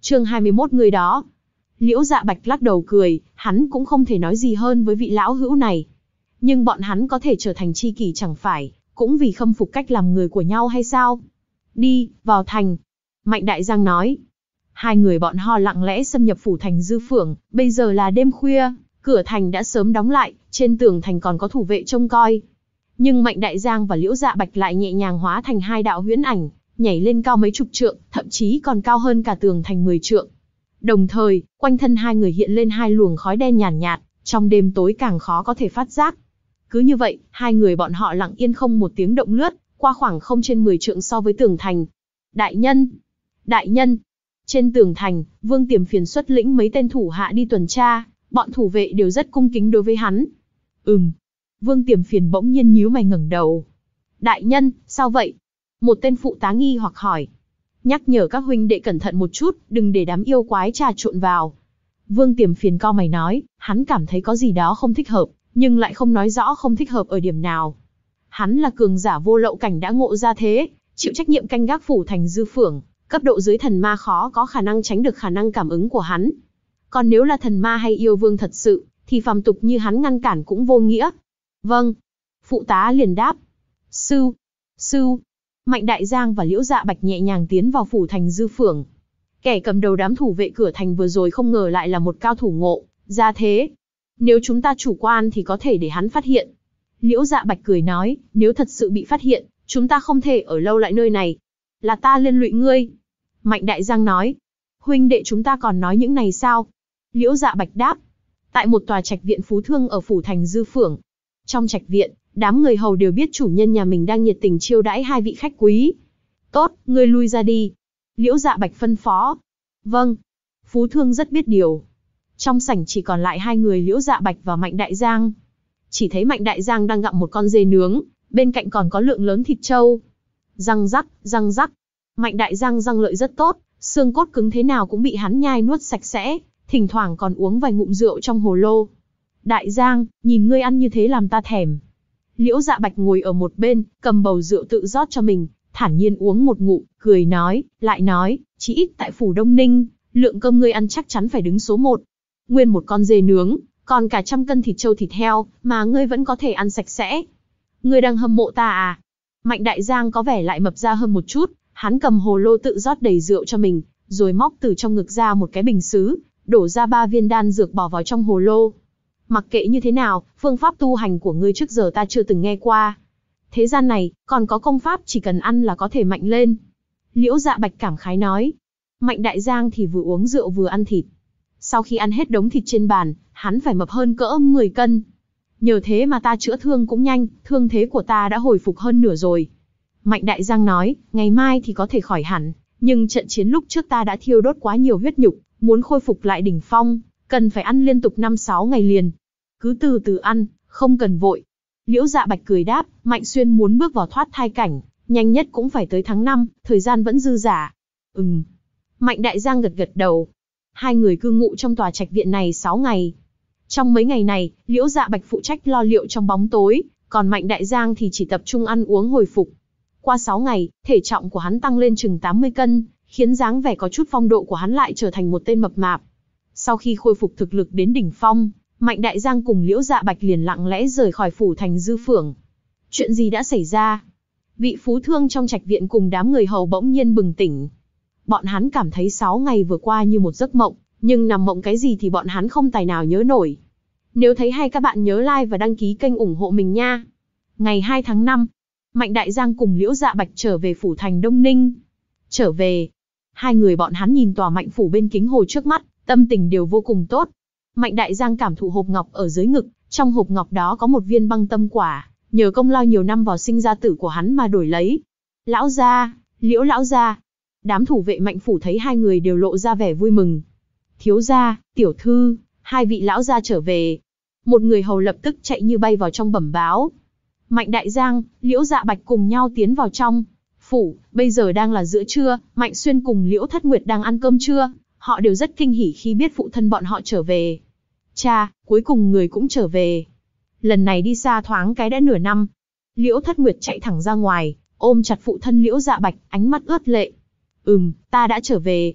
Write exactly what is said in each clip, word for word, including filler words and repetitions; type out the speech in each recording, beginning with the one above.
Chương hai mươi mốt người đó. Liễu Dạ Bạch lắc đầu cười, hắn cũng không thể nói gì hơn với vị lão hữu này. Nhưng bọn hắn có thể trở thành tri kỷ chẳng phải, cũng vì khâm phục cách làm người của nhau hay sao? Đi, vào thành. Mạnh Đại Giang nói. Hai người bọn họ lặng lẽ xâm nhập phủ thành Dư Phượng, bây giờ là đêm khuya, cửa thành đã sớm đóng lại, trên tường thành còn có thủ vệ trông coi. Nhưng Mạnh Đại Giang và Liễu Dạ Bạch lại nhẹ nhàng hóa thành hai đạo huyễn ảnh, nhảy lên cao mấy chục trượng, thậm chí còn cao hơn cả tường thành mười trượng. Đồng thời, quanh thân hai người hiện lên hai luồng khói đen nhàn nhạt, nhạt, trong đêm tối càng khó có thể phát giác. Cứ như vậy, hai người bọn họ lặng yên không một tiếng động lướt, qua khoảng không trên mười trượng so với tường thành. Đại nhân! Đại nhân! Trên tường thành, Vương Tiềm Phiền xuất lĩnh mấy tên thủ hạ đi tuần tra, bọn thủ vệ đều rất cung kính đối với hắn. Ừm. Vương Tiềm Phiền bỗng nhiên nhíu mày ngẩng đầu. Đại nhân, sao vậy? Một tên phụ tá nghi hoặc hỏi. Nhắc nhở các huynh đệ cẩn thận một chút, đừng để đám yêu quái trà trộn vào. Vương Tiềm Phiền cau mày nói, hắn cảm thấy có gì đó không thích hợp, nhưng lại không nói rõ không thích hợp ở điểm nào. Hắn là cường giả vô lậu cảnh đã ngộ ra thế, chịu trách nhiệm canh gác phủ thành Dư Phượng, cấp độ dưới thần ma khó có khả năng tránh được khả năng cảm ứng của hắn. Còn nếu là thần ma hay yêu vương thật sự, thì phàm tục như hắn ngăn cản cũng vô nghĩa. Vâng. Phụ tá liền đáp. Sư, sư. Mạnh Đại Giang và Liễu Dạ Bạch nhẹ nhàng tiến vào phủ thành Dư Phượng. Kẻ cầm đầu đám thủ vệ cửa thành vừa rồi không ngờ lại là một cao thủ ngộ ra thế. Nếu chúng ta chủ quan thì có thể để hắn phát hiện. Liễu Dạ Bạch cười nói, nếu thật sự bị phát hiện, chúng ta không thể ở lâu lại nơi này. Là ta liên lụy ngươi. Mạnh Đại Giang nói. Huynh đệ chúng ta còn nói những này sao? Liễu Dạ Bạch đáp. Tại một tòa trạch viện phú thương ở phủ thành Dư Phượng. Trong trạch viện, đám người hầu đều biết chủ nhân nhà mình đang nhiệt tình chiêu đãi hai vị khách quý. Tốt, ngươi lui ra đi. Liễu Dạ Bạch phân phó. Vâng. Phú thương rất biết điều. Trong sảnh chỉ còn lại hai người Liễu Dạ Bạch và Mạnh Đại Giang. Chỉ thấy Mạnh Đại Giang đang gặm một con dê nướng, bên cạnh còn có lượng lớn thịt trâu. Răng rắc, răng rắc. Mạnh Đại Giang răng lợi rất tốt, xương cốt cứng thế nào cũng bị hắn nhai nuốt sạch sẽ, thỉnh thoảng còn uống vài ngụm rượu trong hồ lô. Đại Giang, nhìn ngươi ăn như thế làm ta thèm. Liễu Dạ Bạch ngồi ở một bên, cầm bầu rượu tự rót cho mình, thản nhiên uống một ngụm, cười nói, lại nói, chỉ ít tại phủ Đông Ninh, lượng cơm ngươi ăn chắc chắn phải đứng số một. Nguyên một con dê nướng, còn cả trăm cân thịt trâu thịt heo, mà ngươi vẫn có thể ăn sạch sẽ. Ngươi đang hâm mộ ta à? Mạnh Đại Giang có vẻ lại mập ra hơn một chút, hắn cầm hồ lô tự rót đầy rượu cho mình, rồi móc từ trong ngực ra một cái bình sứ, đổ ra ba viên đan dược bỏ vào trong hồ lô. Mặc kệ như thế nào, phương pháp tu hành của ngươi trước giờ ta chưa từng nghe qua. Thế gian này, còn có công pháp chỉ cần ăn là có thể mạnh lên. Liễu Dạ Bạch cảm khái nói. Mạnh Đại Giang thì vừa uống rượu vừa ăn thịt. Sau khi ăn hết đống thịt trên bàn, hắn phải mập hơn cỡ mười cân. Nhờ thế mà ta chữa thương cũng nhanh, thương thế của ta đã hồi phục hơn nửa rồi. Mạnh Đại Giang nói, ngày mai thì có thể khỏi hẳn, nhưng trận chiến lúc trước ta đã thiêu đốt quá nhiều huyết nhục, muốn khôi phục lại đỉnh phong, cần phải ăn liên tục năm sáu ngày liền. Cứ từ từ ăn, không cần vội. Liễu Dạ Bạch cười đáp, Mạnh Xuyên muốn bước vào thoát thai cảnh, nhanh nhất cũng phải tới tháng năm, thời gian vẫn dư dả. Ừm. Mạnh Đại Giang gật gật đầu. Hai người cư ngụ trong tòa trạch viện này sáu ngày. Trong mấy ngày này, Liễu Dạ Bạch phụ trách lo liệu trong bóng tối, còn Mạnh Đại Giang thì chỉ tập trung ăn uống hồi phục. Qua sáu ngày, thể trọng của hắn tăng lên chừng tám mươi cân, khiến dáng vẻ có chút phong độ của hắn lại trở thành một tên mập mạp. Sau khi khôi phục thực lực đến đỉnh phong, Mạnh Đại Giang cùng Liễu Dạ Bạch liền lặng lẽ rời khỏi phủ thành Dư Phượng. Chuyện gì đã xảy ra? Vị phú thương trong trạch viện cùng đám người hầu bỗng nhiên bừng tỉnh. Bọn hắn cảm thấy sáu ngày vừa qua như một giấc mộng, nhưng nằm mộng cái gì thì bọn hắn không tài nào nhớ nổi. Nếu thấy hay các bạn nhớ like và đăng ký kênh ủng hộ mình nha. Ngày hai tháng năm, Mạnh Đại Giang cùng Liễu Dạ Bạch trở về phủ thành Đông Ninh. Trở về, hai người bọn hắn nhìn tòa Mạnh phủ bên kính hồ trước mắt, tâm tình đều vô cùng tốt. Mạnh Đại Giang cảm thụ hộp ngọc ở dưới ngực, trong hộp ngọc đó có một viên băng tâm quả, nhờ công lao nhiều năm vào sinh ra tử của hắn mà đổi lấy. Lão gia, Liễu lão gia. Đám thủ vệ Mạnh phủ thấy hai người đều lộ ra vẻ vui mừng. Thiếu gia, tiểu thư, hai vị lão gia trở về. Một người hầu lập tức chạy như bay vào trong bẩm báo. Mạnh Đại Giang, Liễu Dạ Bạch cùng nhau tiến vào trong phủ, bây giờ đang là giữa trưa, Mạnh Xuyên cùng Liễu Thất Nguyệt đang ăn cơm trưa, họ đều rất kinh hỉ khi biết phụ thân bọn họ trở về. Cha, cuối cùng người cũng trở về. Lần này đi xa thoáng cái đã nửa năm. Liễu Thất Nguyệt chạy thẳng ra ngoài, ôm chặt phụ thân Liễu Dạ Bạch, ánh mắt ướt lệ. Ừm, ta đã trở về.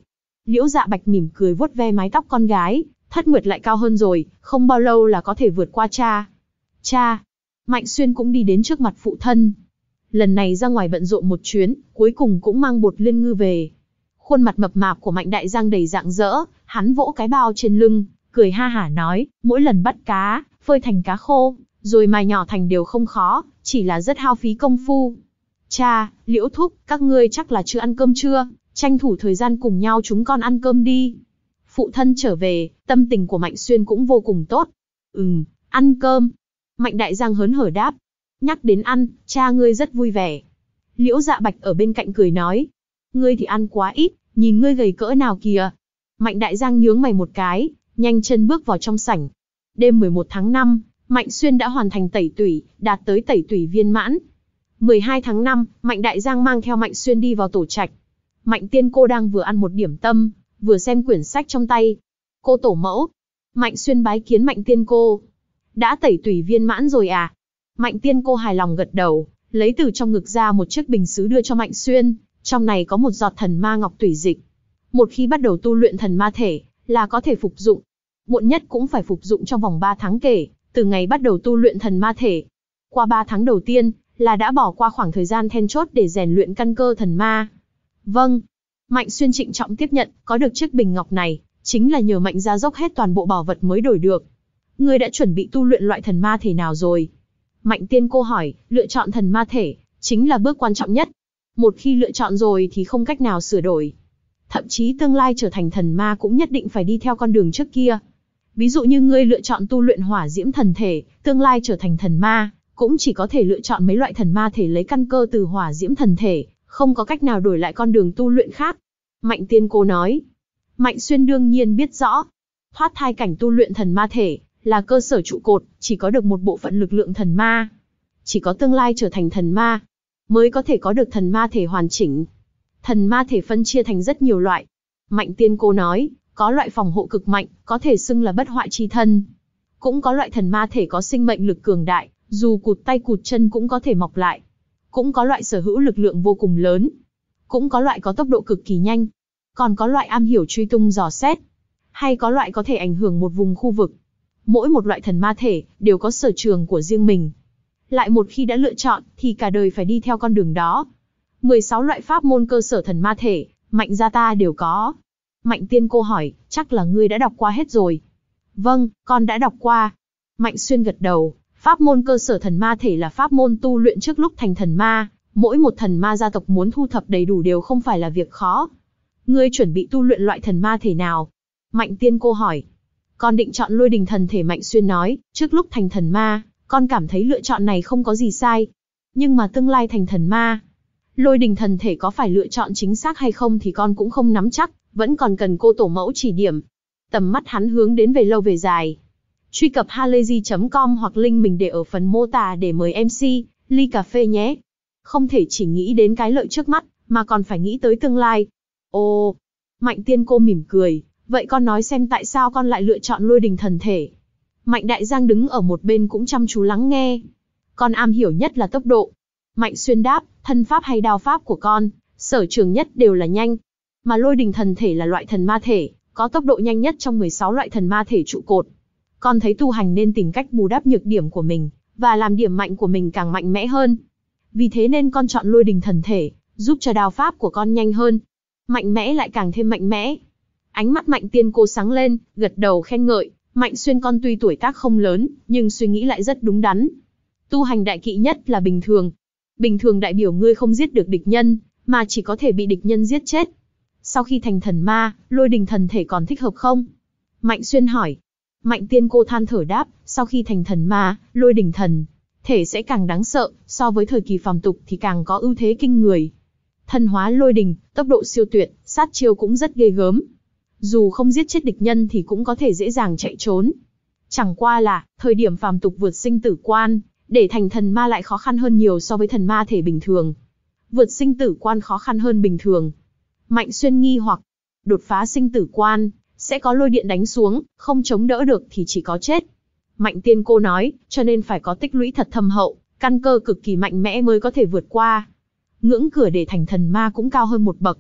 Liễu Dạ Bạch mỉm cười vuốt ve mái tóc con gái, Thất Nguyệt lại cao hơn rồi, không bao lâu là có thể vượt qua cha. Cha. Mạnh Xuyên cũng đi đến trước mặt phụ thân. Lần này ra ngoài bận rộn một chuyến, cuối cùng cũng mang bột liên ngư về. Khuôn mặt mập mạp của Mạnh Đại Giang đầy rạng rỡ, hắn vỗ cái bao trên lưng, cười ha hả nói, mỗi lần bắt cá, phơi thành cá khô, rồi mài nhỏ thành đều không khó, chỉ là rất hao phí công phu. Cha, Liễu thúc, các ngươi chắc là chưa ăn cơm chưa, tranh thủ thời gian cùng nhau chúng con ăn cơm đi. Phụ thân trở về, tâm tình của Mạnh Xuyên cũng vô cùng tốt. Ừm, ăn cơm. Mạnh Đại Giang hớn hở đáp. Nhắc đến ăn, cha ngươi rất vui vẻ. Liễu Dạ Bạch ở bên cạnh cười nói. Ngươi thì ăn quá ít, nhìn ngươi gầy cỡ nào kìa. Mạnh Đại Giang nhướng mày một cái, nhanh chân bước vào trong sảnh. Đêm mười một tháng năm, Mạnh Xuyên đã hoàn thành tẩy tủy, đạt tới tẩy tủy viên mãn. mười hai tháng năm, Mạnh Đại Giang mang theo Mạnh Xuyên đi vào tổ trạch. Mạnh Tiên Cô đang vừa ăn một điểm tâm, vừa xem quyển sách trong tay. Cô tổ mẫu. Mạnh Xuyên bái kiến Mạnh Tiên Cô. Đã tẩy tủy viên mãn rồi à? Mạnh Tiên Cô hài lòng gật đầu, lấy từ trong ngực ra một chiếc bình sứ đưa cho Mạnh Xuyên, trong này có một giọt thần ma ngọc tủy dịch. Một khi bắt đầu tu luyện thần ma thể, là có thể phục dụng. Muộn nhất cũng phải phục dụng trong vòng ba tháng kể, từ ngày bắt đầu tu luyện thần ma thể. Qua ba tháng đầu tiên, là đã bỏ qua khoảng thời gian then chốt để rèn luyện căn cơ thần ma. Vâng. Mạnh Xuyên trịnh trọng tiếp nhận, có được chiếc bình ngọc này, chính là nhờ Mạnh gia dốc hết toàn bộ bảo vật mới đổi được. Ngươi đã chuẩn bị tu luyện loại thần ma thể nào rồi? Mạnh Tiên Cô hỏi, lựa chọn thần ma thể, chính là bước quan trọng nhất. Một khi lựa chọn rồi thì không cách nào sửa đổi. Thậm chí tương lai trở thành thần ma cũng nhất định phải đi theo con đường trước kia. Ví dụ như ngươi lựa chọn tu luyện hỏa diễm thần thể, tương lai trở thành thần ma, cũng chỉ có thể lựa chọn mấy loại thần ma thể lấy căn cơ từ hỏa diễm thần thể, không có cách nào đổi lại con đường tu luyện khác. Mạnh Tiên Cô nói. Mạnh Xuyên đương nhiên biết rõ. Thoát thai cảnh tu luyện thần ma thể, là cơ sở trụ cột, chỉ có được một bộ phận lực lượng thần ma. Chỉ có tương lai trở thành thần ma, mới có thể có được thần ma thể hoàn chỉnh. Thần ma thể phân chia thành rất nhiều loại. Mạnh Tiên Cô nói, có loại phòng hộ cực mạnh, có thể xưng là bất hoại chi thân. Cũng có loại thần ma thể có sinh mệnh lực cường đại, dù cụt tay cụt chân cũng có thể mọc lại. Cũng có loại sở hữu lực lượng vô cùng lớn. Cũng có loại có tốc độ cực kỳ nhanh. Còn có loại am hiểu truy tung dò xét. Hay có loại có thể ảnh hưởng một vùng khu vực. Mỗi một loại thần ma thể, đều có sở trường của riêng mình. Lại một khi đã lựa chọn, thì cả đời phải đi theo con đường đó. mười sáu loại pháp môn cơ sở thần ma thể, Mạnh gia ta đều có. Mạnh Tiên Cô hỏi, chắc là ngươi đã đọc qua hết rồi. Vâng, con đã đọc qua. Mạnh Xuyên gật đầu, pháp môn cơ sở thần ma thể là pháp môn tu luyện trước lúc thành thần ma. Mỗi một thần ma gia tộc muốn thu thập đầy đủ đều không phải là việc khó. Ngươi chuẩn bị tu luyện loại thần ma thể nào? Mạnh Tiên Cô hỏi. Con định chọn lôi đình thần thể. Mạnh Xuyên nói, trước lúc thành thần ma, con cảm thấy lựa chọn này không có gì sai. Nhưng mà tương lai thành thần ma, lôi đình thần thể có phải lựa chọn chính xác hay không thì con cũng không nắm chắc, vẫn còn cần cô tổ mẫu chỉ điểm. Tầm mắt hắn hướng đến về lâu về dài. Truy cập halayzi chấm com hoặc link mình để ở phần mô tả để mời em xê, ly cà phê nhé. Không thể chỉ nghĩ đến cái lợi trước mắt, mà còn phải nghĩ tới tương lai. Ồ, Mạnh Tiên Cô mỉm cười, vậy con nói xem tại sao con lại lựa chọn lôi đình thần thể. Mạnh Đại Giang đứng ở một bên cũng chăm chú lắng nghe. Con am hiểu nhất là tốc độ. Mạnh Xuyên đáp, thân pháp hay đao pháp của con, sở trường nhất đều là nhanh. Mà lôi đình thần thể là loại thần ma thể, có tốc độ nhanh nhất trong mười sáu loại thần ma thể trụ cột. Con thấy tu hành nên tìm cách bù đắp nhược điểm của mình, và làm điểm mạnh của mình càng mạnh mẽ hơn. Vì thế nên con chọn lôi đình thần thể, giúp cho đao pháp của con nhanh hơn. Mạnh mẽ lại càng thêm mạnh mẽ. Ánh mắt Mạnh Tiên Cô sáng lên, gật đầu khen ngợi. Mạnh Xuyên con tuy tuổi tác không lớn, nhưng suy nghĩ lại rất đúng đắn. Tu hành đại kỵ nhất là bình thường. Bình thường đại biểu ngươi không giết được địch nhân, mà chỉ có thể bị địch nhân giết chết. Sau khi thành thần ma, lôi đình thần thể còn thích hợp không? Mạnh Xuyên hỏi. Mạnh Tiên Cô than thở đáp, sau khi thành thần ma, lôi đình thần thể sẽ càng đáng sợ, so với thời kỳ phàm tục thì càng có ưu thế kinh người. Thần hóa lôi đình, tốc độ siêu tuyệt, sát chiêu cũng rất ghê gớm. Dù không giết chết địch nhân thì cũng có thể dễ dàng chạy trốn. Chẳng qua là, thời điểm phàm tục vượt sinh tử quan, để thành thần ma lại khó khăn hơn nhiều so với thần ma thể bình thường. Vượt sinh tử quan khó khăn hơn bình thường. Mạnh Xuyên nghi hoặc, đột phá sinh tử quan, sẽ có lôi điện đánh xuống, không chống đỡ được thì chỉ có chết. Mạnh Tiên Cô nói, cho nên phải có tích lũy thật thâm hậu, căn cơ cực kỳ mạnh mẽ mới có thể vượt qua. Ngưỡng cửa để thành thần ma cũng cao hơn một bậc.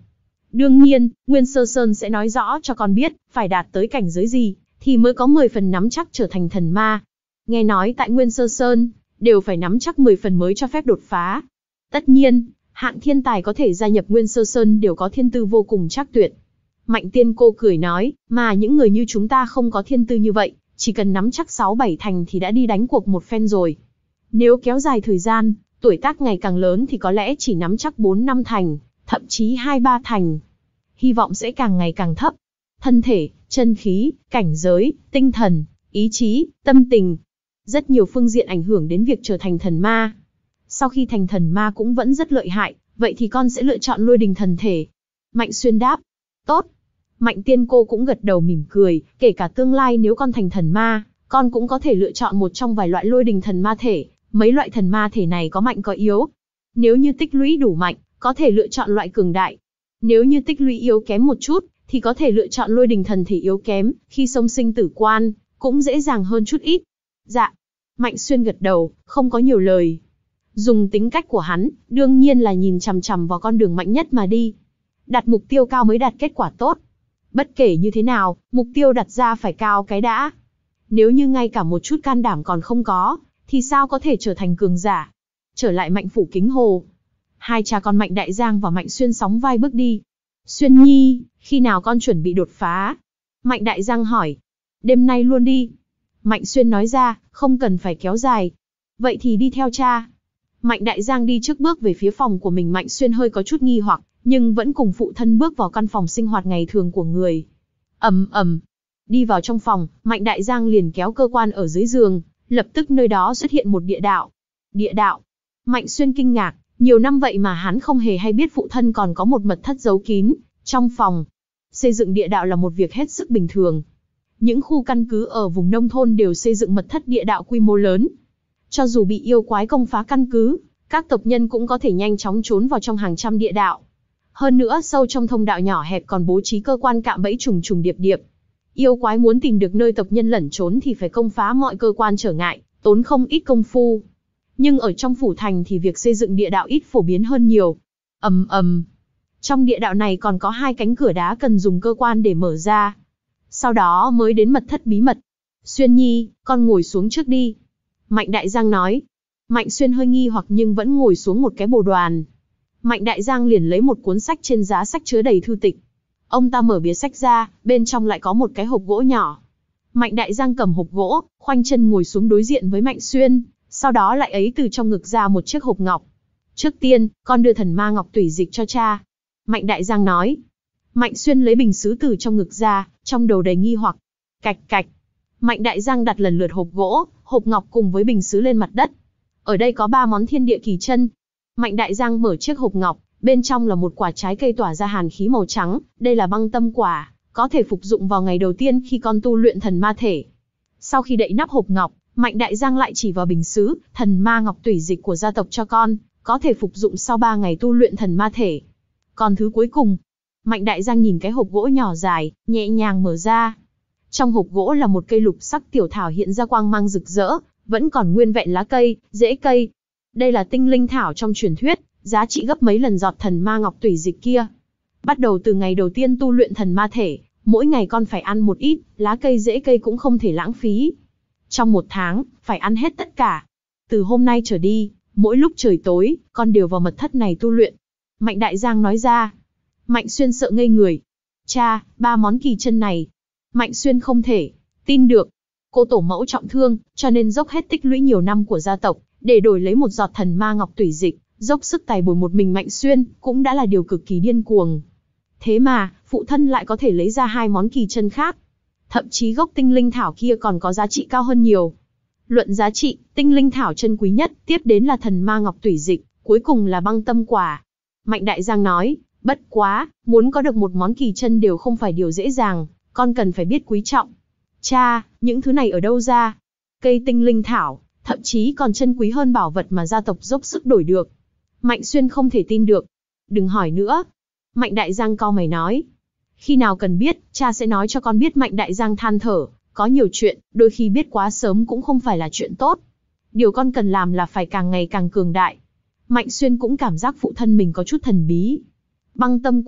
Đương nhiên, Nguyên Sơ Sơn sẽ nói rõ cho con biết, phải đạt tới cảnh giới gì, thì mới có mười phần nắm chắc trở thành thần ma. Nghe nói tại Nguyên Sơ Sơn, đều phải nắm chắc mười phần mới cho phép đột phá. Tất nhiên, hạng thiên tài có thể gia nhập Nguyên Sơ Sơn đều có thiên tư vô cùng trắc tuyệt. Mạnh Tiên Cô cười nói, mà những người như chúng ta không có thiên tư như vậy, chỉ cần nắm chắc sáu bảy thành thì đã đi đánh cuộc một phen rồi. Nếu kéo dài thời gian, tuổi tác ngày càng lớn thì có lẽ chỉ nắm chắc bốn năm thành, thậm chí hai ba thành. Hy vọng sẽ càng ngày càng thấp. Thân thể, chân khí, cảnh giới, tinh thần, ý chí, tâm tình. Rất nhiều phương diện ảnh hưởng đến việc trở thành thần ma. Sau khi thành thần ma cũng vẫn rất lợi hại, vậy thì con sẽ lựa chọn lôi đình thần thể. Mạnh Xuyên đáp. Tốt. Mạnh Tiên Cô cũng gật đầu mỉm cười, kể cả tương lai nếu con thành thần ma, con cũng có thể lựa chọn một trong vài loại lôi đình thần ma thể. Mấy loại thần ma thể này có mạnh có yếu. Nếu như tích lũy đủ mạnh, có thể lựa chọn loại cường đại. Nếu như tích lũy yếu kém một chút, thì có thể lựa chọn lôi đình thần thể yếu kém, khi xông sinh tử quan, cũng dễ dàng hơn chút ít. Dạ. Mạnh Xuyên gật đầu, không có nhiều lời. Dùng tính cách của hắn, đương nhiên là nhìn chằm chằm vào con đường mạnh nhất mà đi. Đặt mục tiêu cao mới đạt kết quả tốt. Bất kể như thế nào, mục tiêu đặt ra phải cao cái đã. Nếu như ngay cả một chút can đảm còn không có, thì sao có thể trở thành cường giả? Trở lại Mạnh phủ Kính Hồ. Hai cha con Mạnh Đại Giang và Mạnh Xuyên sóng vai bước đi. Xuyên Nhi, khi nào con chuẩn bị đột phá? Mạnh Đại Giang hỏi. Đêm nay luôn đi. Mạnh Xuyên nói ra, không cần phải kéo dài. Vậy thì đi theo cha. Mạnh Đại Giang đi trước bước về phía phòng của mình. Mạnh Xuyên hơi có chút nghi hoặc, nhưng vẫn cùng phụ thân bước vào căn phòng sinh hoạt ngày thường của người. Ầm ầm. Đi vào trong phòng, Mạnh Đại Giang liền kéo cơ quan ở dưới giường, lập tức nơi đó xuất hiện một địa đạo. Địa đạo? Mạnh Xuyên kinh ngạc, nhiều năm vậy mà hắn không hề hay biết phụ thân còn có một mật thất giấu kín trong phòng. Xây dựng địa đạo là một việc hết sức bình thường. Những khu căn cứ ở vùng nông thôn đều xây dựng mật thất địa đạo quy mô lớn. Cho dù bị yêu quái công phá căn cứ, các tộc nhân cũng có thể nhanh chóng trốn vào trong hàng trăm địa đạo. Hơn nữa sâu trong thông đạo nhỏ hẹp còn bố trí cơ quan cạm bẫy trùng trùng điệp điệp. Yêu quái muốn tìm được nơi tộc nhân lẩn trốn thì phải công phá mọi cơ quan trở ngại, tốn không ít công phu. Nhưng ở trong phủ thành thì việc xây dựng địa đạo ít phổ biến hơn nhiều. Ầm ầm. Trong địa đạo này còn có hai cánh cửa đá cần dùng cơ quan để mở ra. Sau đó mới đến mật thất bí mật. Xuyên Nhi, con ngồi xuống trước đi. Mạnh Đại Giang nói. Mạnh Xuyên hơi nghi hoặc nhưng vẫn ngồi xuống một cái bồ đoàn. Mạnh Đại Giang liền lấy một cuốn sách trên giá sách chứa đầy thư tịch. Ông ta mở bìa sách ra, bên trong lại có một cái hộp gỗ nhỏ. Mạnh Đại Giang cầm hộp gỗ, khoanh chân ngồi xuống đối diện với Mạnh Xuyên, sau đó lại ấy từ trong ngực ra một chiếc hộp ngọc. Trước tiên, con đưa thần ma ngọc tủy dịch cho cha. Mạnh Đại Giang nói. Mạnh Xuyên lấy bình sứ từ trong ngực ra, trong đầu đầy nghi hoặc. Cạch cạch. Mạnh Đại Giang đặt lần lượt hộp gỗ, hộp ngọc cùng với bình sứ lên mặt đất. Ở đây có ba món thiên địa kỳ chân. Mạnh Đại Giang mở chiếc hộp ngọc, bên trong là một quả trái cây tỏa ra hàn khí màu trắng, đây là băng tâm quả, có thể phục dụng vào ngày đầu tiên khi con tu luyện thần ma thể. Sau khi đậy nắp hộp ngọc, Mạnh Đại Giang lại chỉ vào bình sứ, thần ma ngọc tủy dịch của gia tộc cho con, có thể phục dụng sau ba ngày tu luyện thần ma thể. Còn thứ cuối cùng, Mạnh Đại Giang nhìn cái hộp gỗ nhỏ dài, nhẹ nhàng mở ra. Trong hộp gỗ là một cây lục sắc tiểu thảo hiện ra quang mang rực rỡ, vẫn còn nguyên vẹn lá cây, rễ cây. Đây là tinh linh thảo trong truyền thuyết, giá trị gấp mấy lần giọt thần ma ngọc tủy dịch kia. Bắt đầu từ ngày đầu tiên tu luyện thần ma thể, mỗi ngày con phải ăn một ít, lá cây rễ cây cũng không thể lãng phí. Trong một tháng, phải ăn hết tất cả. Từ hôm nay trở đi, mỗi lúc trời tối, con đều vào mật thất này tu luyện. Mạnh Đại Giang nói ra. Mạnh Xuyên sợ ngây người. Cha, ba món kỳ chân này. Mạnh Xuyên không thể tin được. Cô tổ mẫu trọng thương, cho nên dốc hết tích lũy nhiều năm của gia tộc, để đổi lấy một giọt thần ma ngọc tủy dịch, dốc sức tài bồi một mình Mạnh Xuyên, cũng đã là điều cực kỳ điên cuồng. Thế mà, phụ thân lại có thể lấy ra hai món kỳ chân khác. Thậm chí gốc tinh linh thảo kia còn có giá trị cao hơn nhiều. Luận giá trị, tinh linh thảo chân quý nhất, tiếp đến là thần ma ngọc tủy dịch, cuối cùng là băng tâm quả. Mạnh Đại Giang nói, bất quá, muốn có được một món kỳ chân đều không phải điều dễ dàng, con cần phải biết quý trọng. Cha, những thứ này ở đâu ra? Cây tinh linh thảo, thậm chí còn chân quý hơn bảo vật mà gia tộc dốc sức đổi được. Mạnh Xuyên không thể tin được. Đừng hỏi nữa. Mạnh Đại Giang cau mày nói. Khi nào cần biết, cha sẽ nói cho con biết. Mạnh Đại Giang than thở, có nhiều chuyện, đôi khi biết quá sớm cũng không phải là chuyện tốt. Điều con cần làm là phải càng ngày càng cường đại. Mạnh Xuyên cũng cảm giác phụ thân mình có chút thần bí. Băng tâm quả,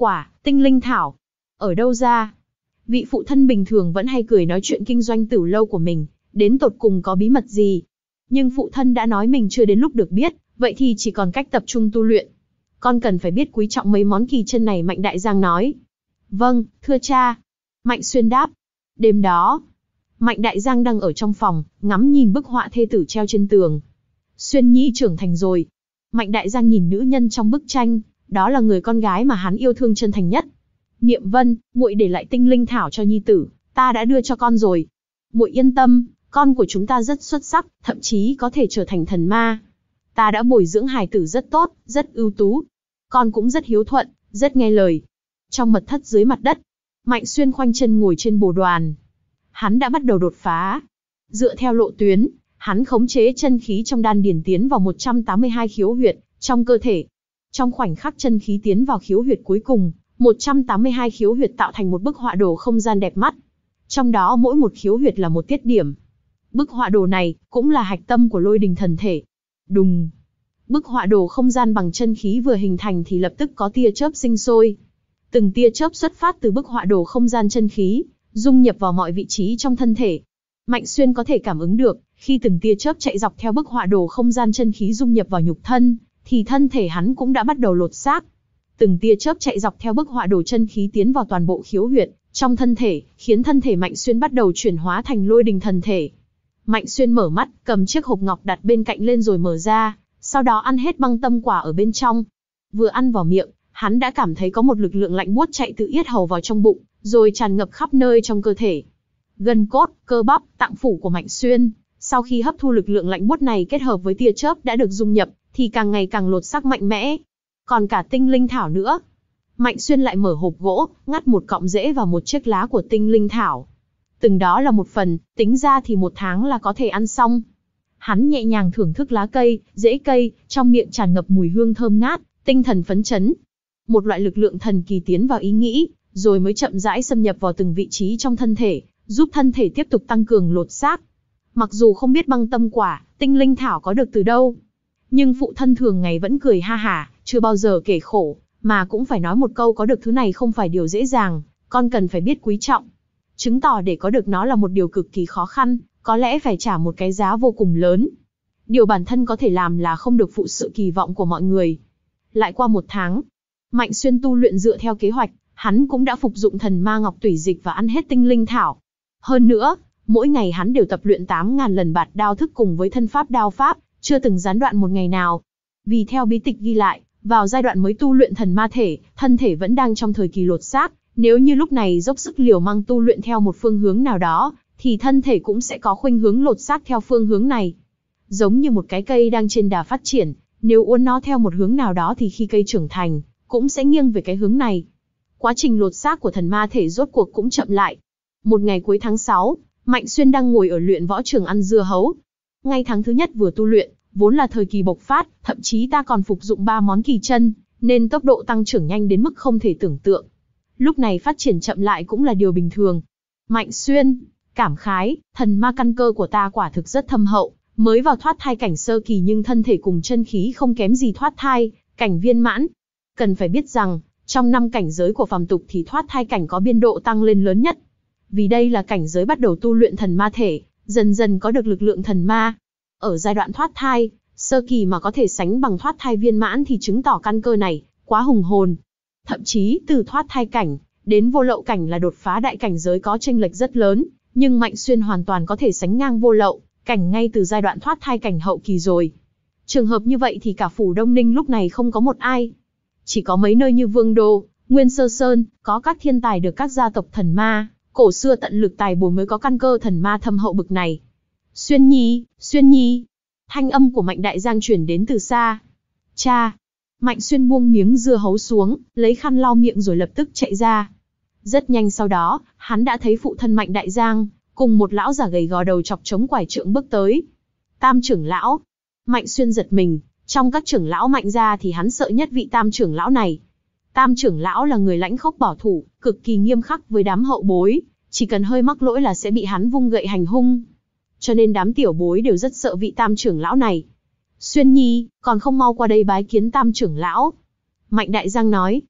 Tinh linh thảo. Ở đâu ra? Vị phụ thân bình thường vẫn hay cười nói chuyện kinh doanh tửu lâu của mình, đến tột cùng có bí mật gì? Nhưng phụ thân đã nói mình chưa đến lúc được biết, vậy thì chỉ còn cách tập trung tu luyện. Con cần phải biết quý trọng mấy món kỳ chân này, Mạnh Đại Giang nói. Vâng, thưa cha. Mạnh Xuyên đáp. Đêm đó, Mạnh Đại Giang đang ở trong phòng, ngắm nhìn bức họa thê tử treo trên tường. Xuyên Nhi trưởng thành rồi. Mạnh Đại Giang nhìn nữ nhân trong bức tranh, đó là người con gái mà hắn yêu thương chân thành nhất. Niệm Vân, muội để lại tinh linh thảo cho nhi tử, ta đã đưa cho con rồi. Muội yên tâm, con của chúng ta rất xuất sắc, thậm chí có thể trở thành thần ma. Ta đã bồi dưỡng hài tử rất tốt, rất ưu tú. Con cũng rất hiếu thuận, rất nghe lời. Trong mật thất dưới mặt đất, Mạnh Xuyên khoanh chân ngồi trên bồ đoàn. Hắn đã bắt đầu đột phá. Dựa theo lộ tuyến, hắn khống chế chân khí trong đan điền tiến vào một trăm tám mươi hai khiếu huyệt trong cơ thể. Trong khoảnh khắc chân khí tiến vào khiếu huyệt cuối cùng, một trăm tám mươi hai khiếu huyệt tạo thành một bức họa đồ không gian đẹp mắt. Trong đó mỗi một khiếu huyệt là một tiết điểm. Bức họa đồ này cũng là hạch tâm của lôi đình thần thể. Đùng. Bức họa đồ không gian bằng chân khí vừa hình thành thì lập tức có tia chớp sinh sôi. Từng tia chớp xuất phát từ bức họa đồ không gian chân khí, dung nhập vào mọi vị trí trong thân thể. Mạnh Xuyên có thể cảm ứng được, khi từng tia chớp chạy dọc theo bức họa đồ không gian chân khí dung nhập vào nhục thân, thì thân thể hắn cũng đã bắt đầu lột xác. Từng tia chớp chạy dọc theo bức họa đồ chân khí tiến vào toàn bộ khiếu huyệt trong thân thể, khiến thân thể Mạnh Xuyên bắt đầu chuyển hóa thành lôi đình thần thể. Mạnh Xuyên mở mắt, cầm chiếc hộp ngọc đặt bên cạnh lên rồi mở ra, sau đó ăn hết băng tâm quả ở bên trong. Vừa ăn vào miệng, hắn đã cảm thấy có một lực lượng lạnh buốt chạy từ yết hầu vào trong bụng, rồi tràn ngập khắp nơi trong cơ thể. Gân cốt, cơ bắp, tạng phủ của Mạnh Xuyên, sau khi hấp thu lực lượng lạnh buốt này kết hợp với tia chớp đã được dung nhập, thì càng ngày càng lột xác mạnh mẽ. Còn cả tinh linh thảo nữa. Mạnh Xuyên lại mở hộp gỗ, ngắt một cọng rễ và một chiếc lá của tinh linh thảo. Từng đó là một phần, tính ra thì một tháng là có thể ăn xong. Hắn nhẹ nhàng thưởng thức lá cây, rễ cây, trong miệng tràn ngập mùi hương thơm ngát, tinh thần phấn chấn. Một loại lực lượng thần kỳ tiến vào ý nghĩ, rồi mới chậm rãi xâm nhập vào từng vị trí trong thân thể, giúp thân thể tiếp tục tăng cường lột xác. Mặc dù không biết băng tâm quả, tinh linh thảo có được từ đâu, nhưng phụ thân thường ngày vẫn cười ha hả, chưa bao giờ kể khổ, mà cũng phải nói một câu có được thứ này không phải điều dễ dàng, con cần phải biết quý trọng. Chứng tỏ để có được nó là một điều cực kỳ khó khăn, có lẽ phải trả một cái giá vô cùng lớn. Điều bản thân có thể làm là không được phụ sự kỳ vọng của mọi người. Lại qua một tháng, Mạnh Xuyên tu luyện dựa theo kế hoạch, hắn cũng đã phục dụng thần ma ngọc tủy dịch và ăn hết tinh linh thảo. Hơn nữa, mỗi ngày hắn đều tập luyện tám nghìn lần bạt đao thức cùng với thân pháp đao pháp, chưa từng gián đoạn một ngày nào. Vì theo bí tịch ghi lại, vào giai đoạn mới tu luyện thần ma thể, thân thể vẫn đang trong thời kỳ lột xác, nếu như lúc này dốc sức liều mạng tu luyện theo một phương hướng nào đó, thì thân thể cũng sẽ có khuynh hướng lột xác theo phương hướng này. Giống như một cái cây đang trên đà phát triển, nếu uốn nó theo một hướng nào đó thì khi cây trưởng thành, cũng sẽ nghiêng về cái hướng này. Quá trình lột xác của thần ma thể rốt cuộc cũng chậm lại. Một ngày cuối tháng sáu, Mạnh Xuyên đang ngồi ở luyện võ trường ăn dưa hấu. Ngay tháng thứ nhất vừa tu luyện, vốn là thời kỳ bộc phát, thậm chí ta còn phục dụng ba món kỳ chân, nên tốc độ tăng trưởng nhanh đến mức không thể tưởng tượng. Lúc này phát triển chậm lại cũng là điều bình thường. Mạnh Xuyên cảm khái, thần ma căn cơ của ta quả thực rất thâm hậu, mới vào thoát thai cảnh sơ kỳ nhưng thân thể cùng chân khí không kém gì thoát thai cảnh viên mãn. Cần phải biết rằng, trong năm cảnh giới của phàm tục thì thoát thai cảnh có biên độ tăng lên lớn nhất. Vì đây là cảnh giới bắt đầu tu luyện thần ma thể, dần dần có được lực lượng thần ma. Ở giai đoạn thoát thai, sơ kỳ mà có thể sánh bằng thoát thai viên mãn thì chứng tỏ căn cơ này quá hùng hồn. Thậm chí từ thoát thai cảnh đến vô lậu cảnh là đột phá đại cảnh giới có chênh lệch rất lớn, nhưng Mạnh Xuyên hoàn toàn có thể sánh ngang vô lậu cảnh ngay từ giai đoạn thoát thai cảnh hậu kỳ rồi. Trường hợp như vậy thì cả phủ Đông Ninh lúc này không có một ai. Chỉ có mấy nơi như Vương Đô, Nguyên Sơ Sơn, có các thiên tài được các gia tộc thần ma cổ xưa tận lực tài bồi mới có căn cơ thần ma thâm hậu bực này. Xuyên Nhi, Xuyên Nhi. Thanh âm của Mạnh Đại Giang truyền đến từ xa. Cha. Mạnh Xuyên buông miếng dưa hấu xuống, lấy khăn lau miệng rồi lập tức chạy ra. Rất nhanh sau đó, hắn đã thấy phụ thân Mạnh Đại Giang, cùng một lão già gầy gò đầu chọc chống quải trượng bước tới. Tam trưởng lão. Mạnh Xuyên giật mình, trong các trưởng lão Mạnh gia thì hắn sợ nhất vị tam trưởng lão này. Tam trưởng lão là người lãnh khốc bảo thủ, cực kỳ nghiêm khắc với đám hậu bối, chỉ cần hơi mắc lỗi là sẽ bị hắn vung gậy hành hung. Cho nên đám tiểu bối đều rất sợ vị tam trưởng lão này. Xuyên Nhi, còn không mau qua đây bái kiến tam trưởng lão. Mạnh Đại Giang nói.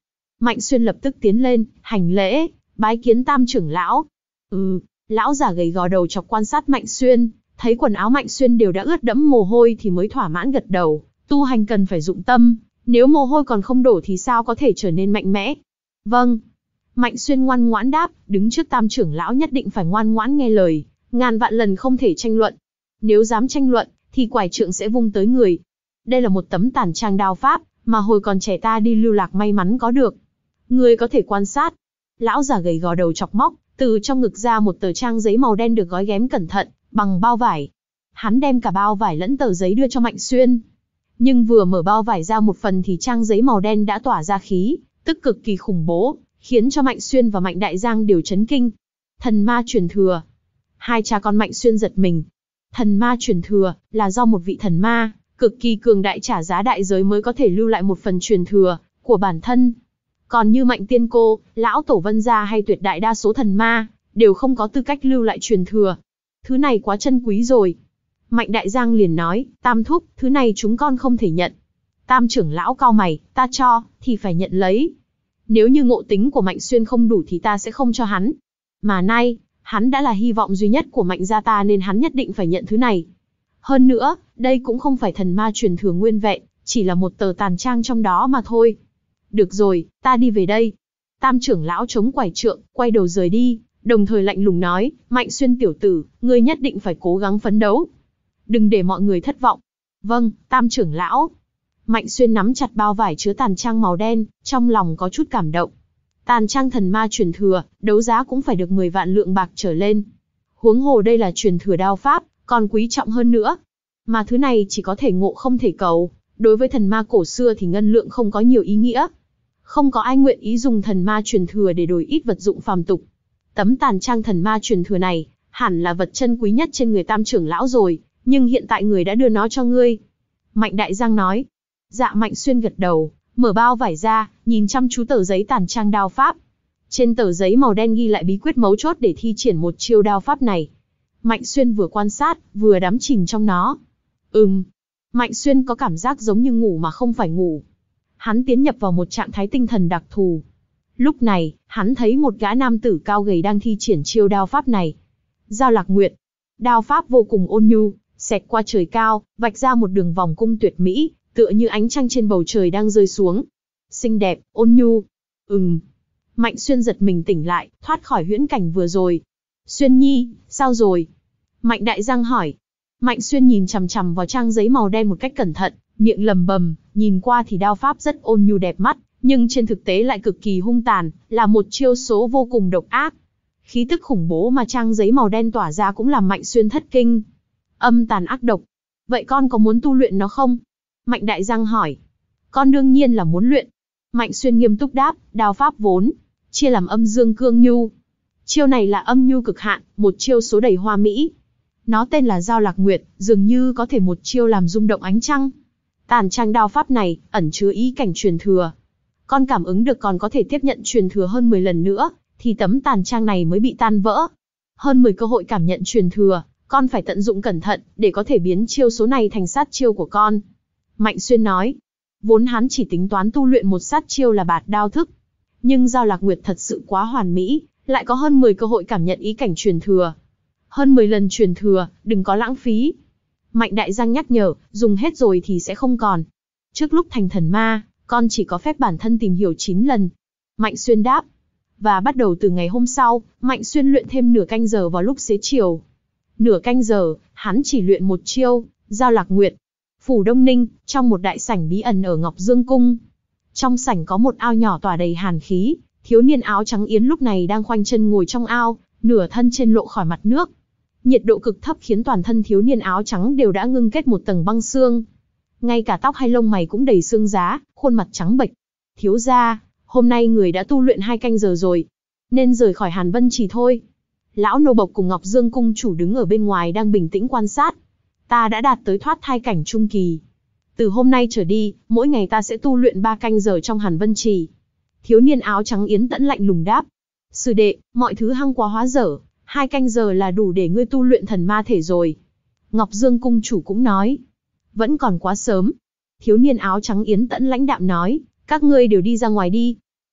Mạnh Xuyên lập tức tiến lên, hành lễ, bái kiến Tam trưởng lão. Ừ, lão giả gầy gò đầu chọc quan sát Mạnh Xuyên, thấy quần áo Mạnh Xuyên đều đã ướt đẫm mồ hôi thì mới thỏa mãn gật đầu, tu hành cần phải dụng tâm, nếu mồ hôi còn không đổ thì sao có thể trở nên mạnh mẽ. Vâng. Mạnh Xuyên ngoan ngoãn đáp, đứng trước Tam trưởng lão nhất định phải ngoan ngoãn nghe lời, ngàn vạn lần không thể tranh luận. Nếu dám tranh luận, thì quải trượng sẽ vung tới người. Đây là một tấm tàn trang đao pháp, mà hồi còn trẻ ta đi lưu lạc may mắn có được. Người có thể quan sát. Lão già gầy gò đầu chọc móc, từ trong ngực ra một tờ trang giấy màu đen được gói ghém cẩn thận, bằng bao vải. Hắn đem cả bao vải lẫn tờ giấy đưa cho Mạnh Xuyên. Nhưng vừa mở bao vải ra một phần thì trang giấy màu đen đã tỏa ra khí, tức cực kỳ khủng bố, khiến cho Mạnh Xuyên và Mạnh Đại Giang đều chấn kinh. Thần ma truyền thừa. Hai cha con Mạnh Xuyên giật mình. Thần ma truyền thừa là do một vị thần ma cực kỳ cường đại trả giá đại giới mới có thể lưu lại một phần truyền thừa của bản thân. Còn như Mạnh Tiên Cô, lão tổ Vân gia hay tuyệt đại đa số thần ma đều không có tư cách lưu lại truyền thừa. Thứ này quá chân quý rồi. Mạnh Đại Giang liền nói, Tam thúc, thứ này chúng con không thể nhận. Tam trưởng lão cau mày, ta cho, thì phải nhận lấy. Nếu như ngộ tính của Mạnh Xuyên không đủ thì ta sẽ không cho hắn. Mà nay, hắn đã là hy vọng duy nhất của Mạnh gia ta nên hắn nhất định phải nhận thứ này. Hơn nữa, đây cũng không phải thần ma truyền thừa nguyên vẹn, chỉ là một tờ tàn trang trong đó mà thôi. Được rồi, ta đi về đây. Tam trưởng lão chống quải trượng, quay đầu rời đi, đồng thời lạnh lùng nói, Mạnh Xuyên tiểu tử, ngươi nhất định phải cố gắng phấn đấu. Đừng để mọi người thất vọng. Vâng, Tam trưởng lão. Mạnh Xuyên nắm chặt bao vải chứa tàn trang màu đen, trong lòng có chút cảm động. Tàn trang thần ma truyền thừa, đấu giá cũng phải được mười vạn lượng bạc trở lên. Huống hồ đây là truyền thừa đao pháp, còn quý trọng hơn nữa. Mà thứ này chỉ có thể ngộ không thể cầu, đối với thần ma cổ xưa thì ngân lượng không có nhiều ý nghĩa. Không có ai nguyện ý dùng thần ma truyền thừa để đổi ít vật dụng phàm tục. Tấm tàn trang thần ma truyền thừa này, hẳn là vật chân quý nhất trên người Tam trưởng lão rồi, nhưng hiện tại người đã đưa nó cho ngươi. Mạnh Đại Giang nói. Dạ. Mạnh Xuyên gật đầu, mở bao vải ra, nhìn chăm chú tờ giấy tàn trang đao pháp. Trên tờ giấy màu đen ghi lại bí quyết mấu chốt để thi triển một chiêu đao pháp này. Mạnh Xuyên vừa quan sát, vừa đắm chìm trong nó. Ừm. Mạnh Xuyên có cảm giác giống như ngủ mà không phải ngủ. Hắn tiến nhập vào một trạng thái tinh thần đặc thù. Lúc này, hắn thấy một gã nam tử cao gầy đang thi triển chiêu đao pháp này. Giao Lạc Nguyệt. Đao pháp vô cùng ôn nhu, xẹt qua trời cao, vạch ra một đường vòng cung tuyệt mỹ, tựa như ánh trăng trên bầu trời đang rơi xuống. Xinh đẹp, ôn nhu. Ừm. Mạnh Xuyên giật mình tỉnh lại, thoát khỏi huyễn cảnh vừa rồi. Xuyên nhi, sao rồi? Mạnh Đại Giang hỏi. Mạnh Xuyên nhìn chằm chằm vào trang giấy màu đen một cách cẩn thận, miệng lầm bầm, nhìn qua thì đao pháp rất ôn nhu đẹp mắt, nhưng trên thực tế lại cực kỳ hung tàn, là một chiêu số vô cùng độc ác. Khí tức khủng bố mà trang giấy màu đen tỏa ra cũng làm Mạnh Xuyên thất kinh. Âm tàn ác độc. Vậy con có muốn tu luyện nó không? Mạnh Đại Giang hỏi. Con đương nhiên là muốn luyện. Mạnh Xuyên nghiêm túc đáp, đao pháp vốn chia làm âm dương cương nhu. Chiêu này là âm nhu cực hạn, một chiêu số đầy hoa mỹ. Nó tên là Giao Lạc Nguyệt, dường như có thể một chiêu làm rung động ánh trăng. Tàn trang đao pháp này ẩn chứa ý cảnh truyền thừa. Con cảm ứng được còn có thể tiếp nhận truyền thừa hơn mười lần nữa, thì tấm tàn trang này mới bị tan vỡ. Hơn mười cơ hội cảm nhận truyền thừa, con phải tận dụng cẩn thận để có thể biến chiêu số này thành sát chiêu của con. Mạnh Xuyên nói. Vốn hắn chỉ tính toán tu luyện một sát chiêu là bạt đao thức. Nhưng Giao Lạc Nguyệt thật sự quá hoàn mỹ, lại có hơn mười cơ hội cảm nhận ý cảnh truyền thừa. Hơn mười lần truyền thừa, đừng có lãng phí. Mạnh Đại Giang nhắc nhở, dùng hết rồi thì sẽ không còn. Trước lúc thành thần ma, con chỉ có phép bản thân tìm hiểu chín lần. Mạnh Xuyên đáp. Và bắt đầu từ ngày hôm sau, Mạnh Xuyên luyện thêm nửa canh giờ vào lúc xế chiều. Nửa canh giờ, hắn chỉ luyện một chiêu, Giao Lạc Nguyệt. Phủ Đông Ninh, trong một đại sảnh bí ẩn ở Ngọc Dương Cung. Trong sảnh có một ao nhỏ tỏa đầy hàn khí, thiếu niên áo trắng yến lúc này đang khoanh chân ngồi trong ao, nửa thân trên lộ khỏi mặt nước. Nhiệt độ cực thấp khiến toàn thân thiếu niên áo trắng đều đã ngưng kết một tầng băng xương. Ngay cả tóc hay lông mày cũng đầy xương giá, khuôn mặt trắng bệch. Thiếu gia, hôm nay người đã tu luyện hai canh giờ rồi, nên rời khỏi Hàn Vân Trì thôi. Lão nô bộc cùng Ngọc Dương Cung chủ đứng ở bên ngoài đang bình tĩnh quan sát. Ta đã đạt tới thoát thai cảnh trung kỳ. Từ hôm nay trở đi, mỗi ngày ta sẽ tu luyện ba canh giờ trong Hàn Vân Trì. Thiếu niên áo trắng yến tẫn lạnh lùng đáp. Sư đệ, mọi thứ hăng quá hóa dở, hai canh giờ là đủ để ngươi tu luyện thần ma thể rồi. Ngọc Dương Cung chủ cũng nói. Vẫn còn quá sớm. Thiếu niên áo trắng yến tẫn lãnh đạm nói, các ngươi đều đi ra ngoài đi.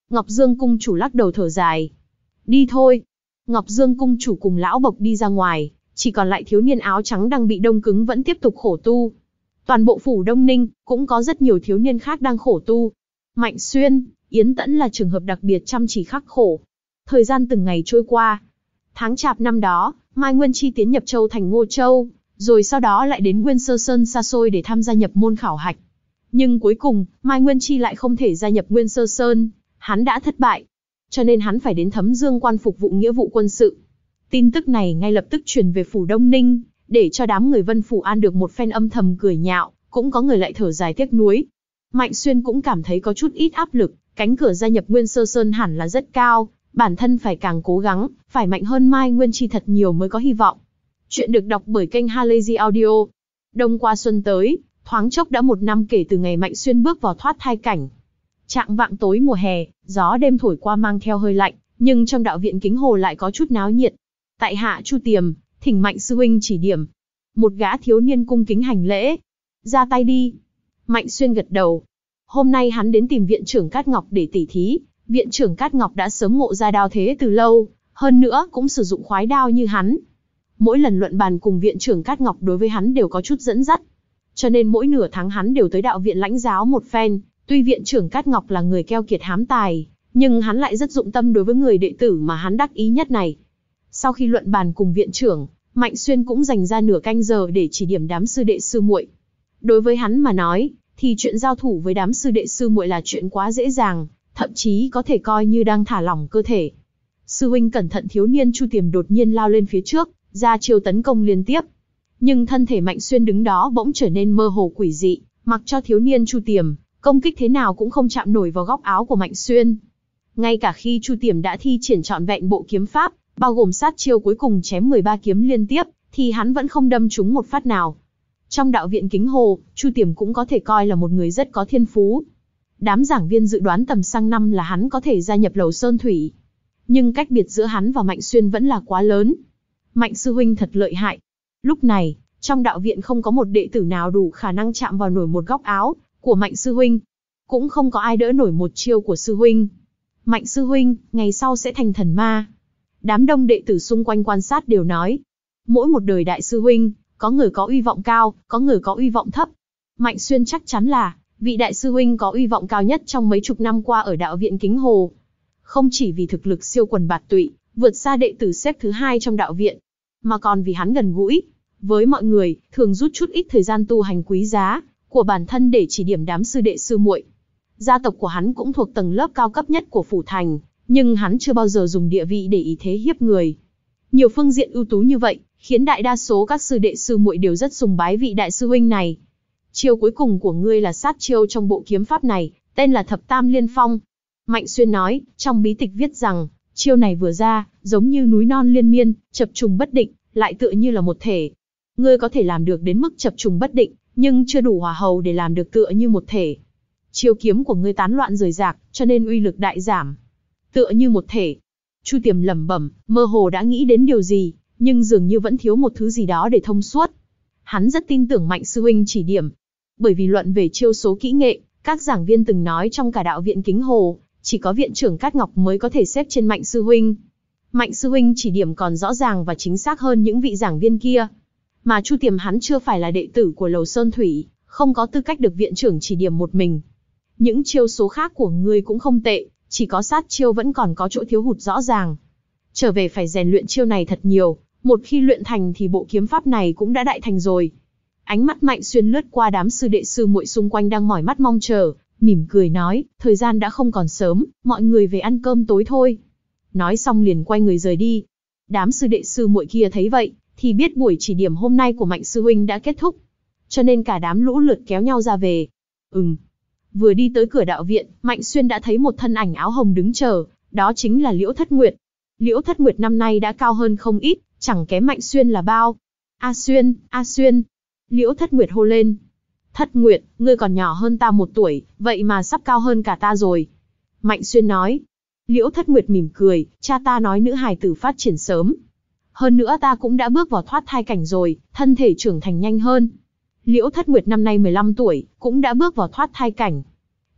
Ngọc Dương cung chủ lắc đầu thở dài. Đi thôi. Ngọc Dương cung chủ cùng lão bộc đi ra ngoài, chỉ còn lại thiếu niên áo trắng đang bị đông cứng vẫn tiếp tục khổ tu. Toàn bộ phủ Đông Ninh, cũng có rất nhiều thiếu niên khác đang khổ tu. Mạnh Xuyên, Yến Tẫn là trường hợp đặc biệt chăm chỉ khắc khổ. Thời gian từng ngày trôi qua. Tháng Chạp năm đó, Mai Nguyên Chi tiến nhập Châu thành Ngô Châu, rồi sau đó lại đến Nguyên Sơ Sơn xa xôi để tham gia nhập môn khảo hạch. Nhưng cuối cùng, Mai Nguyên Chi lại không thể gia nhập Nguyên Sơ Sơn, hắn đã thất bại. Cho nên hắn phải đến Thấm Dương quan phục vụ nghĩa vụ quân sự. Tin tức này ngay lập tức truyền về phủ Đông Ninh, để cho đám người Vân Phủ An được một phen âm thầm cười nhạo, cũng có người lại thở dài tiếc nuối. Mạnh Xuyên cũng cảm thấy có chút ít áp lực, cánh cửa gia nhập Nguyên Sơ Sơn hẳn là rất cao, bản thân phải càng cố gắng, phải mạnh hơn Mai Nguyên Chi thật nhiều mới có hy vọng. Chuyện được đọc bởi kênh Halazy Audio. Đông qua xuân tới, thoáng chốc đã một năm kể từ ngày Mạnh Xuyên bước vào thoát thai cảnh. Trạng vạng tối mùa hè, gió đêm thổi qua mang theo hơi lạnh, nhưng trong đạo viện Kính Hồ lại có chút náo nhiệt. Tại hạ Chu Tiềm, thỉnh Mạnh sư huynh chỉ điểm. Một gã thiếu niên cung kính hành lễ. Ra tay đi. Mạnh Xuyên gật đầu. Hôm nay hắn đến tìm viện trưởng Cát Ngọc để tỉ thí. Viện trưởng Cát Ngọc đã sớm ngộ ra đao thế từ lâu, hơn nữa cũng sử dụng khoái đao như hắn. Mỗi lần luận bàn cùng viện trưởng Cát Ngọc đối với hắn đều có chút dẫn dắt. Cho nên mỗi nửa tháng hắn đều tới đạo viện lãnh giáo một phen. Tuy viện trưởng Cát Ngọc là người keo kiệt hám tài, nhưng hắn lại rất dụng tâm đối với người đệ tử mà hắn đắc ý nhất này. Sau khi luận bàn cùng viện trưởng, Mạnh Xuyên cũng dành ra nửa canh giờ để chỉ điểm đám sư đệ sư muội. Đối với hắn mà nói, thì chuyện giao thủ với đám sư đệ sư muội là chuyện quá dễ dàng, thậm chí có thể coi như đang thả lỏng cơ thể. Sư huynh cẩn thận, thiếu niên Chu Tiềm đột nhiên lao lên phía trước, ra chiêu tấn công liên tiếp. Nhưng thân thể Mạnh Xuyên đứng đó bỗng trở nên mơ hồ quỷ dị, mặc cho thiếu niên Chu Tiềm công kích thế nào cũng không chạm nổi vào góc áo của Mạnh Xuyên. Ngay cả khi Chu Tiềm đã thi triển trọn vẹn bộ kiếm pháp, bao gồm sát chiêu cuối cùng chém mười ba kiếm liên tiếp, thì hắn vẫn không đâm trúng một phát nào. Trong đạo viện Kính Hồ, Chu Tiềm cũng có thể coi là một người rất có thiên phú. Đám giảng viên dự đoán tầm sang năm là hắn có thể gia nhập Lầu Sơn Thủy. Nhưng cách biệt giữa hắn và Mạnh Xuyên vẫn là quá lớn. Mạnh sư huynh thật lợi hại. Lúc này, trong đạo viện không có một đệ tử nào đủ khả năng chạm vào nổi một góc áo của Mạnh sư huynh. Cũng không có ai đỡ nổi một chiêu của sư huynh. Mạnh sư huynh, ngày sau sẽ thành thần ma. Đám đông đệ tử xung quanh quan sát đều nói. Mỗi một đời đại sư huynh, có người có uy vọng cao, có người có uy vọng thấp. Mạnh Xuyên chắc chắn là vị đại sư huynh có uy vọng cao nhất trong mấy chục năm qua ở đạo viện Kính Hồ. Không chỉ vì thực lực siêu quần bạt tụy, vượt xa đệ tử xếp thứ hai trong đạo viện, mà còn vì hắn gần gũi với mọi người, thường rút chút ít thời gian tu hành quý giá của bản thân để chỉ điểm đám sư đệ sư muội. Gia tộc của hắn cũng thuộc tầng lớp cao cấp nhất của phủ thành, nhưng hắn chưa bao giờ dùng địa vị để ý thế hiếp người. Nhiều phương diện ưu tú như vậy, khiến đại đa số các sư đệ sư muội đều rất sùng bái vị đại sư huynh này. Chiêu cuối cùng của ngươi là sát chiêu trong bộ kiếm pháp này, tên là Thập Tam Liên Phong. Mạnh Xuyên nói, trong bí tịch viết rằng, chiêu này vừa ra, giống như núi non liên miên, chập trùng bất định, lại tựa như là một thể. Ngươi có thể làm được đến mức chập trùng bất định, nhưng chưa đủ hỏa hầu để làm được tựa như một thể. Chiêu kiếm của ngươi tán loạn rời rạc, cho nên uy lực đại giảm. Tựa như một thể. Chu Tiềm lẩm bẩm, mơ hồ đã nghĩ đến điều gì, nhưng dường như vẫn thiếu một thứ gì đó để thông suốt. Hắn rất tin tưởng Mạnh sư huynh chỉ điểm. Bởi vì luận về chiêu số kỹ nghệ, các giảng viên từng nói trong cả đạo viện Kính Hồ, chỉ có viện trưởng Cát Ngọc mới có thể xếp trên Mạnh sư huynh. Mạnh sư huynh chỉ điểm còn rõ ràng và chính xác hơn những vị giảng viên kia. Mà Chu Tiềm hắn chưa phải là đệ tử của Lầu Sơn Thủy, không có tư cách được viện trưởng chỉ điểm một mình. Những chiêu số khác của ngươi cũng không tệ, chỉ có sát chiêu vẫn còn có chỗ thiếu hụt rõ ràng. Trở về phải rèn luyện chiêu này thật nhiều, một khi luyện thành thì bộ kiếm pháp này cũng đã đại thành rồi. Ánh mắt Mạnh Xuyên lướt qua đám sư đệ sư muội xung quanh đang mỏi mắt mong chờ, mỉm cười nói, thời gian đã không còn sớm, mọi người về ăn cơm tối thôi. Nói xong liền quay người rời đi. Đám sư đệ sư muội kia thấy vậy, thì biết buổi chỉ điểm hôm nay của Mạnh sư huynh đã kết thúc. Cho nên cả đám lũ lượt kéo nhau ra về. Ừm. Vừa đi tới cửa đạo viện, Mạnh Xuyên đã thấy một thân ảnh áo hồng đứng chờ, đó chính là Liễu Thất Nguyệt. Liễu Thất Nguyệt năm nay đã cao hơn không ít, chẳng kém Mạnh Xuyên là bao. A Xuyên, A Xuyên. Liễu Thất Nguyệt hô lên. Thất Nguyệt, ngươi còn nhỏ hơn ta một tuổi, vậy mà sắp cao hơn cả ta rồi. Mạnh Xuyên nói. Liễu Thất Nguyệt mỉm cười, cha ta nói nữ hài tử phát triển sớm. Hơn nữa ta cũng đã bước vào thoát thai cảnh rồi, thân thể trưởng thành nhanh hơn. Liễu Thất Nguyệt năm nay mười lăm tuổi, cũng đã bước vào thoát thai cảnh.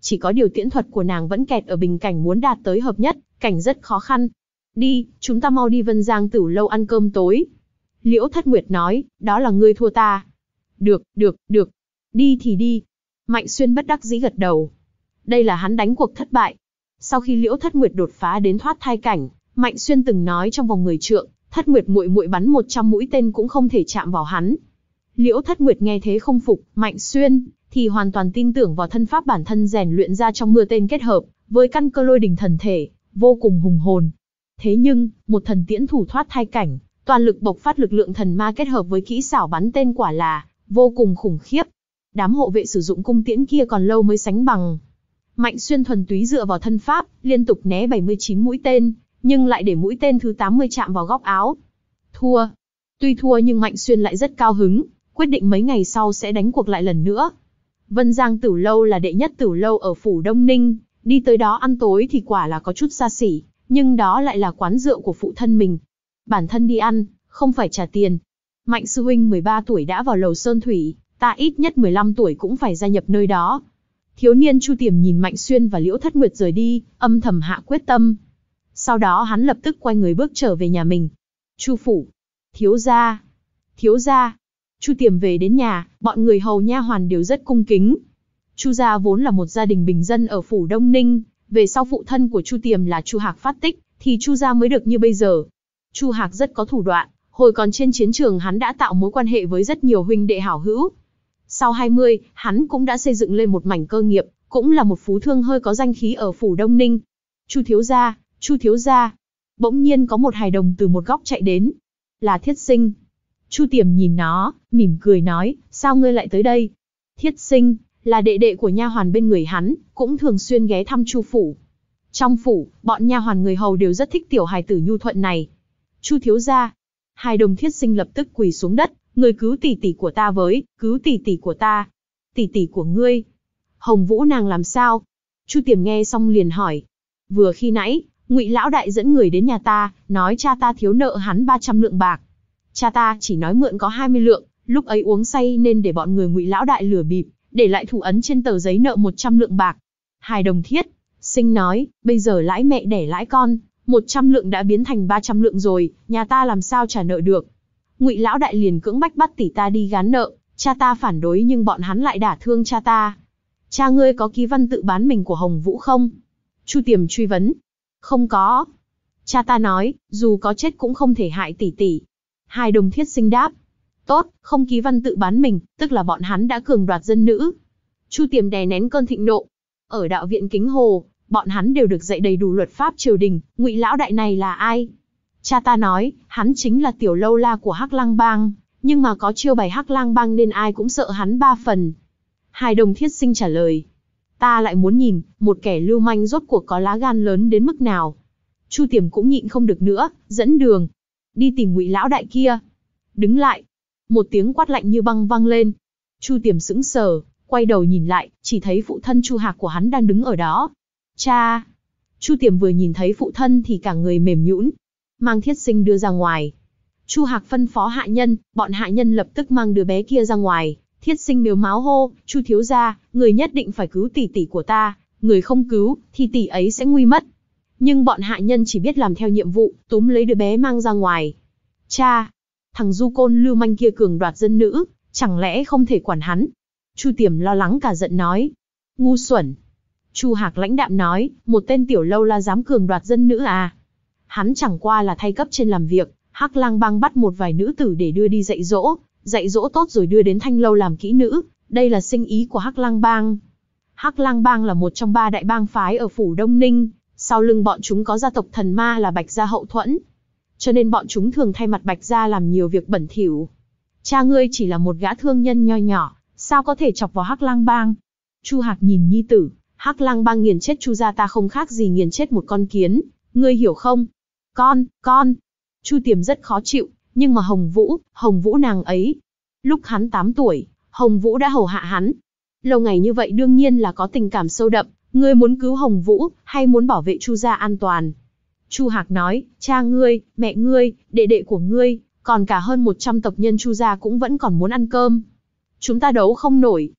Chỉ có điều tiễn thuật của nàng vẫn kẹt ở bình cảnh muốn đạt tới hợp nhất, cảnh rất khó khăn. Đi, chúng ta mau đi Vân Giang Tửu lâu ăn cơm tối. Liễu Thất Nguyệt nói, đó là ngươi thua ta. Được, được, được. Đi thì đi. Mạnh Xuyên bất đắc dĩ gật đầu. Đây là hắn đánh cuộc thất bại. Sau khi Liễu Thất Nguyệt đột phá đến thoát thai cảnh, Mạnh Xuyên từng nói trong vòng mười trượng, Thất Nguyệt muội muội bắn một trăm mũi tên cũng không thể chạm vào hắn. Liễu Thất Nguyệt nghe thế không phục, Mạnh Xuyên thì hoàn toàn tin tưởng vào thân pháp bản thân rèn luyện ra trong mưa tên kết hợp với căn cơ lôi đình thần thể, vô cùng hùng hồn. Thế nhưng, một thần tiễn thủ thoát thai cảnh, toàn lực bộc phát lực lượng thần ma kết hợp với kỹ xảo bắn tên quả là vô cùng khủng khiếp. Đám hộ vệ sử dụng cung tiễn kia còn lâu mới sánh bằng. Mạnh Xuyên thuần túy dựa vào thân pháp, liên tục né bảy mươi chín mũi tên, nhưng lại để mũi tên thứ tám mươi chạm vào góc áo. Thua. Tuy thua nhưng Mạnh Xuyên lại rất cao hứng, quyết định mấy ngày sau sẽ đánh cuộc lại lần nữa. Vân Giang Tửu lâu là đệ nhất tửu lâu ở phủ Đông Ninh, đi tới đó ăn tối thì quả là có chút xa xỉ, nhưng đó lại là quán rượu của phụ thân mình. Bản thân đi ăn, không phải trả tiền. Mạnh sư huynh mười ba tuổi đã vào lầu Sơn Thủy, ta ít nhất mười lăm tuổi cũng phải gia nhập nơi đó. Thiếu niên Chu Tiềm nhìn Mạnh Xuyên và Liễu Thất Nguyệt rời đi, âm thầm hạ quyết tâm. Sau đó hắn lập tức quay người bước trở về nhà mình. Chu phủ. Thiếu gia. Thiếu gia. Chu Tiềm về đến nhà, bọn người hầu nha hoàn đều rất cung kính. Chu gia vốn là một gia đình bình dân ở phủ Đông Ninh, về sau phụ thân của Chu Tiềm là Chu Hạc phát tích, thì Chu gia mới được như bây giờ. Chu Hạc rất có thủ đoạn, hồi còn trên chiến trường hắn đã tạo mối quan hệ với rất nhiều huynh đệ hảo hữu. Sau hai mươi, hắn cũng đã xây dựng lên một mảnh cơ nghiệp, cũng là một phú thương hơi có danh khí ở phủ Đông Ninh. Chu thiếu gia, Chu thiếu gia. Bỗng nhiên có một hài đồng từ một góc chạy đến. Là Thiết Sinh. Chu Tiềm nhìn nó, mỉm cười nói, sao ngươi lại tới đây? Thiết Sinh là đệ đệ của nha hoàn bên người hắn, cũng thường xuyên ghé thăm Chu phủ. Trong phủ, bọn nha hoàn người hầu đều rất thích tiểu hài tử nhu thuận này. Chu thiếu gia. Hài đồng Thiết Sinh lập tức quỳ xuống đất, người cứu tỷ tỷ của ta với, cứu tỷ tỷ của ta. Tỷ tỷ của ngươi? Hồng Vũ nàng làm sao? Chu Tiềm nghe xong liền hỏi. Vừa khi nãy, Ngụy lão đại dẫn người đến nhà ta, nói cha ta thiếu nợ hắn ba trăm lượng bạc. Cha ta chỉ nói mượn có hai mươi lượng, lúc ấy uống say nên để bọn người Ngụy lão đại lừa bịp, để lại thủ ấn trên tờ giấy nợ một trăm lượng bạc. Hài đồng Thiết Sinh nói, bây giờ lãi mẹ đẻ lãi con, một trăm lượng đã biến thành ba trăm lượng rồi, nhà ta làm sao trả nợ được? Ngụy lão đại liền cưỡng bách bắt tỷ ta đi gán nợ, cha ta phản đối nhưng bọn hắn lại đả thương cha ta. Cha ngươi có ký văn tự bán mình của Hồng Vũ không? Chu Tiềm truy vấn. Không có. Cha ta nói, dù có chết cũng không thể hại tỷ tỷ. Hài đồng Thiết Sinh đáp. Tốt, không ký văn tự bán mình, tức là bọn hắn đã cường đoạt dân nữ. Chu Tiềm đè nén cơn thịnh nộ. Ở đạo viện Kính Hồ, bọn hắn đều được dạy đầy đủ luật pháp triều đình, Ngụy lão đại này là ai? Cha ta nói, hắn chính là tiểu lâu la của Hắc Lang Bang, nhưng mà có chiêu bày Hắc Lang Bang nên ai cũng sợ hắn ba phần. Hài đồng Thiết Sinh trả lời. Ta lại muốn nhìn, một kẻ lưu manh rốt cuộc có lá gan lớn đến mức nào. Chu Tiềm cũng nhịn không được nữa, dẫn đường. Đi tìm Ngụy lão đại kia. Đứng lại. Một tiếng quát lạnh như băng vang lên. Chu Tiềm sững sờ, quay đầu nhìn lại, chỉ thấy phụ thân Chu Hạc của hắn đang đứng ở đó. Cha! Chu Tiềm vừa nhìn thấy phụ thân thì cả người mềm nhũn, mang Thiết Sinh đưa ra ngoài. Chu Hạc phân phó hạ nhân, bọn hạ nhân lập tức mang đứa bé kia ra ngoài. Thiết Sinh mếu máo hô, Chu thiếu gia, người nhất định phải cứu tỷ tỷ của ta, người không cứu, thì tỷ ấy sẽ nguy mất. Nhưng bọn hạ nhân chỉ biết làm theo nhiệm vụ, túm lấy đứa bé mang ra ngoài. Cha! Thằng du côn lưu manh kia cường đoạt dân nữ, chẳng lẽ không thể quản hắn? Chu Tiềm lo lắng cả giận nói. Ngu xuẩn! Chu Hạc lãnh đạm nói, một tên tiểu lâu la dám cường đoạt dân nữ à? Hắn chẳng qua là thay cấp trên làm việc, Hắc Lang Bang bắt một vài nữ tử để đưa đi dạy dỗ, dạy dỗ tốt rồi đưa đến Thanh lâu làm kỹ nữ, đây là sinh ý của Hắc Lang Bang. Hắc Lang Bang là một trong ba đại bang phái ở phủ Đông Ninh, sau lưng bọn chúng có gia tộc thần ma là Bạch gia hậu thuẫn, cho nên bọn chúng thường thay mặt Bạch gia làm nhiều việc bẩn thỉu. Cha ngươi chỉ là một gã thương nhân nho nhỏ, sao có thể chọc vào Hắc Lang Bang? Chu Hạc nhìn nhi tử, Hắc Lang Bang nghiền chết Chu gia ta không khác gì nghiền chết một con kiến, ngươi hiểu không? Con, con. Chu Tiềm rất khó chịu, nhưng mà Hồng Vũ, Hồng Vũ nàng ấy. Lúc hắn tám tuổi, Hồng Vũ đã hầu hạ hắn. Lâu ngày như vậy đương nhiên là có tình cảm sâu đậm, ngươi muốn cứu Hồng Vũ, hay muốn bảo vệ Chu gia an toàn? Chu Hạc nói, cha ngươi, mẹ ngươi, đệ đệ của ngươi, còn cả hơn một trăm tộc nhân Chu gia cũng vẫn còn muốn ăn cơm. Chúng ta đấu không nổi.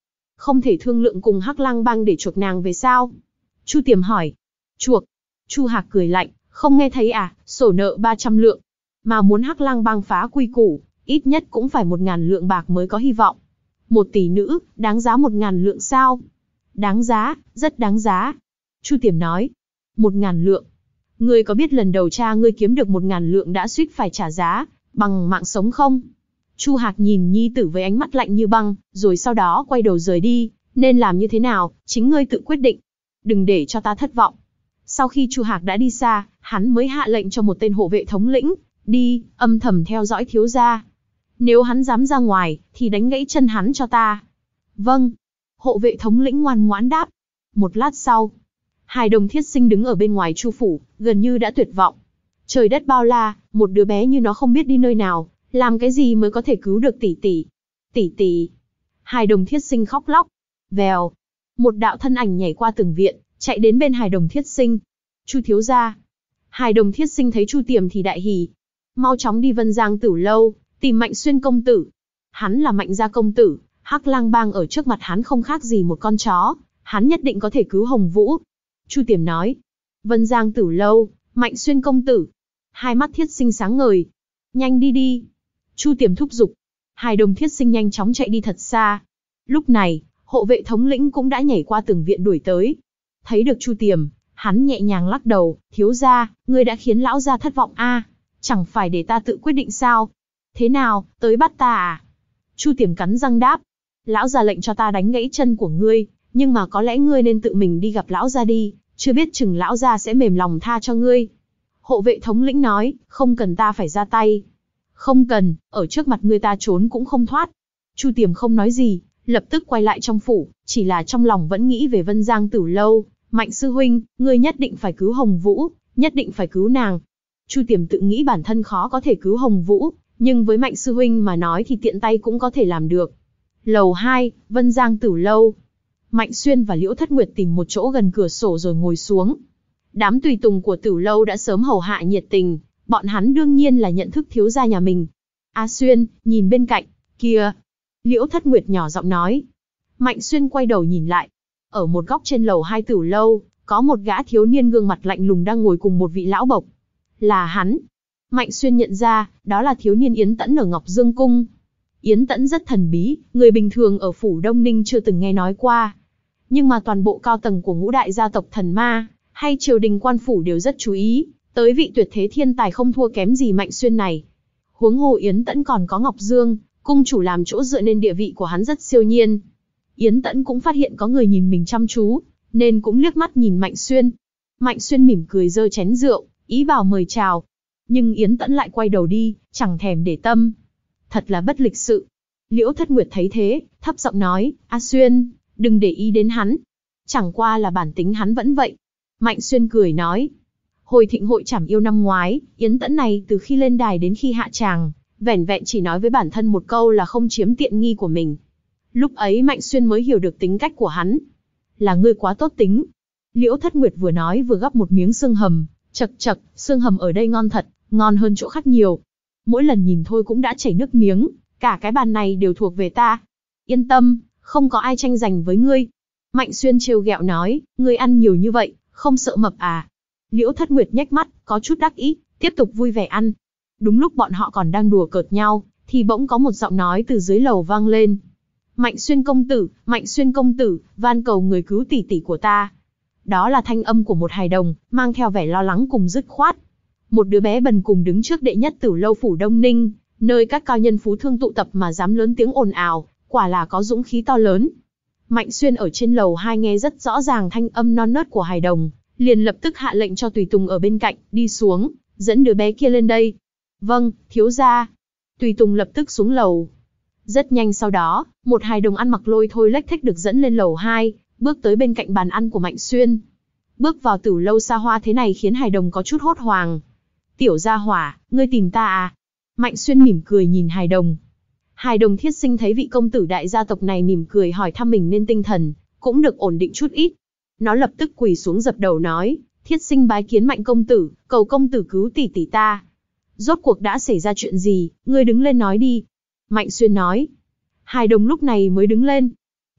không thể thương lượng cùng Hắc Lang Bang để chuộc nàng về sao? Chu Tiềm hỏi. Chuộc? Chu Hạc cười lạnh, không nghe thấy à, sổ nợ ba trăm lượng. Mà muốn Hắc Lang Bang phá quy củ, ít nhất cũng phải một ngàn lượng bạc mới có hy vọng. Một tỷ nữ, đáng giá một ngàn lượng sao? Đáng giá, rất đáng giá. Chu Tiềm nói. Một ngàn lượng. Ngươi có biết lần đầu cha ngươi kiếm được một ngàn lượng đã suýt phải trả giá, bằng mạng sống không? Chu Hạc nhìn nhi tử với ánh mắt lạnh như băng, rồi sau đó quay đầu rời đi. Nên làm như thế nào, chính ngươi tự quyết định. Đừng để cho ta thất vọng. Sau khi Chu Hạc đã đi xa, hắn mới hạ lệnh cho một tên hộ vệ thống lĩnh, đi, âm thầm theo dõi thiếu gia. Nếu hắn dám ra ngoài, thì đánh gãy chân hắn cho ta. Vâng. Hộ vệ thống lĩnh ngoan ngoãn đáp. Một lát sau, Hài Đồng Thiết Sinh đứng ở bên ngoài Chu phủ, gần như đã tuyệt vọng. Trời đất bao la, một đứa bé như nó không biết đi nơi nào, làm cái gì mới có thể cứu được tỷ tỷ. Tỷ tỷ. Hài Đồng Thiết Sinh khóc lóc. Vèo. Một đạo thân ảnh nhảy qua tường viện, chạy đến bên Hài Đồng Thiết Sinh. Chu thiếu gia. Hài Đồng Thiết Sinh thấy Chu Tiềm thì đại hỉ. Mau chóng đi Vân Giang Tử lâu, tìm Mạnh Xuyên công tử. Hắn là Mạnh gia công tử, Hắc Lang Bang ở trước mặt hắn không khác gì một con chó, hắn nhất định có thể cứu Hồng Vũ. Chu Tiềm nói. Vân Giang Tử lâu, Mạnh Xuyên công tử. Hai mắt Thiết Sinh sáng ngời. Nhanh đi đi. Chu Tiềm thúc giục. Hài Đồng Thiết Sinh nhanh chóng chạy đi thật xa. Lúc này, hộ vệ thống lĩnh cũng đã nhảy qua tường viện đuổi tới. Thấy được Chu Tiềm, hắn nhẹ nhàng lắc đầu, thiếu gia, ngươi đã khiến lão gia thất vọng a, chẳng phải để ta tự quyết định sao? Thế nào, tới bắt ta à? Chu Tiềm cắn răng đáp, lão gia lệnh cho ta đánh gãy chân của ngươi, nhưng mà có lẽ ngươi nên tự mình đi gặp lão gia đi, chưa biết chừng lão gia sẽ mềm lòng tha cho ngươi. Hộ vệ thống lĩnh nói, không cần ta phải ra tay. Không cần, ở trước mặt ngươi ta trốn cũng không thoát. Chu Tiềm không nói gì, lập tức quay lại trong phủ, chỉ là trong lòng vẫn nghĩ về Vân Giang Tử lâu. Mạnh sư huynh, ngươi nhất định phải cứu Hồng Vũ, nhất định phải cứu nàng. Chu Tiềm tự nghĩ bản thân khó có thể cứu Hồng Vũ, nhưng với Mạnh sư huynh mà nói thì tiện tay cũng có thể làm được. Lầu hai, Vân Giang Tử lâu. Mạnh Xuyên và Liễu Thất Nguyệt tìm một chỗ gần cửa sổ rồi ngồi xuống. Đám tùy tùng của Tử lâu đã sớm hầu hạ nhiệt tình, bọn hắn đương nhiên là nhận thức thiếu gia nhà mình. A Xuyên, nhìn bên cạnh, kia. Liễu Thất Nguyệt nhỏ giọng nói. Mạnh Xuyên quay đầu nhìn lại. Ở một góc trên lầu hai Tử lâu, có một gã thiếu niên gương mặt lạnh lùng đang ngồi cùng một vị lão bộc. Là hắn. Mạnh Xuyên nhận ra, đó là thiếu niên Yến Tẫn ở Ngọc Dương Cung. Yến Tẫn rất thần bí, người bình thường ở phủ Đông Ninh chưa từng nghe nói qua. Nhưng mà toàn bộ cao tầng của ngũ đại gia tộc thần ma, hay triều đình quan phủ đều rất chú ý, tới vị tuyệt thế thiên tài không thua kém gì Mạnh Xuyên này. Huống hồ Yến Tẫn còn có Ngọc Dương, cung chủ làm chỗ dựa nên địa vị của hắn rất siêu nhiên. Yến Tẫn cũng phát hiện có người nhìn mình chăm chú, nên cũng liếc mắt nhìn Mạnh Xuyên. Mạnh Xuyên mỉm cười giơ chén rượu, ý bảo mời chào. Nhưng Yến Tẫn lại quay đầu đi, chẳng thèm để tâm. Thật là bất lịch sự. Liễu Thất Nguyệt thấy thế, thấp giọng nói, A Xuyên, đừng để ý đến hắn. Chẳng qua là bản tính hắn vẫn vậy. Mạnh Xuyên cười nói. Hồi thịnh hội trảm yêu năm ngoái, Yến Tẫn này từ khi lên đài đến khi hạ tràng, vẻn vẹn chỉ nói với bản thân một câu là không chiếm tiện nghi của mình. Lúc ấy Mạnh Xuyên mới hiểu được tính cách của hắn. Là ngươi quá tốt tính. Liễu Thất Nguyệt vừa nói vừa gắp một miếng xương hầm, chậc chậc, xương hầm ở đây ngon thật, ngon hơn chỗ khác nhiều. Mỗi lần nhìn thôi cũng đã chảy nước miếng, cả cái bàn này đều thuộc về ta. Yên tâm, không có ai tranh giành với ngươi. Mạnh Xuyên trêu ghẹo nói, ngươi ăn nhiều như vậy, không sợ mập à? Liễu Thất Nguyệt nhếch mắt, có chút đắc ý, tiếp tục vui vẻ ăn. Đúng lúc bọn họ còn đang đùa cợt nhau, thì bỗng có một giọng nói từ dưới lầu vang lên. Mạnh Xuyên công tử, Mạnh Xuyên công tử, van cầu người cứu tỷ tỷ của ta. Đó là thanh âm của một hài đồng, mang theo vẻ lo lắng cùng dứt khoát. Một đứa bé bần cùng đứng trước đệ nhất Tử lâu phủ Đông Ninh, nơi các cao nhân phú thương tụ tập mà dám lớn tiếng ồn ào, quả là có dũng khí to lớn. Mạnh Xuyên ở trên lầu hai nghe rất rõ ràng thanh âm non nớt của hài đồng, liền lập tức hạ lệnh cho tùy tùng ở bên cạnh, đi xuống, dẫn đứa bé kia lên đây. Vâng, thiếu gia. Tùy tùng lập tức xuống lầu. Rất nhanh sau đó, một hài đồng ăn mặc lôi thôi lếch thếch được dẫn lên lầu hai, bước tới bên cạnh bàn ăn của Mạnh Xuyên. Bước vào Tử lâu xa hoa thế này khiến hài đồng có chút hốt hoảng. Tiểu gia hỏa, ngươi tìm ta à? Mạnh Xuyên mỉm cười nhìn hài đồng. Hài đồng Thiết Sinh thấy vị công tử đại gia tộc này mỉm cười hỏi thăm mình nên tinh thần cũng được ổn định chút ít. Nó lập tức quỳ xuống dập đầu nói, Thiết Sinh bái kiến Mạnh công tử, cầu công tử cứu tỷ tỷ ta. Rốt cuộc đã xảy ra chuyện gì, ngươi đứng lên nói đi. Mạnh Xuyên nói. Hài đồng lúc này mới đứng lên.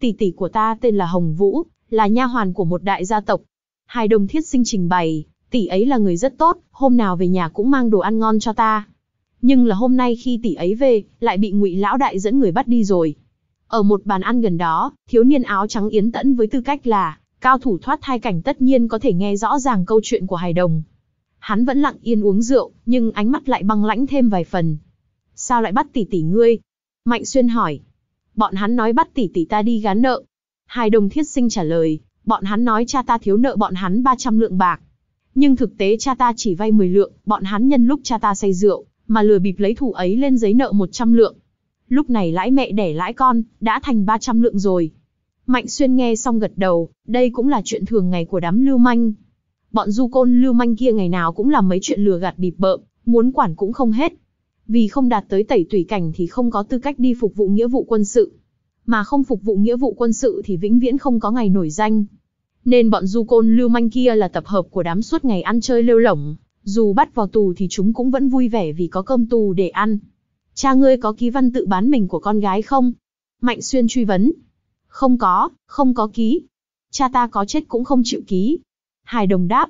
tỷ tỷ của ta tên là Hồng Vũ, là nha hoàn của một đại gia tộc. Hài Đồng Thiết Sinh trình bày, tỷ ấy là người rất tốt, hôm nào về nhà cũng mang đồ ăn ngon cho ta. Nhưng là hôm nay khi tỷ ấy về, lại bị Ngụy lão đại dẫn người bắt đi rồi. Ở một bàn ăn gần đó, thiếu niên áo trắng Yến Tẫn với tư cách là cao thủ thoát thai cảnh tất nhiên có thể nghe rõ ràng câu chuyện của Hài Đồng. Hắn vẫn lặng yên uống rượu, nhưng ánh mắt lại băng lãnh thêm vài phần. Sao lại bắt tỷ tỷ ngươi? Mạnh Xuyên hỏi. Bọn hắn nói bắt tỷ tỷ ta đi gán nợ. Hài Đồng Thiết Sinh trả lời, bọn hắn nói cha ta thiếu nợ bọn hắn ba trăm lượng bạc. Nhưng thực tế cha ta chỉ vay mười lượng, bọn hắn nhân lúc cha ta say rượu, mà lừa bịp lấy thủ ấy lên giấy nợ một trăm lượng. Lúc này lãi mẹ đẻ lãi con, đã thành ba trăm lượng rồi. Mạnh Xuyên nghe xong gật đầu, đây cũng là chuyện thường ngày của đám lưu manh. Bọn du côn lưu manh kia ngày nào cũng làm mấy chuyện lừa gạt bịp bợm, muốn quản cũng không hết. Vì không đạt tới tẩy tủy cảnh thì không có tư cách đi phục vụ nghĩa vụ quân sự. Mà không phục vụ nghĩa vụ quân sự thì vĩnh viễn không có ngày nổi danh. Nên bọn du côn lưu manh kia là tập hợp của đám suốt ngày ăn chơi lêu lổng. Dù bắt vào tù thì chúng cũng vẫn vui vẻ vì có cơm tù để ăn. Cha ngươi có ký văn tự bán mình của con gái không? Mạnh Xuyên truy vấn. Không có, không có ký. Cha ta có chết cũng không chịu ký. Hài Đồng đáp.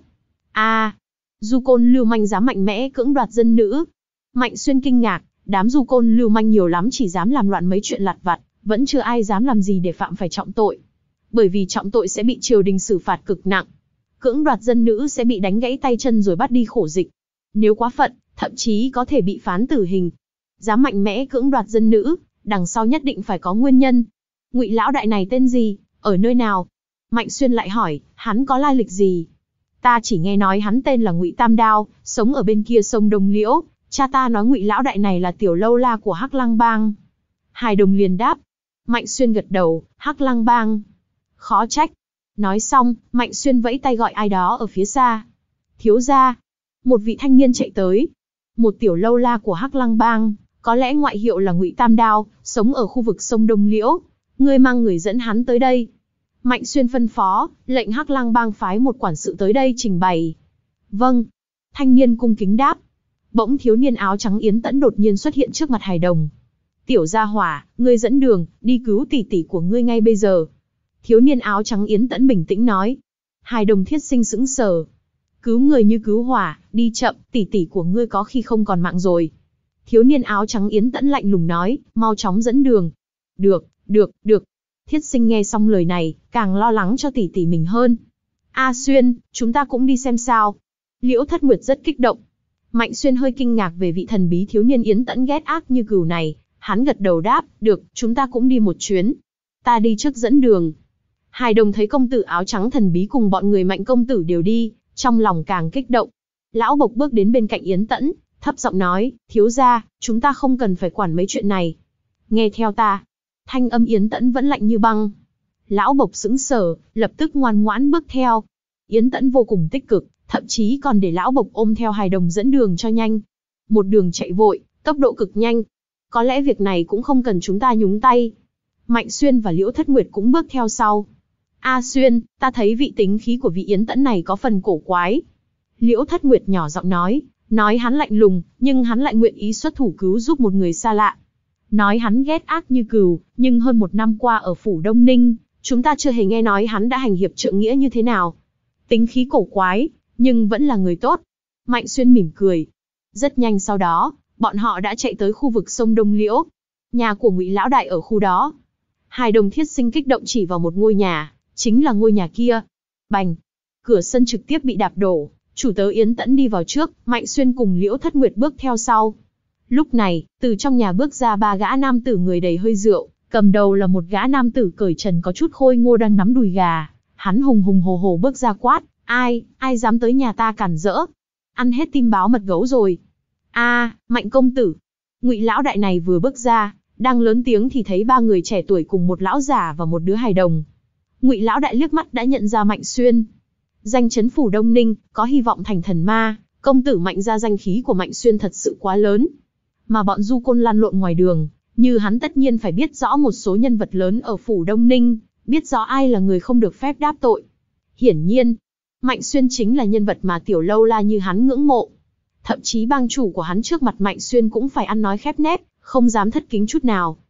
À, du côn lưu manh dám mạnh mẽ cưỡng đoạt dân nữ. Mạnh Xuyên kinh ngạc, đám du côn lưu manh nhiều lắm chỉ dám làm loạn mấy chuyện lặt vặt, vẫn chưa ai dám làm gì để phạm phải trọng tội. Bởi vì trọng tội sẽ bị triều đình xử phạt cực nặng. Cưỡng đoạt dân nữ sẽ bị đánh gãy tay chân rồi bắt đi khổ dịch. Nếu quá phận, thậm chí có thể bị phán tử hình. Dám mạnh mẽ cưỡng đoạt dân nữ, đằng sau nhất định phải có nguyên nhân. Ngụy lão đại này tên gì, ở nơi nào? Mạnh Xuyên lại hỏi, hắn có lai lịch gì? Ta chỉ nghe nói hắn tên là Ngụy Tam Đao, sống ở bên kia sông Đông Liễu. Cha ta nói Ngụy lão đại này là tiểu lâu la của Hắc Lăng Bang. Hài Đồng liền đáp. Mạnh Xuyên gật đầu, Hắc Lăng Bang. Khó trách. Nói xong, Mạnh Xuyên vẫy tay gọi ai đó ở phía xa. Thiếu gia. Một vị thanh niên chạy tới. Một tiểu lâu la của Hắc Lăng Bang, có lẽ ngoại hiệu là Ngụy Tam Đao, sống ở khu vực sông Đông Liễu. Ngươi mang người dẫn hắn tới đây. Mạnh Xuyên phân phó, lệnh Hắc Lăng Bang phái một quản sự tới đây trình bày. Vâng. Thanh niên cung kính đáp. Bỗng thiếu niên áo trắng Yến Tẫn đột nhiên xuất hiện trước mặt Hài Đồng. Tiểu gia hỏa, ngươi dẫn đường, đi cứu tỷ tỷ của ngươi ngay bây giờ. Thiếu niên áo trắng Yến Tẫn bình tĩnh nói. Hài Đồng Thiết Sinh sững sờ. Cứu người như cứu hỏa, đi chậm, tỷ tỷ của ngươi có khi không còn mạng rồi. Thiếu niên áo trắng Yến Tẫn lạnh lùng nói, mau chóng dẫn đường. Được, được, được. Thiết Sinh nghe xong lời này, càng lo lắng cho tỷ tỷ mình hơn. A Xuyên, chúng ta cũng đi xem sao. Liễu Thất Nguyệt rất kích động. Mạnh Xuyên hơi kinh ngạc về vị thần bí thiếu niên Yến Tẫn ghét ác như cừu này. Hắn gật đầu đáp, được, chúng ta cũng đi một chuyến. Ta đi trước dẫn đường. Hài Đồng thấy công tử áo trắng thần bí cùng bọn người Mạnh công tử đều đi, trong lòng càng kích động. Lão Bộc bước đến bên cạnh Yến Tẫn, thấp giọng nói, thiếu gia, chúng ta không cần phải quản mấy chuyện này. Nghe theo ta. Thanh âm Yến Tẫn vẫn lạnh như băng. Lão Bộc sững sờ, lập tức ngoan ngoãn bước theo. Yến Tẫn vô cùng tích cực, thậm chí còn để Lão Bộc ôm theo Hài Đồng dẫn đường cho nhanh. Một đường chạy vội, tốc độ cực nhanh. Có lẽ việc này cũng không cần chúng ta nhúng tay. Mạnh Xuyên và Liễu Thất Nguyệt cũng bước theo sau. A Xuyên, ta thấy vị tính khí của vị Yến Tẫn này có phần cổ quái. Liễu Thất Nguyệt nhỏ giọng nói, nói hắn lạnh lùng, nhưng hắn lại nguyện ý xuất thủ cứu giúp một người xa lạ. Nói hắn ghét ác như cừu, nhưng hơn một năm qua ở phủ Đông Ninh, chúng ta chưa hề nghe nói hắn đã hành hiệp trượng nghĩa như thế nào. Tính khí cổ quái, nhưng vẫn là người tốt. Mạnh Xuyên mỉm cười. Rất nhanh sau đó, bọn họ đã chạy tới khu vực sông Đông Liễu. Nhà của Ngụy lão đại ở khu đó. Hài Đồng Thiết Sinh kích động chỉ vào một ngôi nhà, chính là ngôi nhà kia. Bành! Cửa sân trực tiếp bị đạp đổ, chủ tớ Yến Tẫn đi vào trước, Mạnh Xuyên cùng Liễu Thất Nguyệt bước theo sau. Lúc này, từ trong nhà bước ra ba gã nam tử người đầy hơi rượu, cầm đầu là một gã nam tử cởi trần có chút khôi ngô đang nắm đùi gà. Hắn hùng hùng hồ hồ bước ra quát, ai, ai dám tới nhà ta cản rỡ? Ăn hết tim báo mật gấu rồi. A, Mạnh công tử. Ngụy lão đại này vừa bước ra, đang lớn tiếng thì thấy ba người trẻ tuổi cùng một lão giả và một đứa hài đồng. Ngụy lão đại liếc mắt đã nhận ra Mạnh Xuyên. Danh chấn phủ Đông Ninh, có hy vọng thành thần ma, công tử Mạnh ra danh khí của Mạnh Xuyên thật sự quá lớn. Mà bọn du côn lăn lộn ngoài đường, như hắn tất nhiên phải biết rõ một số nhân vật lớn ở phủ Đông Ninh, biết rõ ai là người không được phép đáp tội. Hiển nhiên, Mạnh Xuyên chính là nhân vật mà tiểu lâu la như hắn ngưỡng mộ. Thậm chí bang chủ của hắn trước mặt Mạnh Xuyên cũng phải ăn nói khép nép, không dám thất kính chút nào.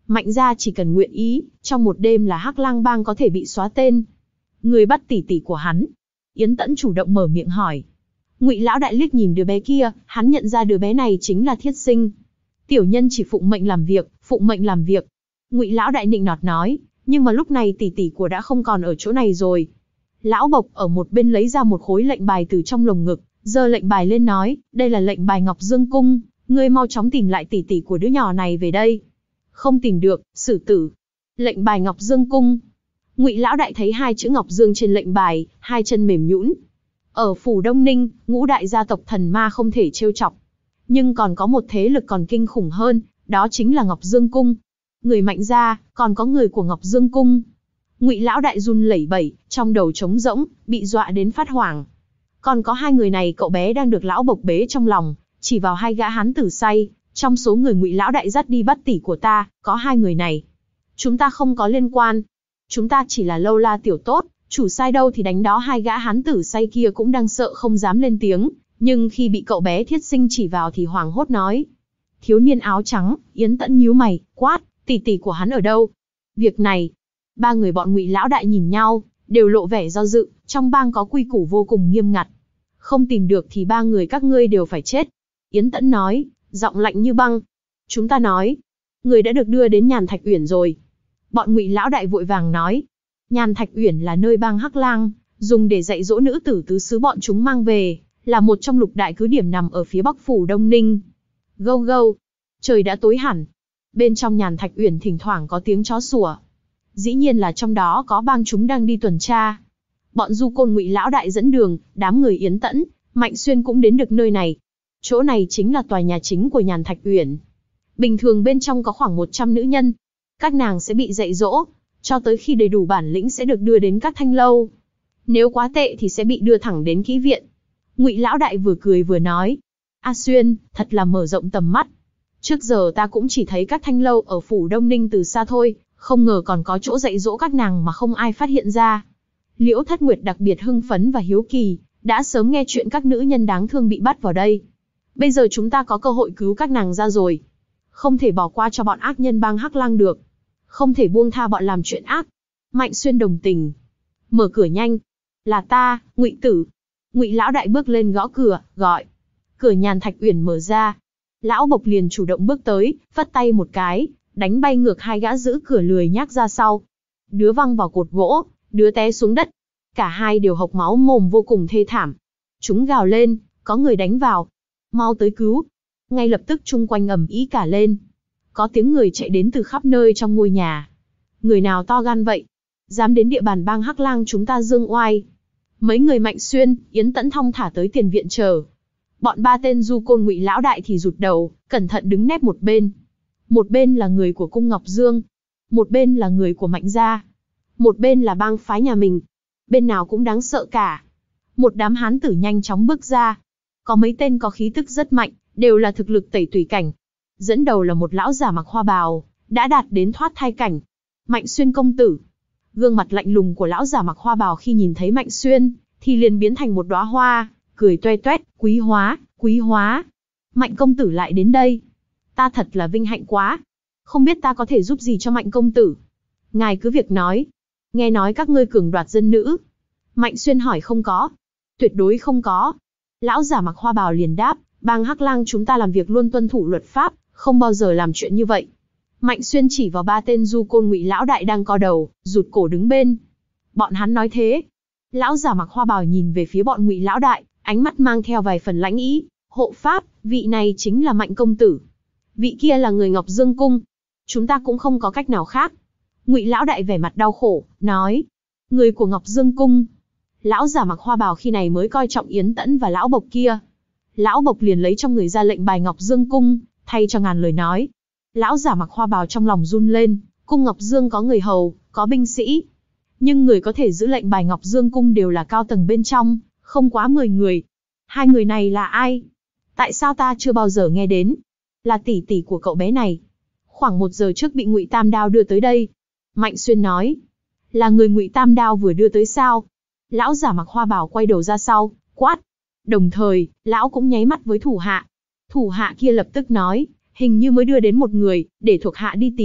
Mạnh gia chỉ cần nguyện ý, trong một đêm là Hắc Lang bang có thể bị xóa tên. Người bắt tỷ tỷ của hắn. Yến Tẫn chủ động mở miệng hỏi. Ngụy lão đại liếc nhìn đứa bé kia, hắn nhận ra đứa bé này chính là Thiết Sinh. Tiểu nhân chỉ phụng mệnh làm việc, phụng mệnh làm việc. Ngụy lão đại nịnh nọt nói, nhưng mà lúc này tỷ tỷ của đã không còn ở chỗ này rồi. Lão Bộc ở một bên lấy ra một khối lệnh bài từ trong lồng ngực, giơ lệnh bài lên nói, đây là lệnh bài Ngọc Dương Cung, ngươi mau chóng tìm lại tỷ tỷ của đứa nhỏ này về đây. Không tìm được, xử tử. Lệnh bài Ngọc Dương Cung. Ngụy lão đại thấy hai chữ Ngọc Dương trên lệnh bài, hai chân mềm nhũn. Ở phủ Đông Ninh, ngũ đại gia tộc thần ma không thể trêu chọc. Nhưng còn có một thế lực còn kinh khủng hơn, đó chính là Ngọc Dương Cung. Người Mạnh gia, còn có người của Ngọc Dương Cung. Ngụy lão đại run lẩy bẩy, trong đầu trống rỗng, bị dọa đến phát hoảng. Còn có hai người này cậu bé đang được lão Bộc bế trong lòng, chỉ vào hai gã hán tử say, trong số người Ngụy lão đại dắt đi bắt tỷ của ta, có hai người này. Chúng ta không có liên quan. Chúng ta chỉ là lâu la tiểu tốt, chủ sai đâu thì đánh đó. Hai gã hán tử say kia cũng đang sợ không dám lên tiếng, nhưng khi bị cậu bé Thiết Sinh chỉ vào thì hoảng hốt nói. Thiếu niên áo trắng, Yến Tẫn nhíu mày, quát, tỷ tỷ của hắn ở đâu? Việc này, ba người bọn Ngụy lão đại nhìn nhau, đều lộ vẻ do dự, trong bang có quy củ vô cùng nghiêm ngặt. Không tìm được thì ba người các ngươi đều phải chết. Yến Tẫn nói, giọng lạnh như băng. Chúng ta nói, người đã được đưa đến Nhàn Thạch Uyển rồi. Bọn Ngụy lão đại vội vàng nói, Nhàn Thạch Uyển là nơi bang Hắc Lang dùng để dạy dỗ nữ tử tứ xứ bọn chúng mang về, là một trong lục đại cứ điểm nằm ở phía bắc phủ Đông Ninh. Gâu gâu, trời đã tối hẳn. Bên trong Nhàn Thạch Uyển thỉnh thoảng có tiếng chó sủa. Dĩ nhiên là trong đó có bang chúng đang đi tuần tra. Bọn du côn Ngụy lão đại dẫn đường, đám người Yến Tẫn, Mạnh Xuyên cũng đến được nơi này. Chỗ này chính là tòa nhà chính của Nhàn Thạch Uyển. Bình thường bên trong có khoảng một trăm nữ nhân. Các nàng sẽ bị dạy dỗ, cho tới khi đầy đủ bản lĩnh sẽ được đưa đến các thanh lâu. Nếu quá tệ thì sẽ bị đưa thẳng đến kỹ viện. Ngụy lão đại vừa cười vừa nói, A Xuyên, thật là mở rộng tầm mắt. Trước giờ ta cũng chỉ thấy các thanh lâu ở phủ Đông Ninh từ xa thôi, không ngờ còn có chỗ dạy dỗ các nàng mà không ai phát hiện ra. Liễu Thất Nguyệt đặc biệt hưng phấn và hiếu kỳ, đã sớm nghe chuyện các nữ nhân đáng thương bị bắt vào đây. Bây giờ chúng ta có cơ hội cứu các nàng ra rồi. Không thể bỏ qua cho bọn ác nhân bang Hắc Lang được. Không thể buông tha bọn làm chuyện ác. Mạnh Xuyên đồng tình. Mở cửa nhanh. Là ta, Ngụy Tử. Ngụy lão đại bước lên gõ cửa, gọi. Cửa Nhàn Thạch Uyển mở ra. Lão Bộc liền chủ động bước tới, phất tay một cái, đánh bay ngược hai gã giữ cửa lười nhác ra sau. Đứa văng vào cột gỗ, đứa té xuống đất. Cả hai đều hộc máu mồm vô cùng thê thảm. Chúng gào lên, có người đánh vào. Mau tới cứu. Ngay lập tức chung quanh ầm ĩ cả lên. Có tiếng người chạy đến từ khắp nơi trong ngôi nhà. Người nào to gan vậy? Dám đến địa bàn bang Hắc Lang chúng ta dương oai. Mấy người Mạnh Xuyên, Yến Tẫn thong thả tới tiền viện chờ. Bọn ba tên du côn Ngụy lão đại thì rụt đầu, cẩn thận đứng nép một bên. Một bên là người của cung Ngọc Dương. Một bên là người của Mạnh gia. Một bên là bang phái nhà mình. Bên nào cũng đáng sợ cả. Một đám hán tử nhanh chóng bước ra. Có mấy tên có khí tức rất mạnh, đều là thực lực tẩy tùy cảnh. Dẫn đầu là một lão giả mặc hoa bào, đã đạt đến thoát thai cảnh. Mạnh Xuyên công tử. Gương mặt lạnh lùng của lão giả mặc hoa bào khi nhìn thấy Mạnh Xuyên, thì liền biến thành một đóa hoa, cười toe toét, quý hóa, quý hóa. Mạnh công tử lại đến đây. Ta thật là vinh hạnh quá. Không biết ta có thể giúp gì cho Mạnh công tử. Ngài cứ việc nói. Nghe nói các ngươi cường đoạt dân nữ. Mạnh Xuyên hỏi không có. Tuyệt đối không có. Lão giả mặc hoa bào liền đáp, bang Hắc Lang chúng ta làm việc luôn tuân thủ luật pháp, không bao giờ làm chuyện như vậy. Mạnh Xuyên chỉ vào ba tên du côn Ngụy lão đại đang co đầu, rụt cổ đứng bên. Bọn hắn nói thế. Lão giả mặc hoa bào nhìn về phía bọn Ngụy lão đại, ánh mắt mang theo vài phần lãnh ý. Hộ pháp, vị này chính là Mạnh công tử. Vị kia là người Ngọc Dương cung. Chúng ta cũng không có cách nào khác. Ngụy lão đại vẻ mặt đau khổ, nói. Người của Ngọc Dương cung. Lão giả mặc hoa bào khi này mới coi trọng Yến Tẫn và lão Bộc kia. Lão Bộc liền lấy trong người ra lệnh bài Ngọc Dương cung, thay cho ngàn lời nói. Lão giả mặc hoa bào trong lòng run lên, cung Ngọc Dương có người hầu, có binh sĩ. Nhưng người có thể giữ lệnh bài Ngọc Dương cung đều là cao tầng bên trong, không quá mười người. Hai người này là ai? Tại sao ta chưa bao giờ nghe đến? Là tỷ tỷ của cậu bé này. Khoảng một giờ trước bị Ngụy Tam Đao đưa tới đây. Mạnh Xuyên nói. Là người Ngụy Tam Đao vừa đưa tới sao? Lão giả mặc hoa bào quay đầu ra sau, quát. Đồng thời, lão cũng nháy mắt với thủ hạ. Thủ hạ kia lập tức nói, hình như mới đưa đến một người, để thuộc hạ đi tìm,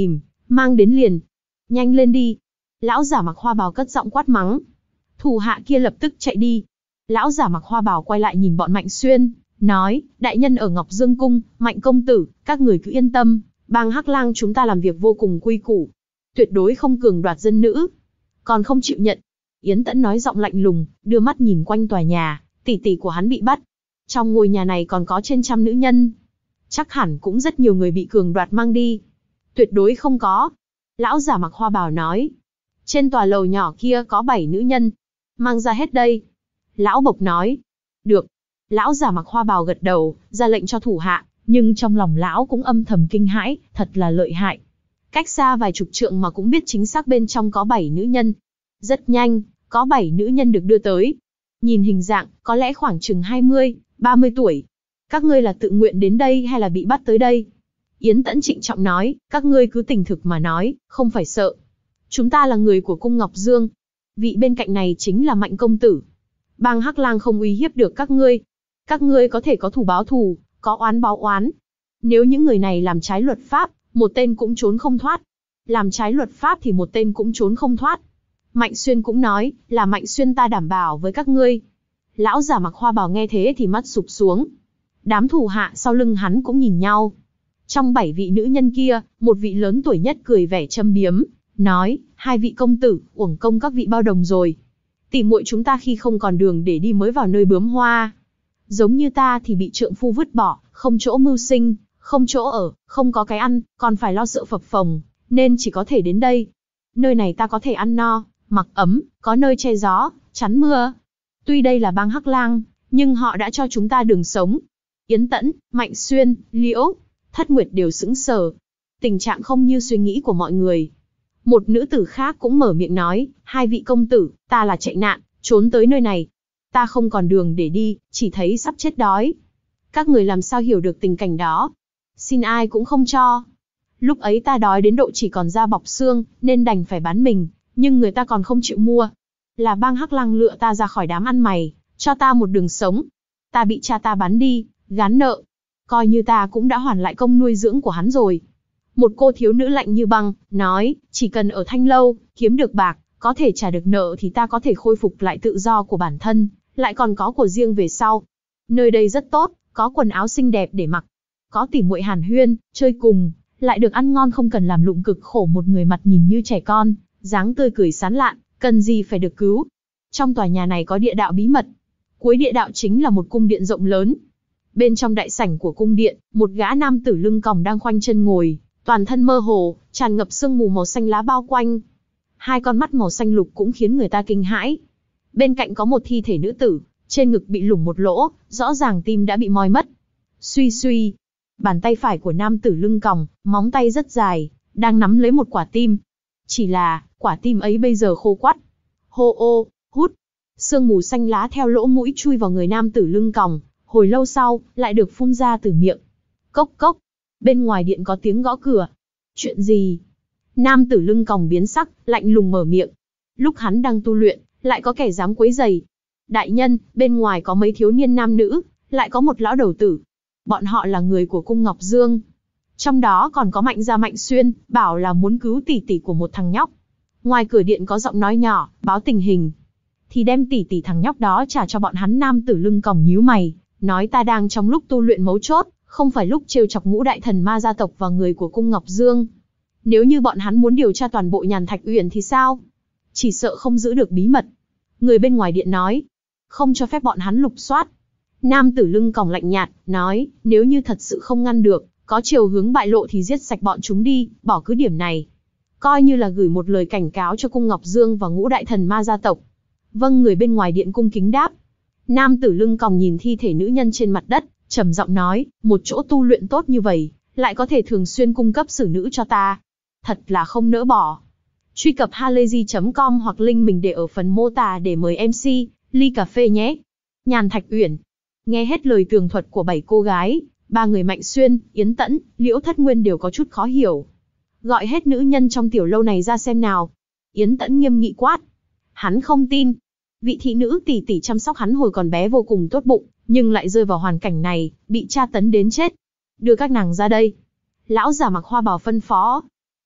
Mang đến liền. Nhanh lên đi. Lão giả mặc hoa bào cất giọng quát mắng. Thủ hạ kia lập tức chạy đi. Lão giả mặc hoa bào quay lại nhìn bọn Mạnh Xuyên, nói, đại nhân ở Ngọc Dương Cung, Mạnh công tử, các người cứ yên tâm, bang Hắc Lang chúng ta làm việc vô cùng quy củ. Tuyệt đối không cường đoạt dân nữ. Còn không chịu nhận. Yến Tẫn nói giọng lạnh lùng, đưa mắt nhìn quanh tòa nhà, tỷ tỷ của hắn bị bắt. Trong ngôi nhà này còn có trên trăm nữ nhân. Chắc hẳn cũng rất nhiều người bị cường đoạt mang đi. Tuyệt đối không có. Lão giả mặc hoa bào nói. Trên tòa lầu nhỏ kia có bảy nữ nhân. Mang ra hết đây. Lão Bộc nói. Được. Lão giả mặc hoa bào gật đầu, ra lệnh cho thủ hạ, nhưng trong lòng lão cũng âm thầm kinh hãi, thật là lợi hại. Cách xa vài chục trượng mà cũng biết chính xác bên trong có bảy nữ nhân. Rất nhanh, có bảy nữ nhân được đưa tới. Nhìn hình dạng, có lẽ khoảng chừng hai mươi, ba mươi tuổi. Các ngươi là tự nguyện đến đây hay là bị bắt tới đây? Yến Tẫn trịnh trọng nói, các ngươi cứ tình thực mà nói, không phải sợ. Chúng ta là người của cung Ngọc Dương. Vị bên cạnh này chính là Mạnh công tử. Bang Hắc Lang không uy hiếp được các ngươi. Các ngươi có thể có thù báo thù, có oán báo oán. Nếu những người này làm trái luật pháp, một tên cũng trốn không thoát. Làm trái luật pháp thì một tên cũng trốn không thoát. Mạnh Xuyên cũng nói, là Mạnh Xuyên ta đảm bảo với các ngươi. Lão giả mặc hoa bào nghe thế thì mắt sụp xuống. Đám thủ hạ sau lưng hắn cũng nhìn nhau. Trong bảy vị nữ nhân kia, một vị lớn tuổi nhất cười vẻ châm biếm, nói, hai vị công tử, uổng công các vị bao đồng rồi. Tỉ muội chúng ta khi không còn đường để đi mới vào nơi bướm hoa. Giống như ta thì bị trượng phu vứt bỏ, không chỗ mưu sinh, không chỗ ở, không có cái ăn, còn phải lo sợ phập phồng, nên chỉ có thể đến đây. Nơi này ta có thể ăn no, mặc ấm, có nơi che gió, chắn mưa. Tuy đây là bang Hắc Lang, nhưng họ đã cho chúng ta đường sống. Yến Tẫn, Mạnh Xuyên, Liễu, Thất Nguyệt đều sững sờ. Tình trạng không như suy nghĩ của mọi người. Một nữ tử khác cũng mở miệng nói, hai vị công tử, ta là chạy nạn, trốn tới nơi này. Ta không còn đường để đi, chỉ thấy sắp chết đói. Các người làm sao hiểu được tình cảnh đó? Xin ai cũng không cho. Lúc ấy ta đói đến độ chỉ còn da bọc xương, nên đành phải bán mình, nhưng người ta còn không chịu mua. Là bang Hắc Lang lựa ta ra khỏi đám ăn mày, cho ta một đường sống. Ta bị cha ta bán đi, gán nợ. Coi như ta cũng đã hoàn lại công nuôi dưỡng của hắn rồi. Một cô thiếu nữ lạnh như băng, nói, chỉ cần ở Thanh Lâu, kiếm được bạc, có thể trả được nợ thì ta có thể khôi phục lại tự do của bản thân, lại còn có của riêng về sau. Nơi đây rất tốt, có quần áo xinh đẹp để mặc, có tỉ muội hàn huyên, chơi cùng, lại được ăn ngon không cần làm lụng cực khổ một người mặt nhìn như trẻ con, dáng tươi cười sán lạn, cần gì phải được cứu. Trong tòa nhà này có địa đạo bí mật. Cuối địa đạo chính là một cung điện rộng lớn. Bên trong đại sảnh của cung điện, một gã nam tử lưng còng đang khoanh chân ngồi, toàn thân mơ hồ, tràn ngập sương mù màu xanh lá bao quanh. Hai con mắt màu xanh lục cũng khiến người ta kinh hãi. Bên cạnh có một thi thể nữ tử, trên ngực bị lủng một lỗ, rõ ràng tim đã bị moi mất. Suy suy, bàn tay phải của nam tử lưng còng, móng tay rất dài, đang nắm lấy một quả tim. Chỉ là, quả tim ấy bây giờ khô quắt. Hô ô, hút. Sương mù xanh lá theo lỗ mũi chui vào người nam tử lưng còng, hồi lâu sau, lại được phun ra từ miệng. Cốc cốc. Bên ngoài điện có tiếng gõ cửa. Chuyện gì? Nam tử lưng còng biến sắc, lạnh lùng mở miệng. Lúc hắn đang tu luyện, lại có kẻ dám quấy rầy. Đại nhân, bên ngoài có mấy thiếu niên nam nữ, lại có một lão đầu tử. Bọn họ là người của cung Ngọc Dương. Trong đó còn có Mạnh gia Mạnh Xuyên, bảo là muốn cứu tỷ tỷ của một thằng nhóc. Ngoài cửa điện có giọng nói nhỏ, báo tình hình. Thì đem tỷ tỷ thằng nhóc đó trả cho bọn hắn. Nam tử lưng còng nhíu mày, nói ta đang trong lúc tu luyện mấu chốt, không phải lúc trêu chọc ngũ đại thần ma gia tộc và người của cung Ngọc Dương. Nếu như bọn hắn muốn điều tra toàn bộ Nhàn Thạch Uyển thì sao? Chỉ sợ không giữ được bí mật. Người bên ngoài điện nói, không cho phép bọn hắn lục soát. Nam tử lưng còng lạnh nhạt, nói, nếu như thật sự không ngăn được, có chiều hướng bại lộ thì giết sạch bọn chúng đi, bỏ cứ điểm này. Coi như là gửi một lời cảnh cáo cho cung Ngọc Dương và ngũ đại thần ma gia tộc. Vâng, người bên ngoài điện cung kính đáp. Nam tử lưng còng nhìn thi thể nữ nhân trên mặt đất, trầm giọng nói, một chỗ tu luyện tốt như vậy, lại có thể thường xuyên cung cấp xử nữ cho ta. Thật là không nỡ bỏ. Truy cập halayzi chấm com hoặc link mình để ở phần mô tả để mời em xê, ly cà phê nhé. Nhàn Thạch Uyển. Nghe hết lời tường thuật của bảy cô gái, ba người Mạnh Xuyên, Yến Tẫn, Liễu Thất Nguyên đều có chút khó hiểu. Gọi hết nữ nhân trong tiểu lâu này ra xem nào. Yến Tẫn nghiêm nghị quát. Hắn không tin. Vị thị nữ tỷ tỷ chăm sóc hắn hồi còn bé vô cùng tốt bụng, nhưng lại rơi vào hoàn cảnh này, bị tra tấn đến chết. Đưa các nàng ra đây. Lão giả mặc hoa bào phân phó.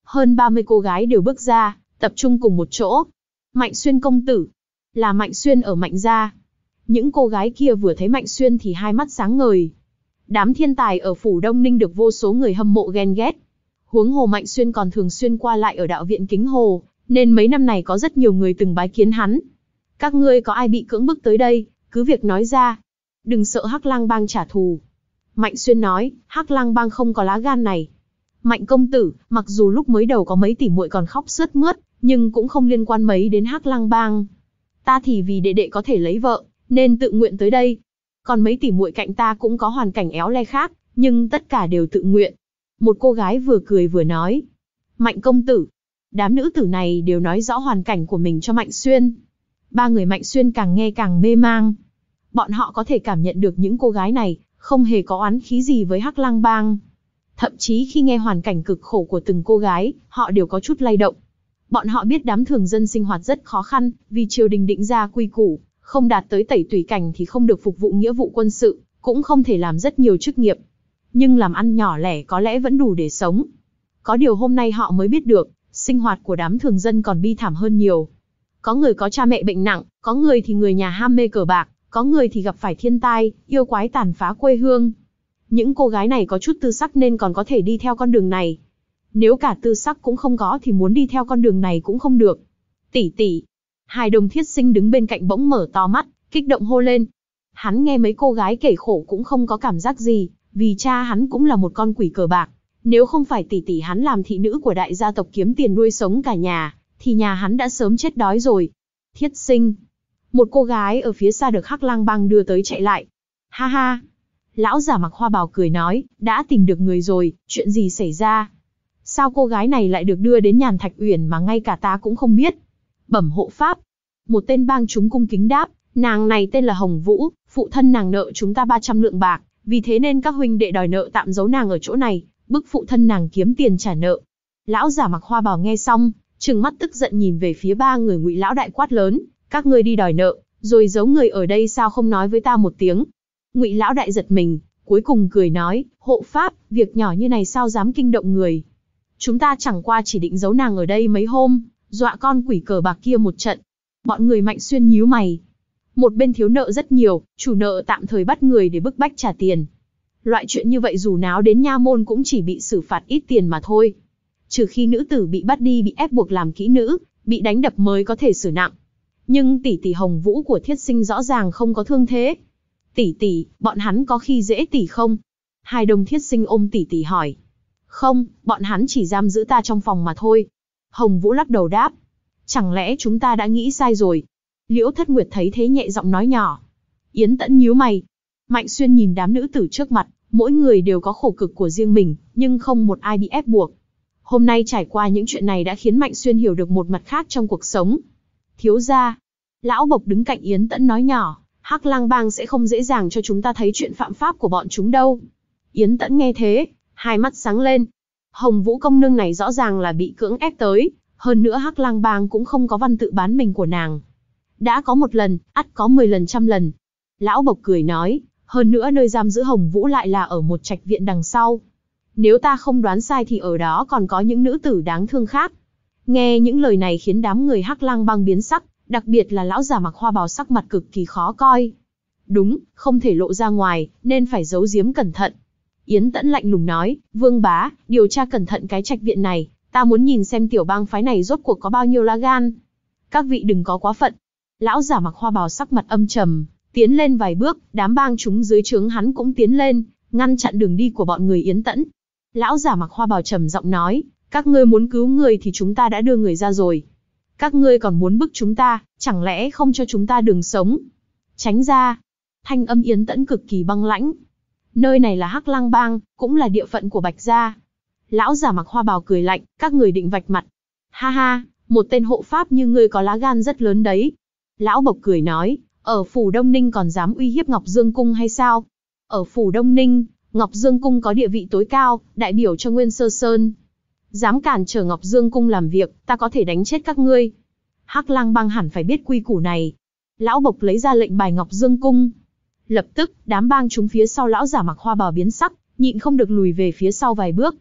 Hơn ba mươi cô gái đều bước ra, tập trung cùng một chỗ. Mạnh Xuyên công tử. Là Mạnh Xuyên ở Mạnh gia. Những cô gái kia vừa thấy Mạnh Xuyên thì hai mắt sáng ngời. Đám thiên tài ở phủ Đông Ninh được vô số người hâm mộ ghen ghét. Huống hồ Mạnh Xuyên còn thường xuyên qua lại ở đạo viện Kính Hồ, nên mấy năm này có rất nhiều người từng bái kiến hắn. Các ngươi có ai bị cưỡng bức tới đây, cứ việc nói ra. Đừng sợ Hắc Lang Bang trả thù. Mạnh Xuyên nói, Hắc Lang Bang không có lá gan này. Mạnh công tử, mặc dù lúc mới đầu có mấy tỷ muội còn khóc sướt mướt, nhưng cũng không liên quan mấy đến Hắc Lang Bang. Ta thì vì đệ đệ có thể lấy vợ, nên tự nguyện tới đây. Còn mấy tỷ muội cạnh ta cũng có hoàn cảnh éo le khác, nhưng tất cả đều tự nguyện. Một cô gái vừa cười vừa nói. Mạnh công tử. Đám nữ tử này đều nói rõ hoàn cảnh của mình cho Mạnh Xuyên. Ba người Mạnh Xuyên càng nghe càng mê mang. Bọn họ có thể cảm nhận được những cô gái này không hề có oán khí gì với Hắc Lang Bang. Thậm chí khi nghe hoàn cảnh cực khổ của từng cô gái, họ đều có chút lay động. Bọn họ biết đám thường dân sinh hoạt rất khó khăn, vì triều đình định ra quy củ, không đạt tới tẩy tùy cảnh thì không được phục vụ nghĩa vụ quân sự, cũng không thể làm rất nhiều chức nghiệp. Nhưng làm ăn nhỏ lẻ có lẽ vẫn đủ để sống. Có điều hôm nay họ mới biết được, sinh hoạt của đám thường dân còn bi thảm hơn nhiều. Có người có cha mẹ bệnh nặng, có người thì người nhà ham mê cờ bạc, có người thì gặp phải thiên tai, yêu quái tàn phá quê hương. Những cô gái này có chút tư sắc nên còn có thể đi theo con đường này. Nếu cả tư sắc cũng không có thì muốn đi theo con đường này cũng không được. Tỷ tỷ. Hai đồng thiết sinh đứng bên cạnh bỗng mở to mắt, kích động hô lên. Hắn nghe mấy cô gái kể khổ cũng không có cảm giác gì, vì cha hắn cũng là một con quỷ cờ bạc. Nếu không phải tỷ tỷ hắn làm thị nữ của đại gia tộc kiếm tiền nuôi sống cả nhà, thì nhà hắn đã sớm chết đói rồi. Thiết sinh. Một cô gái ở phía xa được Hắc Lang Bang đưa tới chạy lại. Ha ha. Lão giả mặc hoa bào cười nói, đã tìm được người rồi, chuyện gì xảy ra? Sao cô gái này lại được đưa đến Nhàn Thạch Uyển mà ngay cả ta cũng không biết? Bẩm hộ pháp. Một tên bang chúng cung kính đáp, nàng này tên là Hồng Vũ, phụ thân nàng nợ chúng ta ba trăm lượng bạc, vì thế nên các huynh đệ đòi nợ tạm giấu nàng ở chỗ này, bức phụ thân nàng kiếm tiền trả nợ. Lão giả mặc hoa bào nghe xong, trừng mắt tức giận nhìn về phía ba người Ngụy lão đại quát lớn, các ngươi đi đòi nợ, rồi giấu người ở đây sao không nói với ta một tiếng? Ngụy lão đại giật mình, cuối cùng cười nói, hộ pháp, việc nhỏ như này sao dám kinh động người? Chúng ta chẳng qua chỉ định giấu nàng ở đây mấy hôm, dọa con quỷ cờ bạc kia một trận. Bọn người Mạnh Xuyên nhíu mày. Một bên thiếu nợ rất nhiều, chủ nợ tạm thời bắt người để bức bách trả tiền. Loại chuyện như vậy dù náo đến nha môn cũng chỉ bị xử phạt ít tiền mà thôi. Trừ khi nữ tử bị bắt đi bị ép buộc làm kỹ nữ, bị đánh đập mới có thể xử nặng. Nhưng tỷ tỷ Hồng Vũ của thiết sinh rõ ràng không có thương thế. Tỷ tỷ, bọn hắn có khi dễ tỷ không? Hai đồng thiết sinh ôm tỷ tỷ hỏi. Không, bọn hắn chỉ giam giữ ta trong phòng mà thôi. Hồng Vũ lắc đầu đáp. Chẳng lẽ chúng ta đã nghĩ sai rồi? Liễu Thất Nguyệt thấy thế nhẹ giọng nói nhỏ. Yến Tẫn nhíu mày. Mạnh Xuyên nhìn đám nữ tử trước mặt, mỗi người đều có khổ cực của riêng mình, nhưng không một ai bị ép buộc. Hôm nay trải qua những chuyện này đã khiến Mạnh Xuyên hiểu được một mặt khác trong cuộc sống. Thiếu gia. Lão Bộc đứng cạnh Yến Tẫn nói nhỏ. Hắc Lang Bang sẽ không dễ dàng cho chúng ta thấy chuyện phạm pháp của bọn chúng đâu. Yến Tẫn nghe thế, hai mắt sáng lên. Hồng Vũ công nương này rõ ràng là bị cưỡng ép tới, hơn nữa Hắc Lang Bang cũng không có văn tự bán mình của nàng. Đã có một lần, ắt có mười lần trăm lần. Lão Bộc cười nói, hơn nữa nơi giam giữ Hồng Vũ lại là ở một trạch viện đằng sau. Nếu ta không đoán sai thì ở đó còn có những nữ tử đáng thương khác. Nghe những lời này khiến đám người Hắc Lang Bang biến sắc, đặc biệt là lão già mặc hoa bào sắc mặt cực kỳ khó coi. Đúng, không thể lộ ra ngoài, nên phải giấu giếm cẩn thận. Yến Tẫn lạnh lùng nói, Vương bá, điều tra cẩn thận cái trạch viện này, ta muốn nhìn xem tiểu bang phái này rốt cuộc có bao nhiêu lá gan. Các vị đừng có quá phận. Lão giả mặc hoa bào sắc mặt âm trầm, tiến lên vài bước, đám bang chúng dưới trướng hắn cũng tiến lên, ngăn chặn đường đi của bọn người Yến Tẫn. Lão giả mặc hoa bào trầm giọng nói, các ngươi muốn cứu người thì chúng ta đã đưa người ra rồi. Các ngươi còn muốn bức chúng ta, chẳng lẽ không cho chúng ta đường sống? Tránh ra. Thanh âm Yến Tẫn cực kỳ băng lãnh. Nơi này là Hắc Lang Bang, cũng là địa phận của Bạch gia. Lão giả mặc hoa bào cười lạnh, các người định vạch mặt. Ha ha, một tên hộ pháp như ngươi có lá gan rất lớn đấy. Lão Bộc cười nói, ở phủ Đông Ninh còn dám uy hiếp Ngọc Dương Cung hay sao? Ở phủ Đông Ninh, Ngọc Dương Cung có địa vị tối cao, đại biểu cho Nguyên Sơ Sơn. Dám cản trở Ngọc Dương Cung làm việc, ta có thể đánh chết các ngươi. Hắc Lang Bang hẳn phải biết quy củ này. Lão Bộc lấy ra lệnh bài Ngọc Dương Cung. Lập tức, đám bang chúng phía sau lão giả mặc hoa bào biến sắc, nhịn không được lùi về phía sau vài bước.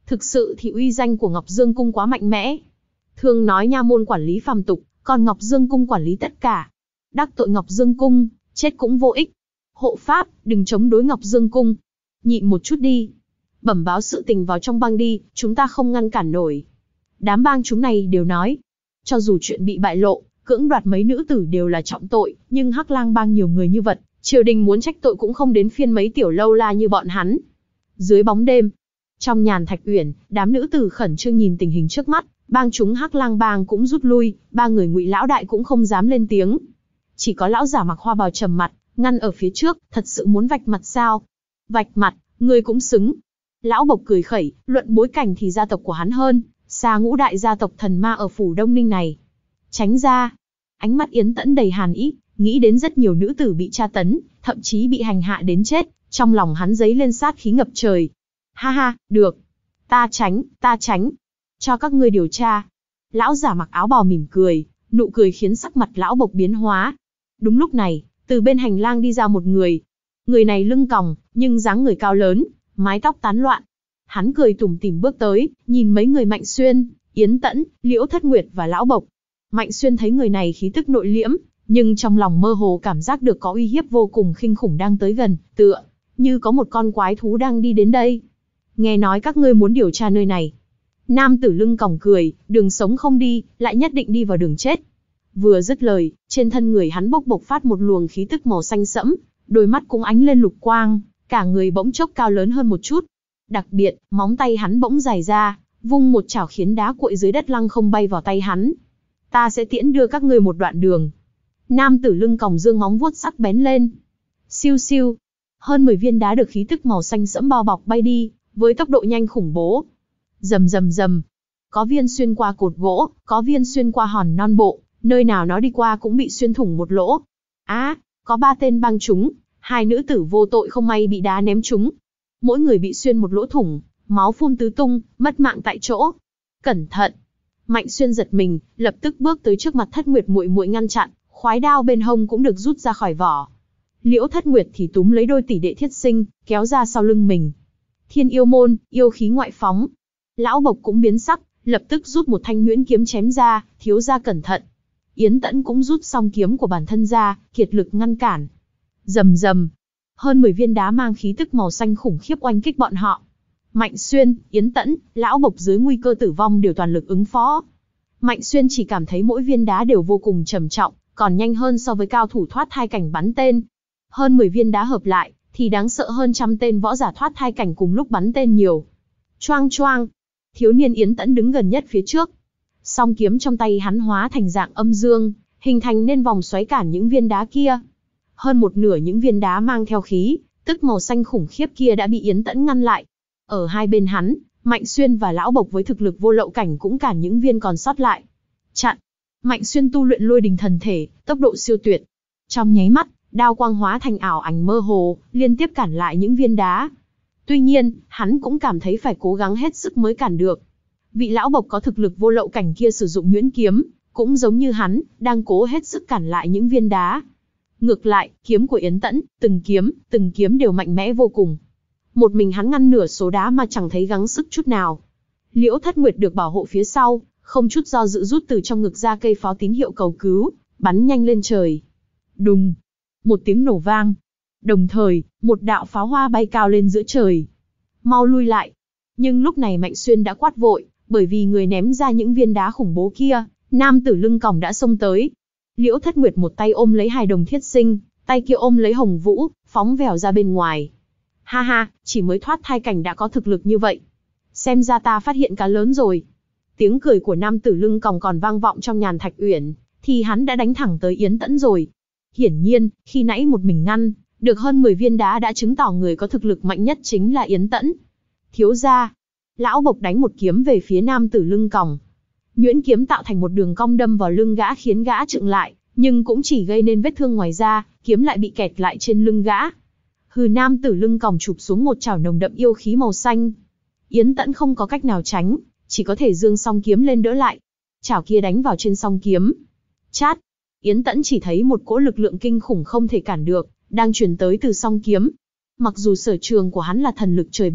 Thực sự thì uy danh của Ngọc Dương Cung quá mạnh mẽ. Thường nói nha môn quản lý phàm tục, còn Ngọc Dương Cung quản lý tất cả. Đắc tội Ngọc Dương Cung, chết cũng vô ích. Hộ pháp, đừng chống đối Ngọc Dương Cung. Nhịn một chút đi. Bẩm báo sự tình vào trong bang đi, chúng ta không ngăn cản nổi. Đám bang chúng này đều nói. Cho dù chuyện bị bại lộ, cưỡng đoạt mấy nữ tử đều là trọng tội, nhưng Hắc Lang bang nhiều người như vậy, triều đình muốn trách tội cũng không đến phiên mấy tiểu lâu la như bọn hắn. Dưới bóng đêm, trong nhàn thạch uyển, đám nữ tử khẩn trương nhìn tình hình trước mắt, bang chúng Hắc Lang bang cũng rút lui, ba người Ngụy lão đại cũng không dám lên tiếng. Chỉ có lão giả mặc hoa bào trầm mặt, ngăn ở phía trước, thật sự muốn vạch mặt sao? Vạch mặt, ngươi cũng xứng. Lão Bộc cười khẩy, luận bối cảnh thì gia tộc của hắn hơn, xa ngũ đại gia tộc thần ma ở phủ Đông Ninh này. Tránh ra. Ánh mắt Yến Tẫn đầy hàn ý, nghĩ đến rất nhiều nữ tử bị tra tấn, thậm chí bị hành hạ đến chết, trong lòng hắn dấy lên sát khí ngập trời. Ha ha, được. Ta tránh, ta tránh. Cho các ngươi điều tra. Lão giả mặc áo bào mỉm cười, nụ cười khiến sắc mặt lão Bộc biến hóa. Đúng lúc này, từ bên hành lang đi ra một người. Người này lưng còng, nhưng dáng người cao lớn, mái tóc tán loạn. Hắn cười tủm tỉm bước tới, nhìn mấy người Mạnh Xuyên, Yến Tẫn, Liễu Thất Nguyệt và lão Bộc. Mạnh Xuyên thấy người này khí tức nội liễm, nhưng trong lòng mơ hồ cảm giác được có uy hiếp vô cùng kinh khủng đang tới gần, tựa như có một con quái thú đang đi đến đây. Nghe nói các ngươi muốn điều tra nơi này. Nam tử lưng còng cười, đường sống không đi, lại nhất định đi vào đường chết. Vừa dứt lời, trên thân người hắn bốc bộc phát một luồng khí tức màu xanh sẫm, đôi mắt cũng ánh lên lục quang, cả người bỗng chốc cao lớn hơn một chút. Đặc biệt, móng tay hắn bỗng dài ra, vung một chảo khiến đá cuội dưới đất lăng không bay vào tay hắn. Ta sẽ tiễn đưa các ngươi một đoạn đường. Nam tử lưng còng dương móng vuốt sắc bén lên. Siêu siêu. Hơn mười viên đá được khí tức màu xanh sẫm bao bọc bay đi, với tốc độ nhanh khủng bố. Rầm rầm rầm. Có viên xuyên qua cột gỗ, có viên xuyên qua hòn non bộ, nơi nào nó đi qua cũng bị xuyên thủng một lỗ. Á, à, có ba tên băng chúng, hai nữ tử vô tội không may bị đá ném trúng. Mỗi người bị xuyên một lỗ thủng, máu phun tứ tung, mất mạng tại chỗ. Cẩn thận. Mạnh Xuyên giật mình, lập tức bước tới trước mặt Thất Nguyệt muội muội ngăn chặn, khoái đao bên hông cũng được rút ra khỏi vỏ. Liễu Thất Nguyệt thì túm lấy đôi tỷ đệ thiết sinh, kéo ra sau lưng mình. Thiên yêu môn, yêu khí ngoại phóng. Lão Bộc cũng biến sắc, lập tức rút một thanh nhuyễn kiếm chém ra, thiếu gia cẩn thận. Yến Tẫn cũng rút song kiếm của bản thân ra, kiệt lực ngăn cản. Rầm rầm. Hơn mười viên đá mang khí tức màu xanh khủng khiếp oanh kích bọn họ. Mạnh Xuyên, Yến Tẫn, Lão Bộc dưới nguy cơ tử vong đều toàn lực ứng phó. Mạnh Xuyên chỉ cảm thấy mỗi viên đá đều vô cùng trầm trọng, còn nhanh hơn so với cao thủ thoát thai cảnh bắn tên. Hơn mười viên đá hợp lại, thì đáng sợ hơn trăm tên võ giả thoát thai cảnh cùng lúc bắn tên nhiều. Choang choang. Thiếu niên Yến Tẫn đứng gần nhất phía trước. Song kiếm trong tay hắn hóa thành dạng âm dương, hình thành nên vòng xoáy cản những viên đá kia. Hơn một nửa những viên đá mang theo khí, tức màu xanh khủng khiếp kia đã bị Yến Tẫn ngăn lại. Ở hai bên hắn, Mạnh Xuyên và Lão Bộc với thực lực vô lậu cảnh cũng cản những viên còn sót lại. Chặn. Mạnh Xuyên tu luyện lôi đình thần thể, tốc độ siêu tuyệt. Trong nháy mắt, đao quang hóa thành ảo ảnh mơ hồ, liên tiếp cản lại những viên đá. Tuy nhiên, hắn cũng cảm thấy phải cố gắng hết sức mới cản được. Vị Lão Bộc có thực lực vô lậu cảnh kia sử dụng nhuyễn kiếm, cũng giống như hắn, đang cố hết sức cản lại những viên đá. Ngược lại, kiếm của Yến Tẫn, từng kiếm, từng kiếm đều mạnh mẽ vô cùng. Một mình hắn ngăn nửa số đá mà chẳng thấy gắng sức chút nào. Liễu Thất Nguyệt được bảo hộ phía sau, không chút do dự rút từ trong ngực ra cây pháo tín hiệu cầu cứu, bắn nhanh lên trời. Đùng! Một tiếng nổ vang. Đồng thời, một đạo pháo hoa bay cao lên giữa trời. Mau lui lại. Nhưng lúc này Mạnh Xuyên đã quát vội, bởi vì người ném ra những viên đá khủng bố kia, nam tử lưng còng đã xông tới. Liễu Thất Nguyệt một tay ôm lấy hài đồng thiết sinh, tay kia ôm lấy Hồng Vũ, phóng vèo ra bên ngoài. Ha ha, chỉ mới thoát thai cảnh đã có thực lực như vậy. Xem ra ta phát hiện cá lớn rồi. Tiếng cười của nam tử lưng còng còn vang vọng trong nhàn thạch uyển, thì hắn đã đánh thẳng tới Yến Tẫn rồi. Hiển nhiên, khi nãy một mình ngăn, được hơn mười viên đá đã chứng tỏ người có thực lực mạnh nhất chính là Yến Tẫn. Thiếu gia. Lão Bộc đánh một kiếm về phía nam tử lưng còng. Nhuyễn kiếm tạo thành một đường cong đâm vào lưng gã khiến gã chững lại, nhưng cũng chỉ gây nên vết thương ngoài da, kiếm lại bị kẹt lại trên lưng gã. Hừ, nam tử lưng còng chụp xuống một chảo nồng đậm yêu khí màu xanh. Yến Tẫn không có cách nào tránh, chỉ có thể giương song kiếm lên đỡ lại. Chảo kia đánh vào trên song kiếm. Chát! Yến Tẫn chỉ thấy một cỗ lực lượng kinh khủng không thể cản được, đang truyền tới từ song kiếm. Mặc dù sở trường của hắn là thần lực trời ban,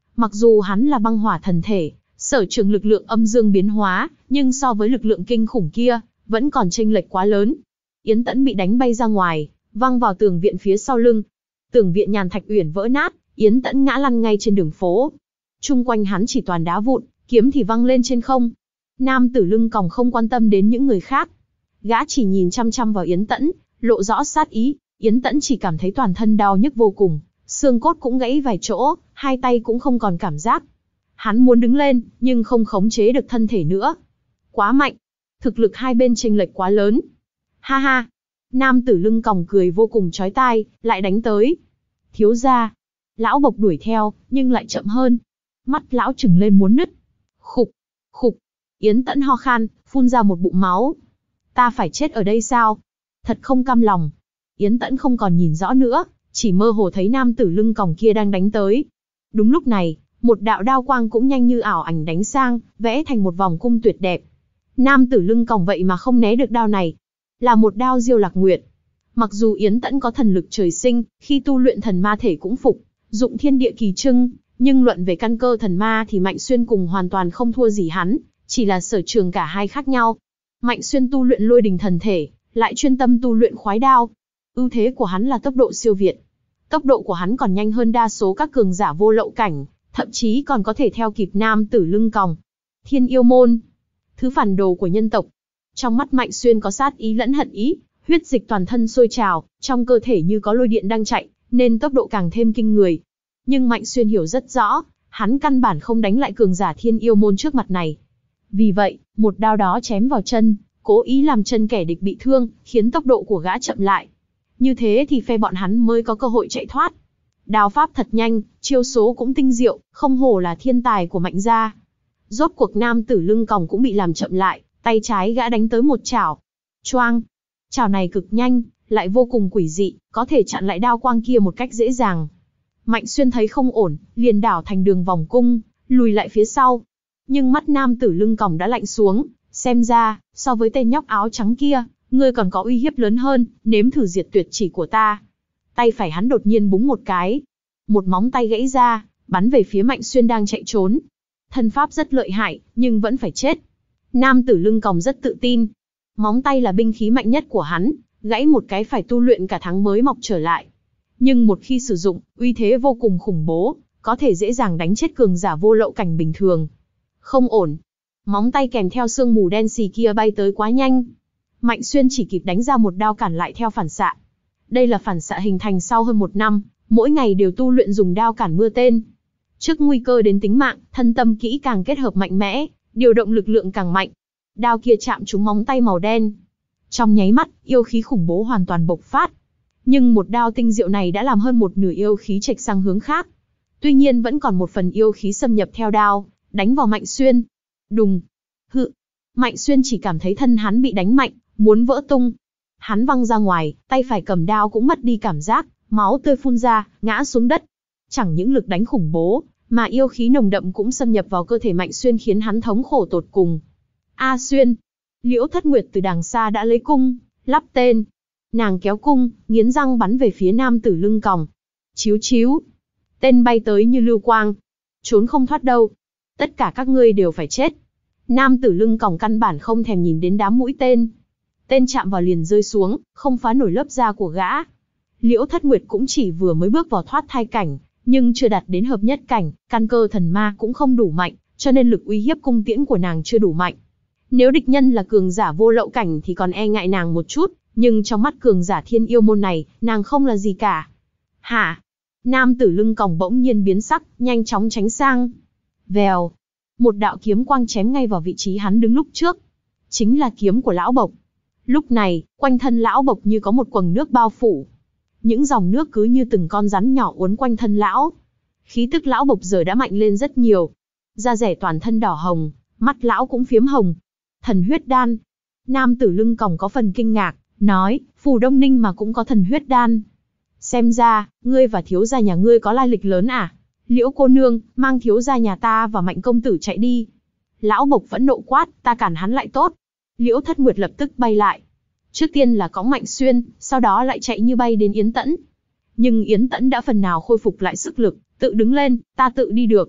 Mặc dù hắn là băng hỏa thần thể, sở trường lực lượng âm dương biến hóa, nhưng so với lực lượng kinh khủng kia, vẫn còn chênh lệch quá lớn. Yến Tẫn bị đánh bay ra ngoài, văng vào tường viện phía sau lưng. Tường viện Nhàn Thạch Uyển vỡ nát, Yến Tẫn ngã lăn ngay trên đường phố. Chung quanh hắn chỉ toàn đá vụn, kiếm thì văng lên trên không. Nam tử lưng còng không quan tâm đến những người khác. Gã chỉ nhìn chăm chăm vào Yến Tẫn, lộ rõ sát ý. Yến Tẫn chỉ cảm thấy toàn thân đau nhức vô cùng, xương cốt cũng gãy vài chỗ, hai tay cũng không còn cảm giác. Hắn muốn đứng lên, nhưng không khống chế được thân thể nữa. Quá mạnh. Thực lực hai bên chênh lệch quá lớn. Ha ha. Nam tử lưng còng cười vô cùng chói tai, lại đánh tới. Thiếu gia. Lão Bộc đuổi theo, nhưng lại chậm hơn. Mắt lão trừng lên muốn nứt. Khục, khục. Yến Tẫn ho khan, phun ra một bụng máu. Ta phải chết ở đây sao? Thật không cam lòng. Yến Tẫn không còn nhìn rõ nữa, chỉ mơ hồ thấy nam tử lưng còng kia đang đánh tới. Đúng lúc này, một đạo đao quang cũng nhanh như ảo ảnh đánh sang, vẽ thành một vòng cung tuyệt đẹp. Nam tử lưng còng vậy mà không né được đao này. Là một đao Diêu Lạc Nguyệt. Mặc dù Yến Tẫn có thần lực trời sinh, khi tu luyện thần ma thể cũng phục, dụng thiên địa kỳ trưng, nhưng luận về căn cơ thần ma thì Mạnh Xuyên cùng hoàn toàn không thua gì hắn, chỉ là sở trường cả hai khác nhau. Mạnh Xuyên tu luyện lôi đình thần thể, lại chuyên tâm tu luyện khoái đao. Ưu thế của hắn là tốc độ siêu việt. Tốc độ của hắn còn nhanh hơn đa số các cường giả vô lậu cảnh, thậm chí còn có thể theo kịp nam tử lưng còng. Thiên yêu môn, thứ phản đồ của nhân tộc. Trong mắt Mạnh Xuyên có sát ý lẫn hận ý, huyết dịch toàn thân sôi trào, trong cơ thể như có lôi điện đang chạy, nên tốc độ càng thêm kinh người. Nhưng Mạnh Xuyên hiểu rất rõ, hắn căn bản không đánh lại cường giả thiên yêu môn trước mặt này. Vì vậy, một đao đó chém vào chân, cố ý làm chân kẻ địch bị thương, khiến tốc độ của gã chậm lại. Như thế thì phe bọn hắn mới có cơ hội chạy thoát. Đao pháp thật nhanh, chiêu số cũng tinh diệu, không hổ là thiên tài của Mạnh gia. Rốt cuộc nam tử lưng còng cũng bị làm chậm lại, tay trái gã đánh tới một chảo. Choang! Chảo này cực nhanh, lại vô cùng quỷ dị, có thể chặn lại đao quang kia một cách dễ dàng. Mạnh Xuyên thấy không ổn, liền đảo thành đường vòng cung, lùi lại phía sau. Nhưng mắt nam tử lưng còng đã lạnh xuống, xem ra, so với tên nhóc áo trắng kia, ngươi còn có uy hiếp lớn hơn, nếm thử diệt tuyệt chỉ của ta. Tay phải hắn đột nhiên búng một cái. Một móng tay gãy ra, bắn về phía Mạnh Xuyên đang chạy trốn. Thân pháp rất lợi hại, nhưng vẫn phải chết. Nam tử lưng còng rất tự tin. Móng tay là binh khí mạnh nhất của hắn, gãy một cái phải tu luyện cả tháng mới mọc trở lại. Nhưng một khi sử dụng, uy thế vô cùng khủng bố, có thể dễ dàng đánh chết cường giả vô lậu cảnh bình thường. Không ổn. Móng tay kèm theo sương mù đen xì kia bay tới quá nhanh. Mạnh Xuyên chỉ kịp đánh ra một đao cản lại theo phản xạ. Đây là phản xạ hình thành sau hơn một năm, mỗi ngày đều tu luyện dùng đao cản mưa tên. Trước nguy cơ đến tính mạng, thân tâm kỹ càng kết hợp mạnh mẽ, điều động lực lượng càng mạnh. Đao kia chạm trúng móng tay màu đen. Trong nháy mắt, yêu khí khủng bố hoàn toàn bộc phát. Nhưng một đao tinh diệu này đã làm hơn một nửa yêu khí chệch sang hướng khác. Tuy nhiên vẫn còn một phần yêu khí xâm nhập theo đao, đánh vào Mạnh Xuyên. Đùng! Hự! Mạnh Xuyên chỉ cảm thấy thân hắn bị đánh mạnh, muốn vỡ tung. Hắn văng ra ngoài, tay phải cầm đao cũng mất đi cảm giác, máu tươi phun ra, ngã xuống đất. Chẳng những lực đánh khủng bố, mà yêu khí nồng đậm cũng xâm nhập vào cơ thể Mạnh Xuyên khiến hắn thống khổ tột cùng. A Xuyên! Liễu Thất Nguyệt từ đàng xa đã lấy cung, lắp tên. Nàng kéo cung, nghiến răng bắn về phía nam tử lưng còng. Chíu chíu! Tên bay tới như lưu quang. Trốn không thoát đâu. Tất cả các ngươi đều phải chết. Nam tử lưng còng căn bản không thèm nhìn đến đám mũi tên. Tên chạm vào liền rơi xuống, không phá nổi lớp da của gã. Liễu Thất Nguyệt cũng chỉ vừa mới bước vào thoát thai cảnh, nhưng chưa đạt đến hợp nhất cảnh, căn cơ thần ma cũng không đủ mạnh, cho nên lực uy hiếp cung tiễn của nàng chưa đủ mạnh. Nếu địch nhân là cường giả vô lậu cảnh thì còn e ngại nàng một chút, nhưng trong mắt cường giả thiên yêu môn này, nàng không là gì cả. Hả? Nam tử lưng còng bỗng nhiên biến sắc, nhanh chóng tránh sang. Vèo! Một đạo kiếm quang chém ngay vào vị trí hắn đứng lúc trước. Chính là kiếm của lão Bộc. Lúc này, quanh thân lão Bộc như có một quầng nước bao phủ. Những dòng nước cứ như từng con rắn nhỏ uốn quanh thân lão. Khí tức lão Bộc giờ đã mạnh lên rất nhiều. Da rẻ toàn thân đỏ hồng, mắt lão cũng phiếm hồng. Thần huyết đan. Nam tử lưng còng có phần kinh ngạc, nói, Phù Đông Ninh mà cũng có thần huyết đan. Xem ra, ngươi và thiếu gia nhà ngươi có lai lịch lớn à? Liễu cô nương, mang thiếu gia nhà ta và Mạnh công tử chạy đi. Lão Bộc phẫn nộ quát, ta cản hắn lại tốt. Liễu Thất Nguyệt lập tức bay lại. Trước tiên là cõng Mạnh Xuyên, sau đó lại chạy như bay đến Yến Tẫn. Nhưng Yến Tẫn đã phần nào khôi phục lại sức lực, tự đứng lên, ta tự đi được.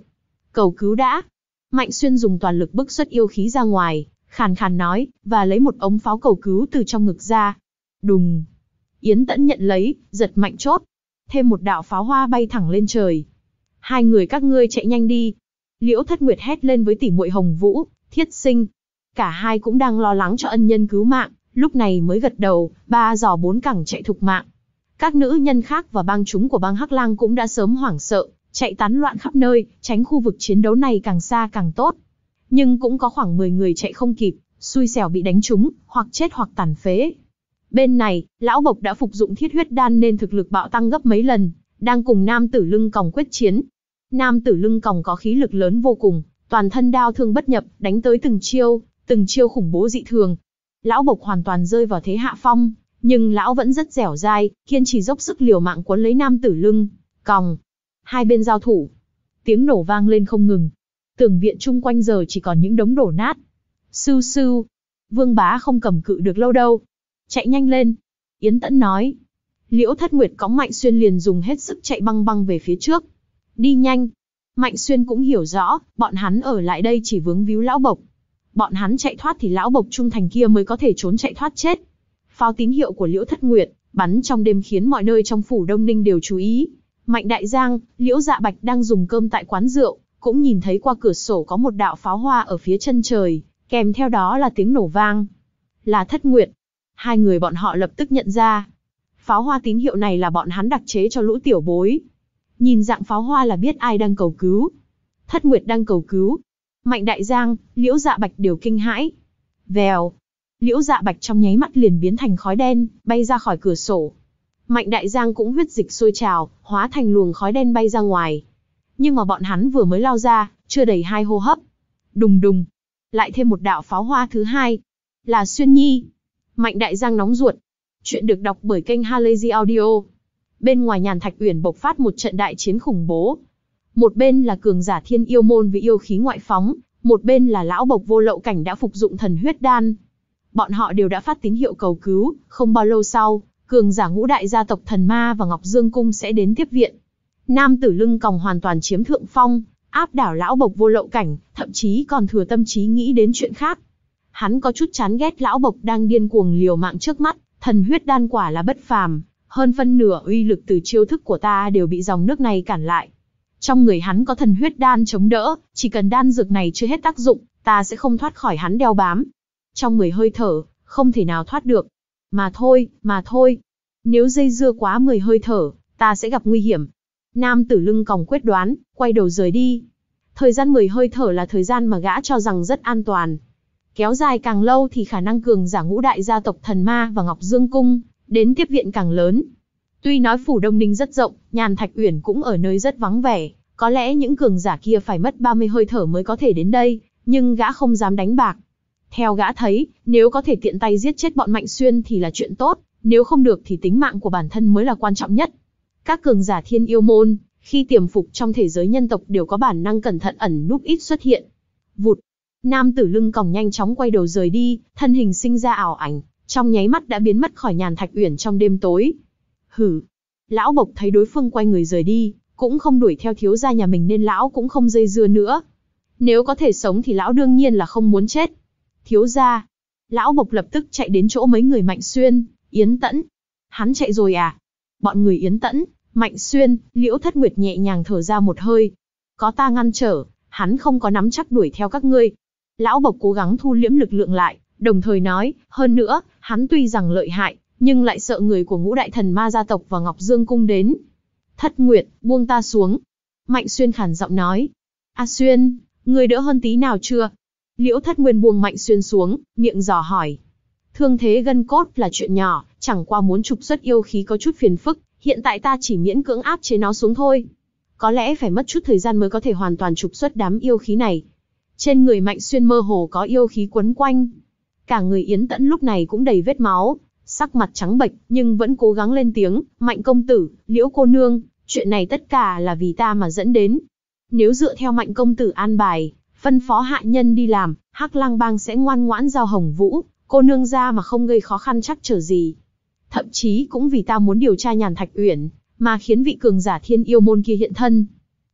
Cầu cứu đã. Mạnh Xuyên dùng toàn lực bức xuất yêu khí ra ngoài, khàn khàn nói, và lấy một ống pháo cầu cứu từ trong ngực ra. Đùng. Yến Tẫn nhận lấy, giật mạnh chốt. Thêm một đạo pháo hoa bay thẳng lên trời. Hai người các ngươi chạy nhanh đi. Liễu Thất Nguyệt hét lên với tỷ muội Hồng Vũ, Thiết Sinh. Cả hai cũng đang lo lắng cho ân nhân cứu mạng, lúc này mới gật đầu, ba giò bốn cẳng chạy thục mạng. Các nữ nhân khác và bang chúng của bang Hắc Lang cũng đã sớm hoảng sợ, chạy tán loạn khắp nơi, tránh khu vực chiến đấu này càng xa càng tốt. Nhưng cũng có khoảng mười người chạy không kịp, xui xẻo bị đánh trúng, hoặc chết hoặc tàn phế. Bên này, Lão Bộc đã phục dụng thiết huyết đan nên thực lực bạo tăng gấp mấy lần, đang cùng nam tử lưng còng quyết chiến. Nam tử lưng còng có khí lực lớn vô cùng, toàn thân đao thương bất nhập, đánh tới từng chiêu, từng chiêu khủng bố dị thường. Lão Bộc hoàn toàn rơi vào thế hạ phong, nhưng lão vẫn rất dẻo dai, kiên trì dốc sức liều mạng quấn lấy nam tử lưng còng. Hai bên giao thủ, tiếng nổ vang lên không ngừng. Tường viện chung quanh giờ chỉ còn những đống đổ nát. Sưu sưu, Vương Bá không cầm cự được lâu đâu. Chạy nhanh lên, Yến Tẫn nói. Liễu Thất Nguyệt cõng Mạnh Xuyên liền dùng hết sức chạy băng băng về phía trước. Đi nhanh. Mạnh Xuyên cũng hiểu rõ, bọn hắn ở lại đây chỉ vướng víu Lão Bộc. Bọn hắn chạy thoát thì Lão Bộc trung thành kia mới có thể trốn chạy thoát chết. Pháo tín hiệu của Liễu Thất Nguyệt bắn trong đêm khiến mọi nơi trong phủ Đông Ninh đều chú ý. Mạnh Đại Giang, Liễu Dạ Bạch đang dùng cơm tại quán rượu, cũng nhìn thấy qua cửa sổ có một đạo pháo hoa ở phía chân trời, kèm theo đó là tiếng nổ vang. Là Thất Nguyệt. Hai người bọn họ lập tức nhận ra. Pháo hoa tín hiệu này là bọn hắn đặc chế cho lũ tiểu bối. Nhìn dạng pháo hoa là biết ai đang cầu cứu. Thất Nguyệt đang cầu cứu. Mạnh Đại Giang, Liễu Dạ Bạch đều kinh hãi. Vèo. Liễu Dạ Bạch trong nháy mắt liền biến thành khói đen, bay ra khỏi cửa sổ. Mạnh Đại Giang cũng huyết dịch sôi trào, hóa thành luồng khói đen bay ra ngoài. Nhưng mà bọn hắn vừa mới lao ra, chưa đầy hai hô hấp. Đùng đùng. Lại thêm một đạo pháo hoa thứ hai. Là Xuyên Nhi. Mạnh Đại Giang nóng ruột. Chuyện được đọc bởi kênh Halazy Audio. Bên ngoài Nhàn Thạch Uyển bộc phát một trận đại chiến khủng bố. Một bên là cường giả Thiên Yêu môn với yêu khí ngoại phóng, một bên là Lão Bộc vô lậu cảnh đã phục dụng thần huyết đan. Bọn họ đều đã phát tín hiệu cầu cứu, không bao lâu sau, cường giả ngũ đại gia tộc Thần Ma và Ngọc Dương Cung sẽ đến tiếp viện. Nam tử lưng còng hoàn toàn chiếm thượng phong, áp đảo Lão Bộc vô lậu cảnh, thậm chí còn thừa tâm trí nghĩ đến chuyện khác. Hắn có chút chán ghét Lão Bộc đang điên cuồng liều mạng trước mắt, thần huyết đan quả là bất phàm, hơn phân nửa uy lực từ chiêu thức của ta đều bị dòng nước này cản lại. Trong người hắn có thần huyết đan chống đỡ, chỉ cần đan dược này chưa hết tác dụng, ta sẽ không thoát khỏi hắn đeo bám. Trong mười hơi thở, không thể nào thoát được. Mà thôi, mà thôi. Nếu dây dưa quá mười hơi thở, ta sẽ gặp nguy hiểm. Nam tử lưng còng quyết đoán, quay đầu rời đi. Thời gian mười hơi thở là thời gian mà gã cho rằng rất an toàn. Kéo dài càng lâu thì khả năng cường giả ngũ đại gia tộc Thần Ma và Ngọc Dương Cung đến tiếp viện càng lớn. Tuy nói phủ Đông Ninh rất rộng, Nhàn Thạch Uyển cũng ở nơi rất vắng vẻ, có lẽ những cường giả kia phải mất ba mươi hơi thở mới có thể đến đây, nhưng gã không dám đánh bạc. Theo gã thấy, nếu có thể tiện tay giết chết bọn Mạnh Xuyên thì là chuyện tốt, nếu không được thì tính mạng của bản thân mới là quan trọng nhất. Các cường giả Thiên Yêu môn, khi tiềm phục trong thế giới nhân tộc đều có bản năng cẩn thận ẩn núp ít xuất hiện. Vụt, nam tử lưng còng nhanh chóng quay đầu rời đi, thân hình sinh ra ảo ảnh, trong nháy mắt đã biến mất khỏi Nhàn Thạch Uyển trong đêm tối. Hử, Lão Bộc thấy đối phương quay người rời đi, cũng không đuổi theo thiếu gia nhà mình nên lão cũng không dây dưa nữa. Nếu có thể sống thì lão đương nhiên là không muốn chết. Thiếu gia, Lão Bộc lập tức chạy đến chỗ mấy người Mạnh Xuyên, Yến Tẫn. Hắn chạy rồi à? Bọn người Yến Tẫn, Mạnh Xuyên, Liễu Thất Nguyệt nhẹ nhàng thở ra một hơi. Có ta ngăn trở, hắn không có nắm chắc đuổi theo các ngươi. Lão Bộc cố gắng thu liễm lực lượng lại, đồng thời nói, hơn nữa, hắn tuy rằng lợi hại, nhưng lại sợ người của ngũ đại thần ma gia tộc và Ngọc Dương Cung đến. Thất Nguyệt, buông ta xuống. Mạnh Xuyên khản giọng nói. A Xuyên, ngươi đỡ hơn tí nào chưa? Liễu Thất Nguyên buông Mạnh Xuyên xuống, miệng dò hỏi. Thương thế gân cốt là chuyện nhỏ, chẳng qua muốn trục xuất yêu khí có chút phiền phức, hiện tại ta chỉ miễn cưỡng áp chế nó xuống thôi. Có lẽ phải mất chút thời gian mới có thể hoàn toàn trục xuất đám yêu khí này. Trên người Mạnh Xuyên mơ hồ có yêu khí quấn quanh. Cả người Yến Tẫn lúc này cũng đầy vết máu, sắc mặt trắng bệch, nhưng vẫn cố gắng lên tiếng, Mạnh công tử, Liễu cô nương, chuyện này tất cả là vì ta mà dẫn đến. Nếu dựa theo Mạnh công tử an bài, phân phó hạ nhân đi làm, Hắc Lang bang sẽ ngoan ngoãn giao Hồng Vũ, cô nương ra mà không gây khó khăn chắc trở gì. Thậm chí cũng vì ta muốn điều tra Nhàn Thạch Uyển, mà khiến vị cường giả Thiên Yêu môn kia hiện thân.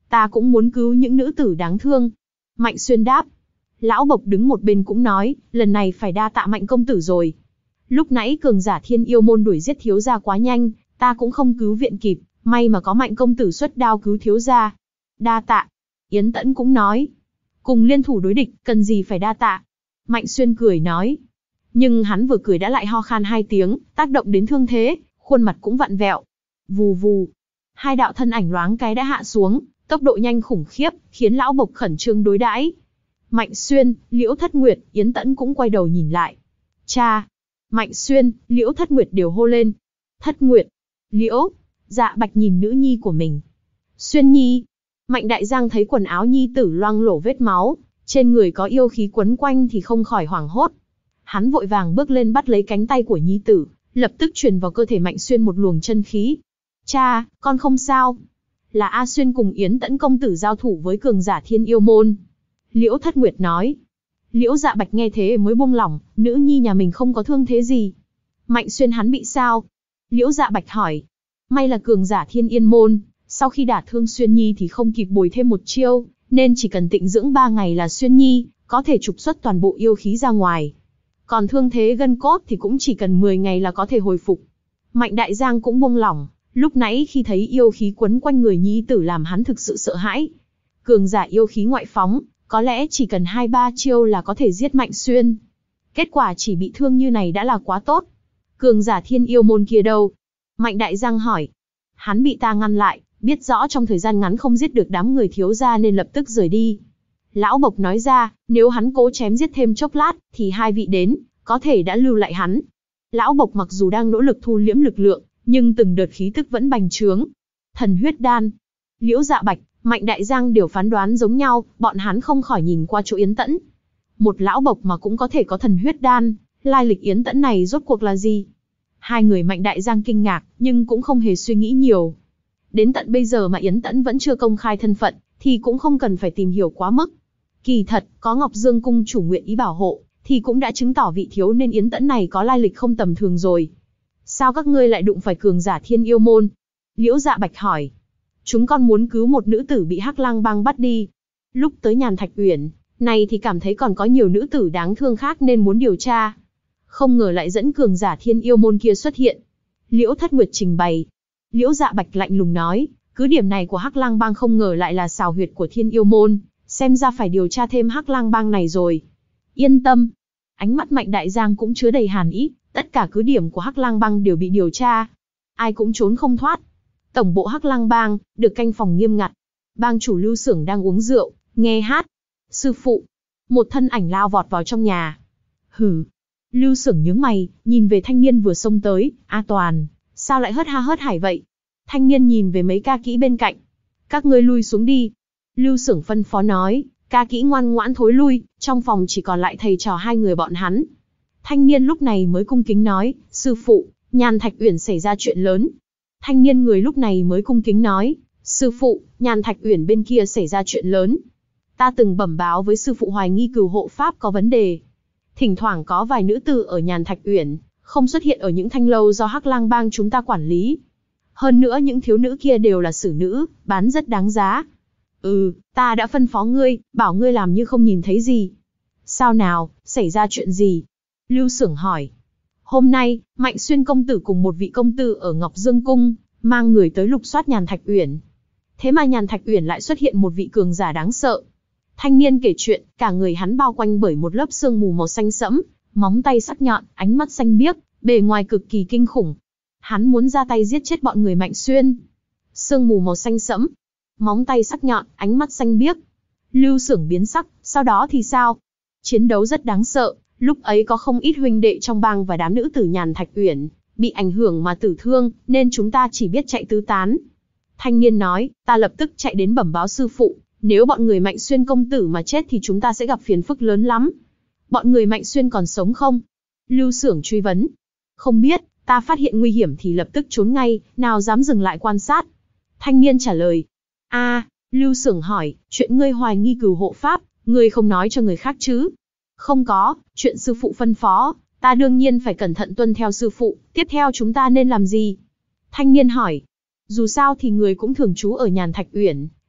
Ta cũng muốn cứu những nữ tử đáng thương. Mạnh Xuyên đáp. Lão Bộc đứng một bên cũng nói, lần này phải đa tạ Mạnh công tử rồi. Lúc nãy cường giả Thiên Yêu môn đuổi giết thiếu gia quá nhanh, ta cũng không cứu viện kịp, may mà có Mạnh công tử xuất đao cứu thiếu gia. Đa tạ. Yến Tẫn cũng nói. Cùng liên thủ đối địch, cần gì phải đa tạ. Mạnh Xuyên cười nói. Nhưng hắn vừa cười đã lại ho khan hai tiếng, tác động đến thương thế, khuôn mặt cũng vặn vẹo. Vù vù. Hai đạo thân ảnh loáng cái đã hạ xuống, tốc độ nhanh khủng khiếp, khiến lão Bộc khẩn trương đối đãi. Mạnh Xuyên, Liễu Thất Nguyệt, Yến Tẫn cũng quay đầu nhìn lại. Cha! Mạnh Xuyên, Liễu Thất Nguyệt đều hô lên. Thất Nguyệt! Liễu! Dạ Bạch nhìn nữ nhi của mình. Xuyên nhi! Mạnh Đại Giang thấy quần áo nhi tử loang lổ vết máu, trên người có yêu khí quấn quanh thì không khỏi hoảng hốt. Hắn vội vàng bước lên bắt lấy cánh tay của nhi tử, lập tức truyền vào cơ thể Mạnh Xuyên một luồng chân khí. Cha, con không sao. Là A Xuyên cùng Yến Tẫn công tử giao thủ với cường giả Thiên Yêu môn. Liễu Thất Nguyệt nói. Liễu Dạ Bạch nghe thế mới buông lỏng, nữ nhi nhà mình không có thương thế gì. Mạnh Xuyên hắn bị sao? Liễu Dạ Bạch hỏi. May là cường giả Thiên Yên môn, sau khi đả thương Xuyên nhi thì không kịp bồi thêm một chiêu, nên chỉ cần tịnh dưỡng ba ngày là Xuyên nhi có thể trục xuất toàn bộ yêu khí ra ngoài. Còn thương thế gân cốt thì cũng chỉ cần mười ngày là có thể hồi phục. Mạnh Đại Giang cũng buông lỏng, lúc nãy khi thấy yêu khí quấn quanh người nhi tử làm hắn thực sự sợ hãi. Cường giả yêu khí ngoại phóng, có lẽ chỉ cần hai ba chiêu là có thể giết Mạnh Xuyên. Kết quả chỉ bị thương như này đã là quá tốt. Cường giả Thiên Yêu môn kia đâu? Mạnh Đại Giang hỏi. Hắn bị ta ngăn lại, biết rõ trong thời gian ngắn không giết được đám người thiếu gia nên lập tức rời đi. Lão Bộc nói ra, nếu hắn cố chém giết thêm chốc lát, thì hai vị đến, có thể đã lưu lại hắn. Lão Bộc mặc dù đang nỗ lực thu liễm lực lượng, nhưng từng đợt khí tức vẫn bành trướng. Thần huyết đan. Liễu Dạ Bạch, Mạnh Đại Giang đều phán đoán giống nhau, bọn hắn không khỏi nhìn qua chỗ Yến Tẫn. Một lão Bộc mà cũng có thể có thần huyết đan, lai lịch Yến Tẫn này rốt cuộc là gì? Hai người Mạnh Đại Giang kinh ngạc, nhưng cũng không hề suy nghĩ nhiều. Đến tận bây giờ mà Yến Tẫn vẫn chưa công khai thân phận, thì cũng không cần phải tìm hiểu quá mức. Kỳ thật, có Ngọc Dương cung chủ nguyện ý bảo hộ, thì cũng đã chứng tỏ vị thiếu nên Yến Tẫn này có lai lịch không tầm thường rồi. Sao các ngươi lại đụng phải cường giả Thiên Yêu môn? Liễu Dạ Bạch hỏi. Chúng con muốn cứu một nữ tử bị Hắc Lang bang bắt đi. Lúc tới Nhàn Thạch Uyển này thì cảm thấy còn có nhiều nữ tử đáng thương khác nên muốn điều tra. Không ngờ lại dẫn cường giả Thiên Yêu môn kia xuất hiện. Liễu Thất Nguyệt trình bày. Liễu Dạ Bạch lạnh lùng nói, cứ điểm này của Hắc Lang bang không ngờ lại là xào huyệt của Thiên Yêu môn, xem ra phải điều tra thêm Hắc Lang bang này rồi. Yên tâm. Ánh mắt Mạnh Đại Giang cũng chứa đầy hàn ý, tất cả cứ điểm của Hắc Lang bang đều bị điều tra. Ai cũng trốn không thoát. Tổng bộ Hắc Lang bang được canh phòng nghiêm ngặt. Bang chủ Lưu Xưởng đang uống rượu, nghe hát. Sư phụ. Một thân ảnh lao vọt vào trong nhà. Hừ. Lưu Xưởng nhướng mày, nhìn về thanh niên vừa xông tới. A Toàn, sao lại hớt ha hớt hải vậy? Thanh niên nhìn về mấy ca kỹ bên cạnh. Các ngươi lui xuống đi. Lưu Xưởng phân phó nói. Ca kỹ ngoan ngoãn thối lui, trong phòng chỉ còn lại thầy trò hai người bọn hắn. Thanh niên lúc này mới cung kính nói, sư phụ, Nhàn Thạch Uyển xảy ra chuyện lớn. Thanh niên người lúc này mới cung kính nói, sư phụ, Nhàn Thạch Uyển bên kia xảy ra chuyện lớn. Ta từng bẩm báo với sư phụ hoài nghi cửu hộ pháp có vấn đề. Thỉnh thoảng có vài nữ tử ở Nhàn Thạch Uyển không xuất hiện ở những thanh lâu do Hắc Lang bang chúng ta quản lý. Hơn nữa những thiếu nữ kia đều là xử nữ, bán rất đáng giá. Ừ, ta đã phân phó ngươi, bảo ngươi làm như không nhìn thấy gì. Sao nào, xảy ra chuyện gì? Lưu Xưởng hỏi. Hôm nay, Mạnh Xuyên công tử cùng một vị công tử ở Ngọc Dương cung, mang người tới lục soát Nhàn Thạch Uyển. Thế mà Nhàn Thạch Uyển lại xuất hiện một vị cường giả đáng sợ. Thanh niên kể chuyện, cả người hắn bao quanh bởi một lớp sương mù màu xanh sẫm, móng tay sắc nhọn, ánh mắt xanh biếc, bề ngoài cực kỳ kinh khủng. Hắn muốn ra tay giết chết bọn người Mạnh Xuyên. Sương mù màu xanh sẫm, móng tay sắc nhọn, ánh mắt xanh biếc. Lưu Xưởng biến sắc, sau đó thì sao? Chiến đấu rất đáng sợ, lúc ấy có không ít huynh đệ trong bang và đám nữ tử Nhàn Thạch Uyển bị ảnh hưởng mà tử thương, nên chúng ta chỉ biết chạy tứ tán. Thanh niên nói, ta lập tức chạy đến bẩm báo sư phụ, nếu bọn người Mạnh Xuyên công tử mà chết thì chúng ta sẽ gặp phiền phức lớn lắm. Bọn người Mạnh Xuyên còn sống không? Lưu Xưởng truy vấn. Không biết, ta phát hiện nguy hiểm thì lập tức trốn ngay, nào dám dừng lại quan sát. Thanh niên trả lời. A, à, Lưu Xưởng hỏi, chuyện ngươi hoài nghi cửu hộ pháp, ngươi không nói cho người khác chứ? Không có, chuyện sư phụ phân phó, ta đương nhiên phải cẩn thận tuân theo sư phụ, tiếp theo chúng ta nên làm gì? Thanh niên hỏi. Dù sao thì người cũng thường trú ở Nhàn Thạch Uyển,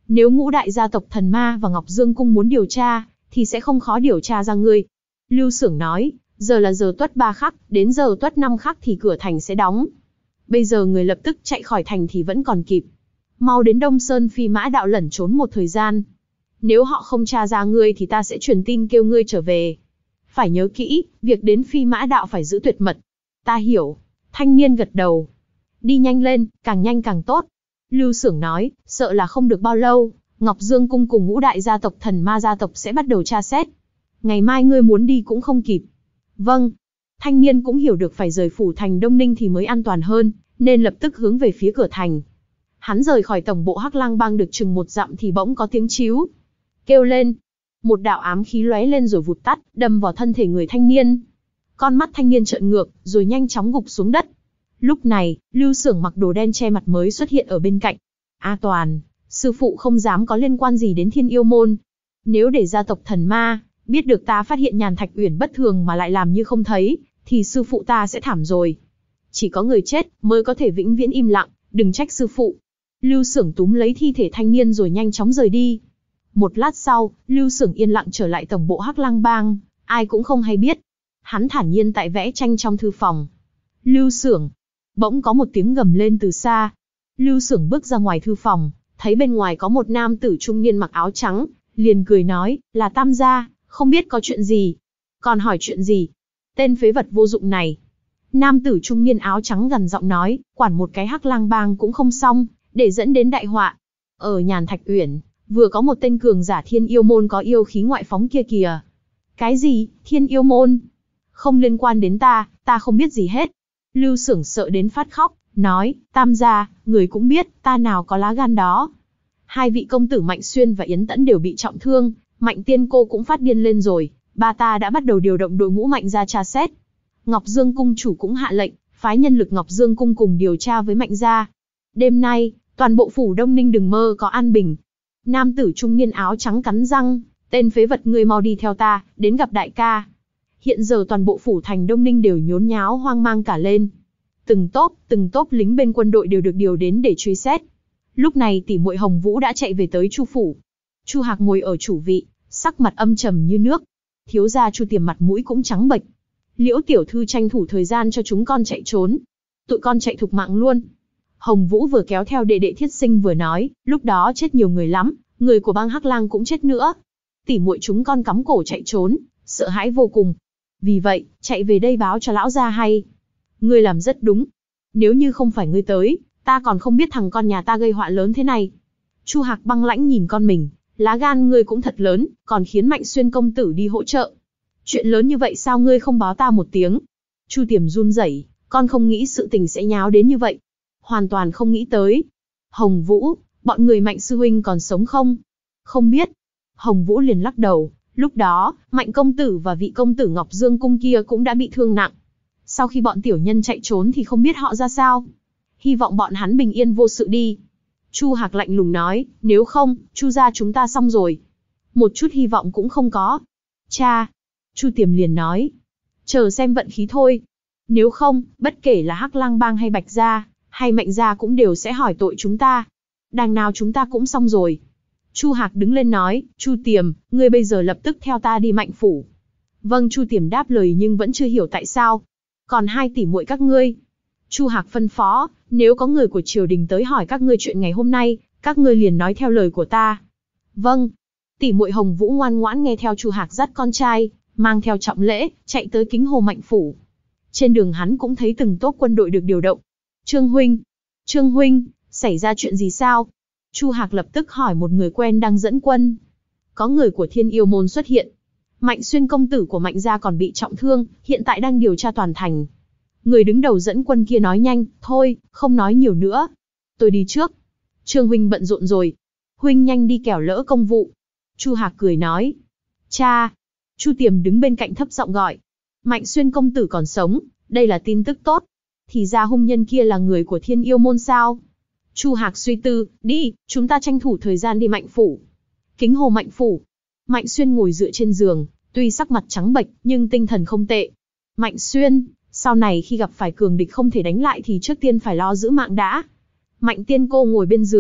Nếu ngũ đại gia tộc Thần Ma và Ngọc Dương Cung muốn điều tra, thì sẽ không khó điều tra ra ngươi. Lưu Xưởng nói, giờ là giờ tuất ba khắc, đến giờ tuất năm khắc thì cửa thành sẽ đóng. Bây giờ người lập tức chạy khỏi thành thì vẫn còn kịp. Mau đến Đông Sơn Phi Mã Đạo lẩn trốn một thời gian. Nếu họ không tra ra ngươi thì ta sẽ truyền tin kêu ngươi trở về. Phải nhớ kỹ, việc đến Phi Mã Đạo phải giữ tuyệt mật. Ta hiểu. Thanh niên gật đầu. Đi nhanh lên, càng nhanh càng tốt. Lưu Xưởng nói, sợ là không được bao lâu, Ngọc Dương Cung cùng ngũ đại gia tộc Thần Ma gia tộc sẽ bắt đầu tra xét. Ngày mai ngươi muốn đi cũng không kịp. Vâng. Thanh niên cũng hiểu được phải rời phủ thành Đông Ninh thì mới an toàn hơn, nên lập tức hướng về phía cửa thành. Hắn rời khỏi tổng bộ Hắc Lang Bang được chừng một dặm thì bỗng có tiếng chíu kêu lên. Một đạo ám khí lóe lên rồi vụt tắt, đâm vào thân thể người thanh niên. Con mắt thanh niên trợn ngược, rồi nhanh chóng gục xuống đất. Lúc này, Lưu Xưởng mặc đồ đen che mặt mới xuất hiện ở bên cạnh. A Toàn, sư phụ không dám có liên quan gì đến Thiên Yêu Môn. Nếu để gia tộc Thần Ma biết được ta phát hiện Nhàn Thạch Uyển bất thường mà lại làm như không thấy, thì sư phụ ta sẽ thảm rồi. Chỉ có người chết mới có thể vĩnh viễn im lặng, đừng trách sư phụ. Lưu Xưởng túm lấy thi thể thanh niên rồi nhanh chóng rời đi. Một lát sau, Lưu Xưởng yên lặng trở lại tổng bộ Hắc Lang Bang, ai cũng không hay biết. Hắn thản nhiên tại vẽ tranh trong thư phòng. Lưu Xưởng. Bỗng có một tiếng gầm lên từ xa. Lưu Xưởng bước ra ngoài thư phòng, thấy bên ngoài có một nam tử trung niên mặc áo trắng, liền cười nói, là Tam gia, không biết có chuyện gì. Còn hỏi chuyện gì? Tên phế vật vô dụng này. Nam tử trung niên áo trắng gằn giọng nói, quản một cái Hắc Lang Bang cũng không xong, để dẫn đến đại họa. Ở Nhàn Thạch Uyển, vừa có một tên cường giả Thiên Yêu Môn có yêu khí ngoại phóng kia kìa. Cái gì, Thiên Yêu Môn? Không liên quan đến ta, ta không biết gì hết. Lưu Xưởng sợ đến phát khóc, nói, Tam gia, người cũng biết, ta nào có lá gan đó. Hai vị công tử Mạnh Xuyên và Yến Tẫn đều bị trọng thương, Mạnh Tiên cô cũng phát điên lên rồi, ba ta đã bắt đầu điều động đội ngũ Mạnh gia tra xét. Ngọc Dương Cung chủ cũng hạ lệnh, phái nhân lực Ngọc Dương Cung cùng điều tra với Mạnh gia. Đêm nay, toàn bộ phủ Đông Ninh đừng mơ có an bình. Nam tử trung niên áo trắng cắn răng, tên phế vật ngươi mau đi theo ta, đến gặp đại ca. Hiện giờ toàn bộ phủ thành Đông Ninh đều nhốn nháo hoang mang cả lên. Từng tốp, từng tốp lính bên quân đội đều được điều đến để truy xét. Lúc này tỷ muội Hồng Vũ đã chạy về tới Chu phủ. Chu Hạc ngồi ở chủ vị, sắc mặt âm trầm như nước. Thiếu gia Chu Tiềm mặt mũi cũng trắng bệch. Liễu tiểu thư tranh thủ thời gian cho chúng con chạy trốn. Tụi con chạy thục mạng luôn. Hồng Vũ vừa kéo theo đệ đệ Thiết Sinh vừa nói, lúc đó chết nhiều người lắm, người của bang Hắc Lang cũng chết nữa. Tỷ muội chúng con cắm cổ chạy trốn, sợ hãi vô cùng. Vì vậy, chạy về đây báo cho lão gia hay. Ngươi làm rất đúng. Nếu như không phải ngươi tới, ta còn không biết thằng con nhà ta gây họa lớn thế này. Chu Hạc băng lãnh nhìn con mình, lá gan ngươi cũng thật lớn, còn khiến Mạnh Xuyên công tử đi hỗ trợ. Chuyện lớn như vậy sao ngươi không báo ta một tiếng? Chu Tiềm run rẩy, con không nghĩ sự tình sẽ nháo đến như vậy. Hoàn toàn không nghĩ tới. Hồng Vũ, bọn người Mạnh sư huynh còn sống không? Không biết. Hồng Vũ liền lắc đầu, lúc đó, Mạnh công tử và vị công tử Ngọc Dương Cung kia cũng đã bị thương nặng. Sau khi bọn tiểu nhân chạy trốn thì không biết họ ra sao. Hy vọng bọn hắn bình yên vô sự đi. Chu Hạc lạnh lùng nói, nếu không, Chu gia chúng ta xong rồi. Một chút hy vọng cũng không có. Cha. Chu Tiềm liền nói. Chờ xem vận khí thôi. Nếu không, bất kể là Hắc Lang Bang hay Bạch gia, hay Mạnh gia cũng đều sẽ hỏi tội chúng ta. Đằng nào chúng ta cũng xong rồi. Chu Hạc đứng lên nói, Chu Tiềm, ngươi bây giờ lập tức theo ta đi Mạnh phủ. Vâng, Chu Tiềm đáp lời nhưng vẫn chưa hiểu tại sao. Còn hai tỷ muội các ngươi. Chu Hạc phân phó, nếu có người của triều đình tới hỏi các ngươi chuyện ngày hôm nay, các ngươi liền nói theo lời của ta. Vâng. Tỷ muội Hồng Vũ ngoan ngoãn nghe theo Chu Hạc dắt con trai, mang theo trọng lễ, chạy tới Kính Hồ Mạnh phủ. Trên đường hắn cũng thấy từng tốp quân đội được điều động. Trương huynh, Trương huynh, xảy ra chuyện gì sao? Chu Hạc lập tức hỏi một người quen đang dẫn quân. Có người của Thiên Yêu Môn xuất hiện. Mạnh Xuyên công tử của Mạnh gia còn bị trọng thương, hiện tại đang điều tra toàn thành. Người đứng đầu dẫn quân kia nói nhanh, thôi, không nói nhiều nữa. Tôi đi trước. Trương huynh bận rộn rồi. Huynh nhanh đi kẻo lỡ công vụ. Chu Hạc cười nói. Cha. Chu Tiềm đứng bên cạnh thấp giọng gọi. Mạnh Xuyên công tử còn sống, đây là tin tức tốt. Thì ra hung nhân kia là người của Thiên Yêu Môn sao? Chu Hạc suy tư, đi, chúng ta tranh thủ thời gian đi Mạnh phủ. Kính Hồ Mạnh phủ. Mạnh Xuyên ngồi dựa trên giường, tuy sắc mặt trắng bệch, nhưng tinh thần không tệ. Mạnh Xuyên, sau này khi gặp phải cường địch không thể đánh lại thì trước tiên phải lo giữ mạng đã. Mạnh Tiên cô ngồi bên giường,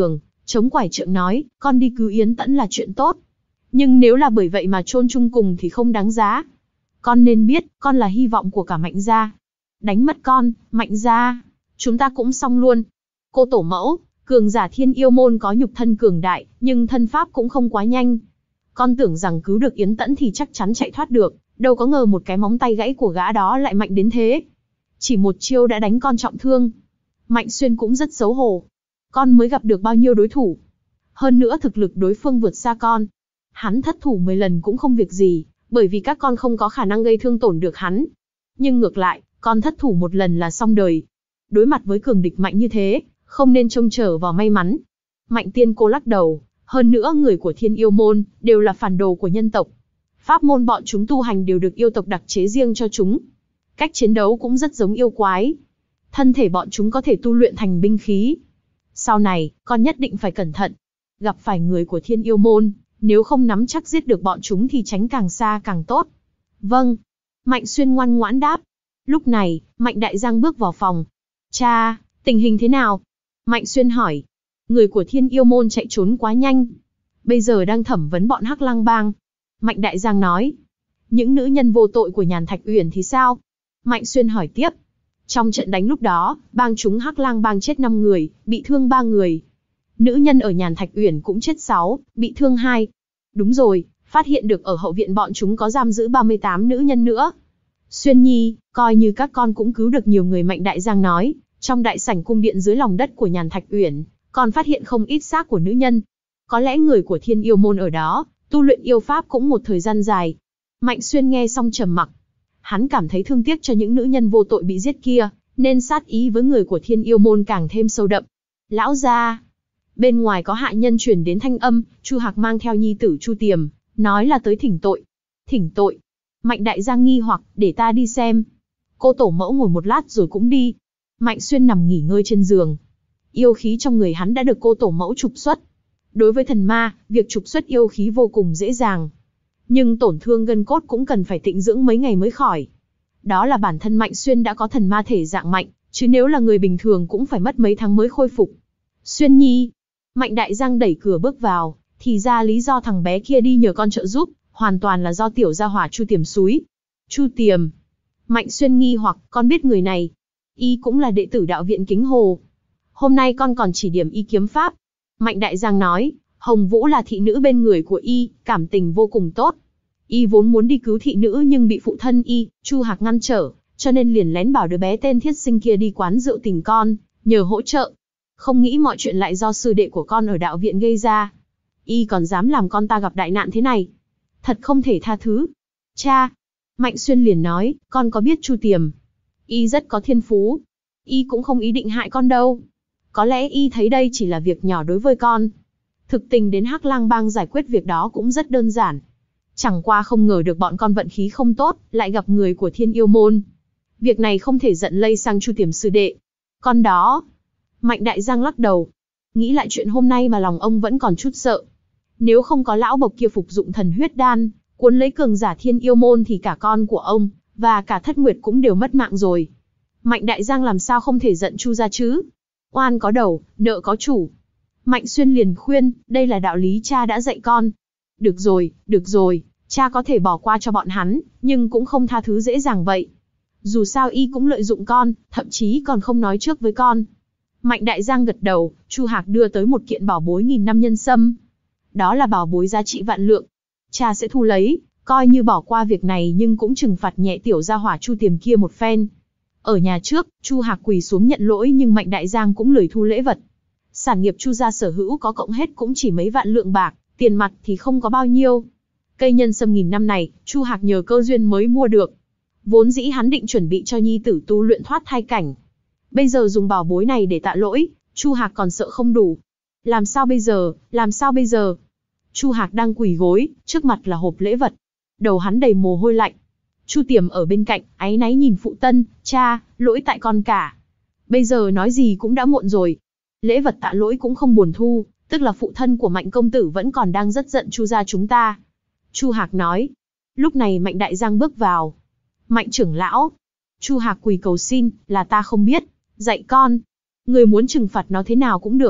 chống quải trượng nói, con đi cứu Yến Tẫn là chuyện tốt. Nhưng nếu là bởi vậy mà chôn chung cùng thì không đáng giá. Con nên biết, con là hy vọng của cả Mạnh gia. Đánh mất con, Mạnh gia, chúng ta cũng xong luôn. Cô tổ mẫu, cường giả Thiên Yêu môn có nhục thân cường đại, nhưng thân pháp cũng không quá nhanh. Con tưởng rằng cứu được Yến Tẫn thì chắc chắn chạy thoát được, đâu có ngờ một cái móng tay gãy của gã đó lại mạnh đến thế. Chỉ một chiêu đã đánh con trọng thương. Mạnh Xuyên cũng rất xấu hổ. Con mới gặp được bao nhiêu đối thủ. Hơn nữa thực lực đối phương vượt xa con. Hắn thất thủ mười lần cũng không việc gì, bởi vì các con không có khả năng gây thương tổn được hắn. Nhưng ngược lại, con thất thủ một lần là xong đời. Đối mặt với cường địch mạnh như thế, không nên trông chờ vào may mắn. Mạnh Tiên Cô lắc đầu, hơn nữa người của Thiên Yêu môn đều là phản đồ của nhân tộc. Pháp môn bọn chúng tu hành đều được yêu tộc đặc chế riêng cho chúng. Cách chiến đấu cũng rất giống yêu quái. Thân thể bọn chúng có thể tu luyện thành binh khí. Sau này, con nhất định phải cẩn thận. Gặp phải người của Thiên Yêu môn, nếu không nắm chắc giết được bọn chúng thì tránh càng xa càng tốt. Vâng. Mạnh Xuyên ngoan ngoãn đáp. Lúc này, Mạnh Đại Giang bước vào phòng. Cha, tình hình thế nào? Mạnh Xuyên hỏi. Người của Thiên Yêu môn chạy trốn quá nhanh. Bây giờ đang thẩm vấn bọn Hắc Lang bang. Mạnh Đại Giang nói. Những nữ nhân vô tội của Nhàn Thạch Uyển thì sao? Mạnh Xuyên hỏi tiếp. Trong trận đánh lúc đó, bang chúng Hắc Lang bang chết năm người, bị thương ba người. Nữ nhân ở Nhàn Thạch Uyển cũng chết sáu, bị thương hai. Đúng rồi, phát hiện được ở hậu viện bọn chúng có giam giữ ba mươi tám nữ nhân nữa. Xuyên Nhi, coi như các con cũng cứu được nhiều người. Mạnh Đại Giang nói, trong đại sảnh cung điện dưới lòng đất của Nhàn Thạch Uyển, còn phát hiện không ít xác của nữ nhân. Có lẽ người của Thiên Yêu môn ở đó, tu luyện yêu pháp cũng một thời gian dài. Mạnh Xuyên nghe xong trầm mặc. Hắn cảm thấy thương tiếc cho những nữ nhân vô tội bị giết kia, nên sát ý với người của Thiên Yêu môn càng thêm sâu đậm. Lão gia, bên ngoài có hạ nhân truyền đến thanh âm, Chu Hạc mang theo nhi tử Chu Tiềm, nói là tới thỉnh tội. Thỉnh tội? Mạnh Đại Giang nghi hoặc, để ta đi xem. Cô tổ mẫu ngồi một lát rồi cũng đi. Mạnh Xuyên nằm nghỉ ngơi trên giường. Yêu khí trong người hắn đã được cô tổ mẫu trục xuất. Đối với thần ma, việc trục xuất yêu khí vô cùng dễ dàng. Nhưng tổn thương gân cốt cũng cần phải tịnh dưỡng mấy ngày mới khỏi. Đó là bản thân Mạnh Xuyên đã có thần ma thể dạng mạnh, chứ nếu là người bình thường cũng phải mất mấy tháng mới khôi phục. Xuyên Nhi. Mạnh Đại Giang đẩy cửa bước vào, thì ra lý do thằng bé kia đi nhờ con trợ giúp, hoàn toàn là do tiểu gia hỏa Chu Tiềm xúi. Chu Tiềm. Mạnh Xuyên nghi hoặc, con biết người này. Y cũng là đệ tử đạo viện Kính Hồ. Hôm nay con còn chỉ điểm y kiếm pháp. Mạnh Đại Giang nói, Hồng Vũ là thị nữ bên người của y, cảm tình vô cùng tốt. Y vốn muốn đi cứu thị nữ nhưng bị phụ thân y, Chu Hạc ngăn trở, cho nên liền lén bảo đứa bé tên Thiết Sinh kia đi quán rượu tìm con, nhờ hỗ trợ. Không nghĩ mọi chuyện lại do sư đệ của con ở đạo viện gây ra. Y còn dám làm con ta gặp đại nạn thế này. Thật không thể tha thứ. Cha. Mạnh Xuyên liền nói, con có biết Chu Tiềm. Y rất có thiên phú. Y cũng không ý định hại con đâu. Có lẽ y thấy đây chỉ là việc nhỏ đối với con. Thực tình đến Hắc Lang bang giải quyết việc đó cũng rất đơn giản. Chẳng qua không ngờ được bọn con vận khí không tốt, lại gặp người của Thiên Yêu môn. Việc này không thể giận lây sang Chu Tiềm sư đệ. Con đó. Mạnh Đại Giang lắc đầu. Nghĩ lại chuyện hôm nay mà lòng ông vẫn còn chút sợ. Nếu không có lão bộc kia phục dụng thần huyết đan, cuốn lấy cường giả Thiên Yêu môn thì cả con của ông, và cả Thất Nguyệt cũng đều mất mạng rồi. Mạnh Đại Giang làm sao không thể giận Chu gia chứ? Oan có đầu, nợ có chủ. Mạnh Xuyên liền khuyên, đây là đạo lý cha đã dạy con. Được rồi, được rồi, cha có thể bỏ qua cho bọn hắn, nhưng cũng không tha thứ dễ dàng vậy. Dù sao y cũng lợi dụng con, thậm chí còn không nói trước với con. Mạnh Đại Giang gật đầu, Chu Hạc đưa tới một kiện bảo bối nghìn năm nhân sâm. Đó là bảo bối giá trị vạn lượng. Cha sẽ thu lấy, coi như bỏ qua việc này nhưng cũng trừng phạt nhẹ tiểu gia hỏa Chu Tiềm kia một phen. Ở nhà trước, Chu Hạc quỳ xuống nhận lỗi nhưng Mạnh Đại Giang cũng lười thu lễ vật. Sản nghiệp Chu gia sở hữu có cộng hết cũng chỉ mấy vạn lượng bạc, tiền mặt thì không có bao nhiêu. Cây nhân sâm nghìn năm này, Chu Hạc nhờ cơ duyên mới mua được. Vốn dĩ hắn định chuẩn bị cho nhi tử tu luyện thoát thai cảnh. Bây giờ dùng bảo bối này để tạ lỗi, Chu Hạc còn sợ không đủ. Làm sao bây giờ, làm sao bây giờ? Chu Hạc đang quỳ gối, trước mặt là hộp lễ vật. Đầu hắn đầy mồ hôi lạnh. Chu Tiềm ở bên cạnh, áy náy nhìn phụ thân, cha, lỗi tại con cả. Bây giờ nói gì cũng đã muộn rồi. Lễ vật tạ lỗi cũng không buồn thu, tức là phụ thân của Mạnh công tử vẫn còn đang rất giận Chu gia chúng ta. Chu Hạc nói. Lúc này Mạnh Đại Giang bước vào. Mạnh trưởng lão. Chu Hạc quỳ cầu xin, là ta không biết, dạy con. Người muốn trừng phạt nó thế nào cũng được.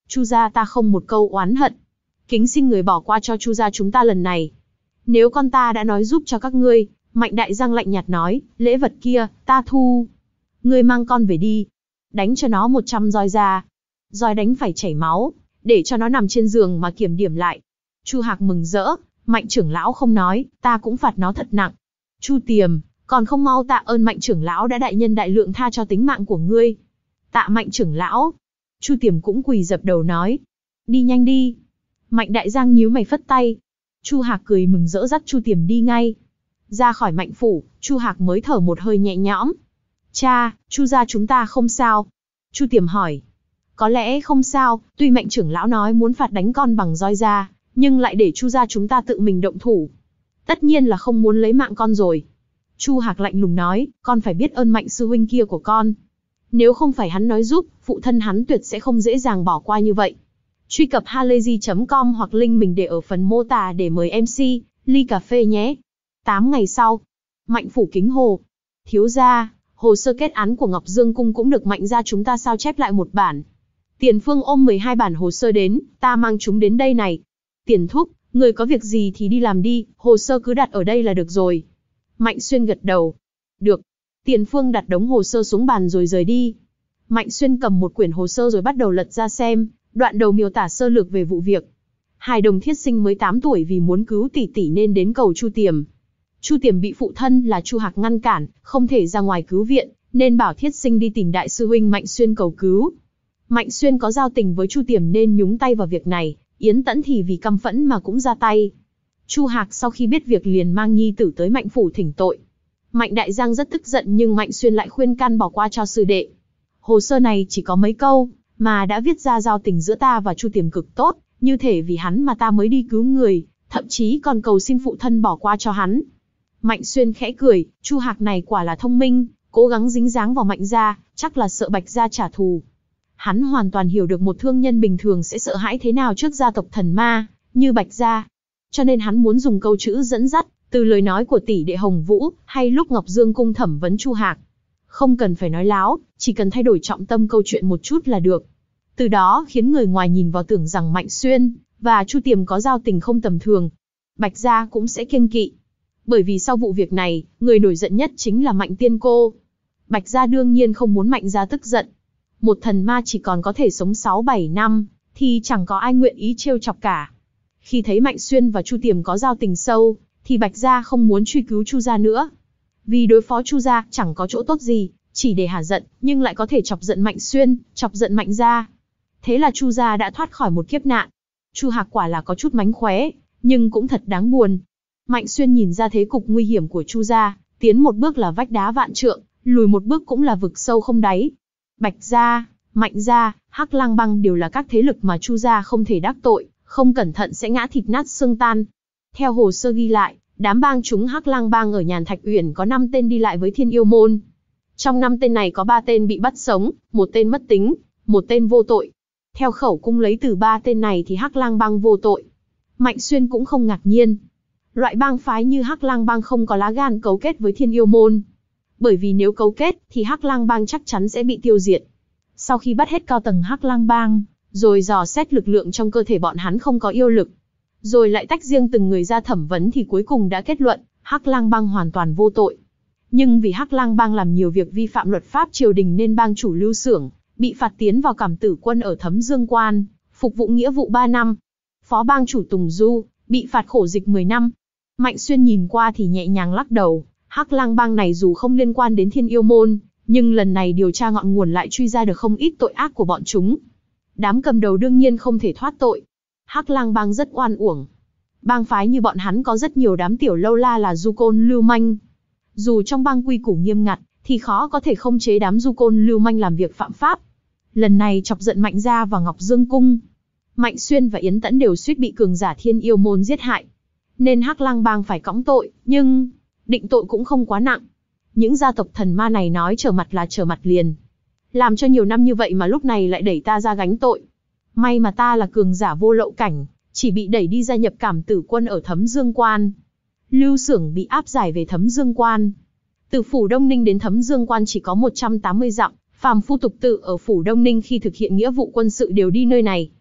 Chu gia ta không một câu oán hận. Kính xin người bỏ qua cho Chu gia chúng ta lần này. Nếu con ta đã nói giúp cho các ngươi, Mạnh Đại Giang lạnh nhạt nói, lễ vật kia, ta thu. Ngươi mang con về đi. Đánh cho nó một trăm roi ra. Roi đánh phải chảy máu, để cho nó nằm trên giường mà kiểm điểm lại. Chu Hạc mừng rỡ, Mạnh trưởng lão không nói, ta cũng phạt nó thật nặng. Chu Tiềm, còn không mau tạ ơn Mạnh trưởng lão đã đại nhân đại lượng tha cho tính mạng của ngươi. Tạ Mạnh trưởng lão. Chu Tiềm cũng quỳ dập đầu nói. Đi nhanh đi. Mạnh Đại Giang nhíu mày phất tay. Chu Hạc cười mừng rỡ dắt Chu Tiềm đi ngay. Ra khỏi Mạnh phủ, Chu Hạc mới thở một hơi nhẹ nhõm. Cha, Chu gia chúng ta không sao. Chu Tiềm hỏi. Có lẽ không sao, tuy Mạnh trưởng lão nói muốn phạt đánh con bằng roi ra, nhưng lại để Chu gia chúng ta tự mình động thủ. Tất nhiên là không muốn lấy mạng con rồi. Chu Hạc lạnh lùng nói, con phải biết ơn Mạnh sư huynh kia của con. Nếu không phải hắn nói giúp, phụ thân hắn tuyệt sẽ không dễ dàng bỏ qua như vậy. Truy cập halayzi chấm com hoặc link mình để ở phần mô tả để mời em xê, ly cà phê nhé. tám ngày sau, Mạnh phủ Kính Hồ. Thiếu gia, hồ sơ kết án của Ngọc Dương Cung cũng được Mạnh gia chúng ta sao chép lại một bản. Tiền Phương ôm mười hai bản hồ sơ đến, ta mang chúng đến đây này. Tiền thúc, người có việc gì thì đi làm đi, hồ sơ cứ đặt ở đây là được rồi. Mạnh Xuyên gật đầu. Được. Tiền Phương đặt đống hồ sơ xuống bàn rồi rời đi. Mạnh Xuyên cầm một quyển hồ sơ rồi bắt đầu lật ra xem, đoạn đầu miêu tả sơ lược về vụ việc. Hài đồng thiết sinh mới tám tuổi vì muốn cứu tỷ tỷ nên đến cầu Chu Tiềm. Chu Tiềm bị phụ thân là Chu Hạc ngăn cản, không thể ra ngoài cứu viện, nên bảo thiết sinh đi tìm đại sư huynh Mạnh Xuyên cầu cứu. Mạnh Xuyên có giao tình với Chu Tiềm nên nhúng tay vào việc này, Yến Tẫn thì vì căm phẫn mà cũng ra tay. Chu Hạc sau khi biết việc liền mang nhi tử tới Mạnh phủ thỉnh tội. Mạnh Đại Giang rất tức giận nhưng Mạnh Xuyên lại khuyên can bỏ qua cho sư đệ. Hồ sơ này chỉ có mấy câu, mà đã viết ra giao tình giữa ta và Chu Tiềm cực tốt, như thể vì hắn mà ta mới đi cứu người, thậm chí còn cầu xin phụ thân bỏ qua cho hắn. Mạnh Xuyên khẽ cười, Chu Hạc này quả là thông minh, cố gắng dính dáng vào Mạnh gia, chắc là sợ Bạch gia trả thù. Hắn hoàn toàn hiểu được một thương nhân bình thường sẽ sợ hãi thế nào trước gia tộc thần ma, như Bạch gia. Cho nên hắn muốn dùng câu chữ dẫn dắt, từ lời nói của tỷ đệ Hồng Vũ, hay lúc Ngọc Dương Cung thẩm vấn Chu Hạc. Không cần phải nói láo, chỉ cần thay đổi trọng tâm câu chuyện một chút là được. Từ đó khiến người ngoài nhìn vào tưởng rằng Mạnh Xuyên và Chu Tiềm có giao tình không tầm thường. Bạch gia cũng sẽ kiêng kỵ. Bởi vì sau vụ việc này, người nổi giận nhất chính là Mạnh Tiên Cô. Bạch gia đương nhiên không muốn Mạnh gia tức giận. Một thần ma chỉ còn có thể sống sáu bảy năm, thì chẳng có ai nguyện ý trêu chọc cả. Khi thấy Mạnh Xuyên và Chu Tiềm có giao tình sâu, thì Bạch gia không muốn truy cứu Chu gia nữa. Vì đối phó Chu gia chẳng có chỗ tốt gì, chỉ để hả giận, nhưng lại có thể chọc giận Mạnh Xuyên, chọc giận Mạnh gia. Thế là Chu gia đã thoát khỏi một kiếp nạn. Chu Hạc quả là có chút mánh khóe, nhưng cũng thật đáng buồn. Mạnh Xuyên nhìn ra thế cục nguy hiểm của Chu gia, tiến một bước là vách đá vạn trượng, lùi một bước cũng là vực sâu không đáy. Bạch gia, Mạnh gia, Hắc Lang Bang đều là các thế lực mà Chu gia không thể đắc tội, không cẩn thận sẽ ngã thịt nát xương tan. Theo hồ sơ ghi lại, đám bang chúng Hắc Lang Bang ở Nhàn Thạch Uyển có năm tên đi lại với Thiên Yêu Môn. Trong năm tên này có ba tên bị bắt sống, một tên mất tính, một tên vô tội. Theo khẩu cung lấy từ ba tên này thì Hắc Lang Bang vô tội. Mạnh Xuyên cũng không ngạc nhiên. Loại bang phái như Hắc Lang Bang không có lá gan cấu kết với Thiên Yêu Môn. Bởi vì nếu cấu kết thì Hắc Lang Bang chắc chắn sẽ bị tiêu diệt. Sau khi bắt hết cao tầng Hắc Lang Bang, rồi dò xét lực lượng trong cơ thể bọn hắn không có yêu lực, rồi lại tách riêng từng người ra thẩm vấn thì cuối cùng đã kết luận Hắc Lang Bang hoàn toàn vô tội. Nhưng vì Hắc Lang Bang làm nhiều việc vi phạm luật pháp triều đình nên bang chủ Lưu Xưởng bị phạt tiến vào Cảm Tử Quân ở Thấm Dương Quan, phục vụ nghĩa vụ ba năm. Phó bang chủ Tùng Du bị phạt khổ dịch mười năm. Mạnh Xuyên nhìn qua thì nhẹ nhàng lắc đầu, Hắc Lang Bang này dù không liên quan đến Thiên Yêu Môn, nhưng lần này điều tra ngọn nguồn lại truy ra được không ít tội ác của bọn chúng. Đám cầm đầu đương nhiên không thể thoát tội. Hắc Lang Bang rất oan uổng. Bang phái như bọn hắn có rất nhiều đám tiểu lâu la là du côn lưu manh. Dù trong bang quy củ nghiêm ngặt, thì khó có thể không chế đám du côn lưu manh làm việc phạm pháp. Lần này chọc giận Mạnh gia và Ngọc Dương Cung. Mạnh Xuyên và Yến Tẫn đều suýt bị cường giả Thiên Yêu Môn giết hại. Nên Hắc Lang Bang phải cõng tội, nhưng định tội cũng không quá nặng. Những gia tộc thần ma này nói trở mặt là trở mặt liền. Làm cho nhiều năm như vậy mà lúc này lại đẩy ta ra gánh tội. May mà ta là cường giả vô lậu cảnh, chỉ bị đẩy đi gia nhập Cảm Tử Quân ở Thấm Dương Quan. Lưu Xưởng bị áp giải về Thấm Dương Quan. Từ phủ Đông Ninh đến Thấm Dương Quan chỉ có một trăm tám mươi dặm, phàm phu tục tự ở phủ Đông Ninh khi thực hiện nghĩa vụ quân sự đều đi nơi này.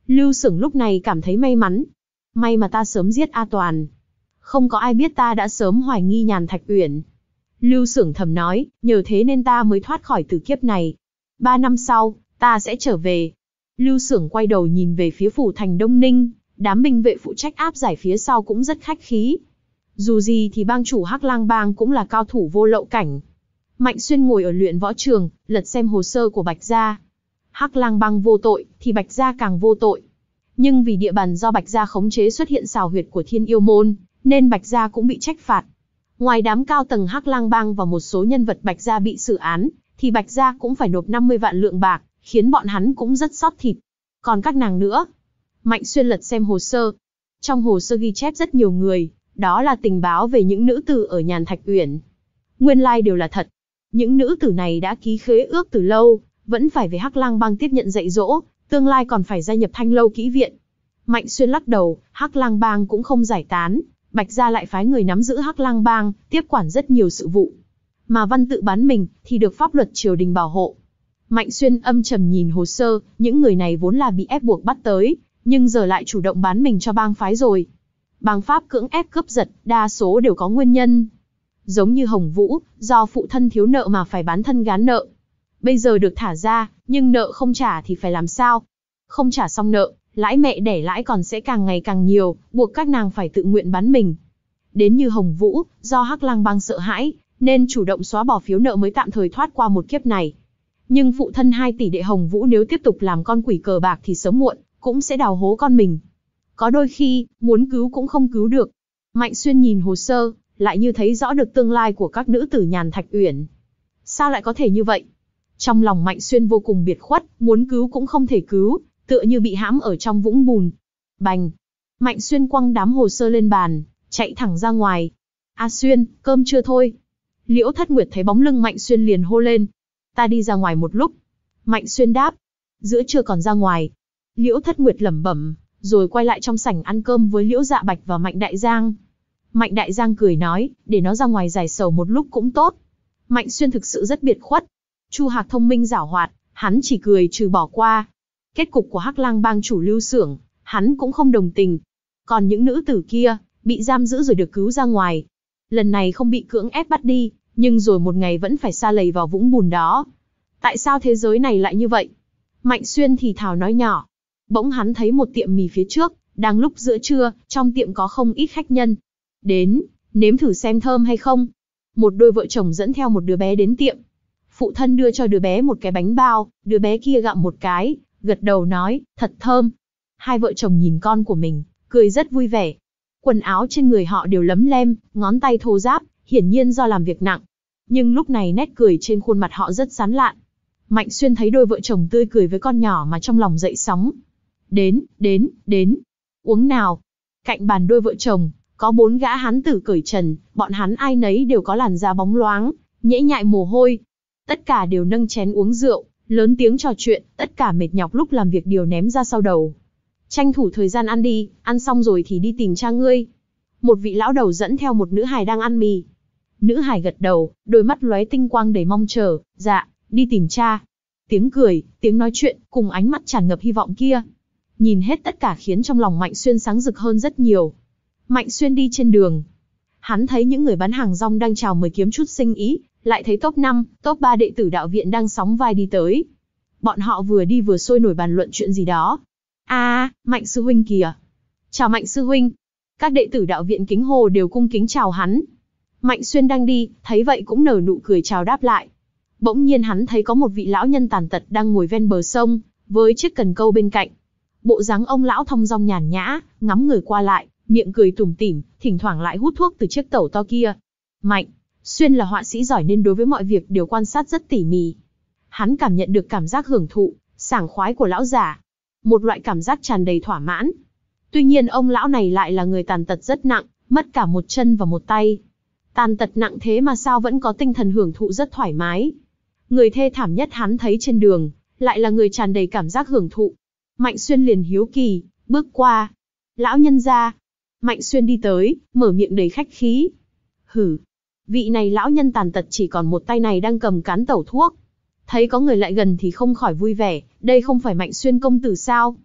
Lưu Xưởng lúc này cảm thấy may mắn. May mà ta sớm giết A Toàn. Không có ai biết ta đã sớm hoài nghi Nhàn Thạch Uyển. Lưu Xưởng thầm nói, nhờ thế nên ta mới thoát khỏi tử kiếp này. Ba năm sau, ta sẽ trở về. Lưu Xưởng quay đầu nhìn về phía phủ thành Đông Ninh, đám binh vệ phụ trách áp giải phía sau cũng rất khách khí. Dù gì thì bang chủ Hắc Lang Bang cũng là cao thủ vô lậu cảnh. Mạnh Xuyên ngồi ở luyện võ trường, lật xem hồ sơ của Bạch Gia. Hắc Lang Bang vô tội, thì Bạch Gia càng vô tội. Nhưng vì địa bàn do Bạch Gia khống chế xuất hiện xào huyệt của Thiên Yêu Môn, nên Bạch Gia cũng bị trách phạt. Ngoài đám cao tầng Hắc Lang Bang và một số nhân vật Bạch Gia bị xử án, thì Bạch Gia cũng phải nộp năm mươi vạn lượng bạc, khiến bọn hắn cũng rất xót thịt. Còn các nàng nữa? Mạnh Xuyên lật xem hồ sơ. Trong hồ sơ ghi chép rất nhiều người, đó là tình báo về những nữ tử ở Nhàn Thạch Uyển. Nguyên lai đều là thật. Những nữ tử này đã ký khế ước từ lâu, vẫn phải về Hắc Lang Bang tiếp nhận dạy dỗ, tương lai còn phải gia nhập Thanh Lâu Kỹ Viện. Mạnh Xuyên lắc đầu, Hắc Lang Bang cũng không giải tán, Bạch Gia lại phái người nắm giữ Hắc Lang Bang, tiếp quản rất nhiều sự vụ. Mà Văn tự bán mình, thì được pháp luật triều đình bảo hộ. Mạnh Xuyên âm trầm nhìn hồ sơ, những người này vốn là bị ép buộc bắt tới, nhưng giờ lại chủ động bán mình cho bang phái rồi. Bang pháp cưỡng ép cướp giật, đa số đều có nguyên nhân. Giống như Hồng Vũ, do phụ thân thiếu nợ mà phải bán thân gán nợ. Bây giờ được thả ra, nhưng nợ không trả thì phải làm sao? Không trả xong nợ, lãi mẹ đẻ lãi còn sẽ càng ngày càng nhiều, buộc các nàng phải tự nguyện bán mình. Đến như Hồng Vũ, do Hắc Lang Bang sợ hãi, nên chủ động xóa bỏ phiếu nợ mới tạm thời thoát qua một kiếp này. Nhưng phụ thân hai tỷ đệ Hồng Vũ nếu tiếp tục làm con quỷ cờ bạc thì sớm muộn cũng sẽ đào hố con mình. Có đôi khi, muốn cứu cũng không cứu được. Mạnh Xuyên nhìn hồ sơ, lại như thấy rõ được tương lai của các nữ tử Nhàn Thạch Uyển. Sao lại có thể như vậy? Trong lòng Mạnh Xuyên vô cùng biệt khuất, muốn cứu cũng không thể cứu, tựa như bị hãm ở trong vũng bùn. Bành! Mạnh Xuyên quăng đám hồ sơ lên bàn, chạy thẳng ra ngoài. A Xuyên, cơm chưa thôi? Liễu Thất Nguyệt thấy bóng lưng Mạnh Xuyên liền hô lên. Ta đi ra ngoài một lúc. Mạnh Xuyên đáp. Giữa trưa còn ra ngoài. Liễu Thất Nguyệt lẩm bẩm, rồi quay lại trong sảnh ăn cơm với Liễu Dạ Bạch và Mạnh Đại Giang. Mạnh Đại Giang cười nói, để nó ra ngoài giải sầu một lúc cũng tốt. Mạnh Xuyên thực sự rất biệt khuất. Chu Hạc thông minh giảo hoạt, hắn chỉ cười trừ bỏ qua. Kết cục của Hắc Lang Bang chủ Lưu Xưởng, hắn cũng không đồng tình. Còn những nữ tử kia, bị giam giữ rồi được cứu ra ngoài. Lần này không bị cưỡng ép bắt đi, nhưng rồi một ngày vẫn phải sa lầy vào vũng bùn đó. Tại sao thế giới này lại như vậy? Mạnh Xuyên thì thào nói nhỏ. Bỗng hắn thấy một tiệm mì phía trước, đang lúc giữa trưa, trong tiệm có không ít khách nhân. Đến, nếm thử xem thơm hay không. Một đôi vợ chồng dẫn theo một đứa bé đến tiệm. Phụ thân đưa cho đứa bé một cái bánh bao, đứa bé kia gặm một cái, gật đầu nói, thật thơm. Hai vợ chồng nhìn con của mình, cười rất vui vẻ. Quần áo trên người họ đều lấm lem, ngón tay thô ráp, hiển nhiên do làm việc nặng. Nhưng lúc này nét cười trên khuôn mặt họ rất sán lạn. Mạnh Xuyên thấy đôi vợ chồng tươi cười với con nhỏ mà trong lòng dậy sóng. Đến, đến, đến. Uống nào. Cạnh bàn đôi vợ chồng, có bốn gã hán tử cởi trần, bọn hắn ai nấy đều có làn da bóng loáng, nhễ nhại mồ hôi. Tất cả đều nâng chén uống rượu, lớn tiếng trò chuyện, tất cả mệt nhọc lúc làm việc đều ném ra sau đầu. Tranh thủ thời gian ăn đi, ăn xong rồi thì đi tìm cha ngươi. Một vị lão đầu dẫn theo một nữ hài đang ăn mì. Nữ hài gật đầu, đôi mắt lóe tinh quang đầy mong chờ, dạ, đi tìm cha. Tiếng cười, tiếng nói chuyện, cùng ánh mắt tràn ngập hy vọng kia. Nhìn hết tất cả khiến trong lòng Mạnh Xuyên sáng rực hơn rất nhiều. Mạnh Xuyên đi trên đường. Hắn thấy những người bán hàng rong đang chào mời kiếm chút sinh ý, lại thấy top năm, top ba đệ tử đạo viện đang sóng vai đi tới. Bọn họ vừa đi vừa sôi nổi bàn luận chuyện gì đó. À, Mạnh sư huynh kìa. Chào Mạnh sư huynh. Các đệ tử đạo viện kính hồ đều cung kính chào hắn. Mạnh Xuyên đang đi, thấy vậy cũng nở nụ cười chào đáp lại. Bỗng nhiên hắn thấy có một vị lão nhân tàn tật đang ngồi ven bờ sông, với chiếc cần câu bên cạnh. Bộ dáng ông lão thong dong nhàn nhã, ngắm người qua lại, miệng cười tủm tỉm, thỉnh thoảng lại hút thuốc từ chiếc tẩu to kia. Mạnh Xuyên là họa sĩ giỏi nên đối với mọi việc đều quan sát rất tỉ mỉ. Hắn cảm nhận được cảm giác hưởng thụ, sảng khoái của lão giả. Một loại cảm giác tràn đầy thỏa mãn. Tuy nhiên ông lão này lại là người tàn tật rất nặng, mất cả một chân và một tay. Tàn tật nặng thế mà sao vẫn có tinh thần hưởng thụ rất thoải mái. Người thê thảm nhất hắn thấy trên đường, lại là người tràn đầy cảm giác hưởng thụ. Mạnh Xuyên liền hiếu kỳ, bước qua. Lão nhân gia. Mạnh Xuyên đi tới, mở miệng đầy khách khí. Hử. Vị này lão nhân tàn tật chỉ còn một tay này đang cầm cán tẩu thuốc. Thấy có người lại gần thì không khỏi vui vẻ, đây không phải Mạnh Xuyên công tử sao?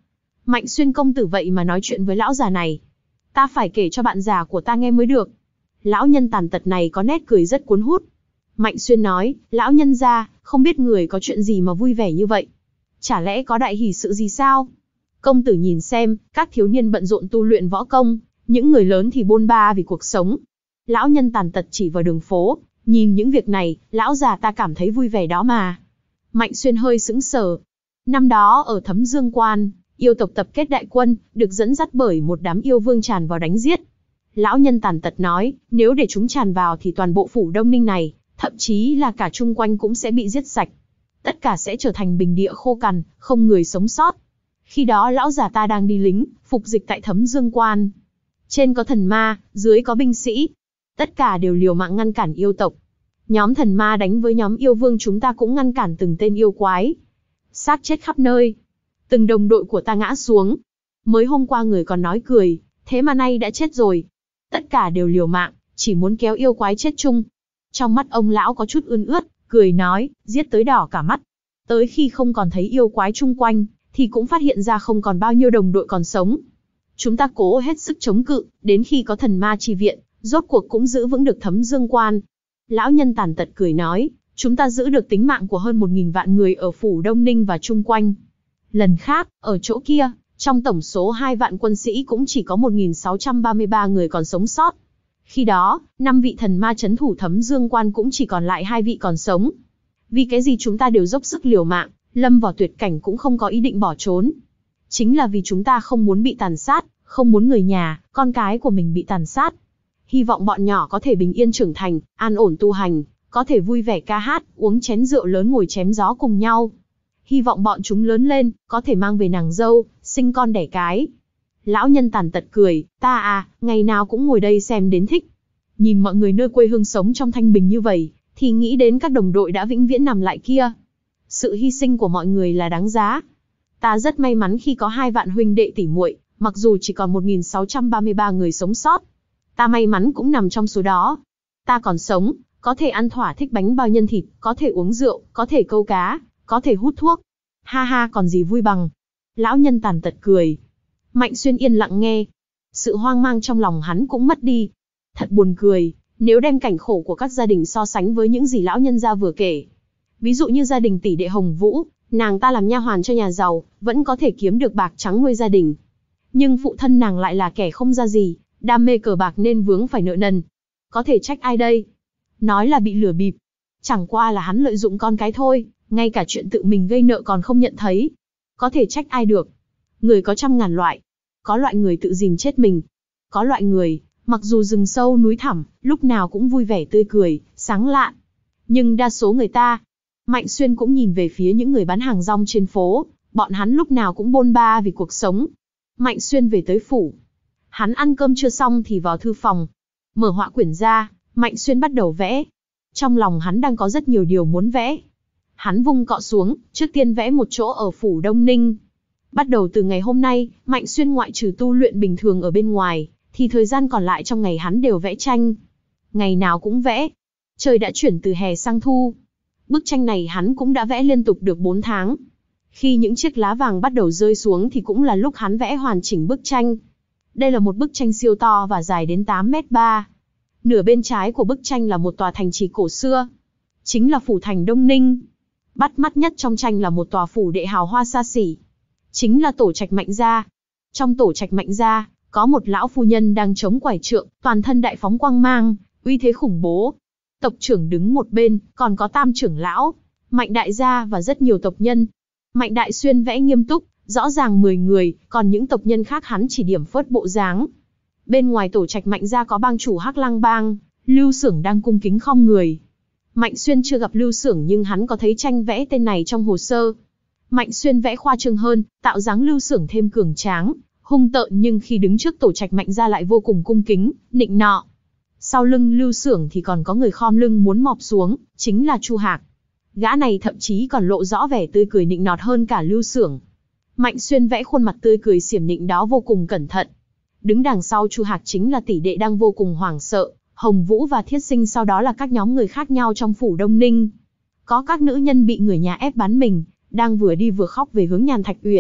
Mạnh Xuyên công tử vậy mà nói chuyện với lão già này. Ta phải kể cho bạn già của ta nghe mới được. Lão nhân tàn tật này có nét cười rất cuốn hút. Mạnh Xuyên nói, lão nhân gia, không biết người có chuyện gì mà vui vẻ như vậy? Chả lẽ có đại hỷ sự gì sao? Công tử nhìn xem, các thiếu niên bận rộn tu luyện võ công, những người lớn thì bôn ba vì cuộc sống. Lão nhân tàn tật chỉ vào đường phố, nhìn những việc này, lão già ta cảm thấy vui vẻ đó mà. Mạnh Xuyên hơi sững sờ. Năm đó ở Thấm Dương Quan, yêu tộc tập kết đại quân, được dẫn dắt bởi một đám yêu vương tràn vào đánh giết. Lão nhân tàn tật nói, nếu để chúng tràn vào thì toàn bộ phủ Đông Ninh này, thậm chí là cả chung quanh cũng sẽ bị giết sạch. Tất cả sẽ trở thành bình địa khô cằn, không người sống sót. Khi đó lão già ta đang đi lính, phục dịch tại Thấm Dương Quan. Trên có thần ma, dưới có binh sĩ. Tất cả đều liều mạng ngăn cản yêu tộc. Nhóm thần ma đánh với nhóm yêu vương, chúng ta cũng ngăn cản từng tên yêu quái. Xác chết khắp nơi. Từng đồng đội của ta ngã xuống. Mới hôm qua người còn nói cười, thế mà nay đã chết rồi. Tất cả đều liều mạng, chỉ muốn kéo yêu quái chết chung. Trong mắt ông lão có chút ươn ướt, cười nói, giết tới đỏ cả mắt. Tới khi không còn thấy yêu quái chung quanh, thì cũng phát hiện ra không còn bao nhiêu đồng đội còn sống. Chúng ta cố hết sức chống cự, đến khi có thần ma chi viện, rốt cuộc cũng giữ vững được Thấm Dương Quan. Lão nhân tàn tật cười nói, chúng ta giữ được tính mạng của hơn một nghìn vạn người ở phủ Đông Ninh và chung quanh. Lần khác, ở chỗ kia, trong tổng số hai vạn quân sĩ cũng chỉ có một nghìn sáu trăm ba mươi ba người còn sống sót. Khi đó, năm vị thần ma trấn thủ Thấm Dương Quan cũng chỉ còn lại hai vị còn sống. Vì cái gì chúng ta đều dốc sức liều mạng, lâm vào tuyệt cảnh cũng không có ý định bỏ trốn. Chính là vì chúng ta không muốn bị tàn sát, không muốn người nhà, con cái của mình bị tàn sát. Hy vọng bọn nhỏ có thể bình yên trưởng thành, an ổn tu hành, có thể vui vẻ ca hát, uống chén rượu lớn ngồi chém gió cùng nhau. Hy vọng bọn chúng lớn lên, có thể mang về nàng dâu, sinh con đẻ cái. Lão nhân tàn tật cười, ta à, ngày nào cũng ngồi đây xem đến thích. Nhìn mọi người nơi quê hương sống trong thanh bình như vậy, thì nghĩ đến các đồng đội đã vĩnh viễn nằm lại kia. Sự hy sinh của mọi người là đáng giá. Ta rất may mắn khi có hai vạn huynh đệ tỷ muội, mặc dù chỉ còn một nghìn sáu trăm ba mươi ba người sống sót. Ta may mắn cũng nằm trong số đó. Ta còn sống, có thể ăn thỏa thích bánh bao nhân thịt, có thể uống rượu, có thể câu cá, có thể hút thuốc. Ha ha, còn gì vui bằng. Lão nhân tàn tật cười. Mạnh Xuyên yên lặng nghe. Sự hoang mang trong lòng hắn cũng mất đi. Thật buồn cười, nếu đem cảnh khổ của các gia đình so sánh với những gì lão nhân gia vừa kể. Ví dụ như gia đình tỷ đệ Hồng Vũ, nàng ta làm nha hoàn cho nhà giàu, vẫn có thể kiếm được bạc trắng nuôi gia đình. Nhưng phụ thân nàng lại là kẻ không ra gì, đam mê cờ bạc nên vướng phải nợ nần. Có thể trách ai đây? Nói là bị lừa bịp. Chẳng qua là hắn lợi dụng con cái thôi, ngay cả chuyện tự mình gây nợ còn không nhận thấy. Có thể trách ai được? Người có trăm ngàn loại. Có loại người tự dìm chết mình. Có loại người, mặc dù rừng sâu núi thẳm, lúc nào cũng vui vẻ tươi cười, sáng lạn. Nhưng đa số người ta... Mạnh Xuyên cũng nhìn về phía những người bán hàng rong trên phố, bọn hắn lúc nào cũng bôn ba vì cuộc sống. Mạnh Xuyên về tới phủ. Hắn ăn cơm chưa xong thì vào thư phòng. Mở họa quyển ra, Mạnh Xuyên bắt đầu vẽ. Trong lòng hắn đang có rất nhiều điều muốn vẽ. Hắn vung cọ xuống, trước tiên vẽ một chỗ ở phủ Đông Ninh. Bắt đầu từ ngày hôm nay, Mạnh Xuyên ngoại trừ tu luyện bình thường ở bên ngoài, thì thời gian còn lại trong ngày hắn đều vẽ tranh. Ngày nào cũng vẽ. Trời đã chuyển từ hè sang thu. Bức tranh này hắn cũng đã vẽ liên tục được bốn tháng. Khi những chiếc lá vàng bắt đầu rơi xuống thì cũng là lúc hắn vẽ hoàn chỉnh bức tranh. Đây là một bức tranh siêu to và dài đến tám mét ba. Nửa bên trái của bức tranh là một tòa thành trì cổ xưa. Chính là phủ thành Đông Ninh. Bắt mắt nhất trong tranh là một tòa phủ đệ hào hoa xa xỉ. Chính là tổ trạch Mạnh gia. Trong tổ trạch Mạnh gia, có một lão phu nhân đang chống quải trượng, toàn thân đại phóng quang mang, uy thế khủng bố. Tộc trưởng đứng một bên, còn có tam trưởng lão, Mạnh đại gia và rất nhiều tộc nhân. Mạnh Đại Xuyên vẽ nghiêm túc, rõ ràng mười người, còn những tộc nhân khác hắn chỉ điểm phớt bộ dáng. Bên ngoài tổ trạch Mạnh gia có bang chủ Hắc Lang bang, Lưu Xưởng đang cung kính khom người. Mạnh Xuyên chưa gặp Lưu Xưởng nhưng hắn có thấy tranh vẽ tên này trong hồ sơ. Mạnh Xuyên vẽ khoa trương hơn, tạo dáng Lưu Xưởng thêm cường tráng, hung tợn nhưng khi đứng trước tổ trạch Mạnh gia lại vô cùng cung kính, nịnh nọ. Sau lưng Lưu Xưởng thì còn có người khom lưng muốn mọp xuống, chính là Chu Hạc. Gã này thậm chí còn lộ rõ vẻ tươi cười nịnh nọt hơn cả Lưu Xưởng. Mạnh Xuyên vẽ khuôn mặt tươi cười xiểm nịnh đó vô cùng cẩn thận. Đứng đằng sau Chu Hạc chính là tỷ đệ đang vô cùng hoảng sợ, Hồng Vũ và Thiết Sinh, sau đó là các nhóm người khác nhau trong phủ Đông Ninh. Có các nữ nhân bị người nhà ép bán mình, đang vừa đi vừa khóc về hướng Nhàn Thạch Uyển,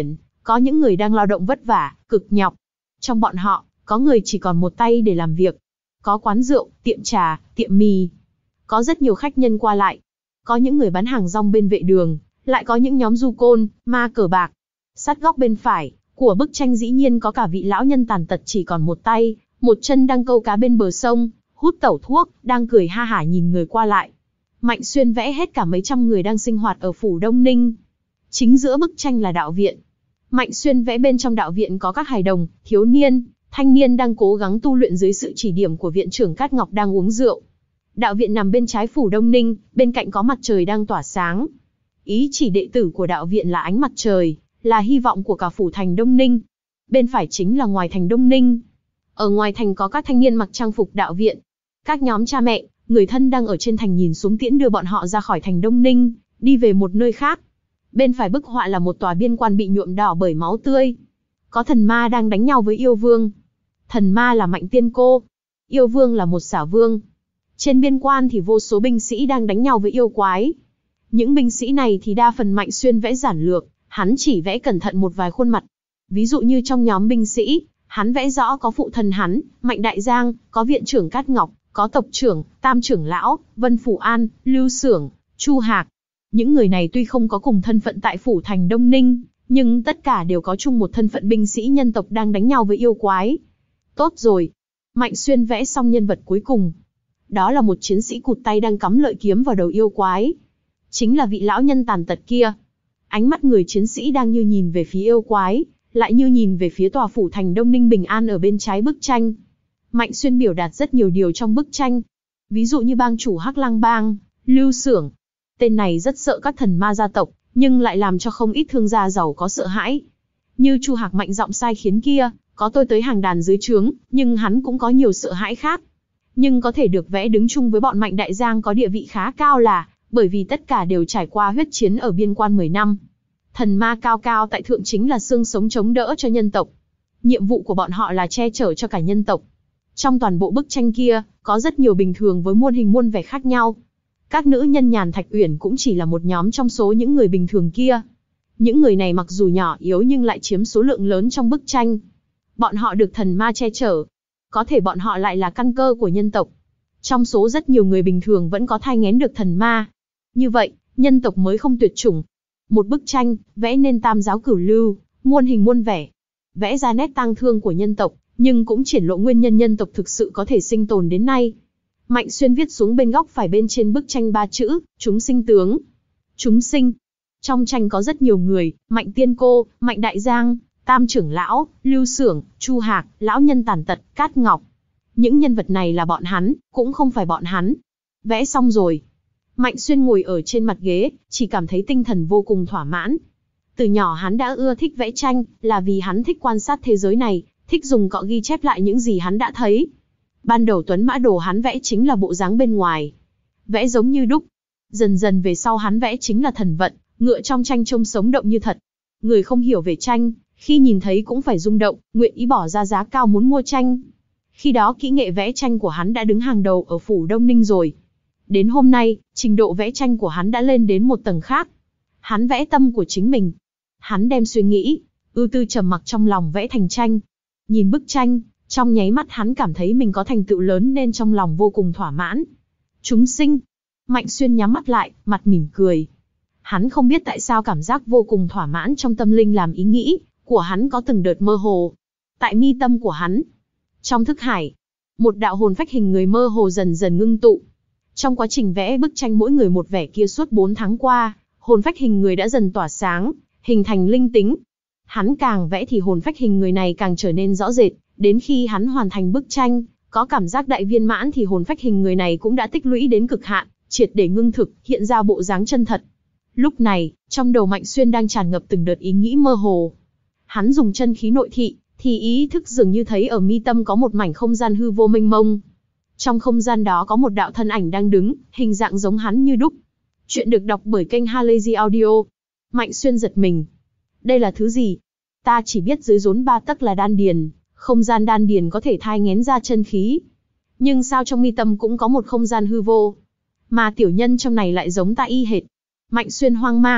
Có những người đang lao động vất vả, cực nhọc. Trong bọn họ, có người chỉ còn một tay để làm việc. Có quán rượu, tiệm trà, tiệm mì. Có rất nhiều khách nhân qua lại. Có những người bán hàng rong bên vệ đường, lại có những nhóm du côn, ma cờ bạc. Sát góc bên phải của bức tranh dĩ nhiên có cả vị lão nhân tàn tật chỉ còn một tay, một chân đang câu cá bên bờ sông, hút tẩu thuốc, đang cười ha hả nhìn người qua lại. Mạnh Xuyên vẽ hết cả mấy trăm người đang sinh hoạt ở phủ Đông Ninh. Chính giữa bức tranh là đạo viện. Mạnh Xuyên vẽ bên trong đạo viện có các hài đồng, thiếu niên, thanh niên đang cố gắng tu luyện dưới sự chỉ điểm của viện trưởng Cát Ngọc đang uống rượu. Đạo viện nằm bên trái phủ Đông Ninh, bên cạnh có mặt trời đang tỏa sáng. Ý chỉ đệ tử của đạo viện là ánh mặt trời, là hy vọng của cả phủ thành Đông Ninh. Bên phải chính là ngoài thành Đông Ninh. Ở ngoài thành có các thanh niên mặc trang phục đạo viện. Các nhóm cha mẹ, người thân đang ở trên thành nhìn xuống tiễn đưa bọn họ ra khỏi thành Đông Ninh, đi về một nơi khác. Bên phải bức họa là một tòa biên quan bị nhuộm đỏ bởi máu tươi. Có thần ma đang đánh nhau với yêu vương. Thần ma là Mạnh Tiên Cô. Yêu vương là một xả vương. Trên biên quan thì vô số binh sĩ đang đánh nhau với yêu quái. Những binh sĩ này thì đa phần Mạnh Xuyên vẽ giản lược, hắn chỉ vẽ cẩn thận một vài khuôn mặt. Ví dụ như trong nhóm binh sĩ, hắn vẽ rõ có phụ thân hắn, Mạnh Đại Giang, có viện trưởng Cát Ngọc, có tộc trưởng, Tam trưởng lão, Vân Phủ An, Lưu Xưởng, Chu Hạc. Những người này tuy không có cùng thân phận tại phủ thành Đông Ninh, nhưng tất cả đều có chung một thân phận binh sĩ nhân tộc đang đánh nhau với yêu quái. Tốt rồi. Mạnh Xuyên vẽ xong nhân vật cuối cùng. Đó là một chiến sĩ cụt tay đang cắm lợi kiếm vào đầu yêu quái. Chính là vị lão nhân tàn tật kia. Ánh mắt người chiến sĩ đang như nhìn về phía yêu quái, lại như nhìn về phía tòa phủ thành Đông Ninh bình an ở bên trái bức tranh. Mạnh Xuyên biểu đạt rất nhiều điều trong bức tranh. Ví dụ như bang chủ Hắc Lang Bang, Lưu Xưởng. Tên này rất sợ các thần ma gia tộc, nhưng lại làm cho không ít thương gia giàu có sợ hãi. Như Chu Hạc mạnh giọng sai khiến kia, có tôi tới hàng đàn dưới trướng, nhưng hắn cũng có nhiều sợ hãi khác. Nhưng có thể được vẽ đứng chung với bọn Mạnh Đại Giang có địa vị khá cao là bởi vì tất cả đều trải qua huyết chiến ở biên quan mười năm. Thần ma cao cao tại thượng chính là xương sống chống đỡ cho nhân tộc. Nhiệm vụ của bọn họ là che chở cho cả nhân tộc. Trong toàn bộ bức tranh kia, có rất nhiều bình thường với muôn hình muôn vẻ khác nhau. Các nữ nhân Nhàn Thạch Uyển cũng chỉ là một nhóm trong số những người bình thường kia. Những người này mặc dù nhỏ yếu nhưng lại chiếm số lượng lớn trong bức tranh. Bọn họ được thần ma che chở. Có thể bọn họ lại là căn cơ của nhân tộc. Trong số rất nhiều người bình thường vẫn có thai nghén được thần ma. Như vậy, nhân tộc mới không tuyệt chủng. Một bức tranh, vẽ nên tam giáo cửu lưu, muôn hình muôn vẻ. Vẽ ra nét tang thương của nhân tộc, nhưng cũng triển lộ nguyên nhân nhân tộc thực sự có thể sinh tồn đến nay. Mạnh Xuyên viết xuống bên góc phải bên trên bức tranh ba chữ, chúng sinh tướng. Chúng sinh. Trong tranh có rất nhiều người, Mạnh Tiên Cô, Mạnh Đại Giang, Tam trưởng lão, Lưu Xưởng, Chu Hạc, lão nhân tàn tật, Cát Ngọc. Những nhân vật này là bọn hắn, cũng không phải bọn hắn. Vẽ xong rồi. Mạnh Xuyên ngồi ở trên mặt ghế, chỉ cảm thấy tinh thần vô cùng thỏa mãn. Từ nhỏ hắn đã ưa thích vẽ tranh, là vì hắn thích quan sát thế giới này, thích dùng cọ ghi chép lại những gì hắn đã thấy. Ban đầu Tuấn Mã Đồ hắn vẽ chính là bộ dáng bên ngoài. Vẽ giống như đúc. Dần dần về sau hắn vẽ chính là thần vận, ngựa trong tranh trông sống động như thật. Người không hiểu về tranh, khi nhìn thấy cũng phải rung động, nguyện ý bỏ ra giá cao muốn mua tranh. Khi đó kỹ nghệ vẽ tranh của hắn đã đứng hàng đầu ở phủ Đông Ninh rồi. Đến hôm nay, trình độ vẽ tranh của hắn đã lên đến một tầng khác. Hắn vẽ tâm của chính mình. Hắn đem suy nghĩ, ưu tư trầm mặc trong lòng vẽ thành tranh. Nhìn bức tranh, trong nháy mắt hắn cảm thấy mình có thành tựu lớn nên trong lòng vô cùng thỏa mãn. Chúng sinh. Mạnh Xuyên nhắm mắt lại, mặt mỉm cười. Hắn không biết tại sao cảm giác vô cùng thỏa mãn trong tâm linh làm ý nghĩ của hắn có từng đợt mơ hồ. Tại mi tâm của hắn, trong thức hải, một đạo hồn phách hình người mơ hồ dần dần ngưng tụ. Trong quá trình vẽ bức tranh mỗi người một vẻ kia suốt bốn tháng qua, hồn phách hình người đã dần tỏa sáng, hình thành linh tính. Hắn càng vẽ thì hồn phách hình người này càng trở nên rõ rệt, đến khi hắn hoàn thành bức tranh, có cảm giác đại viên mãn thì hồn phách hình người này cũng đã tích lũy đến cực hạn, triệt để ngưng thực, hiện ra bộ dáng chân thật. Lúc này, trong đầu Mạnh Xuyên đang tràn ngập từng đợt ý nghĩ mơ hồ. Hắn dùng chân khí nội thị, thì ý thức dường như thấy ở mi tâm có một mảnh không gian hư vô mênh mông. Trong không gian đó có một đạo thân ảnh đang đứng, hình dạng giống hắn như đúc. Chuyện được đọc bởi kênh Halazy Audio. Mạnh Xuyên giật mình. Đây là thứ gì? Ta chỉ biết dưới rốn ba tấc là đan điền, không gian đan điền có thể thai nghén ra chân khí. Nhưng sao trong mi tâm cũng có một không gian hư vô? Mà tiểu nhân trong này lại giống ta y hệt. Mạnh Xuyên hoang mang,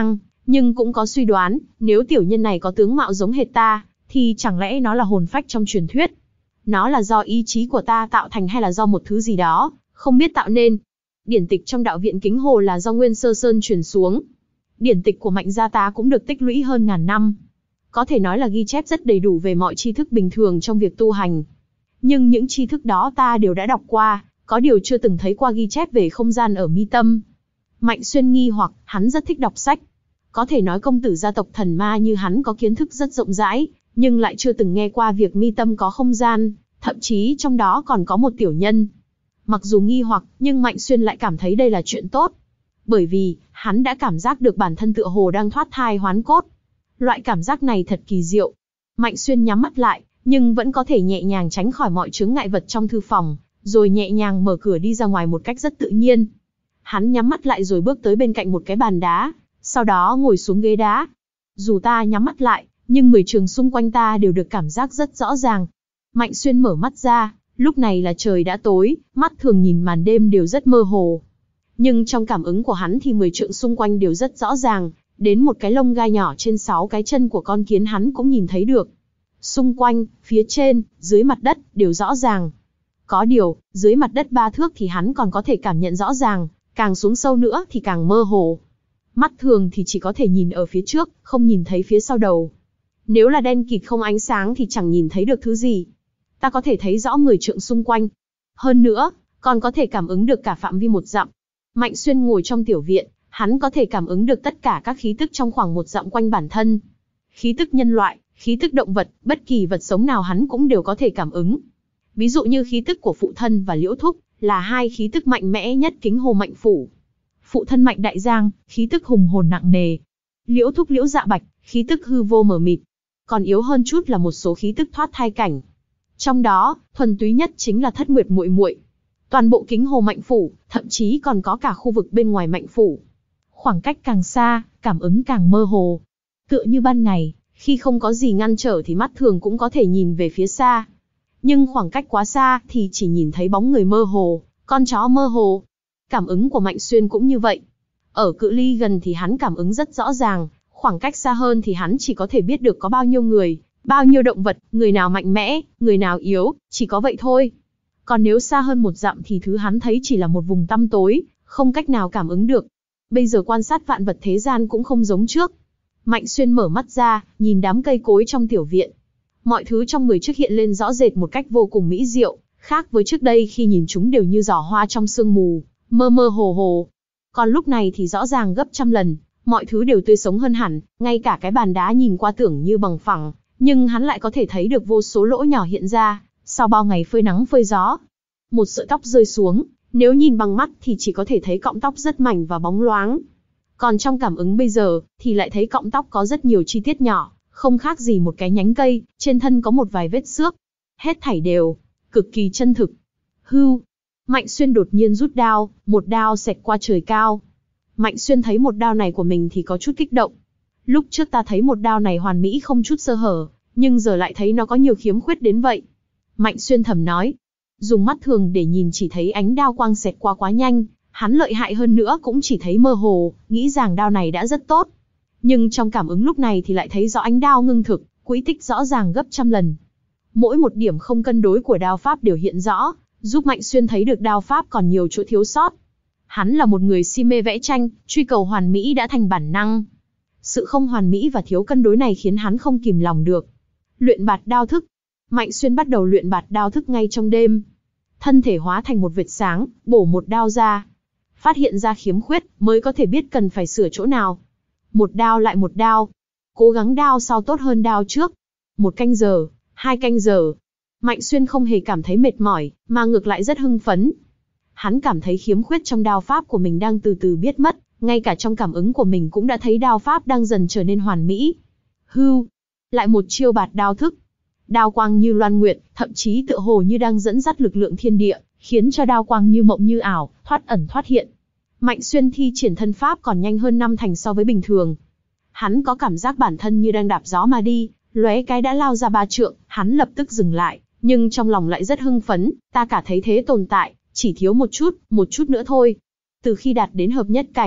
nhưng cũng có suy đoán, nếu tiểu nhân này có tướng mạo giống hệt ta, thì chẳng lẽ nó là hồn phách trong truyền thuyết? Nó là do ý chí của ta tạo thành hay là do một thứ gì đó, không biết tạo nên? Điển tịch trong đạo viện Kính Hồ là do Nguyên Sơ Sơn truyền xuống. Điển tịch của Mạnh gia ta cũng được tích lũy hơn ngàn năm. Có thể nói là ghi chép rất đầy đủ về mọi tri thức bình thường trong việc tu hành. Nhưng những tri thức đó ta đều đã đọc qua, có điều chưa từng thấy qua ghi chép về không gian ở mi tâm. Mạnh Xuyên nghi hoặc, hắn rất thích đọc sách. Có thể nói công tử gia tộc thần ma như hắn có kiến thức rất rộng rãi, nhưng lại chưa từng nghe qua việc mi tâm có không gian, thậm chí trong đó còn có một tiểu nhân. Mặc dù nghi hoặc, nhưng Mạnh Xuyên lại cảm thấy đây là chuyện tốt. Bởi vì, hắn đã cảm giác được bản thân tựa hồ đang thoát thai hoán cốt. Loại cảm giác này thật kỳ diệu. Mạnh Xuyên nhắm mắt lại, nhưng vẫn có thể nhẹ nhàng tránh khỏi mọi chướng ngại vật trong thư phòng, rồi nhẹ nhàng mở cửa đi ra ngoài một cách rất tự nhiên. Hắn nhắm mắt lại rồi bước tới bên cạnh một cái bàn đá, sau đó ngồi xuống ghế đá. Dù ta nhắm mắt lại, nhưng mười trường xung quanh ta đều được cảm giác rất rõ ràng. Mạnh Xuyên mở mắt ra, lúc này là trời đã tối, mắt thường nhìn màn đêm đều rất mơ hồ. Nhưng trong cảm ứng của hắn thì mười trượng xung quanh đều rất rõ ràng, đến một cái lông gai nhỏ trên sáu cái chân của con kiến hắn cũng nhìn thấy được. Xung quanh, phía trên, dưới mặt đất, đều rõ ràng. Có điều, dưới mặt đất ba thước thì hắn còn có thể cảm nhận rõ ràng, càng xuống sâu nữa thì càng mơ hồ. Mắt thường thì chỉ có thể nhìn ở phía trước, không nhìn thấy phía sau đầu. Nếu là đen kịt không ánh sáng thì chẳng nhìn thấy được thứ gì. Ta có thể thấy rõ mười trượng xung quanh. Hơn nữa, còn có thể cảm ứng được cả phạm vi một dặm. Mạnh Xuyên ngồi trong tiểu viện, hắn có thể cảm ứng được tất cả các khí tức trong khoảng một dặm quanh bản thân. Khí tức nhân loại, khí tức động vật, bất kỳ vật sống nào hắn cũng đều có thể cảm ứng. Ví dụ như khí tức của phụ thân và Liễu Thúc, là hai khí tức mạnh mẽ nhất Kính Hồ Mạnh Phủ. Phụ thân Mạnh Đại Giang, khí tức hùng hồn nặng nề. Liễu Thúc Liễu Dạ Bạch, khí tức hư vô mờ mịt. Còn yếu hơn chút là một số khí tức thoát thai cảnh. Trong đó, thuần túy nhất chính là Thất Nguyệt muội muội. Toàn bộ Kính Hồ Mạnh Phủ, thậm chí còn có cả khu vực bên ngoài Mạnh Phủ. Khoảng cách càng xa, cảm ứng càng mơ hồ. Tựa như ban ngày, khi không có gì ngăn trở thì mắt thường cũng có thể nhìn về phía xa. Nhưng khoảng cách quá xa thì chỉ nhìn thấy bóng người mơ hồ, con chó mơ hồ. Cảm ứng của Mạnh Xuyên cũng như vậy. Ở cự ly gần thì hắn cảm ứng rất rõ ràng, khoảng cách xa hơn thì hắn chỉ có thể biết được có bao nhiêu người, bao nhiêu động vật, người nào mạnh mẽ, người nào yếu, chỉ có vậy thôi. Còn nếu xa hơn một dặm thì thứ hắn thấy chỉ là một vùng tăm tối, không cách nào cảm ứng được. Bây giờ quan sát vạn vật thế gian cũng không giống trước. Mạnh Xuyên mở mắt ra, nhìn đám cây cối trong tiểu viện. Mọi thứ trong mười chiếc hiện lên rõ rệt một cách vô cùng mỹ diệu, khác với trước đây khi nhìn chúng đều như giỏ hoa trong sương mù, mơ mơ hồ hồ. Còn lúc này thì rõ ràng gấp trăm lần, mọi thứ đều tươi sống hơn hẳn, ngay cả cái bàn đá nhìn qua tưởng như bằng phẳng, nhưng hắn lại có thể thấy được vô số lỗ nhỏ hiện ra, sau bao ngày phơi nắng phơi gió. Một sợi tóc rơi xuống, nếu nhìn bằng mắt thì chỉ có thể thấy cọng tóc rất mảnh và bóng loáng. Còn trong cảm ứng bây giờ, thì lại thấy cọng tóc có rất nhiều chi tiết nhỏ, không khác gì một cái nhánh cây, trên thân có một vài vết xước. Hết thảy đều, cực kỳ chân thực. Hưu. Mạnh Xuyên đột nhiên rút đao, một đao xẹt qua trời cao. Mạnh Xuyên thấy một đao này của mình thì có chút kích động. Lúc trước ta thấy một đao này hoàn mỹ không chút sơ hở, nhưng giờ lại thấy nó có nhiều khiếm khuyết đến vậy. Mạnh Xuyên thầm nói. Dùng mắt thường để nhìn chỉ thấy ánh đao quang xẹt qua quá nhanh, hắn lợi hại hơn nữa cũng chỉ thấy mơ hồ, nghĩ rằng đao này đã rất tốt. Nhưng trong cảm ứng lúc này thì lại thấy rõ ánh đao ngưng thực, quỹ tích rõ ràng gấp trăm lần. Mỗi một điểm không cân đối của đao pháp đều hiện rõ, giúp Mạnh Xuyên thấy được đao pháp còn nhiều chỗ thiếu sót. Hắn là một người si mê vẽ tranh, truy cầu hoàn mỹ đã thành bản năng. Sự không hoàn mỹ và thiếu cân đối này khiến hắn không kìm lòng được. Luyện bạt đao thức. Mạnh Xuyên bắt đầu luyện bạt đao thức ngay trong đêm. Thân thể hóa thành một vệt sáng, bổ một đao ra. Phát hiện ra khiếm khuyết, mới có thể biết cần phải sửa chỗ nào. Một đao lại một đao. Cố gắng đao sau tốt hơn đao trước. Một canh giờ, hai canh giờ. Mạnh Xuyên không hề cảm thấy mệt mỏi, mà ngược lại rất hưng phấn. Hắn cảm thấy khiếm khuyết trong đao pháp của mình đang từ từ biết mất, ngay cả trong cảm ứng của mình cũng đã thấy đao pháp đang dần trở nên hoàn mỹ. Hưu. Lại một chiêu bạt đao thức. Đao quang như loan nguyệt, thậm chí tựa hồ như đang dẫn dắt lực lượng thiên địa, khiến cho đao quang như mộng như ảo, thoát ẩn thoát hiện. Mạnh Xuyên thi triển thân pháp còn nhanh hơn năm thành so với bình thường. Hắn có cảm giác bản thân như đang đạp gió mà đi, lóe cái đã lao ra ba trượng, hắn lập tức dừng lại, nhưng trong lòng lại rất hưng phấn, ta cả thấy thế tồn tại, chỉ thiếu một chút, một chút nữa thôi. Từ khi đạt đến hợp nhất cảnh,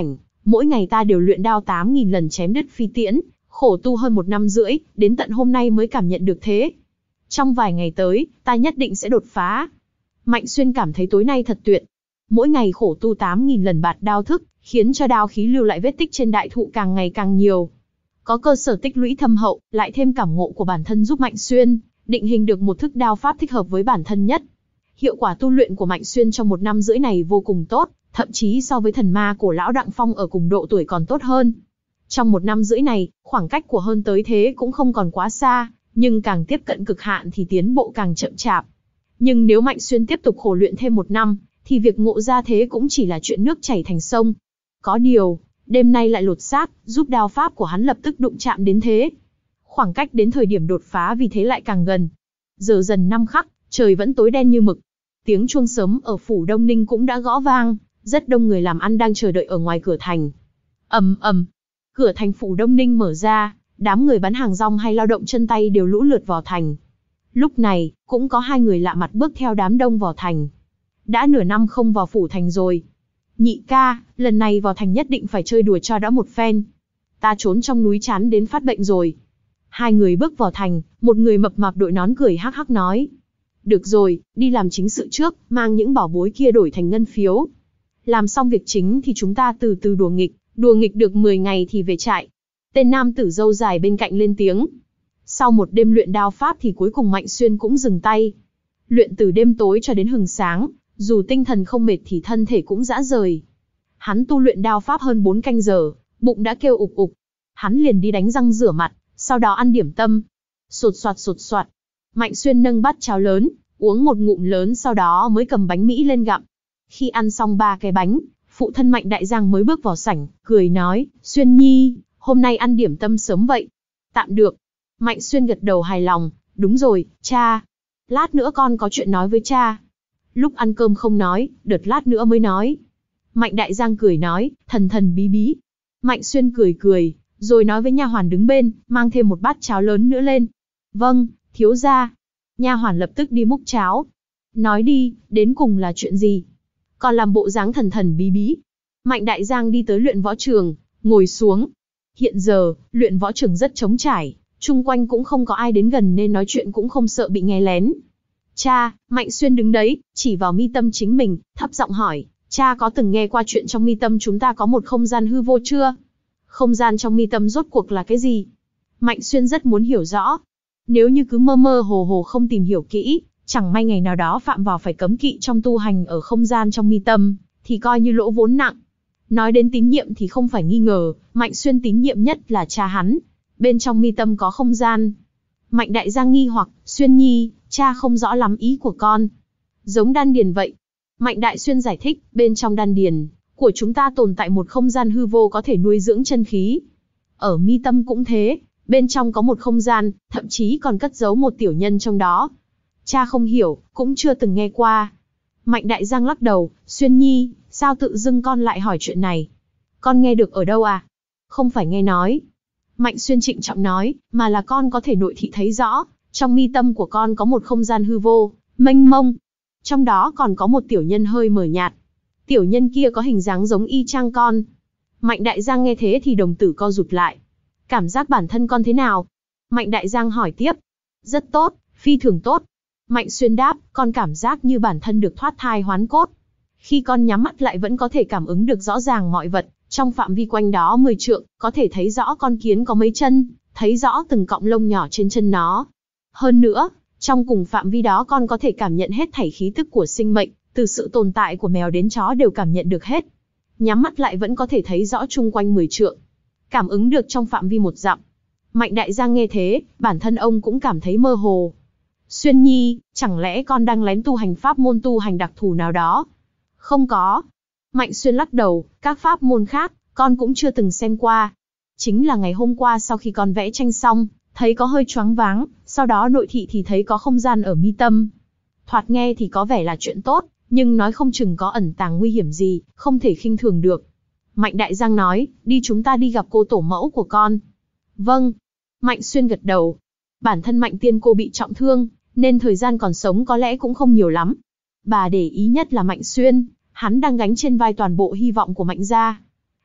mỗi ngày ta đều luyện đao tám nghìn lần chém đứt phi tiễn, khổ tu hơn một năm rưỡi, đến tận hôm nay mới cảm nhận được thế. Trong vài ngày tới, ta nhất định sẽ đột phá. Mạnh Xuyên cảm thấy tối nay thật tuyệt. Mỗi ngày khổ tu tám nghìn lần bạt đao thức, khiến cho đao khí lưu lại vết tích trên đại thụ càng ngày càng nhiều. Có cơ sở tích lũy thâm hậu, lại thêm cảm ngộ của bản thân giúp Mạnh Xuyên định hình được một thức đao pháp thích hợp với bản thân nhất. Hiệu quả tu luyện của Mạnh Xuyên trong một năm rưỡi này vô cùng tốt, thậm chí so với thần ma cổ lão Đặng Phong ở cùng độ tuổi còn tốt hơn. Trong một năm rưỡi này, khoảng cách của hơn tới thế cũng không còn quá xa, nhưng càng tiếp cận cực hạn thì tiến bộ càng chậm chạp. Nhưng nếu Mạnh Xuyên tiếp tục khổ luyện thêm một năm, thì việc ngộ ra thế cũng chỉ là chuyện nước chảy thành sông. Có điều, đêm nay lại lột xác, giúp đao pháp của hắn lập tức đụng chạm đến thế. Khoảng cách đến thời điểm đột phá vì thế lại càng gần. Giờ dần năm khắc, trời vẫn tối đen như mực. Tiếng chuông sớm ở phủ Đông Ninh cũng đã gõ vang, rất đông người làm ăn đang chờ đợi ở ngoài cửa thành. Ầm ầm, cửa thành phủ Đông Ninh mở ra, đám người bán hàng rong hay lao động chân tay đều lũ lượt vào thành. Lúc này, cũng có hai người lạ mặt bước theo đám đông vào thành. Đã nửa năm không vào phủ thành rồi. Nhị ca, lần này vào thành nhất định phải chơi đùa cho đã một phen. Ta trốn trong núi chán đến phát bệnh rồi. Hai người bước vào thành, một người mập mạp đội nón cười hắc hắc nói. Được rồi, đi làm chính sự trước, mang những bảo bối kia đổi thành ngân phiếu. Làm xong việc chính thì chúng ta từ từ đùa nghịch, đùa nghịch được mười ngày thì về trại. Tên nam tử râu dài bên cạnh lên tiếng. Sau một đêm luyện đao pháp thì cuối cùng Mạnh Xuyên cũng dừng tay. Luyện từ đêm tối cho đến hừng sáng, dù tinh thần không mệt thì thân thể cũng rã rời. Hắn tu luyện đao pháp hơn bốn canh giờ, bụng đã kêu ục ục. Hắn liền đi đánh răng rửa mặt, sau đó ăn điểm tâm. Sột soạt sột soạt. Mạnh Xuyên nâng bát cháo lớn, uống một ngụm lớn sau đó mới cầm bánh Mỹ lên gặm. Khi ăn xong ba cái bánh, phụ thân Mạnh Đại Giang mới bước vào sảnh, cười nói, Xuyên Nhi, hôm nay ăn điểm tâm sớm vậy. Tạm được. Mạnh Xuyên gật đầu hài lòng, đúng rồi, cha. Lát nữa con có chuyện nói với cha. Lúc ăn cơm không nói, đợt lát nữa mới nói. Mạnh Đại Giang cười nói, thần thần bí bí. Mạnh Xuyên cười cười, rồi nói với nha hoàn đứng bên, mang thêm một bát cháo lớn nữa lên. Vâng, thiếu gia. Nha hoàn lập tức đi múc cháo. Nói đi, đến cùng là chuyện gì? Còn làm bộ dáng thần thần bí bí. Mạnh Đại Giang đi tới luyện võ trường, ngồi xuống. Hiện giờ, luyện võ trường rất trống trải, chung quanh cũng không có ai đến gần nên nói chuyện cũng không sợ bị nghe lén. Cha, Mạnh Xuyên đứng đấy, chỉ vào mi tâm chính mình, thấp giọng hỏi, cha có từng nghe qua chuyện trong mi tâm chúng ta có một không gian hư vô chưa? Không gian trong mi tâm rốt cuộc là cái gì? Mạnh Xuyên rất muốn hiểu rõ. Nếu như cứ mơ mơ hồ hồ không tìm hiểu kỹ, chẳng may ngày nào đó phạm vào phải cấm kỵ trong tu hành ở không gian trong mi tâm, thì coi như lỗ vốn nặng. Nói đến tín nhiệm thì không phải nghi ngờ, Mạnh Xuyên tín nhiệm nhất là cha hắn. Bên trong mi tâm có không gian. Mạnh Đại Giang nghi hoặc, Xuyên Nhi, cha không rõ lắm ý của con. Giống đan điền vậy. Mạnh Đại Xuyên giải thích, bên trong đan điền của chúng ta tồn tại một không gian hư vô có thể nuôi dưỡng chân khí. Ở mi tâm cũng thế, bên trong có một không gian, thậm chí còn cất giấu một tiểu nhân trong đó. Cha không hiểu, cũng chưa từng nghe qua. Mạnh Đại Giang lắc đầu, Xuyên Nhi, sao tự dưng con lại hỏi chuyện này? Con nghe được ở đâu à? Không phải nghe nói. Mạnh Xuyên trịnh trọng nói, mà là con có thể nội thị thấy rõ, trong mi tâm của con có một không gian hư vô, mênh mông. Trong đó còn có một tiểu nhân hơi mờ nhạt. Tiểu nhân kia có hình dáng giống y chang con. Mạnh Đại Giang nghe thế thì đồng tử co rụt lại. Cảm giác bản thân con thế nào? Mạnh Đại Giang hỏi tiếp. Rất tốt, phi thường tốt. Mạnh Xuyên đáp, con cảm giác như bản thân được thoát thai hoán cốt. Khi con nhắm mắt lại vẫn có thể cảm ứng được rõ ràng mọi vật, trong phạm vi quanh đó mười trượng, có thể thấy rõ con kiến có mấy chân, thấy rõ từng cọng lông nhỏ trên chân nó. Hơn nữa, trong cùng phạm vi đó con có thể cảm nhận hết thảy khí tức của sinh mệnh, từ sự tồn tại của mèo đến chó đều cảm nhận được hết. Nhắm mắt lại vẫn có thể thấy rõ chung quanh mười trượng. Cảm ứng được trong phạm vi một dặm. Mạnh Đại Giang nghe thế, bản thân ông cũng cảm thấy mơ hồ. Xuyên Nhi, chẳng lẽ con đang lén tu hành pháp môn tu hành đặc thù nào đó? Không có. Mạnh Xuyên lắc đầu, các pháp môn khác, con cũng chưa từng xem qua. Chính là ngày hôm qua sau khi con vẽ tranh xong, thấy có hơi choáng váng, sau đó nội thị thì thấy có không gian ở mi tâm. Thoạt nghe thì có vẻ là chuyện tốt, nhưng nói không chừng có ẩn tàng nguy hiểm gì, không thể khinh thường được. Mạnh Đại Giang nói, đi chúng ta đi gặp cô tổ mẫu của con. Vâng. Mạnh Xuyên gật đầu. Bản thân Mạnh Tiên cô bị trọng thương, nên thời gian còn sống có lẽ cũng không nhiều lắm. Bà để ý nhất là Mạnh Xuyên, hắn đang gánh trên vai toàn bộ hy vọng của Mạnh gia.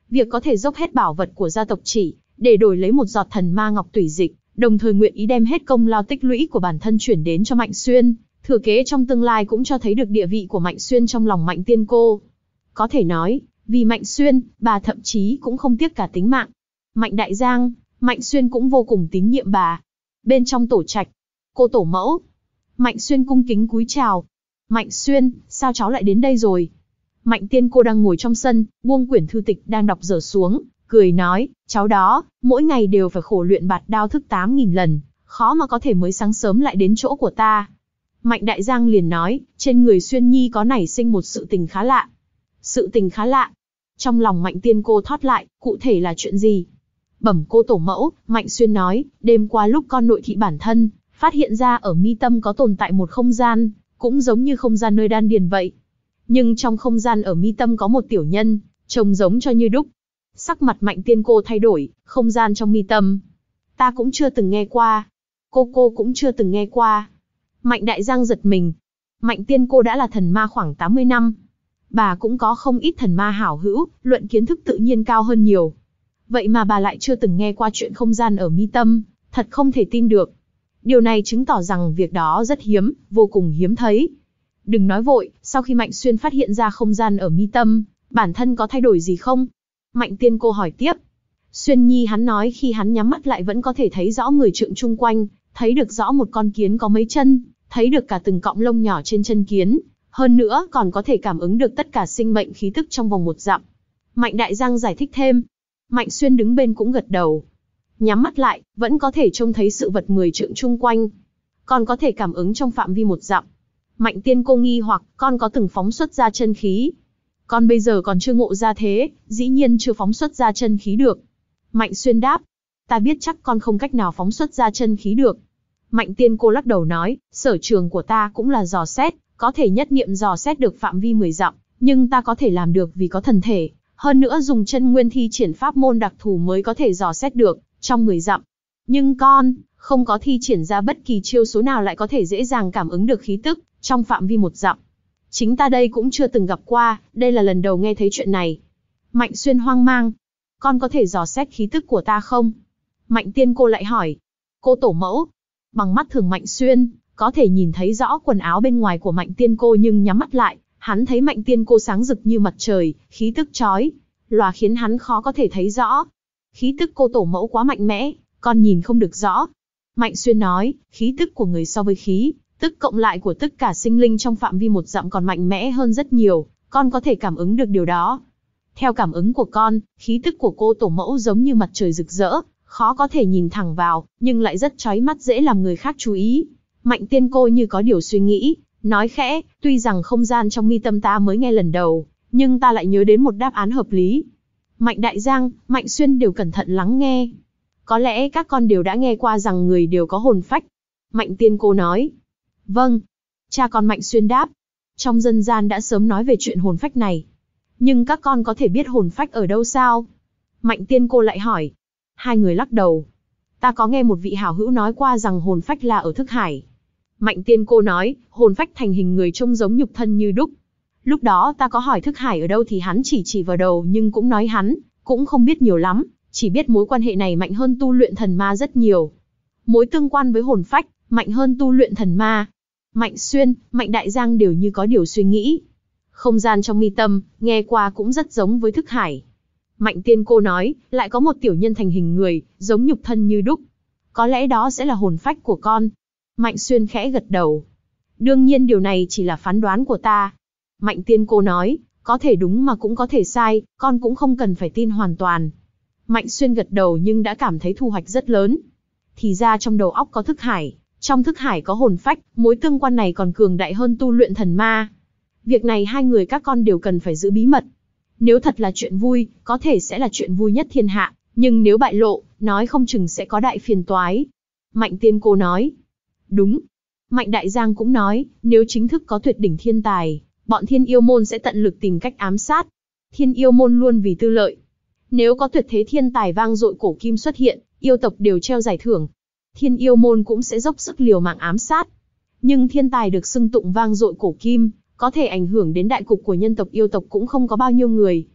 việc có thể dốc hết bảo vật của gia tộc chỉ để đổi lấy một giọt thần ma ngọc tủy dịch, đồng thời nguyện ý đem hết công lao tích lũy của bản thân chuyển đến cho Mạnh Xuyên, thừa kế trong tương lai cũng cho thấy được địa vị của Mạnh Xuyên trong lòng Mạnh Tiên Cô. Có thể nói, vì Mạnh Xuyên, bà thậm chí cũng không tiếc cả tính mạng. Mạnh Đại Giang, Mạnh Xuyên cũng vô cùng tín nhiệm bà. Bên trong tổ trạch, cô tổ mẫu. Mạnh Xuyên cung kính cúi chào. Mạnh Xuyên, sao cháu lại đến đây rồi? Mạnh Tiên Cô đang ngồi trong sân, buông quyển thư tịch đang đọc dở xuống, cười nói, cháu đó, mỗi ngày đều phải khổ luyện bạt đao thức tám nghìn lần, khó mà có thể mới sáng sớm lại đến chỗ của ta. Mạnh Đại Giang liền nói, trên người Xuyên Nhi có nảy sinh một sự tình khá lạ. Sự tình khá lạ. Trong lòng Mạnh Tiên Cô thót lại, cụ thể là chuyện gì? Bẩm cô tổ mẫu, Mạnh Xuyên nói, đêm qua lúc con nội thị bản thân, phát hiện ra ở mi tâm có tồn tại một không gian, cũng giống như không gian nơi đan điền vậy. Nhưng trong không gian ở mi tâm có một tiểu nhân, trông giống cho như đúc. Sắc mặt Mạnh Tiên Cô thay đổi, không gian trong mi tâm. Ta cũng chưa từng nghe qua. Cô cô cũng chưa từng nghe qua. Mạnh Đại Giang giật mình. Mạnh Tiên Cô đã là thần ma khoảng tám mươi năm. Bà cũng có không ít thần ma hảo hữu, luận kiến thức tự nhiên cao hơn nhiều. Vậy mà bà lại chưa từng nghe qua chuyện không gian ở mi tâm, thật không thể tin được. Điều này chứng tỏ rằng việc đó rất hiếm, vô cùng hiếm thấy. Đừng nói vội, sau khi Mạnh Xuyên phát hiện ra không gian ở mi tâm, bản thân có thay đổi gì không? Mạnh Tiên Cô hỏi tiếp. Xuyên Nhi hắn nói khi hắn nhắm mắt lại vẫn có thể thấy rõ mười trượng chung quanh, thấy được rõ một con kiến có mấy chân, thấy được cả từng cọng lông nhỏ trên chân kiến, hơn nữa còn có thể cảm ứng được tất cả sinh mệnh khí tức trong vòng một dặm. Mạnh Đại Giang giải thích thêm. Mạnh Xuyên đứng bên cũng gật đầu. Nhắm mắt lại, vẫn có thể trông thấy sự vật mười trượng chung quanh, còn có thể cảm ứng trong phạm vi một dặm. Mạnh Tiên Cô nghi hoặc, con có từng phóng xuất ra chân khí? Con bây giờ còn chưa ngộ ra thế, dĩ nhiên chưa phóng xuất ra chân khí được. Mạnh Xuyên đáp, ta biết chắc con không cách nào phóng xuất ra chân khí được. Mạnh Tiên Cô lắc đầu nói, sở trường của ta cũng là dò xét, có thể nhất niệm dò xét được phạm vi mười dặm, nhưng ta có thể làm được vì có thần thể, hơn nữa dùng chân nguyên thi triển pháp môn đặc thù mới có thể dò xét được trong mười dặm. Nhưng con, không có thi triển ra bất kỳ chiêu số nào lại có thể dễ dàng cảm ứng được khí tức trong phạm vi một dặm. Chính ta đây cũng chưa từng gặp qua, đây là lần đầu nghe thấy chuyện này. Mạnh Xuyên hoang mang. Con có thể dò xét khí tức của ta không? Mạnh Tiên Cô lại hỏi. Cô tổ mẫu. Bằng mắt thường Mạnh Xuyên, có thể nhìn thấy rõ quần áo bên ngoài của Mạnh Tiên Cô nhưng nhắm mắt lại, hắn thấy Mạnh Tiên Cô sáng rực như mặt trời, khí tức chói lòa khiến hắn khó có thể thấy rõ. Khí tức cô tổ mẫu quá mạnh mẽ, con nhìn không được rõ. Mạnh Xuyên nói, khí tức của người so với khí tức cộng lại của tất cả sinh linh trong phạm vi một dặm còn mạnh mẽ hơn rất nhiều, con có thể cảm ứng được điều đó. Theo cảm ứng của con, khí tức của cô tổ mẫu giống như mặt trời rực rỡ, khó có thể nhìn thẳng vào, nhưng lại rất chói mắt dễ làm người khác chú ý. Mạnh Tiên Cô như có điều suy nghĩ, nói khẽ, tuy rằng không gian trong mi tâm ta mới nghe lần đầu, nhưng ta lại nhớ đến một đáp án hợp lý. Mạnh Đại Giang, Mạnh Xuyên đều cẩn thận lắng nghe. Có lẽ các con đều đã nghe qua rằng người đều có hồn phách. Mạnh Tiên Cô nói. Vâng. Cha con Mạnh Xuyên đáp. Trong dân gian đã sớm nói về chuyện hồn phách này. Nhưng các con có thể biết hồn phách ở đâu sao? Mạnh Tiên Cô lại hỏi. Hai người lắc đầu. Ta có nghe một vị hảo hữu nói qua rằng hồn phách là ở thức hải. Mạnh Tiên Cô nói, hồn phách thành hình người trông giống nhục thân như đúc. Lúc đó ta có hỏi thức hải ở đâu thì hắn chỉ chỉ vào đầu nhưng cũng nói hắn cũng không biết nhiều lắm, chỉ biết mối quan hệ này mạnh hơn tu luyện thần ma rất nhiều. Mối tương quan với hồn phách, mạnh hơn tu luyện thần ma. Mạnh Xuyên, Mạnh Đại Giang đều như có điều suy nghĩ. Không gian trong mi tâm, nghe qua cũng rất giống với thức hải. Mạnh Tiên Cô nói, lại có một tiểu nhân thành hình người, giống nhục thân như đúc. Có lẽ đó sẽ là hồn phách của con. Mạnh Xuyên khẽ gật đầu. Đương nhiên điều này chỉ là phán đoán của ta. Mạnh Tiên Cô nói, có thể đúng mà cũng có thể sai, con cũng không cần phải tin hoàn toàn. Mạnh Xuyên gật đầu nhưng đã cảm thấy thu hoạch rất lớn. Thì ra trong đầu óc có thức hải, trong thức hải có hồn phách, mối tương quan này còn cường đại hơn tu luyện thần ma. Việc này hai người các con đều cần phải giữ bí mật. Nếu thật là chuyện vui, có thể sẽ là chuyện vui nhất thiên hạ, nhưng nếu bại lộ, nói không chừng sẽ có đại phiền toái. Mạnh Tiên Cô nói. Đúng. Mạnh Đại Giang cũng nói, nếu chính thức có tuyệt đỉnh thiên tài, bọn Thiên Yêu Môn sẽ tận lực tìm cách ám sát. Thiên Yêu Môn luôn vì tư lợi. Nếu có tuyệt thế thiên tài vang dội cổ kim xuất hiện, yêu tộc đều treo giải thưởng. Thiên Yêu Môn cũng sẽ dốc sức liều mạng ám sát. Nhưng thiên tài được xưng tụng vang dội cổ kim, có thể ảnh hưởng đến đại cục của nhân tộc yêu tộc cũng không có bao nhiêu người.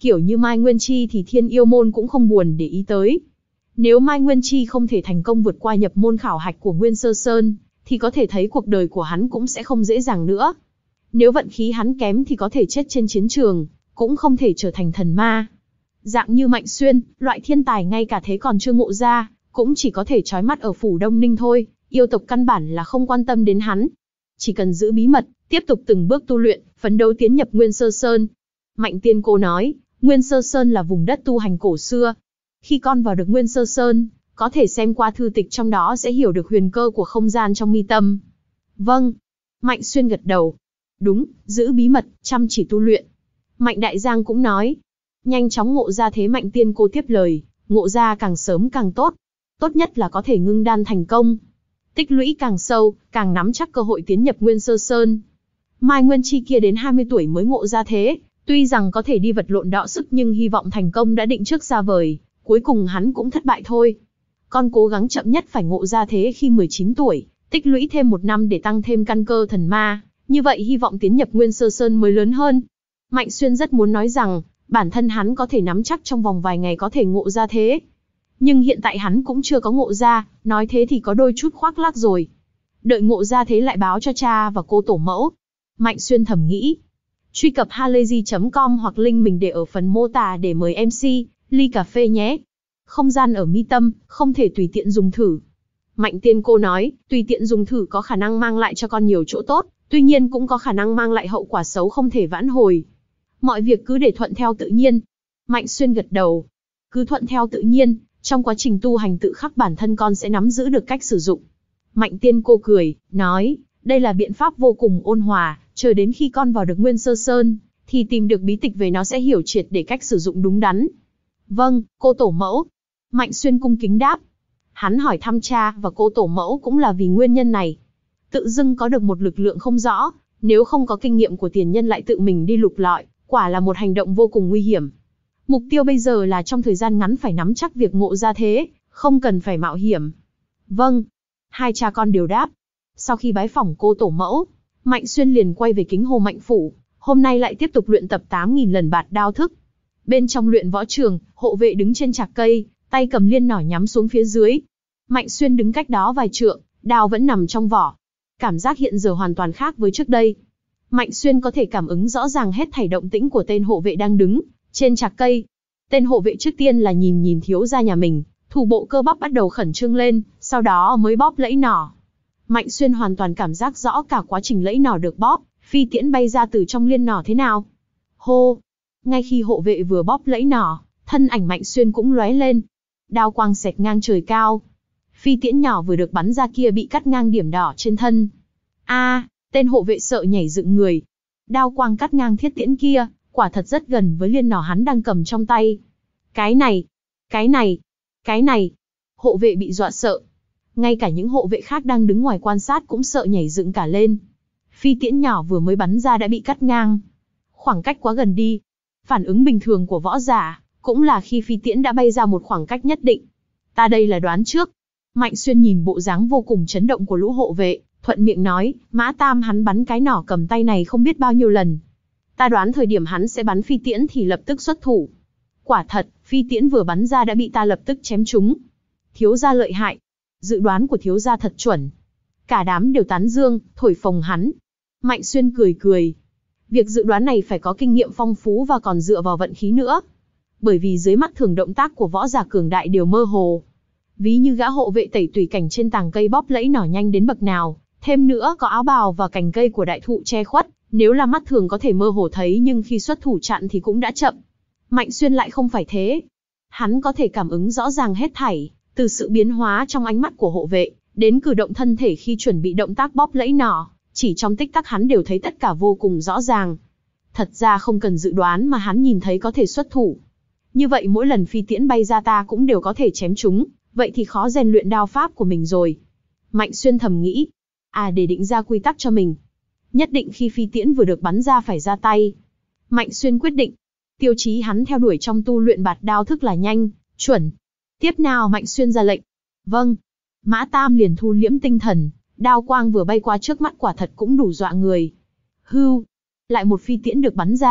Kiểu như Mai Nguyên Chi thì Thiên Yêu Môn cũng không buồn để ý tới. Nếu Mai Nguyên Chi không thể thành công vượt qua nhập môn khảo hạch của Nguyên Sơ Sơn, thì có thể thấy cuộc đời của hắn cũng sẽ không dễ dàng nữa. Nếu vận khí hắn kém thì có thể chết trên chiến trường, cũng không thể trở thành thần ma. Dạng như Mạnh Xuyên, loại thiên tài ngay cả thế còn chưa ngộ ra, cũng chỉ có thể trói mắt ở phủ Đông Ninh thôi, yêu tộc căn bản là không quan tâm đến hắn. Chỉ cần giữ bí mật, tiếp tục từng bước tu luyện, phấn đấu tiến nhập Nguyên Sơ Sơn. Mạnh Tiên Cô nói, Nguyên Sơ Sơn là vùng đất tu hành cổ xưa. Khi con vào được Nguyên Sơ Sơn, có thể xem qua thư tịch trong đó sẽ hiểu được huyền cơ của không gian trong mi tâm. Vâng. Mạnh Xuyên gật đầu. Đúng, giữ bí mật, chăm chỉ tu luyện. Mạnh Đại Giang cũng nói. Nhanh chóng ngộ ra thế. Mạnh Tiên Cô tiếp lời, ngộ ra càng sớm càng tốt. Tốt nhất là có thể ngưng đan thành công. Tích lũy càng sâu, càng nắm chắc cơ hội tiến nhập Nguyên Sơ Sơn. Mai Nguyên Chi kia đến hai mươi tuổi mới ngộ ra thế, tuy rằng có thể đi vật lộn đọ sức nhưng hy vọng thành công đã định trước xa vời, cuối cùng hắn cũng thất bại thôi. Con cố gắng chậm nhất phải ngộ ra thế khi mười chín tuổi, tích lũy thêm một năm để tăng thêm căn cơ thần ma, như vậy hy vọng tiến nhập Nguyên Sơ Sơn mới lớn hơn. Mạnh Xuyên rất muốn nói rằng, bản thân hắn có thể nắm chắc trong vòng vài ngày có thể ngộ ra thế. Nhưng hiện tại hắn cũng chưa có ngộ ra, nói thế thì có đôi chút khoác lác rồi. Đợi ngộ ra thế lại báo cho cha và cô tổ mẫu. Mạnh Xuyên thầm nghĩ. Truy cập halayzi chấm com hoặc link mình để ở phần mô tả để mời em xê, ly cà phê nhé. Không gian ở mi tâm, không thể tùy tiện dùng thử. Mạnh Tiên Cô nói, tùy tiện dùng thử có khả năng mang lại cho con nhiều chỗ tốt, tuy nhiên cũng có khả năng mang lại hậu quả xấu không thể vãn hồi. Mọi việc cứ để thuận theo tự nhiên. Mạnh Xuyên gật đầu. Cứ thuận theo tự nhiên, trong quá trình tu hành tự khắc bản thân con sẽ nắm giữ được cách sử dụng. Mạnh Tiên Cô cười, nói, đây là biện pháp vô cùng ôn hòa, chờ đến khi con vào được Nguyên Sơ Sơn, thì tìm được bí tịch về nó sẽ hiểu triệt để cách sử dụng đúng đắn. Vâng, cô tổ mẫu. Mạnh Xuyên cung kính đáp. Hắn hỏi thăm cha và cô tổ mẫu cũng là vì nguyên nhân này. Tự dưng có được một lực lượng không rõ, nếu không có kinh nghiệm của tiền nhân lại tự mình đi lục lọi, quả là một hành động vô cùng nguy hiểm. Mục tiêu bây giờ là trong thời gian ngắn phải nắm chắc việc ngộ ra thế, không cần phải mạo hiểm. Vâng. Hai cha con đều đáp. Sau khi bái phỏng cô tổ mẫu, Mạnh Xuyên liền quay về Kính Hồ Mạnh Phủ, hôm nay lại tiếp tục luyện tập tám nghìn lần bạt đao thức. Bên trong luyện võ trường, hộ vệ đứng trên trạc cây, tay cầm liên nỏ nhắm xuống phía dưới. Mạnh Xuyên đứng cách đó vài trượng, đao vẫn nằm trong vỏ. Cảm giác hiện giờ hoàn toàn khác với trước đây. Mạnh Xuyên có thể cảm ứng rõ ràng hết thảy động tĩnh của tên hộ vệ đang đứng trên trạc cây. Tên hộ vệ trước tiên là nhìn nhìn thiếu gia nhà mình, thủ bộ cơ bắp bắt đầu khẩn trương lên, sau đó mới bóp lẫy nỏ. Mạnh Xuyên hoàn toàn cảm giác rõ cả quá trình lẫy nỏ được bóp, phi tiễn bay ra từ trong liên nỏ thế nào. Hô! Ngay khi hộ vệ vừa bóp lẫy nỏ, thân ảnh Mạnh Xuyên cũng lóe lên. Đao quang xẹt ngang trời cao. Phi tiễn nhỏ vừa được bắn ra kia bị cắt ngang điểm đỏ trên thân. A, à, tên hộ vệ sợ nhảy dựng người. Đao quang cắt ngang thiết tiễn kia, quả thật rất gần với liên nỏ hắn đang cầm trong tay. Cái này, cái này, cái này. Hộ vệ bị dọa sợ. Ngay cả những hộ vệ khác đang đứng ngoài quan sát cũng sợ nhảy dựng cả lên. Phi tiễn nhỏ vừa mới bắn ra đã bị cắt ngang. Khoảng cách quá gần đi. Phản ứng bình thường của võ giả, cũng là khi phi tiễn đã bay ra một khoảng cách nhất định. Ta đây là đoán trước. Mạnh Xuyên nhìn bộ dáng vô cùng chấn động của lũ hộ vệ, thuận miệng nói, Mã Tam hắn bắn cái nỏ cầm tay này không biết bao nhiêu lần. Ta đoán thời điểm hắn sẽ bắn phi tiễn thì lập tức xuất thủ. Quả thật, phi tiễn vừa bắn ra đã bị ta lập tức chém trúng. Thiếu gia lợi hại. Dự đoán của thiếu gia thật chuẩn. Cả đám đều tán dương, thổi phồng hắn. Mạnh Xuyên cười cười. Việc dự đoán này phải có kinh nghiệm phong phú và còn dựa vào vận khí nữa. Bởi vì dưới mắt thường động tác của võ giả cường đại đều mơ hồ. Ví như gã hộ vệ tẩy tùy cảnh trên tàng cây bóp lẫy nỏ nhanh đến bậc nào, thêm nữa có áo bào và cành cây của đại thụ che khuất, nếu là mắt thường có thể mơ hồ thấy nhưng khi xuất thủ chặn thì cũng đã chậm. Mạnh Xuyên lại không phải thế. Hắn có thể cảm ứng rõ ràng hết thảy, từ sự biến hóa trong ánh mắt của hộ vệ, đến cử động thân thể khi chuẩn bị động tác bóp lẫy nỏ, chỉ trong tích tắc hắn đều thấy tất cả vô cùng rõ ràng. Thật ra không cần dự đoán mà hắn nhìn thấy có thể xuất thủ. Như vậy mỗi lần phi tiễn bay ra ta cũng đều có thể chém chúng, vậy thì khó rèn luyện đao pháp của mình rồi. Mạnh Xuyên thầm nghĩ. À, để định ra quy tắc cho mình. Nhất định khi phi tiễn vừa được bắn ra phải ra tay. Mạnh Xuyên quyết định. Tiêu chí hắn theo đuổi trong tu luyện bạt đao thức là nhanh, chuẩn. Tiếp nào Mạnh Xuyên ra lệnh. Vâng. Mã Tam liền thu liễm tinh thần, đao quang vừa bay qua trước mắt quả thật cũng đủ dọa người. Hưu. Lại một phi tiễn được bắn ra,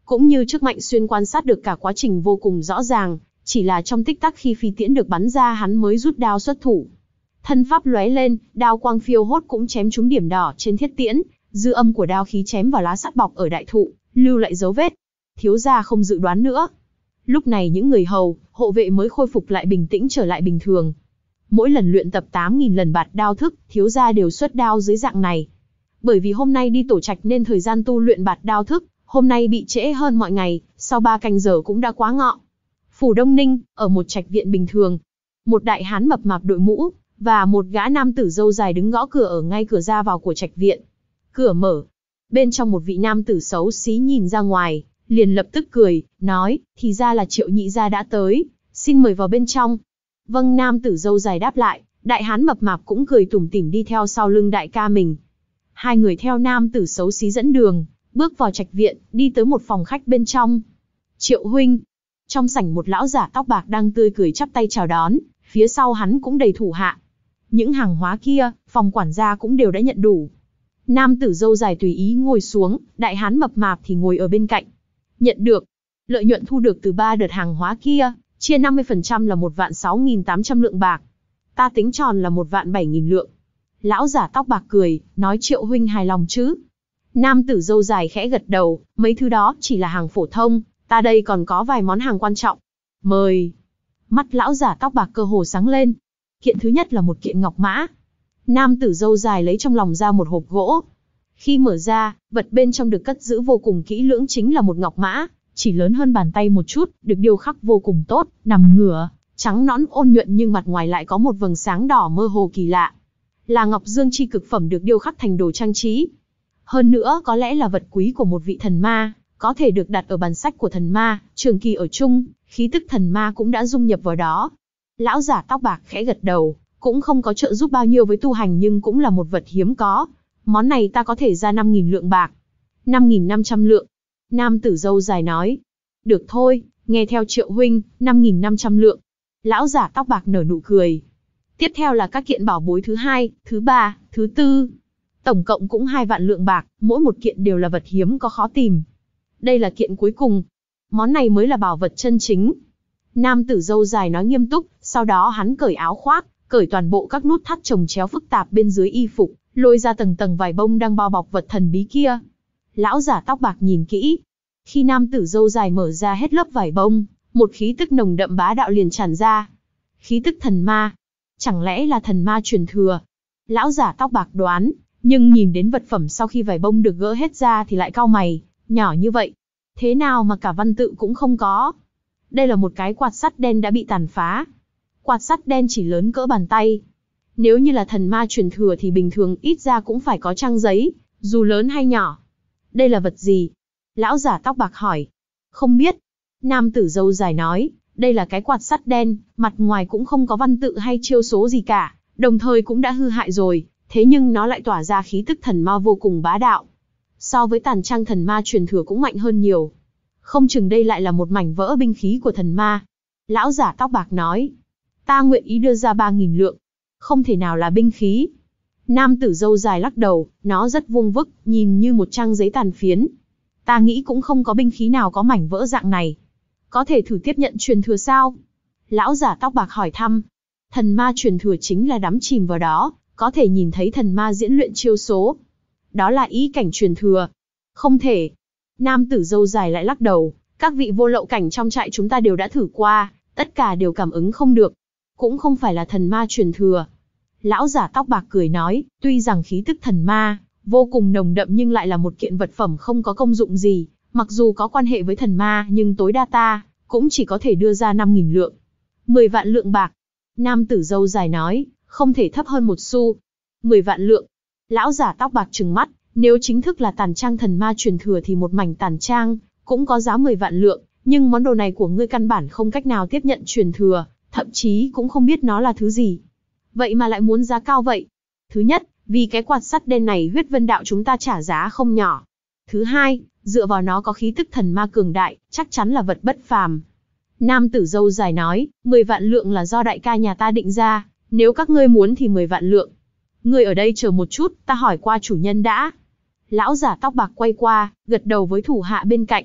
cũng như trước Mạnh Xuyên quan sát được cả quá trình vô cùng rõ ràng, chỉ là trong tích tắc khi phi tiễn được bắn ra hắn mới rút đao xuất thủ. Thân pháp lóe lên, đao quang phiêu hốt cũng chém trúng điểm đỏ trên thiết tiễn, dư âm của đao khí chém vào lá sắt bọc ở đại thụ, lưu lại dấu vết. Thiếu gia không dự đoán nữa. Lúc này những người hầu, hộ vệ mới khôi phục lại bình tĩnh trở lại bình thường. Mỗi lần luyện tập tám nghìn lần bạt đao thức, thiếu gia đều xuất đao dưới dạng này. Bởi vì hôm nay đi tổ trạch nên thời gian tu luyện bạt đao thức, hôm nay bị trễ hơn mọi ngày, sau ba canh giờ cũng đã quá ngọ. Phủ Đông Ninh, ở một trạch viện bình thường. Một đại hán mập mạp đội mũ, và một gã nam tử râu dài đứng gõ cửa ở ngay cửa ra vào của trạch viện. Cửa mở. Bên trong một vị nam tử xấu xí nhìn ra ngoài, liền lập tức cười, nói, thì ra là Triệu nhị gia đã tới, xin mời vào bên trong. Vâng, nam tử râu dài đáp lại, đại hán mập mạp cũng cười tủm tỉm đi theo sau lưng đại ca mình. Hai người theo nam tử xấu xí dẫn đường, bước vào trạch viện, đi tới một phòng khách bên trong. Triệu huynh. Trong sảnh một lão giả tóc bạc đang tươi cười chắp tay chào đón, phía sau hắn cũng đầy thủ hạ. Những hàng hóa kia, phòng quản gia cũng đều đã nhận đủ. Nam tử râu dài tùy ý ngồi xuống, đại hán mập mạp thì ngồi ở bên cạnh. Nhận được. Lợi nhuận thu được từ ba đợt hàng hóa kia, chia năm mươi phần trăm là một vạn sáu nghìn tám trăm lượng bạc. Ta tính tròn là một vạn bảy nghìn lượng. Lão giả tóc bạc cười, nói Triệu huynh hài lòng chứ? Nam tử râu dài khẽ gật đầu, mấy thứ đó chỉ là hàng phổ thông, ta đây còn có vài món hàng quan trọng. Mời. Mắt lão giả tóc bạc cơ hồ sáng lên. Kiện thứ nhất là một kiện ngọc mã. Nam tử râu dài lấy trong lòng ra một hộp gỗ. Khi mở ra, vật bên trong được cất giữ vô cùng kỹ lưỡng chính là một ngọc mã, chỉ lớn hơn bàn tay một chút, được điêu khắc vô cùng tốt, nằm ngửa, trắng nõn ôn nhuận nhưng mặt ngoài lại có một vầng sáng đỏ mơ hồ kỳ lạ. Là ngọc dương chi cực phẩm được điêu khắc thành đồ trang trí. Hơn nữa có lẽ là vật quý của một vị thần ma, có thể được đặt ở bàn sách của thần ma, trường kỳ ở chung, khí tức thần ma cũng đã dung nhập vào đó. Lão giả tóc bạc khẽ gật đầu, cũng không có trợ giúp bao nhiêu với tu hành nhưng cũng là một vật hiếm có. Món này ta có thể ra năm nghìn lượng bạc. năm nghìn năm trăm lượng. Nam tử râu dài nói. Được thôi, nghe theo Triệu huynh, năm nghìn năm trăm lượng. Lão giả tóc bạc nở nụ cười. Tiếp theo là các kiện bảo bối thứ hai, thứ ba, thứ tư. Tổng cộng cũng hai vạn lượng bạc, mỗi một kiện đều là vật hiếm có khó tìm. Đây là kiện cuối cùng. Món này mới là bảo vật chân chính. Nam tử râu dài nói nghiêm túc, sau đó hắn cởi áo khoác, cởi toàn bộ các nút thắt chồng chéo phức tạp bên dưới y phục, lôi ra tầng tầng vải bông đang bao bọc vật thần bí kia. Lão giả tóc bạc nhìn kỹ. Khi nam tử râu dài mở ra hết lớp vải bông, một khí tức nồng đậm bá đạo liền tràn ra. Khí tức thần ma. Chẳng lẽ là thần ma truyền thừa? Lão giả tóc bạc đoán, nhưng nhìn đến vật phẩm sau khi vải bông được gỡ hết ra thì lại cau mày, nhỏ như vậy. Thế nào mà cả văn tự cũng không có? Đây là một cái quạt sắt đen đã bị tàn phá. Quạt sắt đen chỉ lớn cỡ bàn tay. Nếu như là thần ma truyền thừa thì bình thường ít ra cũng phải có trang giấy, dù lớn hay nhỏ. Đây là vật gì? Lão giả tóc bạc hỏi. Không biết. Nam tử râu dài nói, đây là cái quạt sắt đen, mặt ngoài cũng không có văn tự hay chiêu số gì cả, đồng thời cũng đã hư hại rồi, thế nhưng nó lại tỏa ra khí tức thần ma vô cùng bá đạo. So với tàn trang thần ma truyền thừa cũng mạnh hơn nhiều. Không chừng đây lại là một mảnh vỡ binh khí của thần ma. Lão giả tóc bạc nói. Ta nguyện ý đưa ra ba nghìn lượng. Không thể nào là binh khí. Nam tử râu dài lắc đầu, nó rất vuông vức, nhìn như một trang giấy tàn phiến. Ta nghĩ cũng không có binh khí nào có mảnh vỡ dạng này. Có thể thử tiếp nhận truyền thừa sao? Lão giả tóc bạc hỏi thăm. Thần ma truyền thừa chính là đắm chìm vào đó, có thể nhìn thấy thần ma diễn luyện chiêu số. Đó là ý cảnh truyền thừa. Không thể. Nam tử râu dài lại lắc đầu, các vị vô lậu cảnh trong trại chúng ta đều đã thử qua, tất cả đều cảm ứng không được. Cũng không phải là thần ma truyền thừa. Lão giả tóc bạc cười nói, tuy rằng khí tức thần ma vô cùng nồng đậm nhưng lại là một kiện vật phẩm không có công dụng gì, mặc dù có quan hệ với thần ma nhưng tối đa ta cũng chỉ có thể đưa ra năm nghìn lượng. mười vạn lượng bạc. Nam tử râu dài nói, không thể thấp hơn một xu. mười vạn lượng. Lão giả tóc bạc trừng mắt, nếu chính thức là tàn trang thần ma truyền thừa thì một mảnh tàn trang cũng có giá mười vạn lượng, nhưng món đồ này của ngươi căn bản không cách nào tiếp nhận truyền thừa, thậm chí cũng không biết nó là thứ gì. Vậy mà lại muốn giá cao vậy. Thứ nhất, vì cái quạt sắt đen này huyết vân đạo chúng ta trả giá không nhỏ. Thứ hai, dựa vào nó có khí tức thần ma cường đại, chắc chắn là vật bất phàm. Nam tử râu dài nói, mười vạn lượng là do đại ca nhà ta định ra, nếu các ngươi muốn thì mười vạn lượng. Ngươi ở đây chờ một chút, ta hỏi qua chủ nhân đã. Lão giả tóc bạc quay qua, gật đầu với thủ hạ bên cạnh.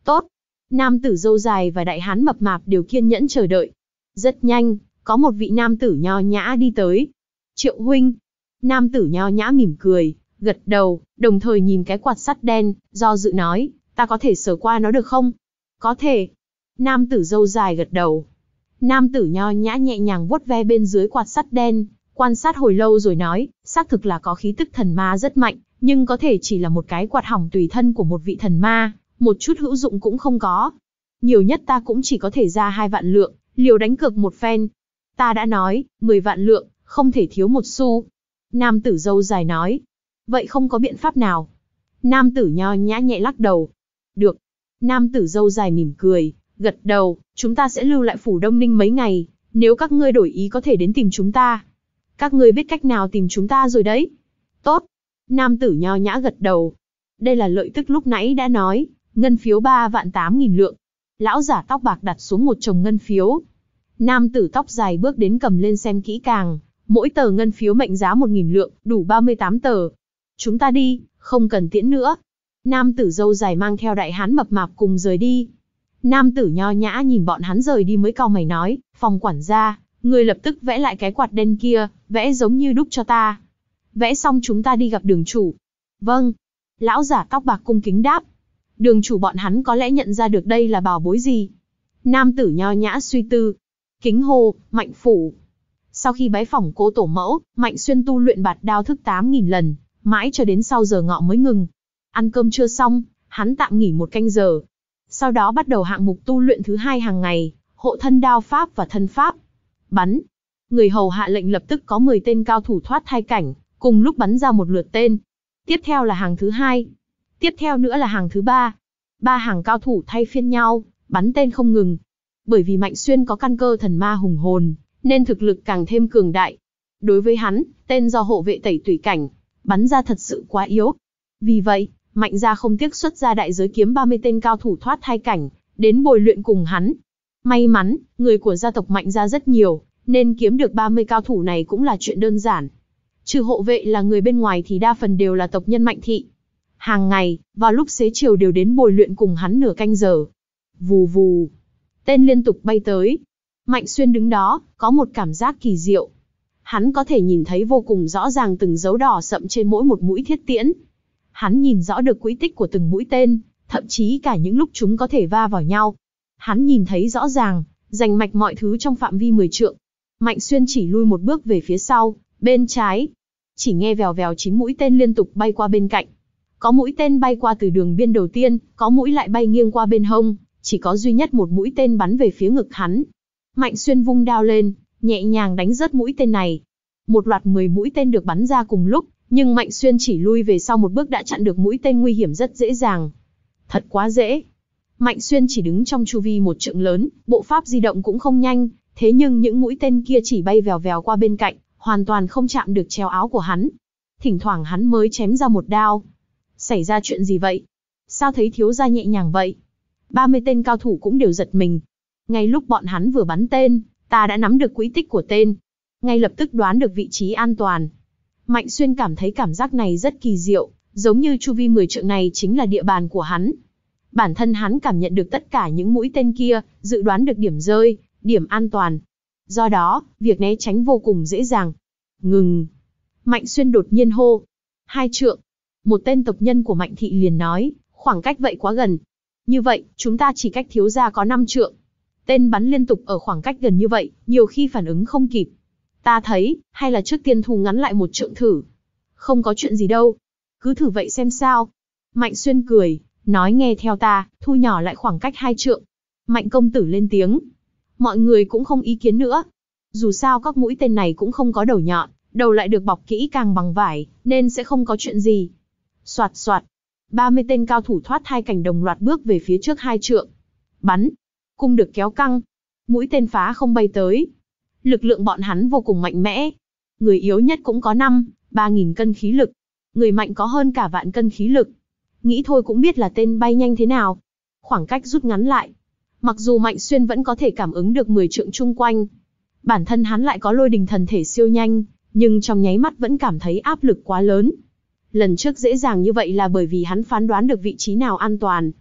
Tốt. Nam tử râu dài và đại hán mập mạp đều kiên nhẫn chờ đợi. Rất nhanh, có một vị nam tử nho nhã đi tới. Triệu huynh. Nam tử nho nhã mỉm cười, gật đầu, đồng thời nhìn cái quạt sắt đen, do dự nói, ta có thể sờ qua nó được không? Có thể. Nam tử râu dài gật đầu. Nam tử nho nhã nhẹ nhàng vuốt ve bên dưới quạt sắt đen, quan sát hồi lâu rồi nói, xác thực là có khí tức thần ma rất mạnh, nhưng có thể chỉ là một cái quạt hỏng tùy thân của một vị thần ma, một chút hữu dụng cũng không có. Nhiều nhất ta cũng chỉ có thể ra hai vạn lượng, liều đánh cược một phen. Ta đã nói, mười vạn lượng, không thể thiếu một xu. Nam tử râu dài nói. Vậy không có biện pháp nào? Nam tử nho nhã nhẹ lắc đầu. Được. Nam tử râu dài mỉm cười, gật đầu, chúng ta sẽ lưu lại phủ Đông Ninh mấy ngày, nếu các ngươi đổi ý có thể đến tìm chúng ta. Các ngươi biết cách nào tìm chúng ta rồi đấy. Tốt. Nam tử nho nhã gật đầu. Đây là lợi tức lúc nãy đã nói, ngân phiếu ba vạn tám nghìn lượng. Lão giả tóc bạc đặt xuống một chồng ngân phiếu. Nam tử tóc dài bước đến cầm lên xem kỹ càng, mỗi tờ ngân phiếu mệnh giá một nghìn lượng, đủ ba mươi tám tờ. Chúng ta đi, không cần tiễn nữa. Nam tử râu dài mang theo đại hán mập mạp cùng rời đi. Nam tử nho nhã nhìn bọn hắn rời đi mới cau mày nói, Phòng quản gia, người lập tức vẽ lại cái quạt đen kia, vẽ giống như đúc cho ta. Vẽ xong chúng ta đi gặp đường chủ. Vâng. Lão giả tóc bạc cung kính đáp. Đường chủ bọn hắn có lẽ nhận ra được đây là bảo bối gì. Nam tử nho nhã suy tư. Kính hô, Mạnh phủ. Sau khi bái phỏng cố tổ mẫu, Mạnh Xuyên tu luyện bạt đao thức tám nghìn lần, mãi cho đến sau giờ ngọ mới ngừng. Ăn cơm trưa xong, hắn tạm nghỉ một canh giờ. Sau đó bắt đầu hạng mục tu luyện thứ hai hàng ngày, hộ thân đao pháp và thân pháp. Bắn. Người hầu hạ lệnh lập tức có mười tên cao thủ thoát thai cảnh, cùng lúc bắn ra một lượt tên. Tiếp theo là hàng thứ hai. Tiếp theo nữa là hàng thứ ba. Ba hàng cao thủ thay phiên nhau, bắn tên không ngừng. Bởi vì Mạnh Xuyên có căn cơ thần ma hùng hồn, nên thực lực càng thêm cường đại. Đối với hắn, tên do hộ vệ tẩy tủy cảnh, bắn ra thật sự quá yếu. Vì vậy, Mạnh gia không tiếc xuất ra đại giới kiếm ba mươi tên cao thủ thoát thai cảnh, đến bồi luyện cùng hắn. May mắn, người của gia tộc Mạnh gia rất nhiều, nên kiếm được ba mươi cao thủ này cũng là chuyện đơn giản. Trừ hộ vệ là người bên ngoài thì đa phần đều là tộc nhân Mạnh thị. Hàng ngày, vào lúc xế chiều đều đến bồi luyện cùng hắn nửa canh giờ. Vù vù. Tên liên tục bay tới. Mạnh Xuyên đứng đó, có một cảm giác kỳ diệu. Hắn có thể nhìn thấy vô cùng rõ ràng từng dấu đỏ sậm trên mỗi một mũi thiết tiễn. Hắn nhìn rõ được quỹ tích của từng mũi tên, thậm chí cả những lúc chúng có thể va vào nhau. Hắn nhìn thấy rõ ràng, rành mạch mọi thứ trong phạm vi mười trượng. Mạnh Xuyên chỉ lui một bước về phía sau, bên trái. Chỉ nghe vèo vèo chín mũi tên liên tục bay qua bên cạnh. Có mũi tên bay qua từ đường biên đầu tiên, có mũi lại bay nghiêng qua bên hông, chỉ có duy nhất một mũi tên bắn về phía ngực hắn. Mạnh Xuyên vung đao lên, nhẹ nhàng đánh rớt mũi tên này. Một loạt mười mũi tên được bắn ra cùng lúc, nhưng Mạnh Xuyên chỉ lui về sau một bước đã chặn được mũi tên nguy hiểm rất dễ dàng. Thật quá dễ. Mạnh Xuyên chỉ đứng trong chu vi một trượng lớn, bộ pháp di động cũng không nhanh, thế nhưng những mũi tên kia chỉ bay vèo vèo qua bên cạnh, hoàn toàn không chạm được chéo áo của hắn. Thỉnh thoảng hắn mới chém ra một đao. Xảy ra chuyện gì vậy? Sao thấy thiếu gia nhẹ nhàng vậy? ba mươi tên cao thủ cũng đều giật mình. Ngay lúc bọn hắn vừa bắn tên, ta đã nắm được quỹ tích của tên. Ngay lập tức đoán được vị trí an toàn. Mạnh Xuyên cảm thấy cảm giác này rất kỳ diệu, giống như chu vi mười trượng này chính là địa bàn của hắn. Bản thân hắn cảm nhận được tất cả những mũi tên kia, dự đoán được điểm rơi, điểm an toàn. Do đó, việc né tránh vô cùng dễ dàng. Ngừng. Mạnh Xuyên đột nhiên hô. Hai trượng. Một tên tộc nhân của Mạnh thị liền nói, khoảng cách vậy quá gần. Như vậy, chúng ta chỉ cách thiếu gia có năm trượng. Tên bắn liên tục ở khoảng cách gần như vậy, nhiều khi phản ứng không kịp. Ta thấy, hay là trước tiên thu ngắn lại một trượng thử. Không có chuyện gì đâu. Cứ thử vậy xem sao. Mạnh Xuyên cười, nói nghe theo ta, thu nhỏ lại khoảng cách hai trượng. Mạnh công tử lên tiếng. Mọi người cũng không ý kiến nữa. Dù sao các mũi tên này cũng không có đầu nhọn, đầu lại được bọc kỹ càng bằng vải, nên sẽ không có chuyện gì. Soạt soạt. ba mươi tên cao thủ thoát thai cảnh đồng loạt bước về phía trước hai trượng. Bắn. Cung được kéo căng. Mũi tên phá không bay tới. Lực lượng bọn hắn vô cùng mạnh mẽ. Người yếu nhất cũng có năm, ba nghìn cân khí lực. Người mạnh có hơn cả vạn cân khí lực. Nghĩ thôi cũng biết là tên bay nhanh thế nào. Khoảng cách rút ngắn lại. Mặc dù Mạnh Xuyên vẫn có thể cảm ứng được mười trượng chung quanh. Bản thân hắn lại có lôi đình thần thể siêu nhanh, nhưng trong nháy mắt vẫn cảm thấy áp lực quá lớn. Lần trước dễ dàng như vậy là bởi vì hắn phán đoán được vị trí nào an toàn.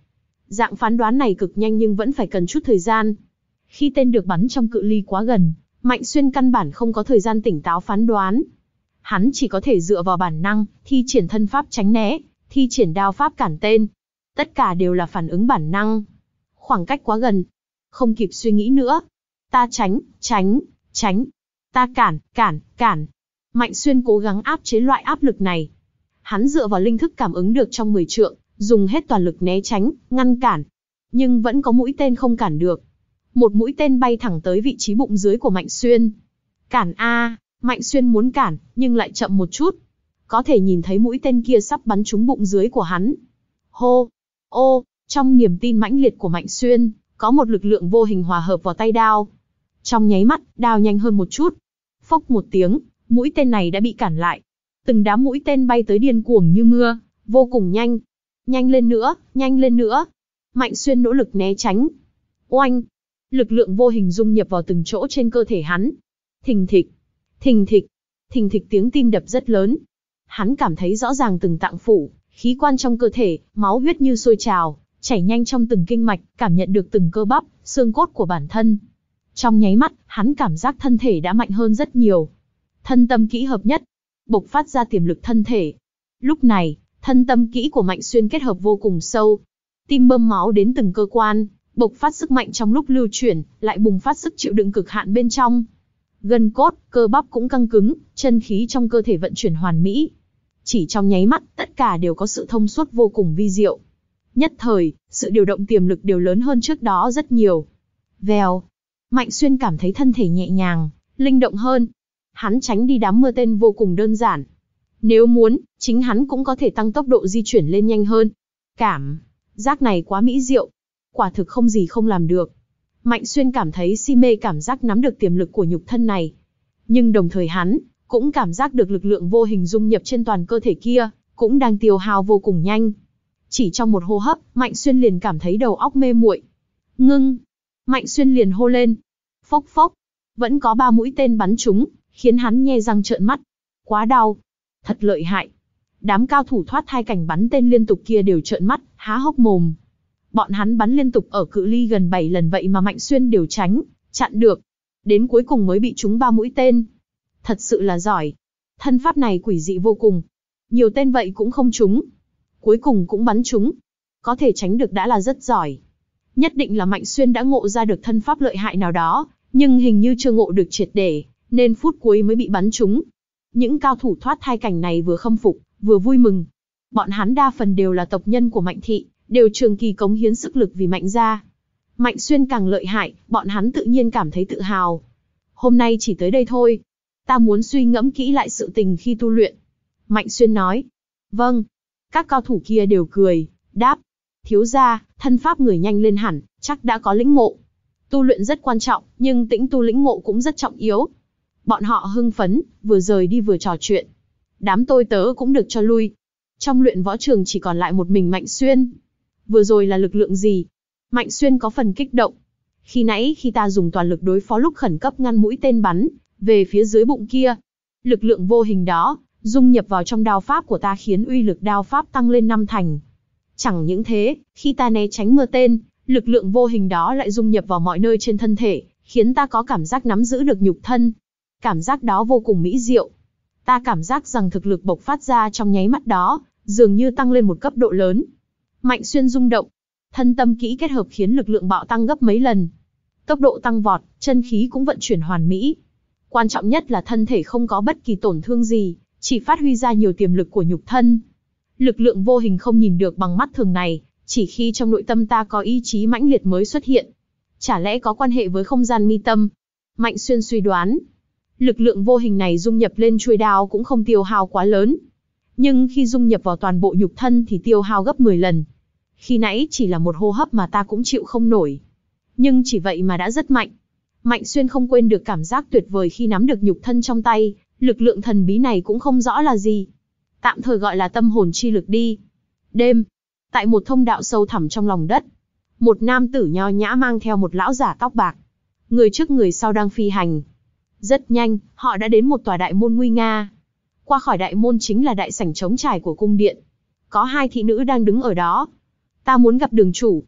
Dạng phán đoán này cực nhanh nhưng vẫn phải cần chút thời gian. Khi tên được bắn trong cự ly quá gần, Mạnh Xuyên căn bản không có thời gian tỉnh táo phán đoán. Hắn chỉ có thể dựa vào bản năng, thi triển thân pháp tránh né, thi triển đao pháp cản tên. Tất cả đều là phản ứng bản năng. Khoảng cách quá gần, không kịp suy nghĩ nữa. Ta tránh, tránh, tránh. Ta cản, cản, cản. Mạnh Xuyên cố gắng áp chế loại áp lực này. Hắn dựa vào linh thức cảm ứng được trong mười trượng, dùng hết toàn lực né tránh, ngăn cản. Nhưng vẫn có mũi tên không cản được. Một mũi tên bay thẳng tới vị trí bụng dưới của Mạnh Xuyên. Cản a, Mạnh Xuyên muốn cản, nhưng lại chậm một chút. Có thể nhìn thấy mũi tên kia sắp bắn trúng bụng dưới của hắn. Hô, ô, trong niềm tin mãnh liệt của Mạnh Xuyên, có một lực lượng vô hình hòa hợp vào tay đao. Trong nháy mắt, đao nhanh hơn một chút. Phốc một tiếng, mũi tên này đã bị cản lại. Từng đám mũi tên bay tới điên cuồng như mưa, vô cùng nhanh. Nhanh lên nữa, nhanh lên nữa. Mạnh Xuyên nỗ lực né tránh. Oanh! Lực lượng vô hình dung nhập vào từng chỗ trên cơ thể hắn. Thình thịch, thình thịch, thình thịch tiếng tim đập rất lớn. Hắn cảm thấy rõ ràng từng tạng phủ, khí quan trong cơ thể, máu huyết như sôi trào, chảy nhanh trong từng kinh mạch, cảm nhận được từng cơ bắp, xương cốt của bản thân. Trong nháy mắt, hắn cảm giác thân thể đã mạnh hơn rất nhiều. Thân tâm kỹ hợp nhất, bộc phát ra tiềm lực thân thể. Lúc này, thân tâm kỹ của Mạnh Xuyên kết hợp vô cùng sâu. Tim bơm máu đến từng cơ quan, bộc phát sức mạnh trong lúc lưu chuyển, lại bùng phát sức chịu đựng cực hạn bên trong. Gân cốt, cơ bắp cũng căng cứng, chân khí trong cơ thể vận chuyển hoàn mỹ. Chỉ trong nháy mắt, tất cả đều có sự thông suốt vô cùng vi diệu. Nhất thời, sự điều động tiềm lực đều lớn hơn trước đó rất nhiều. Vèo, Mạnh Xuyên cảm thấy thân thể nhẹ nhàng, linh động hơn. Hắn tránh đi đám mưa tên vô cùng đơn giản. Nếu muốn, chính hắn cũng có thể tăng tốc độ di chuyển lên nhanh hơn. Cảm giác này quá mỹ diệu. Quả thực không gì không làm được. Mạnh Xuyên cảm thấy si mê cảm giác nắm được tiềm lực của nhục thân này. Nhưng đồng thời hắn cũng cảm giác được lực lượng vô hình dung nhập trên toàn cơ thể kia, cũng đang tiêu hao vô cùng nhanh. Chỉ trong một hô hấp, Mạnh Xuyên liền cảm thấy đầu óc mê muội. Ngưng! Mạnh Xuyên liền hô lên. Phốc phốc! Vẫn có ba mũi tên bắn trúng, khiến hắn nhe răng trợn mắt. Quá đau! Thật lợi hại! Đám cao thủ thoát thai cảnh bắn tên liên tục kia đều trợn mắt, há hốc mồm. Bọn hắn bắn liên tục ở cự ly gần bảy lần vậy mà Mạnh Xuyên đều tránh, chặn được. Đến cuối cùng mới bị trúng ba mũi tên. Thật sự là giỏi. Thân pháp này quỷ dị vô cùng. Nhiều tên vậy cũng không trúng. Cuối cùng cũng bắn trúng. Có thể tránh được đã là rất giỏi. Nhất định là Mạnh Xuyên đã ngộ ra được thân pháp lợi hại nào đó, nhưng hình như chưa ngộ được triệt để, nên phút cuối mới bị bắn trúng. Những cao thủ thoát thai cảnh này vừa khâm phục, vừa vui mừng. Bọn hắn đa phần đều là tộc nhân của Mạnh thị, đều trường kỳ cống hiến sức lực vì Mạnh gia. Mạnh Xuyên càng lợi hại, bọn hắn tự nhiên cảm thấy tự hào. Hôm nay chỉ tới đây thôi. Ta muốn suy ngẫm kỹ lại sự tình khi tu luyện. Mạnh Xuyên nói. Vâng. Các cao thủ kia đều cười, đáp. Thiếu gia, thân pháp người nhanh lên hẳn, chắc đã có lĩnh ngộ. Tu luyện rất quan trọng, nhưng tĩnh tu lĩnh ngộ cũng rất trọng yếu. Bọn họ hưng phấn, vừa rời đi vừa trò chuyện. Đám tôi tớ cũng được cho lui. Trong luyện võ trường chỉ còn lại một mình Mạnh Xuyên. Vừa rồi là lực lượng gì? Mạnh Xuyên có phần kích động. Khi nãy khi ta dùng toàn lực đối phó lúc khẩn cấp ngăn mũi tên bắn về phía dưới bụng kia, lực lượng vô hình đó dung nhập vào trong đao pháp của ta khiến uy lực đao pháp tăng lên năm thành. Chẳng những thế, khi ta né tránh mưa tên, lực lượng vô hình đó lại dung nhập vào mọi nơi trên thân thể, khiến ta có cảm giác nắm giữ được nhục thân. Cảm giác đó vô cùng mỹ diệu. Ta cảm giác rằng thực lực bộc phát ra trong nháy mắt đó, dường như tăng lên một cấp độ lớn. Mạnh Xuyên rung động. Thân tâm kỹ kết hợp khiến lực lượng bạo tăng gấp mấy lần. Tốc độ tăng vọt, chân khí cũng vận chuyển hoàn mỹ. Quan trọng nhất là thân thể không có bất kỳ tổn thương gì, chỉ phát huy ra nhiều tiềm lực của nhục thân. Lực lượng vô hình không nhìn được bằng mắt thường này, chỉ khi trong nội tâm ta có ý chí mãnh liệt mới xuất hiện. Chả lẽ có quan hệ với không gian mi tâm? Mạnh Xuyên suy đoán. Lực lượng vô hình này dung nhập lên chuôi đao cũng không tiêu hao quá lớn. Nhưng khi dung nhập vào toàn bộ nhục thân thì tiêu hao gấp mười lần. Khi nãy chỉ là một hô hấp mà ta cũng chịu không nổi. Nhưng chỉ vậy mà đã rất mạnh. Mạnh Xuyên không quên được cảm giác tuyệt vời khi nắm được nhục thân trong tay, lực lượng thần bí này cũng không rõ là gì. Tạm thời gọi là tâm hồn chi lực đi. Đêm, tại một thông đạo sâu thẳm trong lòng đất, một nam tử nho nhã mang theo một lão giả tóc bạc. Người trước người sau đang phi hành. Rất nhanh, họ đã đến một tòa đại môn nguy nga. Qua khỏi đại môn chính là đại sảnh trống trải của cung điện. Có hai thị nữ đang đứng ở đó. Ta muốn gặp đường chủ.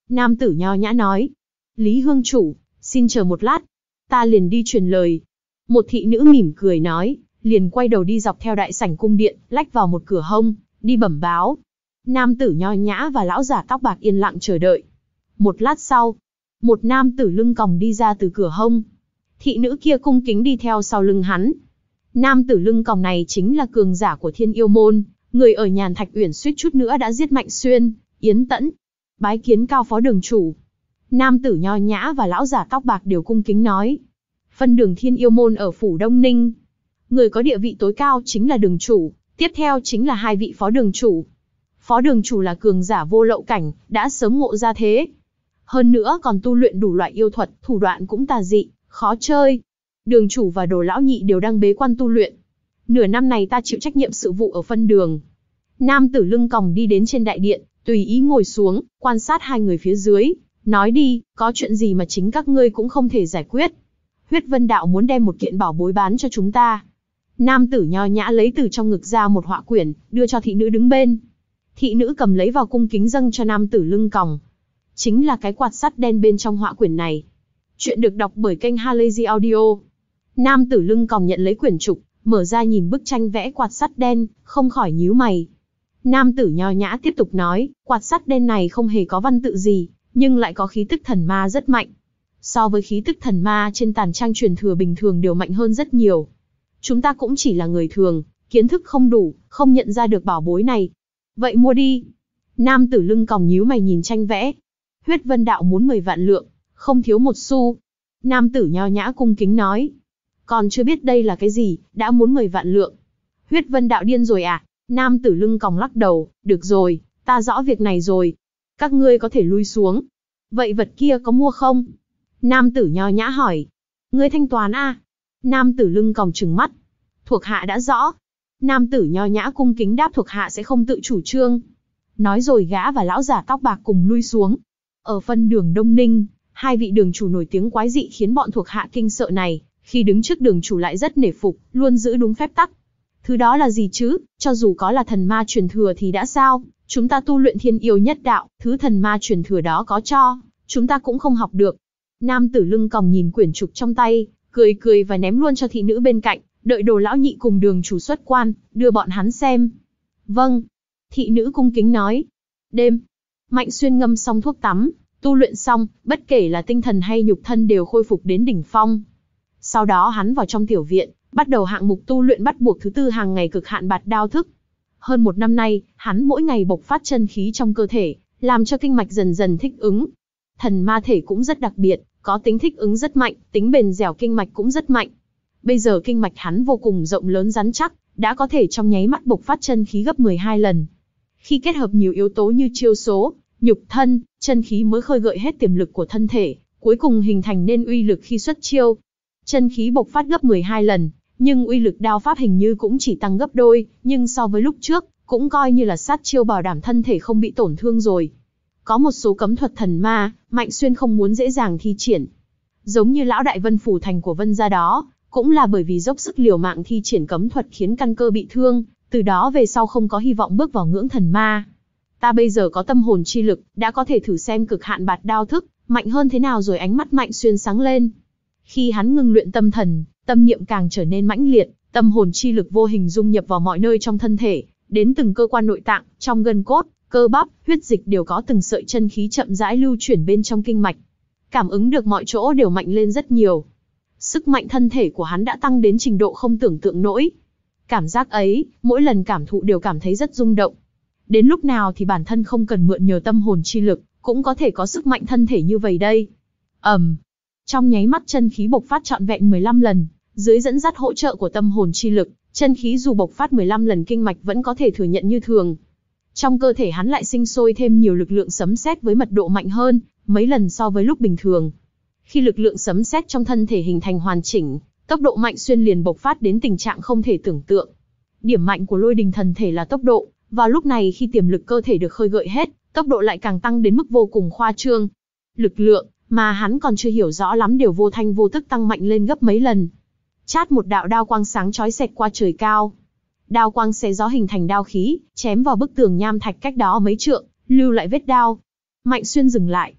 Nam tử nho nhã nói. Lý hương chủ, xin chờ một lát, ta liền đi truyền lời. Một thị nữ mỉm cười nói, liền quay đầu đi dọc theo đại sảnh cung điện, lách vào một cửa hông, đi bẩm báo. Nam tử nho nhã và lão giả tóc bạc yên lặng chờ đợi. Một lát sau, một nam tử lưng còng đi ra từ cửa hông. Thị nữ kia cung kính đi theo sau lưng hắn. Nam tử lưng còng này chính là cường giả của Thiên Yêu Môn, người ở Nhàn Thạch Uyển suýt chút nữa đã giết Mạnh Xuyên, Yến Tẫn. Bái kiến cao phó đường chủ. Nam tử nho nhã và lão giả tóc bạc đều cung kính nói. Phân đường Thiên Yêu Môn ở phủ Đông Ninh. Người có địa vị tối cao chính là đường chủ, tiếp theo chính là hai vị phó đường chủ. Phó đường chủ là cường giả vô lậu cảnh, đã sớm ngộ ra thế. Hơn nữa còn tu luyện đủ loại yêu thuật, thủ đoạn cũng tà dị, khó chơi. Đường chủ và Đồ lão nhị đều đang bế quan tu luyện. Nửa năm này ta chịu trách nhiệm sự vụ ở phân đường. Nam tử lưng còng đi đến trên đại điện, tùy ý ngồi xuống, quan sát hai người phía dưới. Nói đi, có chuyện gì mà chính các ngươi cũng không thể giải quyết. Huyết Vân Đạo muốn đem một kiện bảo bối bán cho chúng ta. Nam tử nho nhã lấy từ trong ngực ra một họa quyển, đưa cho thị nữ đứng bên. Thị nữ cầm lấy vào cung kính dâng cho nam tử lưng còng. Chính là cái quạt sắt đen bên trong họa quyển này. Chuyện được đọc bởi kênh Halazy Audio. Nam tử lưng còng nhận lấy quyển trục, mở ra nhìn bức tranh vẽ quạt sắt đen, không khỏi nhíu mày. Nam tử nho nhã tiếp tục nói, quạt sắt đen này không hề có văn tự gì, nhưng lại có khí tức thần ma rất mạnh. So với khí tức thần ma trên tàn trang truyền thừa bình thường đều mạnh hơn rất nhiều. Chúng ta cũng chỉ là người thường, kiến thức không đủ, không nhận ra được bảo bối này. Vậy mua đi. Nam tử lưng còng nhíu mày nhìn tranh vẽ. Huyết Vân Đạo muốn mười vạn lượng, không thiếu một xu. Nam tử nho nhã cung kính nói. Còn chưa biết đây là cái gì, đã muốn mười vạn lượng. Huyết Vân Đạo điên rồi à? Nam tử lưng còng lắc đầu, được rồi, ta rõ việc này rồi. Các ngươi có thể lui xuống. Vậy vật kia có mua không? Nam tử nho nhã hỏi. Ngươi thanh toán à? Nam tử lưng còng trừng mắt. Thuộc hạ đã rõ. Nam tử nho nhã cung kính đáp thuộc hạ sẽ không tự chủ trương. Nói rồi gã và lão giả tóc bạc cùng lui xuống. Ở phân đường Đông Ninh, hai vị đường chủ nổi tiếng quái dị khiến bọn thuộc hạ kinh sợ này, khi đứng trước đường chủ lại rất nể phục, luôn giữ đúng phép tắc. Thứ đó là gì chứ, cho dù có là thần ma truyền thừa thì đã sao, chúng ta tu luyện thiên yêu nhất đạo, thứ thần ma truyền thừa đó có cho, chúng ta cũng không học được. Nam tử lưng còng nhìn quyển trục trong tay, cười cười và ném luôn cho thị nữ bên cạnh, đợi Đồ lão nhị cùng đường chủ xuất quan, đưa bọn hắn xem. Vâng. Thị nữ cung kính nói. Đêm, Mạnh Xuyên ngâm xong thuốc tắm, tu luyện xong, bất kể là tinh thần hay nhục thân đều khôi phục đến đỉnh phong. Sau đó hắn vào trong tiểu viện, bắt đầu hạng mục tu luyện bắt buộc thứ tư hàng ngày cực hạn bạt đao thức. Hơn một năm nay, hắn mỗi ngày bộc phát chân khí trong cơ thể, làm cho kinh mạch dần dần thích ứng. Thần ma thể cũng rất đặc biệt, có tính thích ứng rất mạnh, tính bền dẻo kinh mạch cũng rất mạnh. Bây giờ kinh mạch hắn vô cùng rộng lớn rắn chắc, đã có thể trong nháy mắt bộc phát chân khí gấp mười hai lần. Khi kết hợp nhiều yếu tố như chiêu số, nhục thân, chân khí mới khơi gợi hết tiềm lực của thân thể, cuối cùng hình thành nên uy lực khi xuất chiêu. Chân khí bộc phát gấp mười hai lần, nhưng uy lực đao pháp hình như cũng chỉ tăng gấp đôi, nhưng so với lúc trước, cũng coi như là sát chiêu bảo đảm thân thể không bị tổn thương rồi. Có một số cấm thuật thần ma, Mạnh Xuyên không muốn dễ dàng thi triển. Giống như lão đại Vân Phủ Thành của Vân gia đó, cũng là bởi vì dốc sức liều mạng thi triển cấm thuật khiến căn cơ bị thương, từ đó về sau không có hy vọng bước vào ngưỡng thần ma. Ta bây giờ có tâm hồn chi lực, đã có thể thử xem cực hạn bạt đao thức, mạnh hơn thế nào rồi. Ánh mắt Mạnh Xuyên sáng lên. Khi hắn ngưng luyện tâm thần, tâm niệm càng trở nên mãnh liệt, tâm hồn chi lực vô hình dung nhập vào mọi nơi trong thân thể, đến từng cơ quan nội tạng, trong gân cốt, cơ bắp, huyết dịch đều có từng sợi chân khí chậm rãi lưu chuyển bên trong kinh mạch. Cảm ứng được mọi chỗ đều mạnh lên rất nhiều. Sức mạnh thân thể của hắn đã tăng đến trình độ không tưởng tượng nổi. Cảm giác ấy, mỗi lần cảm thụ đều cảm thấy rất rung động. Đến lúc nào thì bản thân không cần mượn nhờ tâm hồn chi lực, cũng có thể có sức mạnh thân thể như vậy đây. ầm, um, trong nháy mắt chân khí bộc phát trọn vẹn mười lăm lần, dưới dẫn dắt hỗ trợ của tâm hồn chi lực, chân khí dù bộc phát mười lăm lần kinh mạch vẫn có thể thừa nhận như thường. Trong cơ thể hắn lại sinh sôi thêm nhiều lực lượng sấm sét với mật độ mạnh hơn, mấy lần so với lúc bình thường. Khi lực lượng sấm sét trong thân thể hình thành hoàn chỉnh, tốc độ Mạnh Xuyên liền bộc phát đến tình trạng không thể tưởng tượng. Điểm mạnh của lôi đình thần thể là tốc độ, vào lúc này khi tiềm lực cơ thể được khơi gợi hết, tốc độ lại càng tăng đến mức vô cùng khoa trương. Lực lượng mà hắn còn chưa hiểu rõ lắm đều vô thanh vô tức tăng mạnh lên gấp mấy lần. Chát một đạo đao quang sáng chói xẹt qua trời cao. Đao quang xé gió hình thành đao khí, chém vào bức tường nham thạch cách đó mấy trượng, lưu lại vết đao. Mạnh Xuyên dừng lại,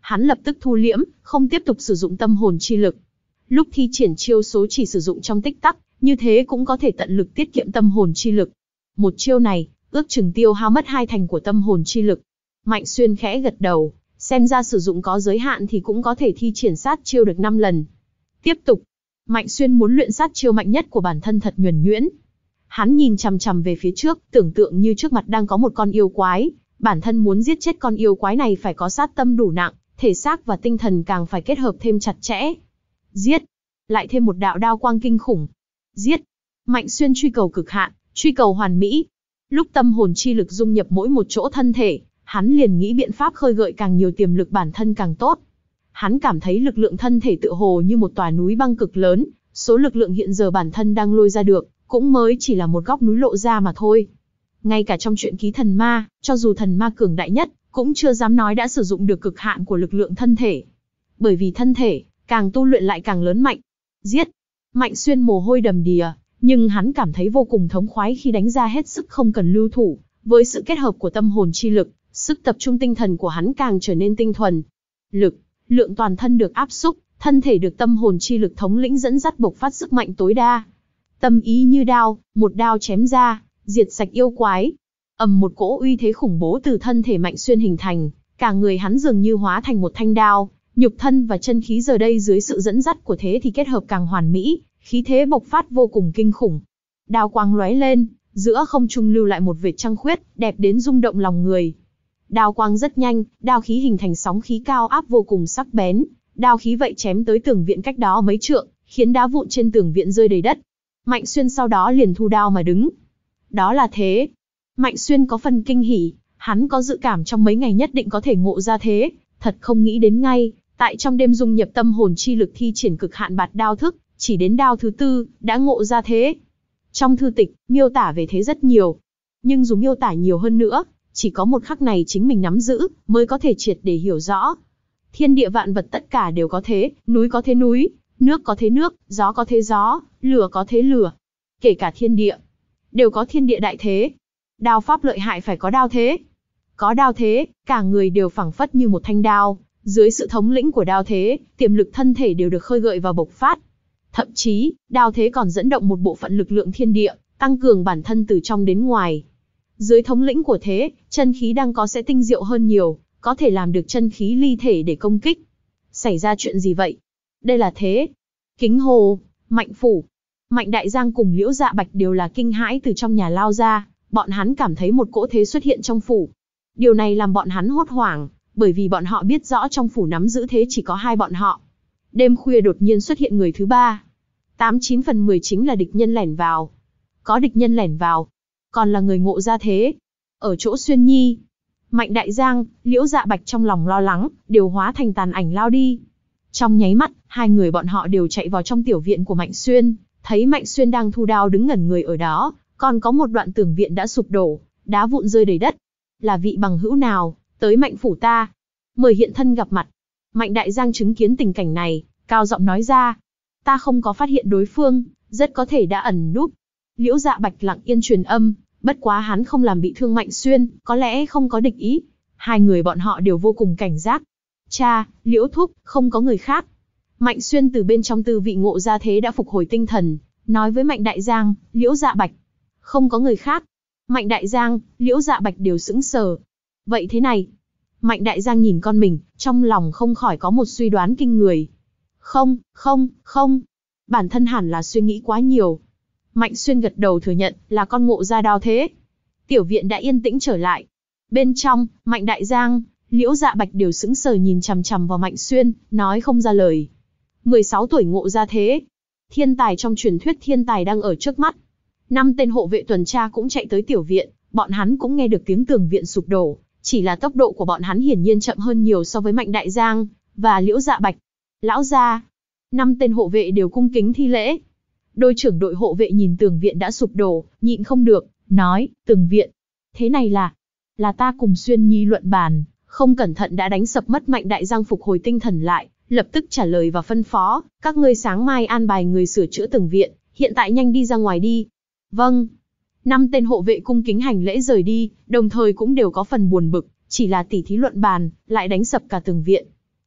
hắn lập tức thu liễm, không tiếp tục sử dụng tâm hồn chi lực. Lúc thi triển chiêu số chỉ sử dụng trong tích tắc, như thế cũng có thể tận lực tiết kiệm tâm hồn chi lực. Một chiêu này, ước chừng tiêu hao mất hai thành của tâm hồn chi lực. Mạnh Xuyên khẽ gật đầu, xem ra sử dụng có giới hạn thì cũng có thể thi triển sát chiêu được năm lần. Tiếp tục, Mạnh Xuyên muốn luyện sát chiêu mạnh nhất của bản thân thật nhuần nhuyễn. Hắn nhìn chằm chằm về phía trước, tưởng tượng như trước mặt đang có một con yêu quái, bản thân muốn giết chết con yêu quái này phải có sát tâm đủ nặng, thể xác và tinh thần càng phải kết hợp thêm chặt chẽ. Giết! Lại thêm một đạo đao quang kinh khủng. Giết! Mạnh Xuyên truy cầu cực hạn, truy cầu hoàn mỹ. Lúc tâm hồn chi lực dung nhập mỗi một chỗ thân thể, hắn liền nghĩ biện pháp khơi gợi càng nhiều tiềm lực bản thân càng tốt. Hắn cảm thấy lực lượng thân thể tựa hồ như một tòa núi băng cực lớn, số lực lượng hiện giờ bản thân đang lôi ra được, cũng mới chỉ là một góc núi lộ ra mà thôi. Ngay cả trong truyện ký thần ma, cho dù thần ma cường đại nhất, cũng chưa dám nói đã sử dụng được cực hạn của lực lượng thân thể. Bởi vì thân thể, càng tu luyện lại càng lớn mạnh. Giết! Mạnh Xuyên mồ hôi đầm đìa, nhưng hắn cảm thấy vô cùng thống khoái khi đánh ra hết sức không cần lưu thủ. Với sự kết hợp của tâm hồn chi lực, sức tập trung tinh thần của hắn càng trở nên tinh thuần. Lực, lượng toàn thân được áp xúc, thân thể được tâm hồn chi lực thống lĩnh dẫn dắt bộc phát sức mạnh tối đa. Tâm ý như đao, một đao chém ra, diệt sạch yêu quái. Ầm, một cỗ uy thế khủng bố từ thân thể Mạnh Xuyên hình thành, cả người hắn dường như hóa thành một thanh đao, nhục thân và chân khí giờ đây dưới sự dẫn dắt của thế thì kết hợp càng hoàn mỹ, khí thế bộc phát vô cùng kinh khủng. Đao quang lóe lên, giữa không trung lưu lại một vệt trăng khuyết, đẹp đến rung động lòng người. Đao quang rất nhanh, đao khí hình thành sóng khí cao áp vô cùng sắc bén, đao khí vậy chém tới tường viện cách đó mấy trượng, khiến đá vụn trên tường viện rơi đầy đất. Mạnh Xuyên sau đó liền thu đao mà đứng. Đó là thế. Mạnh Xuyên có phần kinh hỉ, hắn có dự cảm trong mấy ngày nhất định có thể ngộ ra thế, thật không nghĩ đến ngay, tại trong đêm dung nhập tâm hồn chi lực thi triển cực hạn bạt đao thức, chỉ đến đao thứ tư, đã ngộ ra thế. Trong thư tịch, miêu tả về thế rất nhiều. Nhưng dù miêu tả nhiều hơn nữa, chỉ có một khắc này chính mình nắm giữ, mới có thể triệt để hiểu rõ. Thiên địa vạn vật tất cả đều có thế, núi có thế núi, nước có thế nước, gió có thế gió, lửa có thế lửa. Kể cả thiên địa, đều có thiên địa đại thế. Đao pháp lợi hại phải có đao thế. Có đao thế, cả người đều phảng phất như một thanh đao. Dưới sự thống lĩnh của đao thế, tiềm lực thân thể đều được khơi gợi và bộc phát. Thậm chí, đao thế còn dẫn động một bộ phận lực lượng thiên địa, tăng cường bản thân từ trong đến ngoài. Dưới thống lĩnh của thế, chân khí đang có sẽ tinh diệu hơn nhiều, có thể làm được chân khí ly thể để công kích. Xảy ra chuyện gì vậy? Đây là thế. Kính Hồ, Mạnh Phủ, Mạnh Đại Giang cùng Liễu Dạ Bạch đều là kinh hãi từ trong nhà lao ra, bọn hắn cảm thấy một cỗ thế xuất hiện trong phủ. Điều này làm bọn hắn hốt hoảng, bởi vì bọn họ biết rõ trong phủ nắm giữ thế chỉ có hai bọn họ. Đêm khuya đột nhiên xuất hiện người thứ ba. Tám chín phần mười chính là địch nhân lẻn vào. Có địch nhân lẻn vào, còn là người ngộ ra thế. Ở chỗ Xuyên Nhi, Mạnh Đại Giang, Liễu Dạ Bạch trong lòng lo lắng, đều hóa thành tàn ảnh lao đi. Trong nháy mắt, hai người bọn họ đều chạy vào trong tiểu viện của Mạnh Xuyên, thấy Mạnh Xuyên đang thu đao đứng ngẩn người ở đó, còn có một đoạn tường viện đã sụp đổ, đá vụn rơi đầy đất. Là vị bằng hữu nào, tới Mạnh phủ ta? Mời hiện thân gặp mặt. Mạnh Đại Giang chứng kiến tình cảnh này, cao giọng nói ra. Ta không có phát hiện đối phương, rất có thể đã ẩn núp. Liễu Dạ Bạch lặng yên truyền âm, bất quá hắn không làm bị thương Mạnh Xuyên, có lẽ không có địch ý. Hai người bọn họ đều vô cùng cảnh giác. Cha, Liễu thúc, không có người khác. Mạnh Xuyên từ bên trong tư vị ngộ ra thế đã phục hồi tinh thần, nói với Mạnh Đại Giang, Liễu Dạ Bạch. Không có người khác. Mạnh Đại Giang, Liễu Dạ Bạch đều sững sờ. Vậy thế này. Mạnh Đại Giang nhìn con mình, trong lòng không khỏi có một suy đoán kinh người. Không, không, không. Bản thân hẳn là suy nghĩ quá nhiều. Mạnh Xuyên gật đầu thừa nhận là con ngộ ra đao thế. Tiểu viện đã yên tĩnh trở lại. Bên trong, Mạnh Đại Giang, Liễu Dạ Bạch đều sững sờ nhìn chằm chằm vào Mạnh Xuyên, nói không ra lời. mười sáu tuổi ngộ ra thế. Thiên tài trong truyền thuyết thiên tài đang ở trước mắt. Năm tên hộ vệ tuần tra cũng chạy tới tiểu viện, bọn hắn cũng nghe được tiếng tường viện sụp đổ, chỉ là tốc độ của bọn hắn hiển nhiên chậm hơn nhiều so với Mạnh Đại Giang và Liễu Dạ Bạch. Lão gia, năm tên hộ vệ đều cung kính thi lễ. Đội trưởng đội hộ vệ nhìn tường viện đã sụp đổ, nhịn không được, nói, tường viện, thế này là, là ta cùng Xuyên Nhi luận bàn, không cẩn thận đã đánh sập mất. Mạnh Đại Giang phục hồi tinh thần lại, lập tức trả lời và phân phó, các ngươi sáng mai an bài người sửa chữa tường viện, hiện tại nhanh đi ra ngoài đi. Vâng. Năm tên hộ vệ cung kính hành lễ rời đi, đồng thời cũng đều có phần buồn bực, chỉ là tỉ thí luận bàn, lại đánh sập cả tường viện.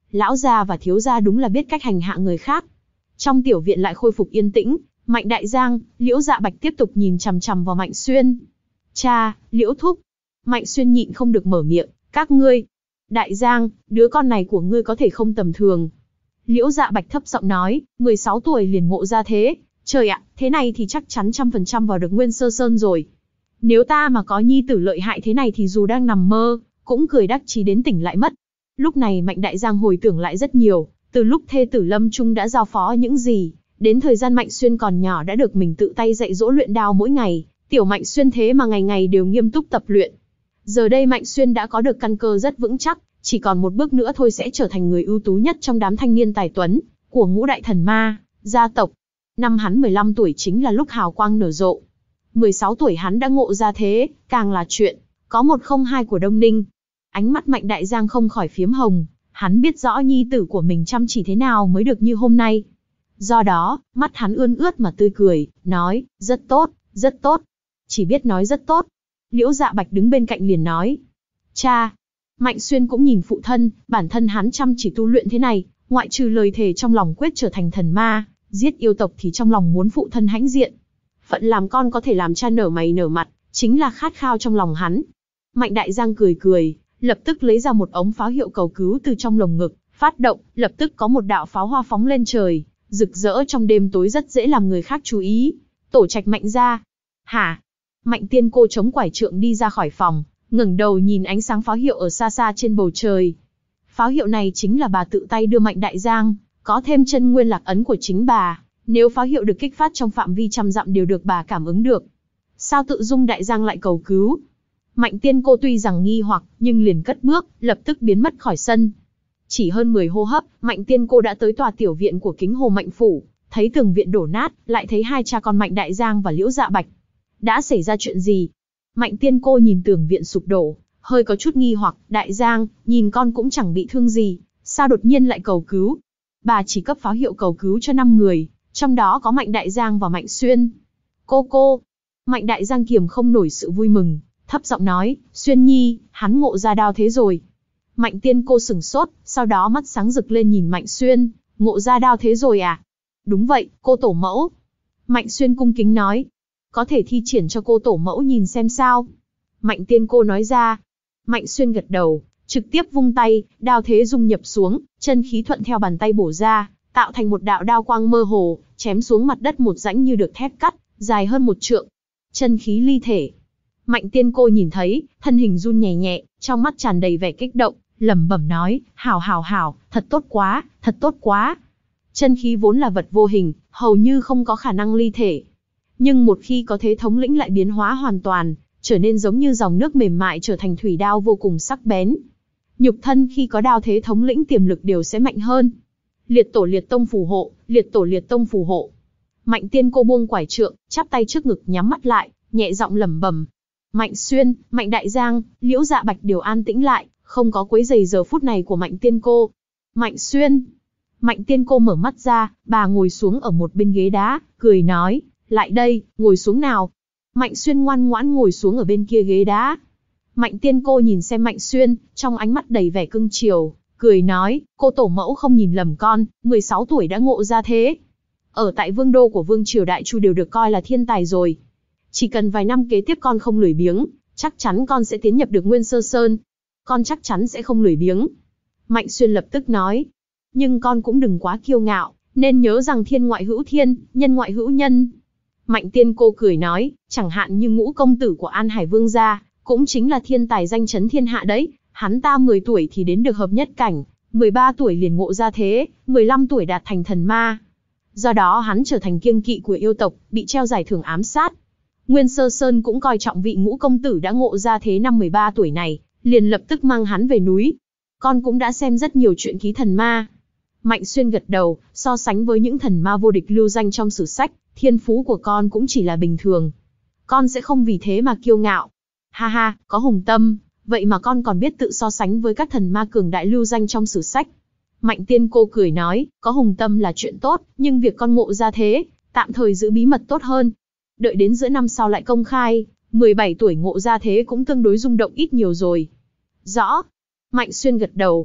lão gia và thiếu gia đúng là biết cách hành hạ người khác. Trong tiểu viện lại khôi phục yên tĩnh, Mạnh Đại Giang, Liễu Dạ Bạch tiếp tục nhìn chằm chằm vào Mạnh Xuyên. Cha, Liễu thúc. Mạnh Xuyên nhịn không được mở miệng, các ngươi. Đại Giang, đứa con này của ngươi có thể không tầm thường. Liễu Dạ Bạch thấp giọng nói, mười sáu tuổi liền ngộ ra thế. Trời ạ, thế này thì chắc chắn trăm phần trăm vào được Nguyên Sơ Sơn rồi. Nếu ta mà có nhi tử lợi hại thế này thì dù đang nằm mơ, cũng cười đắc chí đến tỉnh lại mất. Lúc này Mạnh Đại Giang hồi tưởng lại rất nhiều, từ lúc thê tử lâm chung đã giao phó những gì, đến thời gian Mạnh Xuyên còn nhỏ đã được mình tự tay dạy dỗ luyện đao mỗi ngày, tiểu Mạnh Xuyên thế mà ngày ngày đều nghiêm túc tập luyện. Giờ đây Mạnh Xuyên đã có được căn cơ rất vững chắc, chỉ còn một bước nữa thôi sẽ trở thành người ưu tú nhất trong đám thanh niên tài tuấn của ngũ đại thần ma, gia tộc. Năm hắn mười lăm tuổi chính là lúc hào quang nở rộ. mười sáu tuổi hắn đã ngộ ra thế, càng là chuyện có một không hai của Đông Ninh. Ánh mắt Mạnh Đại Giang không khỏi phiếm hồng, hắn biết rõ nhi tử của mình chăm chỉ thế nào mới được như hôm nay. Do đó, mắt hắn ươn ướt mà tươi cười, nói, rất tốt, rất tốt. Chỉ biết nói rất tốt. Liễu Dạ Bạch đứng bên cạnh liền nói, cha. Mạnh Xuyên cũng nhìn phụ thân, bản thân hắn chăm chỉ tu luyện thế này, ngoại trừ lời thề trong lòng quyết trở thành thần ma, giết yêu tộc thì trong lòng muốn phụ thân hãnh diện. Phận làm con có thể làm cha nở mày nở mặt, chính là khát khao trong lòng hắn. Mạnh Đại Giang cười cười, lập tức lấy ra một ống pháo hiệu cầu cứu từ trong lồng ngực, phát động, lập tức có một đạo pháo hoa phóng lên trời, rực rỡ trong đêm tối rất dễ làm người khác chú ý. Tổ Trạch Mạnh gia. Hả? Mạnh Tiên Cô chống quải trượng đi ra khỏi phòng, ngẩng đầu nhìn ánh sáng pháo hiệu ở xa xa trên bầu trời. Pháo hiệu này chính là bà tự tay đưa Mạnh Đại Giang, có thêm chân nguyên lạc ấn của chính bà. Nếu pháo hiệu được kích phát trong phạm vi trăm dặm đều được bà cảm ứng được. Sao tự dung Đại Giang lại cầu cứu? Mạnh Tiên Cô tuy rằng nghi hoặc, nhưng liền cất bước, lập tức biến mất khỏi sân. Chỉ hơn mười hô hấp, Mạnh Tiên Cô đã tới tòa tiểu viện của Kính Hồ Mạnh Phủ, thấy tường viện đổ nát, lại thấy hai cha con Mạnh Đại Giang và Liễu Dạ Bạch. Đã xảy ra chuyện gì? Mạnh Tiên Cô nhìn tường viện sụp đổ, hơi có chút nghi hoặc, Đại Giang, nhìn con cũng chẳng bị thương gì, sao đột nhiên lại cầu cứu? Bà chỉ cấp pháo hiệu cầu cứu cho năm người, trong đó có Mạnh Đại Giang và Mạnh Xuyên. Cô cô. Mạnh Đại Giang kiềm không nổi sự vui mừng, thấp giọng nói, Xuyên nhi, hắn ngộ ra đao thế rồi. Mạnh Tiên Cô sửng sốt, sau đó mắt sáng rực lên nhìn Mạnh Xuyên, ngộ ra đao thế rồi à? Đúng vậy, cô tổ mẫu. Mạnh Xuyên cung kính nói, có thể thi triển cho cô tổ mẫu nhìn xem sao. Mạnh Tiên Cô nói ra. Mạnh Xuyên gật đầu, trực tiếp vung tay, đao thế dung nhập xuống, chân khí thuận theo bàn tay bổ ra, tạo thành một đạo đao quang mơ hồ, chém xuống mặt đất một rãnh như được thép cắt, dài hơn một trượng. Chân khí ly thể. Mạnh Tiên Cô nhìn thấy, thân hình run nhẹ nhẹ, trong mắt tràn đầy vẻ kích động, lẩm bẩm nói, hảo hảo hảo, thật tốt quá, thật tốt quá. Chân khí vốn là vật vô hình, hầu như không có khả năng ly thể. Nhưng một khi có thế thống lĩnh lại biến hóa hoàn toàn, trở nên giống như dòng nước mềm mại trở thành thủy đao vô cùng sắc bén. Nhục thân khi có đao thế thống lĩnh tiềm lực đều sẽ mạnh hơn. Liệt tổ liệt tông phù hộ, liệt tổ liệt tông phù hộ. Mạnh Tiên Cô buông quải trượng, chắp tay trước ngực nhắm mắt lại, nhẹ giọng lẩm bẩm. Mạnh Xuyên, Mạnh Đại Giang, Liễu Dạ Bạch đều an tĩnh lại, không có quấy rầy giờ phút này của Mạnh Tiên Cô. Mạnh Xuyên. Mạnh Tiên Cô mở mắt ra, bà ngồi xuống ở một bên ghế đá, cười nói, lại đây, ngồi xuống nào. Mạnh Xuyên ngoan ngoãn ngồi xuống ở bên kia ghế đá. Mạnh Tiên Cô nhìn xem Mạnh Xuyên, trong ánh mắt đầy vẻ cưng chiều, cười nói, cô tổ mẫu không nhìn lầm con, mười sáu tuổi đã ngộ ra thế. Ở tại vương đô của vương triều Đại Chu đều được coi là thiên tài rồi. Chỉ cần vài năm kế tiếp con không lười biếng, chắc chắn con sẽ tiến nhập được Nguyên Sơ Sơn. Con chắc chắn sẽ không lười biếng. Mạnh Xuyên lập tức nói, nhưng con cũng đừng quá kiêu ngạo, nên nhớ rằng thiên ngoại hữu thiên, nhân ngoại hữu nhân. Mạnh Tiên Cô cười nói, chẳng hạn như Ngũ công tử của An Hải Vương gia, cũng chính là thiên tài danh chấn thiên hạ đấy, hắn ta mười tuổi thì đến được hợp nhất cảnh, mười ba tuổi liền ngộ ra thế, mười lăm tuổi đạt thành thần ma. Do đó hắn trở thành kiêng kỵ của yêu tộc, bị treo giải thưởng ám sát. Nguyên Sơ Sơn cũng coi trọng vị Ngũ công tử đã ngộ ra thế năm mười ba tuổi này, liền lập tức mang hắn về núi. Con cũng đã xem rất nhiều truyện ký thần ma. Mạnh Xuyên gật đầu, so sánh với những thần ma vô địch lưu danh trong sử sách, thiên phú của con cũng chỉ là bình thường. Con sẽ không vì thế mà kiêu ngạo. Ha ha, có hùng tâm, vậy mà con còn biết tự so sánh với các thần ma cường đại lưu danh trong sử sách. Mạnh Tiên Cô cười nói, có hùng tâm là chuyện tốt, nhưng việc con ngộ ra thế, tạm thời giữ bí mật tốt hơn. Đợi đến giữa năm sau lại công khai, mười bảy tuổi ngộ ra thế cũng tương đối rung động ít nhiều rồi. Rõ. Mạnh Xuyên gật đầu.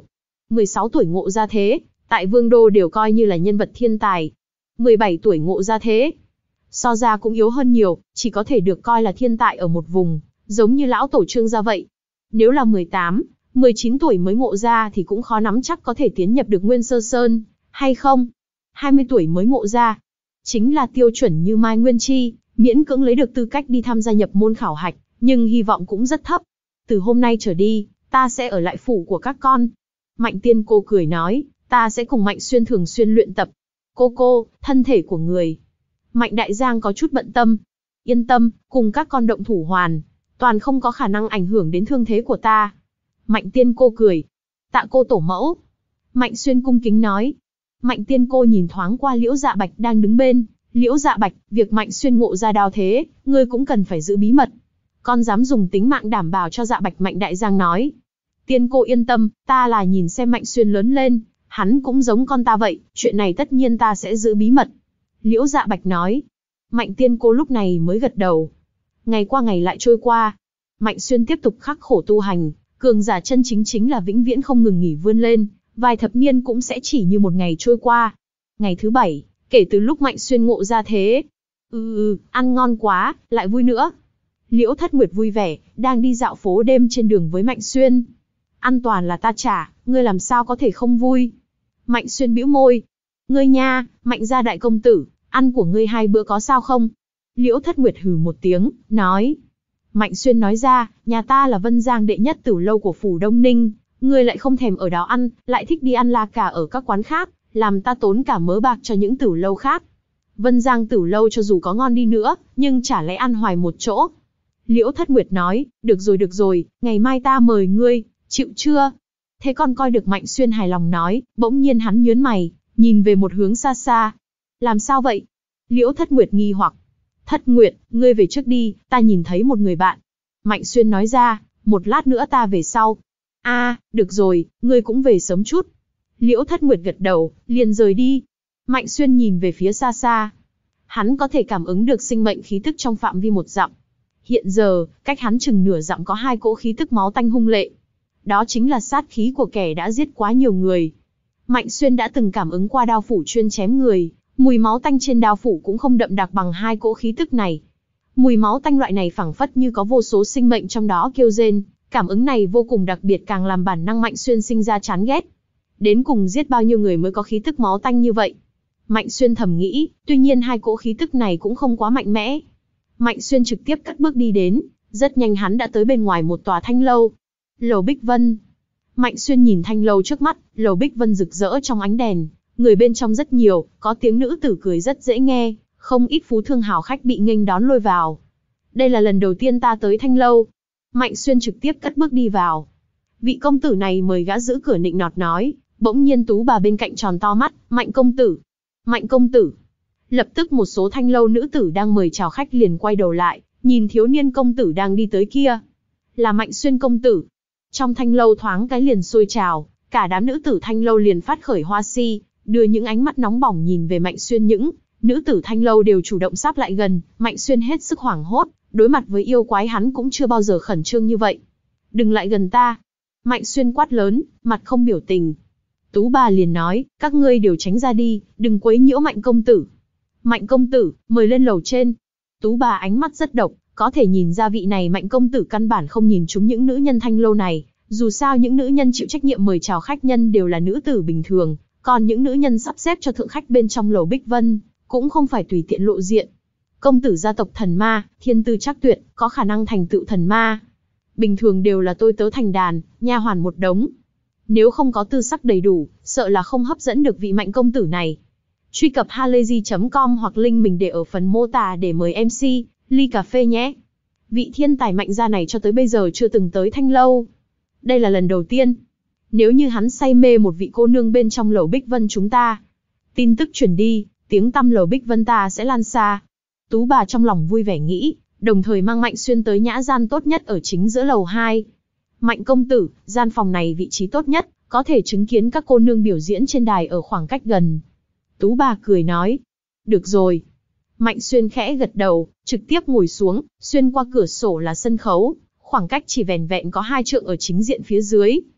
mười sáu tuổi ngộ ra thế, tại Vương Đô đều coi như là nhân vật thiên tài. mười bảy tuổi ngộ ra thế, so ra cũng yếu hơn nhiều, chỉ có thể được coi là thiên tài ở một vùng, giống như lão tổ Trương gia vậy. Nếu là mười tám, mười chín tuổi mới ngộ ra thì cũng khó nắm chắc có thể tiến nhập được Nguyên Sơ Sơn, hay không? hai mươi tuổi mới ngộ ra, chính là tiêu chuẩn như Mai Nguyên Chi, miễn cưỡng lấy được tư cách đi tham gia nhập môn khảo hạch, nhưng hy vọng cũng rất thấp. Từ hôm nay trở đi, ta sẽ ở lại phủ của các con. Mạnh Tiên Cô cười nói, ta sẽ cùng Mạnh Xuyên thường xuyên luyện tập. Cô cô, thân thể của người. Mạnh Đại Giang có chút bận tâm. Yên tâm, cùng các con động thủ hoàn, toàn không có khả năng ảnh hưởng đến thương thế của ta. Mạnh Tiên Cô cười. Tạ cô tổ mẫu. Mạnh Xuyên cung kính nói. Mạnh Tiên Cô nhìn thoáng qua Liễu Dạ Bạch đang đứng bên. Liễu Dạ Bạch, việc Mạnh Xuyên ngộ ra đao thế, ngươi cũng cần phải giữ bí mật. Con dám dùng tính mạng đảm bảo cho Dạ Bạch. Mạnh Đại Giang nói. Tiên Cô yên tâm, ta là nhìn xem Mạnh Xuyên lớn lên, hắn cũng giống con ta vậy, chuyện này tất nhiên ta sẽ giữ bí mật. Liễu Dạ Bạch nói. Mạnh Tiên Cô lúc này mới gật đầu. Ngày qua ngày lại trôi qua. Mạnh Xuyên tiếp tục khắc khổ tu hành, cường giả chân chính chính là vĩnh viễn không ngừng nghỉ vươn lên, vài thập niên cũng sẽ chỉ như một ngày trôi qua. Ngày thứ bảy, kể từ lúc Mạnh Xuyên ngộ ra thế. Ừ ừ, ăn ngon quá, lại vui nữa. Liễu Thất Nguyệt vui vẻ, đang đi dạo phố đêm trên đường với Mạnh Xuyên. Ăn toàn là ta trả, ngươi làm sao có thể không vui? Mạnh Xuyên bĩu môi. Ngươi nha, Mạnh gia đại công tử, ăn của ngươi hai bữa có sao không? Liễu Thất Nguyệt hừ một tiếng, nói. Mạnh Xuyên nói ra, nhà ta là Vân Giang đệ nhất tử lâu của phủ Đông Ninh, ngươi lại không thèm ở đó ăn, lại thích đi ăn la cà ở các quán khác, làm ta tốn cả mớ bạc cho những tử lâu khác. Vân Giang tử lâu cho dù có ngon đi nữa, nhưng chả lẽ ăn hoài một chỗ. Liễu Thất Nguyệt nói, được rồi được rồi, ngày mai ta mời ngươi, chịu chưa? Thế con coi được. Mạnh Xuyên hài lòng nói, bỗng nhiên hắn nhướng mày, nhìn về một hướng xa xa. Làm sao vậy? Liễu Thất Nguyệt nghi hoặc. Thất Nguyệt, ngươi về trước đi, ta nhìn thấy một người bạn. Mạnh Xuyên nói ra, một lát nữa ta về sau. A, à, được rồi, ngươi cũng về sớm chút. Liễu Thất Nguyệt gật đầu, liền rời đi. Mạnh Xuyên nhìn về phía xa xa. Hắn có thể cảm ứng được sinh mệnh khí tức trong phạm vi một dặm. Hiện giờ, cách hắn chừng nửa dặm có hai cỗ khí tức máu tanh hung lệ. Đó chính là sát khí của kẻ đã giết quá nhiều người. Mạnh Xuyên đã từng cảm ứng qua đao phủ chuyên chém người, mùi máu tanh trên đao phủ cũng không đậm đặc bằng hai cỗ khí tức này. Mùi máu tanh loại này phảng phất như có vô số sinh mệnh trong đó kêu rên, cảm ứng này vô cùng đặc biệt càng làm bản năng Mạnh Xuyên sinh ra chán ghét. Đến cùng giết bao nhiêu người mới có khí tức máu tanh như vậy? Mạnh Xuyên thầm nghĩ, tuy nhiên hai cỗ khí tức này cũng không quá mạnh mẽ. Mạnh Xuyên trực tiếp cất bước đi đến, rất nhanh hắn đã tới bên ngoài một tòa thanh lâu. Lầu Bích Vân. Mạnh Xuyên nhìn thanh lâu trước mắt, lầu Bích Vân rực rỡ trong ánh đèn, người bên trong rất nhiều, có tiếng nữ tử cười rất dễ nghe, không ít phú thương hào khách bị nghênh đón lôi vào. Đây là lần đầu tiên ta tới thanh lâu. Mạnh Xuyên trực tiếp cất bước đi vào. Vị công tử này mời gã giữ cửa nịnh nọt nói, bỗng nhiên Tú bà bên cạnh tròn to mắt, Mạnh công tử. Mạnh công tử. Lập tức một số thanh lâu nữ tử đang mời chào khách liền quay đầu lại, nhìn thiếu niên công tử đang đi tới kia. Là Mạnh Xuyên công tử. Trong thanh lâu thoáng cái liền sôi trào, cả đám nữ tử thanh lâu liền phát khởi hoa si, đưa những ánh mắt nóng bỏng nhìn về Mạnh Xuyên. Những nữ tử thanh lâu đều chủ động sáp lại gần, Mạnh Xuyên hết sức hoảng hốt, đối mặt với yêu quái hắn cũng chưa bao giờ khẩn trương như vậy. Đừng lại gần ta. Mạnh Xuyên quát lớn, mặt không biểu tình. Tú bà liền nói, các ngươi đều tránh ra đi, đừng quấy nhiễu Mạnh công tử. Mạnh công tử, mời lên lầu trên. Tú bà ánh mắt rất độc, có thể nhìn ra vị này Mạnh công tử căn bản không nhìn trúng những nữ nhân thanh lâu này, dù sao những nữ nhân chịu trách nhiệm mời chào khách nhân đều là nữ tử bình thường, còn những nữ nhân sắp xếp cho thượng khách bên trong lầu Bích Vân, cũng không phải tùy tiện lộ diện. Công tử gia tộc thần ma, thiên tư chắc tuyệt, có khả năng thành tựu thần ma. Bình thường đều là tôi tớ thành đàn, nha hoàn một đống. Nếu không có tư sắc đầy đủ, sợ là không hấp dẫn được vị Mạnh công tử này. Truy cập halayzi chấm com hoặc link mình để ở phần mô tả để mời em xê, ly cà phê nhé. Vị thiên tài Mạnh gia này cho tới bây giờ chưa từng tới thanh lâu. Đây là lần đầu tiên. Nếu như hắn say mê một vị cô nương bên trong lầu Bích Vân chúng ta, tin tức truyền đi, tiếng tăm lầu Bích Vân ta sẽ lan xa. Tú bà trong lòng vui vẻ nghĩ, đồng thời mang Mạnh Xuyên tới nhã gian tốt nhất ở chính giữa lầu hai. Mạnh công tử, gian phòng này vị trí tốt nhất, có thể chứng kiến các cô nương biểu diễn trên đài ở khoảng cách gần. Tú bà cười nói, được rồi. Mạnh Xuyên khẽ gật đầu, trực tiếp ngồi xuống, xuyên qua cửa sổ là sân khấu, khoảng cách chỉ vẻn vẹn có hai trượng ở chính diện phía dưới.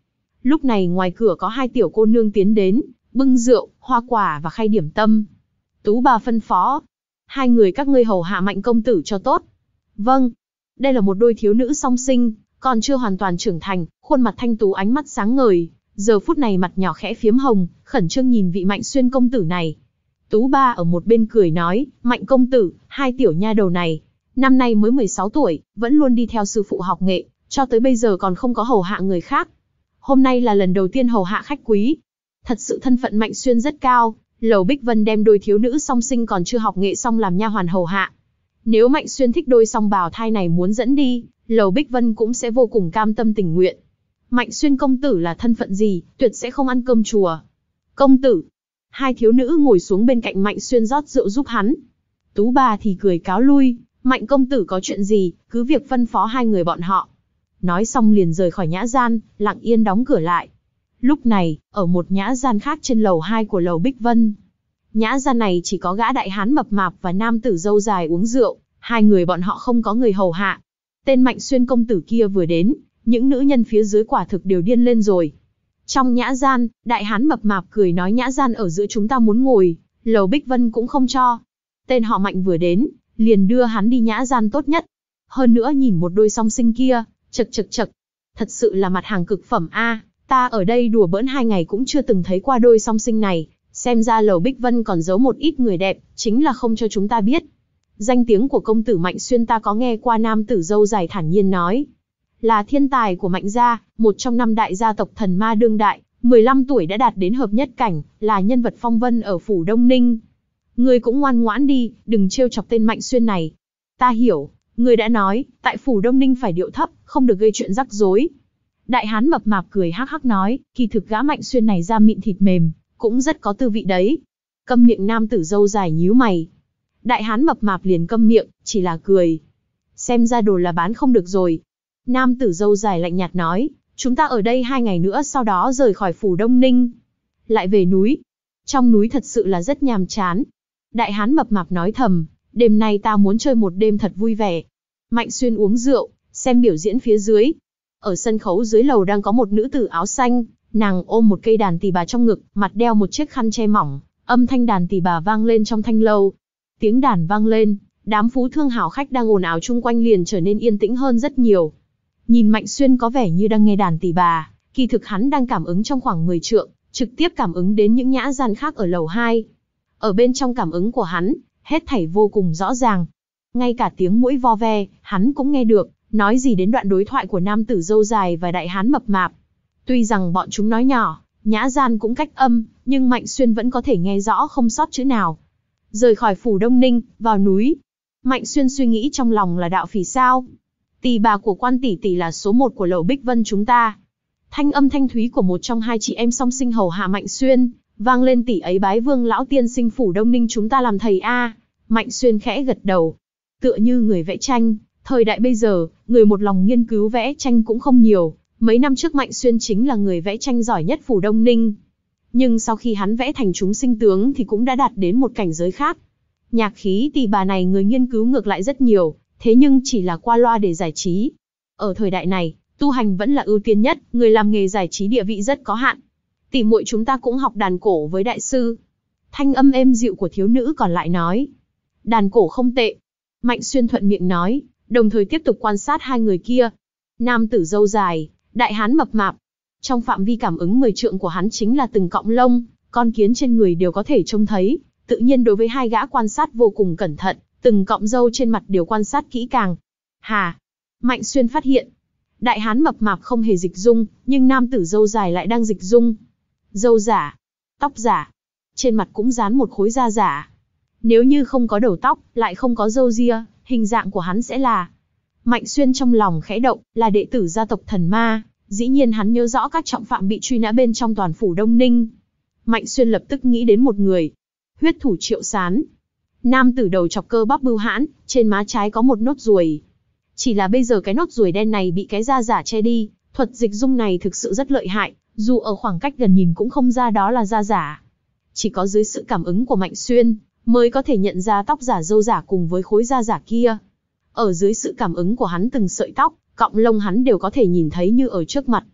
Lúc này ngoài cửa có hai tiểu cô nương tiến đến, bưng rượu, hoa quả và khay điểm tâm. Tú bà phân phó, hai người các ngươi hầu hạ Mạnh công tử cho tốt. Vâng. Đây là một đôi thiếu nữ song sinh, còn chưa hoàn toàn trưởng thành, khuôn mặt thanh tú ánh mắt sáng ngời, giờ phút này mặt nhỏ khẽ phiếm hồng, khẩn trương nhìn vị Mạnh Xuyên công tử này. Tú ba ở một bên cười nói, Mạnh công tử, hai tiểu nha đầu này, năm nay mới mười sáu tuổi, vẫn luôn đi theo sư phụ học nghệ, cho tới bây giờ còn không có hầu hạ người khác. Hôm nay là lần đầu tiên hầu hạ khách quý. Thật sự thân phận Mạnh Xuyên rất cao, Lầu Bích Vân đem đôi thiếu nữ song sinh còn chưa học nghệ xong làm nha hoàn hầu hạ. Nếu Mạnh Xuyên thích đôi song bào thai này muốn dẫn đi, Lầu Bích Vân cũng sẽ vô cùng cam tâm tình nguyện. Mạnh Xuyên công tử là thân phận gì, tuyệt sẽ không ăn cơm chùa. Công tử. Hai thiếu nữ ngồi xuống bên cạnh Mạnh Xuyên rót rượu giúp hắn. Tú bà thì cười cáo lui, Mạnh công tử có chuyện gì, cứ việc phân phó hai người bọn họ. Nói xong liền rời khỏi nhã gian, lặng yên đóng cửa lại. Lúc này, ở một nhã gian khác trên lầu hai của Lầu Bích Vân. Nhã gian này chỉ có gã đại hán mập mạp và nam tử râu dài uống rượu, hai người bọn họ không có người hầu hạ. Tên Mạnh Xuyên công tử kia vừa đến, những nữ nhân phía dưới quả thực đều điên lên rồi. Trong nhã gian, đại hán mập mạp cười nói nhã gian ở giữa chúng ta muốn ngồi, Lầu Bích Vân cũng không cho. Tên họ Mạnh vừa đến, liền đưa hắn đi nhã gian tốt nhất. Hơn nữa nhìn một đôi song sinh kia, chật chật chật, thật sự là mặt hàng cực phẩm a. Ta ở đây đùa bỡn hai ngày cũng chưa từng thấy qua đôi song sinh này, xem ra Lầu Bích Vân còn giấu một ít người đẹp, chính là không cho chúng ta biết. Danh tiếng của công tử Mạnh Xuyên ta có nghe qua, nam tử râu dài thản nhiên nói. Là thiên tài của Mạnh gia, một trong năm đại gia tộc thần ma đương đại, mười lăm tuổi đã đạt đến hợp nhất cảnh, là nhân vật phong vân ở phủ Đông Ninh. Ngươi cũng ngoan ngoãn đi, đừng trêu chọc tên Mạnh Xuyên này. Ta hiểu, ngươi đã nói, tại phủ Đông Ninh phải điệu thấp, không được gây chuyện rắc rối. Đại hán mập mạp cười hắc hắc nói, kỳ thực gã Mạnh Xuyên này da mịn thịt mềm, cũng rất có tư vị đấy. Câm miệng, nam tử râu dài nhíu mày. Đại hán mập mạp liền câm miệng, chỉ là cười. Xem ra đồ là bán không được rồi. Nam tử râu dài lạnh nhạt nói, chúng ta ở đây hai ngày nữa sau đó rời khỏi phủ Đông Ninh. Lại về núi. Trong núi thật sự là rất nhàm chán. Đại hán mập mạp nói thầm, đêm nay ta muốn chơi một đêm thật vui vẻ. Mạnh Xuyên uống rượu, xem biểu diễn phía dưới. Ở sân khấu dưới lầu đang có một nữ tử áo xanh, nàng ôm một cây đàn tỳ bà trong ngực, mặt đeo một chiếc khăn che mỏng, âm thanh đàn tỳ bà vang lên trong thanh lâu. Tiếng đàn vang lên, đám phú thương hảo khách đang ồn ào chung quanh liền trở nên yên tĩnh hơn rất nhiều. Nhìn Mạnh Xuyên có vẻ như đang nghe đàn tỳ bà, kỳ thực hắn đang cảm ứng trong khoảng mười trượng, trực tiếp cảm ứng đến những nhã gian khác ở lầu hai. Ở bên trong cảm ứng của hắn, hết thảy vô cùng rõ ràng. Ngay cả tiếng muỗi vo ve, hắn cũng nghe được, nói gì đến đoạn đối thoại của nam tử râu dài và đại hán mập mạp. Tuy rằng bọn chúng nói nhỏ, nhã gian cũng cách âm, nhưng Mạnh Xuyên vẫn có thể nghe rõ không sót chữ nào. Rời khỏi phủ Đông Ninh, vào núi. Mạnh Xuyên suy nghĩ trong lòng là đạo phỉ sao? Tỳ bà của Quan tỷ tỷ là số một của Lầu Bích Vân chúng ta. Thanh âm thanh thúy của một trong hai chị em song sinh hầu hạ Mạnh Xuyên, vang lên, tỷ ấy bái Vương lão tiên sinh phủ Đông Ninh chúng ta làm thầy a. Mạnh Xuyên khẽ gật đầu. Tựa như người vẽ tranh, thời đại bây giờ, người một lòng nghiên cứu vẽ tranh cũng không nhiều. Mấy năm trước Mạnh Xuyên chính là người vẽ tranh giỏi nhất phủ Đông Ninh. Nhưng sau khi hắn vẽ thành chúng sinh tướng thì cũng đã đạt đến một cảnh giới khác. Nhạc khí tỳ bà này người nghiên cứu ngược lại rất nhiều, thế nhưng chỉ là qua loa để giải trí. Ở thời đại này, tu hành vẫn là ưu tiên nhất, người làm nghề giải trí địa vị rất có hạn. Tỷ muội chúng ta cũng học đàn cổ với đại sư. Thanh âm êm dịu của thiếu nữ còn lại nói. Đàn cổ không tệ. Mạnh Xuyên thuận miệng nói, đồng thời tiếp tục quan sát hai người kia. Nam tử râu dài, đại hán mập mạp. Trong phạm vi cảm ứng mười trượng của hắn chính là từng cọng lông, con kiến trên người đều có thể trông thấy. Tự nhiên đối với hai gã quan sát vô cùng cẩn thận, từng cọng râu trên mặt đều quan sát kỹ càng. Hà! Mạnh Xuyên phát hiện, đại hán mập mạp không hề dịch dung, nhưng nam tử râu dài lại đang dịch dung. Râu giả, tóc giả, trên mặt cũng dán một khối da giả. Nếu như không có đầu tóc, lại không có râu ria, hình dạng của hắn sẽ là... Mạnh Xuyên trong lòng khẽ động, là đệ tử gia tộc thần ma, dĩ nhiên hắn nhớ rõ các trọng phạm bị truy nã bên trong toàn phủ Đông Ninh. Mạnh Xuyên lập tức nghĩ đến một người. Huyết thủ Triệu Sán. Nam tử đầu chọc cơ bắp bưu hãn, trên má trái có một nốt ruồi. Chỉ là bây giờ cái nốt ruồi đen này bị cái da giả che đi, thuật dịch dung này thực sự rất lợi hại, dù ở khoảng cách gần nhìn cũng không ra đó là da giả. Chỉ có dưới sự cảm ứng của Mạnh Xuyên, mới có thể nhận ra tóc giả râu giả cùng với khối da giả kia. Ở dưới sự cảm ứng của hắn từng sợi tóc, cọng lông hắn đều có thể nhìn thấy như ở trước mặt.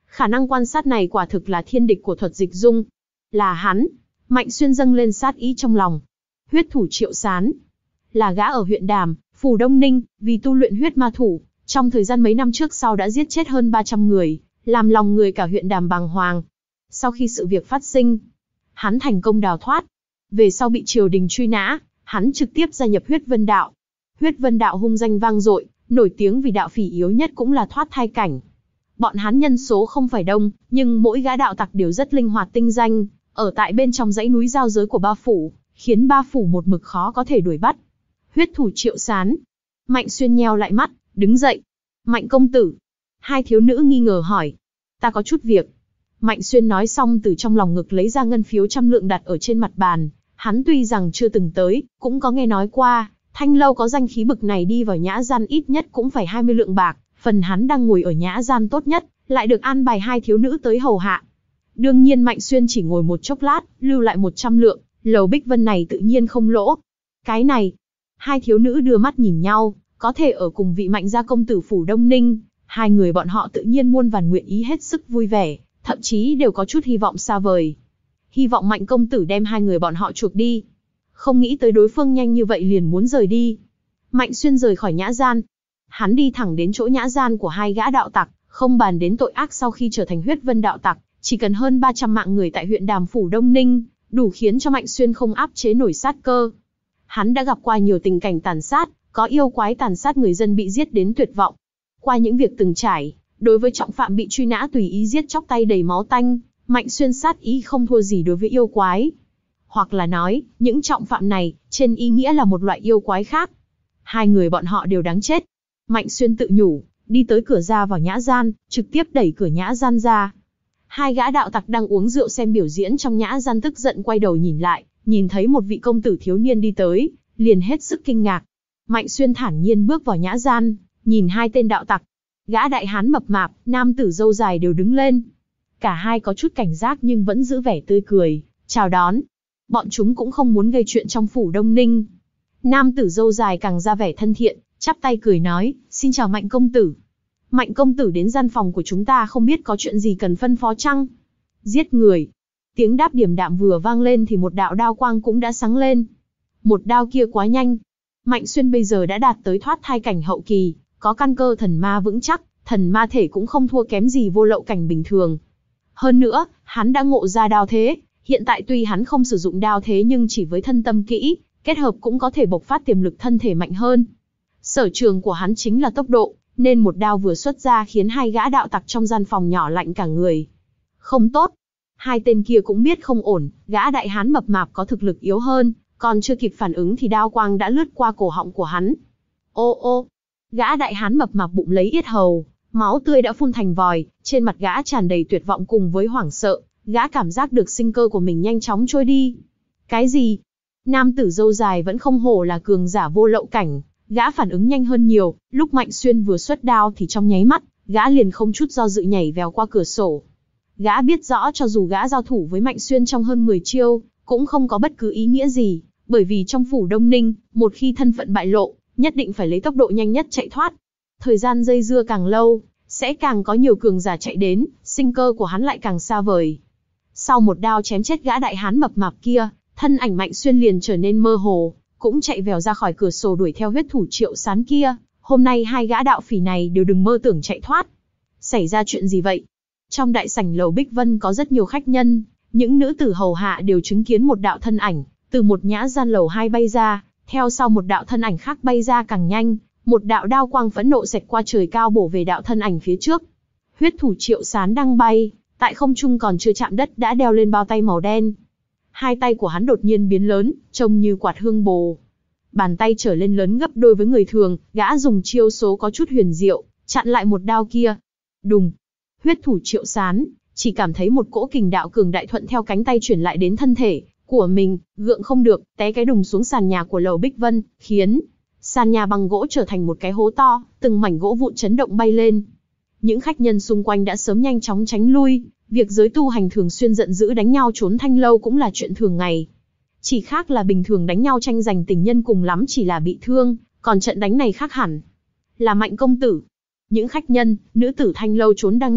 Khả năng quan sát này quả thực là thiên địch của thuật dịch dung. Là hắn. Mạnh Xuyên dâng lên sát ý trong lòng. Huyết thủ Triệu Sán. Là gã ở huyện Đàm, Phủ Đông Ninh, vì tu luyện huyết ma thủ, trong thời gian mấy năm trước sau đã giết chết hơn ba trăm người, làm lòng người cả huyện Đàm bàng hoàng. Sau khi sự việc phát sinh, hắn thành công đào thoát. Về sau bị triều đình truy nã, hắn trực tiếp gia nhập Huyết Vân Đạo. Huyết Vân Đạo hung danh vang dội, nổi tiếng vì đạo phỉ yếu nhất cũng là thoát thai cảnh. Bọn hắn nhân số không phải đông, nhưng mỗi gã đạo tặc đều rất linh hoạt tinh danh, ở tại bên trong dãy núi giao giới của ba phủ, khiến ba phủ một mực khó có thể đuổi bắt. Huyết thủ Triệu Sán. Mạnh Xuyên nheo lại mắt, đứng dậy. Mạnh công tử. Hai thiếu nữ nghi ngờ hỏi. Ta có chút việc. Mạnh Xuyên nói xong từ trong lòng ngực lấy ra ngân phiếu trăm lượng đặt ở trên mặt bàn. Hắn tuy rằng chưa từng tới, cũng có nghe nói qua, Thanh Lâu có danh khí bực này đi vào nhã gian ít nhất cũng phải hai mươi lượng bạc, phần hắn đang ngồi ở nhã gian tốt nhất, lại được an bài hai thiếu nữ tới hầu hạ. Đương nhiên Mạnh Xuyên chỉ ngồi một chốc lát, lưu lại một trăm lượng, lầu Bích Vân này tự nhiên không lỗ. Cái này, hai thiếu nữ đưa mắt nhìn nhau, có thể ở cùng vị Mạnh gia công tử Phủ Đông Ninh, hai người bọn họ tự nhiên muôn vàn nguyện ý hết sức vui vẻ, thậm chí đều có chút hy vọng xa vời. Hy vọng Mạnh công tử đem hai người bọn họ chuộc đi. Không nghĩ tới đối phương nhanh như vậy liền muốn rời đi. Mạnh Xuyên rời khỏi nhã gian. Hắn đi thẳng đến chỗ nhã gian của hai gã đạo tặc, không bàn đến tội ác sau khi trở thành Huyết Vân đạo tặc, chỉ cần hơn ba trăm mạng người tại huyện Đàm Phủ Đông Ninh, đủ khiến cho Mạnh Xuyên không áp chế nổi sát cơ. Hắn đã gặp qua nhiều tình cảnh tàn sát, có yêu quái tàn sát người dân bị giết đến tuyệt vọng. Qua những việc từng trải, đối với trọng phạm bị truy nã tùy ý giết chóc tay đầy máu tanh, Mạnh Xuyên sát ý không thua gì đối với yêu quái. Hoặc là nói, những trọng phạm này, trên ý nghĩa là một loại yêu quái khác. Hai người bọn họ đều đáng chết. Mạnh Xuyên tự nhủ, đi tới cửa ra vào nhã gian, trực tiếp đẩy cửa nhã gian ra. Hai gã đạo tặc đang uống rượu xem biểu diễn trong nhã gian tức giận quay đầu nhìn lại, nhìn thấy một vị công tử thiếu niên đi tới, liền hết sức kinh ngạc. Mạnh Xuyên thản nhiên bước vào nhã gian, nhìn hai tên đạo tặc. Gã đại hán mập mạp, nam tử râu dài đều đứng lên. Cả hai có chút cảnh giác nhưng vẫn giữ vẻ tươi cười, chào đón. Bọn chúng cũng không muốn gây chuyện trong Phủ Đông Ninh. Nam tử râu dài càng ra vẻ thân thiện, chắp tay cười nói, xin chào Mạnh công tử. Mạnh công tử đến gian phòng của chúng ta không biết có chuyện gì cần phân phó chăng? Giết người. Tiếng đáp điềm đạm vừa vang lên thì một đạo đao quang cũng đã sáng lên. Một đao kia quá nhanh. Mạnh Xuyên bây giờ đã đạt tới thoát thai cảnh hậu kỳ, có căn cơ thần ma vững chắc, thần ma thể cũng không thua kém gì vô lậu cảnh bình thường. Hơn nữa, hắn đã ngộ ra đao thế, hiện tại tuy hắn không sử dụng đao thế nhưng chỉ với thân tâm kỹ, kết hợp cũng có thể bộc phát tiềm lực thân thể mạnh hơn. Sở trường của hắn chính là tốc độ, nên một đao vừa xuất ra khiến hai gã đạo tặc trong gian phòng nhỏ lạnh cả người. Không tốt. Hai tên kia cũng biết không ổn, gã đại hán mập mạp có thực lực yếu hơn, còn chưa kịp phản ứng thì đao quang đã lướt qua cổ họng của hắn. Ô ô, gã đại hán mập mạp bụng lấy yết hầu, máu tươi đã phun thành vòi, trên mặt gã tràn đầy tuyệt vọng cùng với hoảng sợ, gã cảm giác được sinh cơ của mình nhanh chóng trôi đi. Cái gì? Nam tử râu dài vẫn không hổ là cường giả vô lậu cảnh, gã phản ứng nhanh hơn nhiều, lúc Mạnh Xuyên vừa xuất đao thì trong nháy mắt, gã liền không chút do dự nhảy vèo qua cửa sổ. Gã biết rõ cho dù gã giao thủ với Mạnh Xuyên trong hơn mười chiêu, cũng không có bất cứ ý nghĩa gì, bởi vì trong Phủ Đông Ninh, một khi thân phận bại lộ, nhất định phải lấy tốc độ nhanh nhất chạy thoát. Thời gian dây dưa càng lâu, sẽ càng có nhiều cường giả chạy đến, sinh cơ của hắn lại càng xa vời. Sau một đao chém chết gã đại hán mập mạp kia, thân ảnh Mạnh Xuyên liền trở nên mơ hồ, cũng chạy vèo ra khỏi cửa sổ đuổi theo huyết thủ Triệu Sán kia. Hôm nay hai gã đạo phỉ này đều đừng mơ tưởng chạy thoát. Xảy ra chuyện gì vậy? Trong đại sảnh lầu Bích Vân có rất nhiều khách nhân, những nữ tử hầu hạ đều chứng kiến một đạo thân ảnh, từ một nhã gian lầu hai bay ra, theo sau một đạo thân ảnh khác bay ra càng nhanh, một đạo đao quang phẫn nộ xẹt qua trời cao bổ về đạo thân ảnh phía trước. Huyết thủ Triệu Sán đang bay, tại không trung còn chưa chạm đất đã đeo lên bao tay màu đen. Hai tay của hắn đột nhiên biến lớn, trông như quạt hương bồ. Bàn tay trở lên lớn gấp đôi với người thường, gã dùng chiêu số có chút huyền diệu, chặn lại một đao kia. Đùng! Huyết thủ Triệu Sán chỉ cảm thấy một cỗ kình đạo cường đại thuận theo cánh tay chuyển lại đến thân thể của mình, gượng không được, té cái đùng xuống sàn nhà của lầu Bích Vân, khiến sàn nhà bằng gỗ trở thành một cái hố to, từng mảnh gỗ vụn chấn động bay lên. Những khách nhân xung quanh đã sớm nhanh chóng tránh lui, việc giới tu hành thường xuyên giận dữ đánh nhau trốn thanh lâu cũng là chuyện thường ngày. Chỉ khác là bình thường đánh nhau tranh giành tình nhân cùng lắm chỉ là bị thương, còn trận đánh này khác hẳn. Là Mạnh công tử. Những khách nhân, nữ tử thanh lâu trốn đang nấp,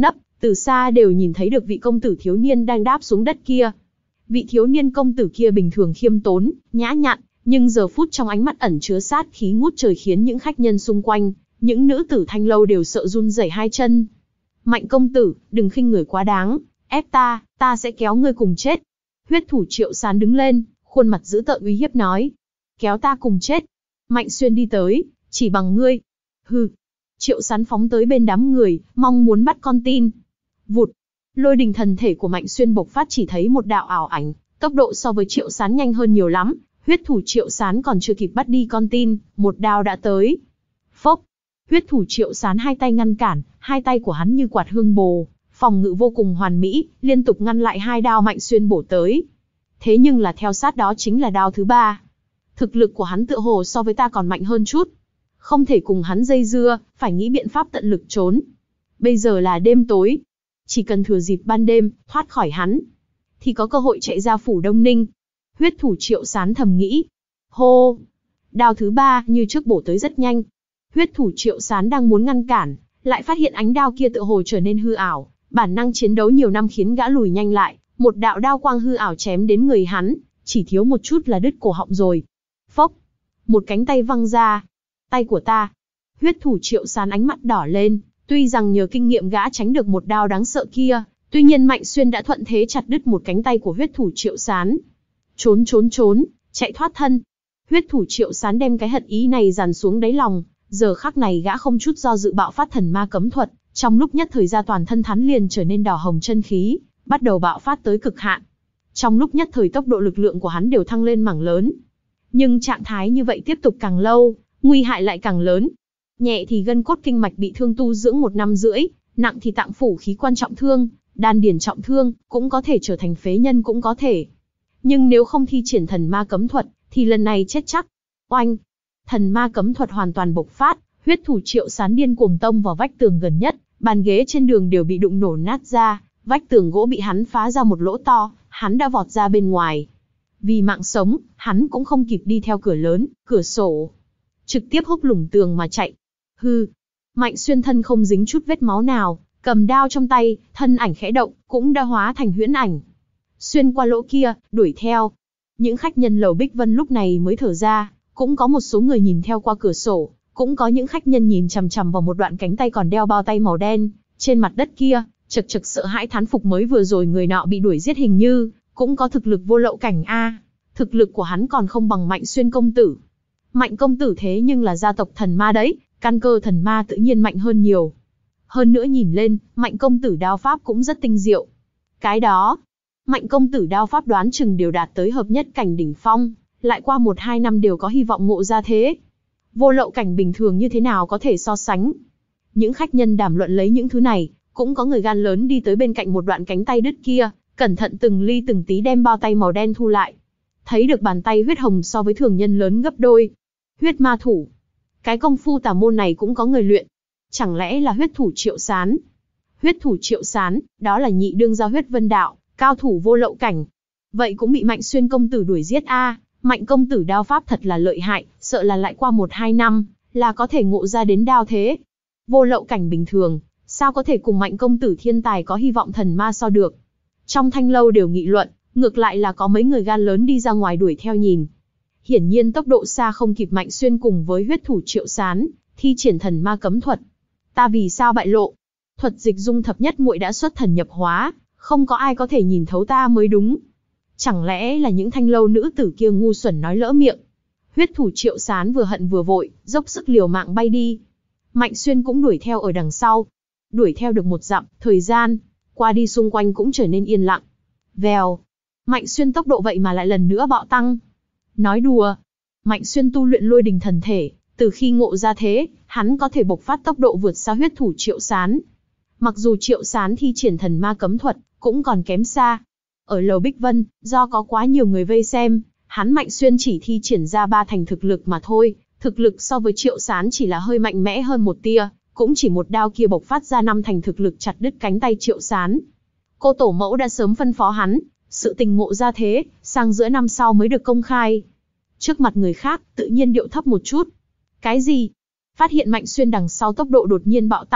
từ xa đều nhìn thấy được vị công tử thiếu niên đang đáp xuống đất kia. Vị thiếu niên công tử kia bình thường khiêm tốn, nhã nhặn, nhưng giờ phút trong ánh mắt ẩn chứa sát khí ngút trời khiến những khách nhân xung quanh, những nữ tử thanh lâu đều sợ run rẩy hai chân. Mạnh công tử, đừng khinh người quá đáng, ép ta, ta sẽ kéo ngươi cùng chết. Huyết thủ Triệu Sán đứng lên, khuôn mặt dữ tợn uy hiếp nói. Kéo ta cùng chết. Mạnh Xuyên đi tới, chỉ bằng ngươi. Hừ. Triệu Sán phóng tới bên đám người, mong muốn bắt con tin. Vụt. Lôi đình thần thể của Mạnh Xuyên bộc phát, chỉ thấy một đạo ảo ảnh, tốc độ so với Triệu Sán nhanh hơn nhiều lắm. Huyết thủ Triệu Sán còn chưa kịp bắt đi con tin, một đao đã tới. Phốc. Huyết thủ Triệu Sán hai tay ngăn cản, hai tay của hắn như quạt hương bồ, phòng ngự vô cùng hoàn mỹ, liên tục ngăn lại hai đao Mạnh Xuyên bổ tới. Thế nhưng là theo sát đó chính là đao thứ ba. Thực lực của hắn tựa hồ so với ta còn mạnh hơn chút. Không thể cùng hắn dây dưa, phải nghĩ biện pháp tận lực trốn. Bây giờ là đêm tối. Chỉ cần thừa dịp ban đêm, thoát khỏi hắn, thì có cơ hội chạy ra phủ Đông Ninh. Huyết thủ Triệu Sán thầm nghĩ. Hô! Đao thứ ba như trước bổ tới rất nhanh. Huyết thủ Triệu Sán đang muốn ngăn cản, lại phát hiện ánh đao kia tựa hồ trở nên hư ảo. Bản năng chiến đấu nhiều năm khiến gã lùi nhanh lại. Một đạo đao quang hư ảo chém đến người hắn, chỉ thiếu một chút là đứt cổ họng rồi. Phốc! Một cánh tay văng ra. Tay của ta! Huyết thủ Triệu Sán ánh mắt đỏ lên. Tuy rằng nhờ kinh nghiệm gã tránh được một đao đáng sợ kia, tuy nhiên Mạnh Xuyên đã thuận thế chặt đứt một cánh tay của huyết thủ Triệu Sán. Trốn trốn trốn, chạy thoát thân. Huyết thủ Triệu Sán đem cái hận ý này dàn xuống đáy lòng, giờ khắc này gã không chút do dự bạo phát thần ma cấm thuật, trong lúc nhất thời ra toàn thân hắn liền trở nên đỏ hồng chân khí, bắt đầu bạo phát tới cực hạn. Trong lúc nhất thời tốc độ lực lượng của hắn đều thăng lên mảng lớn. Nhưng trạng thái như vậy tiếp tục càng lâu, nguy hại lại càng lớn. Nhẹ thì gân cốt kinh mạch bị thương tu dưỡng một năm rưỡi, nặng thì tạng phủ khí quan trọng thương, đan điền trọng thương, cũng có thể trở thành phế nhân cũng có thể. Nhưng nếu không thi triển thần ma cấm thuật, thì lần này chết chắc. Oanh! Thần ma cấm thuật hoàn toàn bộc phát, huyết thủ Triệu Sán điên cuồng tông vào vách tường gần nhất, bàn ghế trên đường đều bị đụng nổ nát ra, vách tường gỗ bị hắn phá ra một lỗ to, hắn đã vọt ra bên ngoài. Vì mạng sống, hắn cũng không kịp đi theo cửa lớn, cửa sổ, trực tiếp húc lủng tường mà chạy. Hư! Mạnh Xuyên thân không dính chút vết máu nào, cầm đao trong tay, thân ảnh khẽ động, cũng đã hóa thành huyễn ảnh. Xuyên qua lỗ kia, đuổi theo. Những khách nhân lầu Bích Vân lúc này mới thở ra, cũng có một số người nhìn theo qua cửa sổ, cũng có những khách nhân nhìn chằm chằm vào một đoạn cánh tay còn đeo bao tay màu đen, trên mặt đất kia, chật chật sợ hãi thán phục mới vừa rồi người nọ bị đuổi giết hình như, cũng có thực lực vô lậu cảnh a. Thực lực của hắn còn không bằng Mạnh Xuyên công tử. Mạnh công tử thế nhưng là gia tộc thần ma đấy, căn cơ thần ma tự nhiên mạnh hơn nhiều. Hơn nữa nhìn lên, Mạnh công tử đao pháp cũng rất tinh diệu. Cái đó, Mạnh công tử đao pháp đoán chừng đều đạt tới hợp nhất cảnh đỉnh phong, lại qua một hai năm đều có hy vọng ngộ ra thế. Vô lậu cảnh bình thường như thế nào có thể so sánh. Những khách nhân đàm luận lấy những thứ này, cũng có người gan lớn đi tới bên cạnh một đoạn cánh tay đứt kia, cẩn thận từng ly từng tí đem bao tay màu đen thu lại. Thấy được bàn tay huyết hồng so với thường nhân lớn gấp đôi. Huyết ma thủ. Cái công phu tà môn này cũng có người luyện. Chẳng lẽ là huyết thủ Triệu Sán? Huyết thủ Triệu Sán, đó là nhị đương gia huyết vân đạo, cao thủ vô lậu cảnh. Vậy cũng bị Mạnh Xuyên công tử đuổi giết a. À, Mạnh công tử đao pháp thật là lợi hại, sợ là lại qua một hai năm, là có thể ngộ ra đến đao thế. Vô lậu cảnh bình thường, sao có thể cùng Mạnh công tử thiên tài có hy vọng thần ma so được. Trong thanh lâu đều nghị luận, ngược lại là có mấy người gan lớn đi ra ngoài đuổi theo nhìn. Hiển nhiên tốc độ xa không kịp Mạnh Xuyên cùng với huyết thủ Triệu Sán, thi triển thần ma cấm thuật. Ta vì sao bại lộ? Thuật dịch dung thập nhất muội đã xuất thần nhập hóa, không có ai có thể nhìn thấu ta mới đúng. Chẳng lẽ là những thanh lâu nữ tử kia ngu xuẩn nói lỡ miệng? Huyết thủ Triệu Sán vừa hận vừa vội, dốc sức liều mạng bay đi. Mạnh Xuyên cũng đuổi theo ở đằng sau. Đuổi theo được một dặm, thời gian qua đi xung quanh cũng trở nên yên lặng. Vèo, Mạnh Xuyên tốc độ vậy mà lại lần nữa bạo tăng. Nói đùa, Mạnh Xuyên tu luyện lôi đình thần thể, từ khi ngộ ra thế, hắn có thể bộc phát tốc độ vượt xa huyết thủ Triệu Sán. Mặc dù Triệu Sán thi triển thần ma cấm thuật, cũng còn kém xa. Ở lầu Bích Vân, do có quá nhiều người vây xem, hắn Mạnh Xuyên chỉ thi triển ra ba thành thực lực mà thôi, thực lực so với Triệu Sán chỉ là hơi mạnh mẽ hơn một tia, cũng chỉ một đao kia bộc phát ra năm thành thực lực chặt đứt cánh tay Triệu Sán. Cô tổ mẫu đã sớm phân phó hắn, sự tình ngộ ra thế, sang giữa năm sau mới được công khai. Trước mặt người khác, tự nhiên điệu thấp một chút. Cái gì? Phát hiện Mạnh Xuyên đằng sau tốc độ đột nhiên bạo tăng,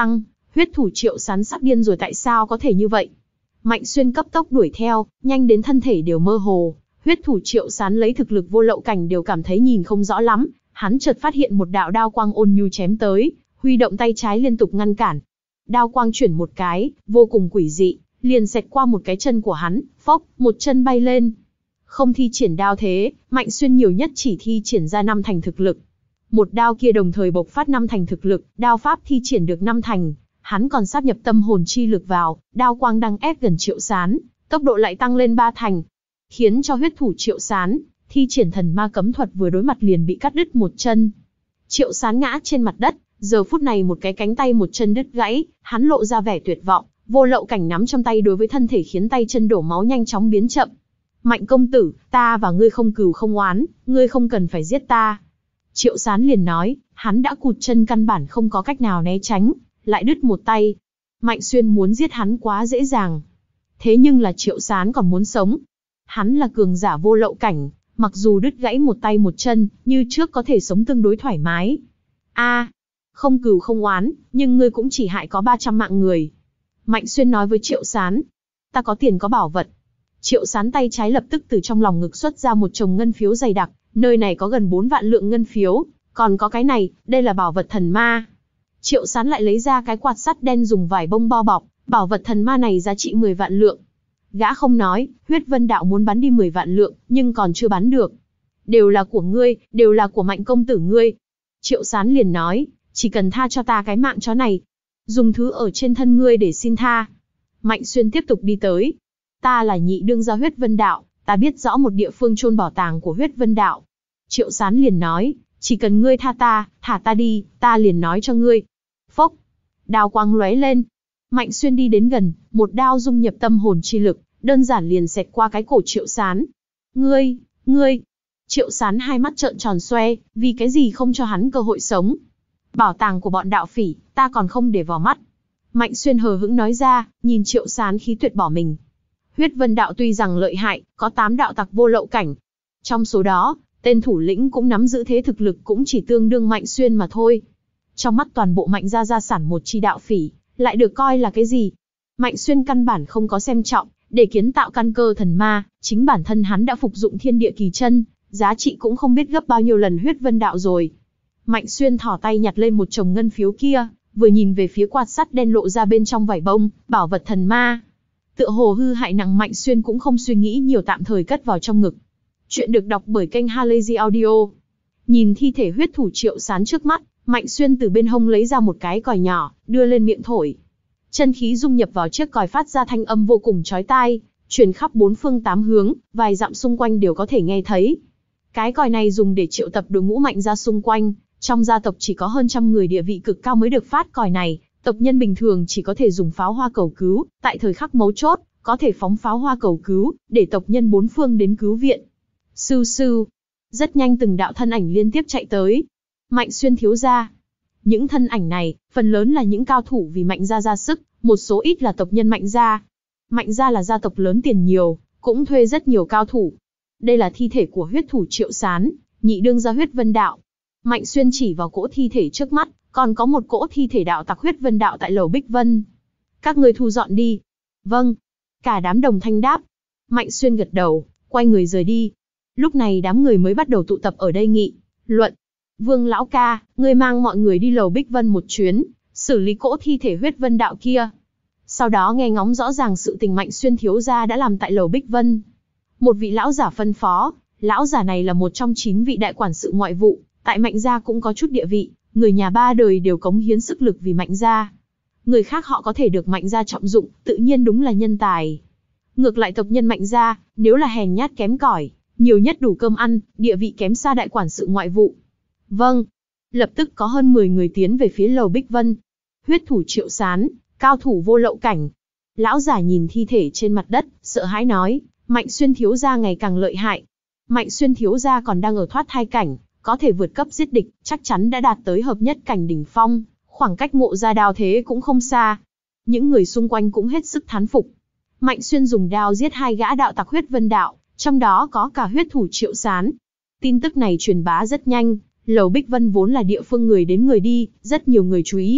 Huyết thủ Triệu Sán sắp điên rồi, tại sao có thể như vậy? Mạnh Xuyên cấp tốc đuổi theo, nhanh đến thân thể đều mơ hồ. Huyết thủ Triệu Sán lấy thực lực vô lậu cảnh đều cảm thấy nhìn không rõ lắm, hắn chợt phát hiện một đạo đao quang ôn nhu chém tới, huy động tay trái liên tục ngăn cản. Đao quang chuyển một cái, vô cùng quỷ dị, liền xẹt qua một cái chân của hắn, phốc, một chân bay lên. Không thi triển đao thế, Mạnh Xuyên nhiều nhất chỉ thi triển ra năm thành thực lực. Một đao kia đồng thời bộc phát năm thành thực lực, đao pháp thi triển được năm thành, hắn còn sáp nhập tâm hồn chi lực vào, đao quang đang ép gần Triệu Sán, tốc độ lại tăng lên ba thành, khiến cho huyết thủ Triệu Sán thi triển thần ma cấm thuật vừa đối mặt liền bị cắt đứt một chân. Triệu Sán ngã trên mặt đất, giờ phút này một cái cánh tay một chân đứt gãy, hắn lộ ra vẻ tuyệt vọng, vô lậu cảnh nắm trong tay đối với thân thể khiến tay chân đổ máu nhanh chóng biến chậm. Mạnh công tử, ta và ngươi không cừu không oán, ngươi không cần phải giết ta. Triệu Sán liền nói, hắn đã cụt chân căn bản không có cách nào né tránh, lại đứt một tay. Mạnh Xuyên muốn giết hắn quá dễ dàng. Thế nhưng là Triệu Sán còn muốn sống. Hắn là cường giả vô lậu cảnh, mặc dù đứt gãy một tay một chân, như trước có thể sống tương đối thoải mái. A, không cừu không oán, nhưng ngươi cũng chỉ hại có ba trăm mạng người. Mạnh Xuyên nói với Triệu Sán, ta có tiền có bảo vật. Triệu Sán tay trái lập tức từ trong lòng ngực xuất ra một chồng ngân phiếu dày đặc, nơi này có gần bốn vạn lượng ngân phiếu, còn có cái này, đây là bảo vật thần ma. Triệu Sán lại lấy ra cái quạt sắt đen dùng vải bông bao bọc, bảo vật thần ma này giá trị mười vạn lượng. Gã không nói, Huyết Vân Đạo muốn bắn đi mười vạn lượng, nhưng còn chưa bắn được. Đều là của ngươi, đều là của Mạnh công tử ngươi. Triệu Sán liền nói, chỉ cần tha cho ta cái mạng chó này, dùng thứ ở trên thân ngươi để xin tha. Mạnh Xuyên tiếp tục đi tới. Ta là nhị đương gia Huyết Vân Đạo, ta biết rõ một địa phương chôn bảo tàng của Huyết Vân Đạo. Triệu Sán liền nói, chỉ cần ngươi tha ta, thả ta đi, ta liền nói cho ngươi. Phốc, đao quang lóe lên. Mạnh Xuyên đi đến gần, một đao dung nhập tâm hồn chi lực, đơn giản liền xẹt qua cái cổ Triệu Sán. Ngươi, ngươi. Triệu Sán hai mắt trợn tròn xoe, vì cái gì không cho hắn cơ hội sống. Bảo tàng của bọn đạo phỉ, ta còn không để vào mắt. Mạnh Xuyên hờ hững nói ra, nhìn Triệu Sán khí tuyệt bỏ mình. Huyết Vân Đạo tuy rằng lợi hại, có tám đạo tặc vô lậu cảnh. Trong số đó, tên thủ lĩnh cũng nắm giữ thế thực lực cũng chỉ tương đương Mạnh Xuyên mà thôi. Trong mắt toàn bộ Mạnh gia gia sản một chi đạo phỉ, lại được coi là cái gì? Mạnh Xuyên căn bản không có xem trọng, để kiến tạo căn cơ thần ma, chính bản thân hắn đã phục dụng thiên địa kỳ chân, giá trị cũng không biết gấp bao nhiêu lần Huyết Vân Đạo rồi. Mạnh Xuyên thỏ tay nhặt lên một chồng ngân phiếu kia, vừa nhìn về phía quạt sắt đen lộ ra bên trong vải bông, bảo vật thần ma. Tựa hồ hư hại nặng, Mạnh Xuyên cũng không suy nghĩ nhiều, tạm thời cất vào trong ngực. Chuyện được đọc bởi kênh Halazy Audio. Nhìn thi thể huyết thủ Triệu Sán trước mắt, Mạnh Xuyên từ bên hông lấy ra một cái còi nhỏ, đưa lên miệng thổi. Chân khí dung nhập vào chiếc còi phát ra thanh âm vô cùng chói tai, truyền khắp bốn phương tám hướng, vài dặm xung quanh đều có thể nghe thấy. Cái còi này dùng để triệu tập đội ngũ Mạnh gia xung quanh, trong gia tộc chỉ có hơn trăm người địa vị cực cao mới được phát còi này, tộc nhân bình thường chỉ có thể dùng pháo hoa cầu cứu, tại thời khắc mấu chốt, có thể phóng pháo hoa cầu cứu, để tộc nhân bốn phương đến cứu viện. Sưu sưu, rất nhanh từng đạo thân ảnh liên tiếp chạy tới. Mạnh Xuyên thiếu gia. Những thân ảnh này, phần lớn là những cao thủ vì Mạnh gia ra sức, một số ít là tộc nhân Mạnh gia. Mạnh gia là gia tộc lớn tiền nhiều, cũng thuê rất nhiều cao thủ. Đây là thi thể của huyết thủ Triệu Sán, nhị đương gia Huyết Vân Đạo. Mạnh Xuyên chỉ vào cỗ thi thể trước mắt, còn có một cỗ thi thể đạo tặc Huyết Vân Đạo tại lầu Bích Vân. Các người thu dọn đi. Vâng. Cả đám đồng thanh đáp. Mạnh Xuyên gật đầu, quay người rời đi. Lúc này đám người mới bắt đầu tụ tập ở đây nghị luận. Vương lão ca, ngươi mang mọi người đi lầu Bích Vân một chuyến, xử lý cỗ thi thể Huyết Vân Đạo kia. Sau đó nghe ngóng rõ ràng sự tình Mạnh Xuyên thiếu gia đã làm tại lầu Bích Vân. Một vị lão giả phân phó, lão giả này là một trong chín vị đại quản sự ngoại vụ, tại Mạnh gia cũng có chút địa vị, người nhà ba đời đều cống hiến sức lực vì Mạnh gia. Người khác họ có thể được Mạnh gia trọng dụng, tự nhiên đúng là nhân tài. Ngược lại tộc nhân Mạnh gia, nếu là hèn nhát kém cỏi, nhiều nhất đủ cơm ăn, địa vị kém xa đại quản sự ngoại vụ. Vâng. Lập tức có hơn mười người tiến về phía lầu Bích Vân. Huyết thủ Triệu Sán, cao thủ vô lậu cảnh. Lão giả nhìn thi thể trên mặt đất, sợ hãi nói, Mạnh Xuyên thiếu gia ngày càng lợi hại. Mạnh Xuyên thiếu gia còn đang ở thoát thai cảnh, có thể vượt cấp giết địch, chắc chắn đã đạt tới hợp nhất cảnh đỉnh phong, khoảng cách ngộ ra đao thế cũng không xa. Những người xung quanh cũng hết sức thán phục. Mạnh Xuyên dùng đao giết hai gã đạo tặc Huyết Vân Đạo, trong đó có cả huyết thủ Triệu Sán. Tin tức này truyền bá rất nhanh, lầu Bích Vân vốn là địa phương người đến người đi, rất nhiều người chú ý.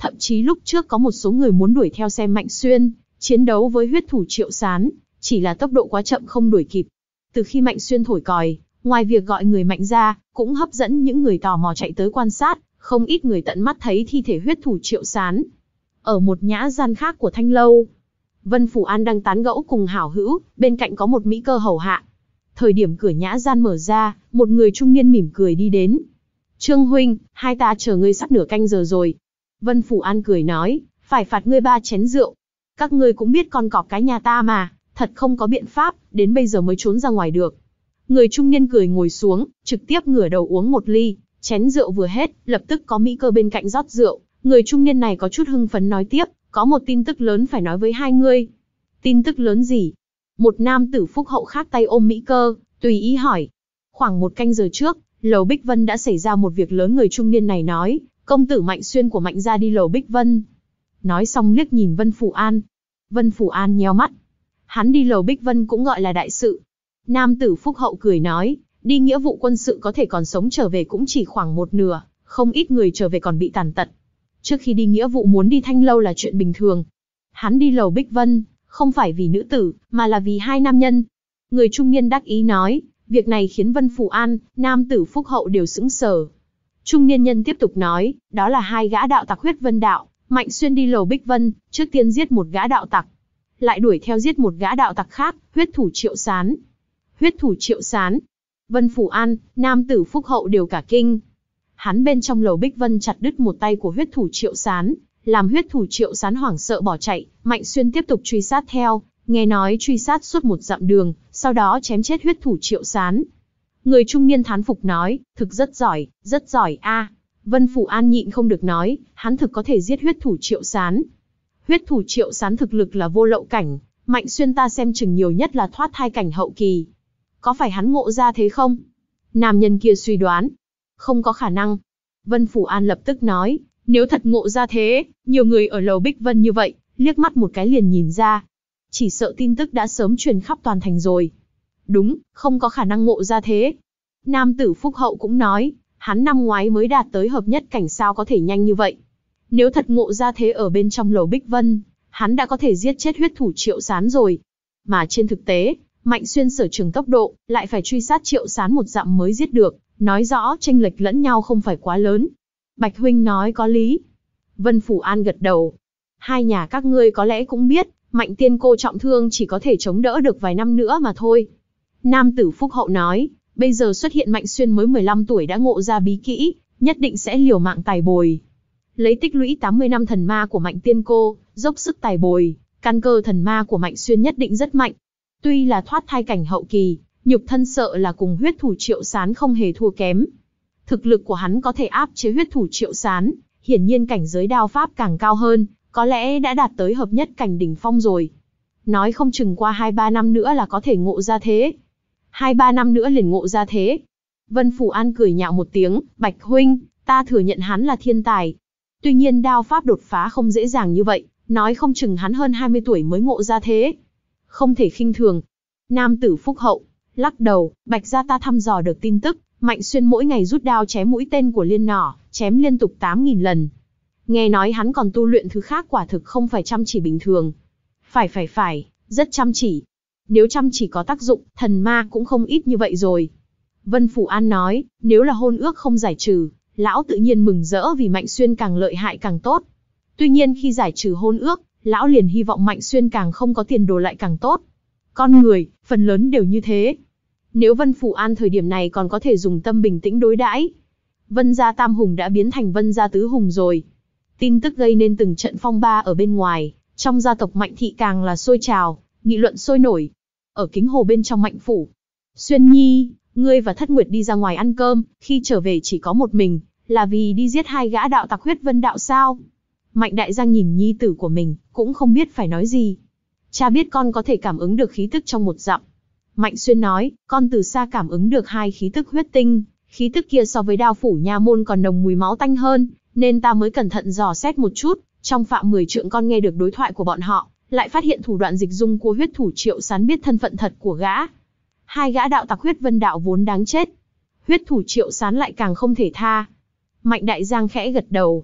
Thậm chí lúc trước có một số người muốn đuổi theo xem Mạnh Xuyên chiến đấu với huyết thủ Triệu Sán, chỉ là tốc độ quá chậm không đuổi kịp. Từ khi Mạnh Xuyên thổi còi, ngoài việc gọi người mạnh ra, cũng hấp dẫn những người tò mò chạy tới quan sát, không ít người tận mắt thấy thi thể huyết thủ Triệu Sán. Ở một nhã gian khác của Thanh lâu, Vân Phủ An đang tán gẫu cùng hảo hữu, bên cạnh có một mỹ cơ hầu hạ. Thời điểm cửa nhã gian mở ra, một người trung niên mỉm cười đi đến. Trương huynh, hai ta chờ ngươi sắp nửa canh giờ rồi. Vân Phủ An cười nói, phải phạt ngươi ba chén rượu. Các ngươi cũng biết con cọp cái nhà ta mà, thật không có biện pháp, đến bây giờ mới trốn ra ngoài được. Người trung niên cười ngồi xuống, trực tiếp ngửa đầu uống một ly, chén rượu vừa hết, lập tức có mỹ cơ bên cạnh rót rượu. Người trung niên này có chút hưng phấn nói tiếp, có một tin tức lớn phải nói với hai ngươi. Tin tức lớn gì? Một nam tử phúc hậu khác tay ôm mỹ cơ, tùy ý hỏi. Khoảng một canh giờ trước, lầu Bích Vân đã xảy ra một việc lớn, người trung niên này nói, công tử Mạnh Xuyên của Mạnh gia đi lầu Bích Vân. Nói xong liếc nhìn Vân Phủ An. Vân Phủ An nheo mắt. Hắn đi lầu Bích Vân cũng gọi là đại sự. Nam tử phúc hậu cười nói, đi nghĩa vụ quân sự có thể còn sống trở về cũng chỉ khoảng một nửa, không ít người trở về còn bị tàn tật. Trước khi đi nghĩa vụ muốn đi Thanh lâu là chuyện bình thường. Hắn đi lầu Bích Vân, không phải vì nữ tử, mà là vì hai nam nhân. Người trung niên đắc ý nói, việc này khiến Vân Phủ An, nam tử phúc hậu đều sững sờ. Trung niên nhân tiếp tục nói, đó là hai gã đạo tặc huyết vân đạo. Mạnh Xuyên đi lầu Bích Vân, trước tiên giết một gã đạo tặc, lại đuổi theo giết một gã đạo tặc khác, huyết thủ Triệu Sán. Huyết thủ Triệu Sán. Vân Phủ An, nam tử phúc hậu đều cả kinh. Hắn bên trong lầu Bích Vân chặt đứt một tay của huyết thủ Triệu Sán, làm huyết thủ Triệu Sán hoảng sợ bỏ chạy. Mạnh Xuyên tiếp tục truy sát theo, nghe nói truy sát suốt một dặm đường, sau đó chém chết huyết thủ Triệu Sán. Người trung niên thán phục nói, thực rất giỏi, rất giỏi a. Vân Phủ An nhịn không được nói, hắn thực có thể giết huyết thủ Triệu Sán. Huyết thủ Triệu Sán thực lực là vô lậu cảnh, Mạnh Xuyên ta xem chừng nhiều nhất là thoát thai cảnh hậu kỳ. Có phải hắn ngộ ra thế không? Nam nhân kia suy đoán. Không có khả năng. Vân Phủ An lập tức nói, nếu thật ngộ ra thế, nhiều người ở lầu Bích Vân như vậy, liếc mắt một cái liền nhìn ra. Chỉ sợ tin tức đã sớm truyền khắp toàn thành rồi. Đúng, không có khả năng ngộ ra thế. Nam tử phúc hậu cũng nói, hắn năm ngoái mới đạt tới hợp nhất cảnh, sao có thể nhanh như vậy. Nếu thật ngộ ra thế ở bên trong lầu Bích Vân, hắn đã có thể giết chết huyết thủ Triệu Sán rồi. Mà trên thực tế, Mạnh Xuyên sở trường tốc độ, lại phải truy sát Triệu Sán một dặm mới giết được, nói rõ chênh lệch lẫn nhau không phải quá lớn. Bạch huynh nói có lý. Vân Phủ An gật đầu. Hai nhà các ngươi có lẽ cũng biết, Mạnh tiên cô trọng thương chỉ có thể chống đỡ được vài năm nữa mà thôi. Nam tử phúc hậu nói, bây giờ xuất hiện Mạnh Xuyên mới mười lăm tuổi đã ngộ ra bí kỹ, nhất định sẽ liều mạng tài bồi. Lấy tích lũy tám mươi năm thần ma của Mạnh tiên cô, dốc sức tài bồi, căn cơ thần ma của Mạnh Xuyên nhất định rất mạnh. Tuy là thoát thai cảnh hậu kỳ, nhục thân sợ là cùng huyết thủ Triệu Sán không hề thua kém. Thực lực của hắn có thể áp chế huyết thủ Triệu Sán, hiển nhiên cảnh giới đao pháp càng cao hơn, có lẽ đã đạt tới hợp nhất cảnh đỉnh phong rồi. Nói không chừng qua hai ba năm nữa là có thể ngộ ra thế. Hai ba năm nữa liền ngộ ra thế. Vân Phủ An cười nhạo một tiếng, Bạch huynh, ta thừa nhận hắn là thiên tài. Tuy nhiên đao pháp đột phá không dễ dàng như vậy, nói không chừng hắn hơn hai mươi tuổi mới ngộ ra thế. Không thể khinh thường. Nam tử phúc hậu, lắc đầu, Bạch gia ta thăm dò được tin tức, Mạnh Xuyên mỗi ngày rút đao chém mũi tên của liên nỏ, chém liên tục tám nghìn lần. Nghe nói hắn còn tu luyện thứ khác, quả thực không phải chăm chỉ bình thường. Phải phải phải, rất chăm chỉ. Nếu chăm chỉ có tác dụng, thần ma cũng không ít như vậy rồi. Vân Phủ An nói, nếu là hôn ước không giải trừ, lão tự nhiên mừng rỡ vì Mạnh Xuyên càng lợi hại càng tốt. Tuy nhiên khi giải trừ hôn ước, lão liền hy vọng Mạnh Xuyên càng không có tiền đồ lại càng tốt. Con người, phần lớn đều như thế. Nếu Vân Phủ An thời điểm này còn có thể dùng tâm bình tĩnh đối đãi, Vân gia tam hùng đã biến thành Vân gia tứ hùng rồi. Tin tức gây nên từng trận phong ba ở bên ngoài, trong gia tộc Mạnh thị càng là sôi trào, nghị luận sôi nổi. Ở kính hồ bên trong Mạnh phủ, Xuyên Nhi, ngươi và Thất Nguyệt đi ra ngoài ăn cơm, khi trở về chỉ có một mình, là vì đi giết hai gã đạo tặc huyết vân đạo sao? Mạnh Đại Giang nhìn nhi tử của mình, cũng không biết phải nói gì. Cha biết con có thể cảm ứng được khí tức trong một dặm. Mạnh Xuyên nói, con từ xa cảm ứng được hai khí tức huyết tinh, khí tức kia so với đao phủ nha môn còn nồng mùi máu tanh hơn, nên ta mới cẩn thận dò xét một chút. Trong phạm mười trượng con nghe được đối thoại của bọn họ, lại phát hiện thủ đoạn dịch dung của huyết thủ Triệu Sán biết thân phận thật của gã. Hai gã đạo tặc huyết vân đạo vốn đáng chết, huyết thủ Triệu Sán lại càng không thể tha. Mạnh Đại Giang khẽ gật đầu.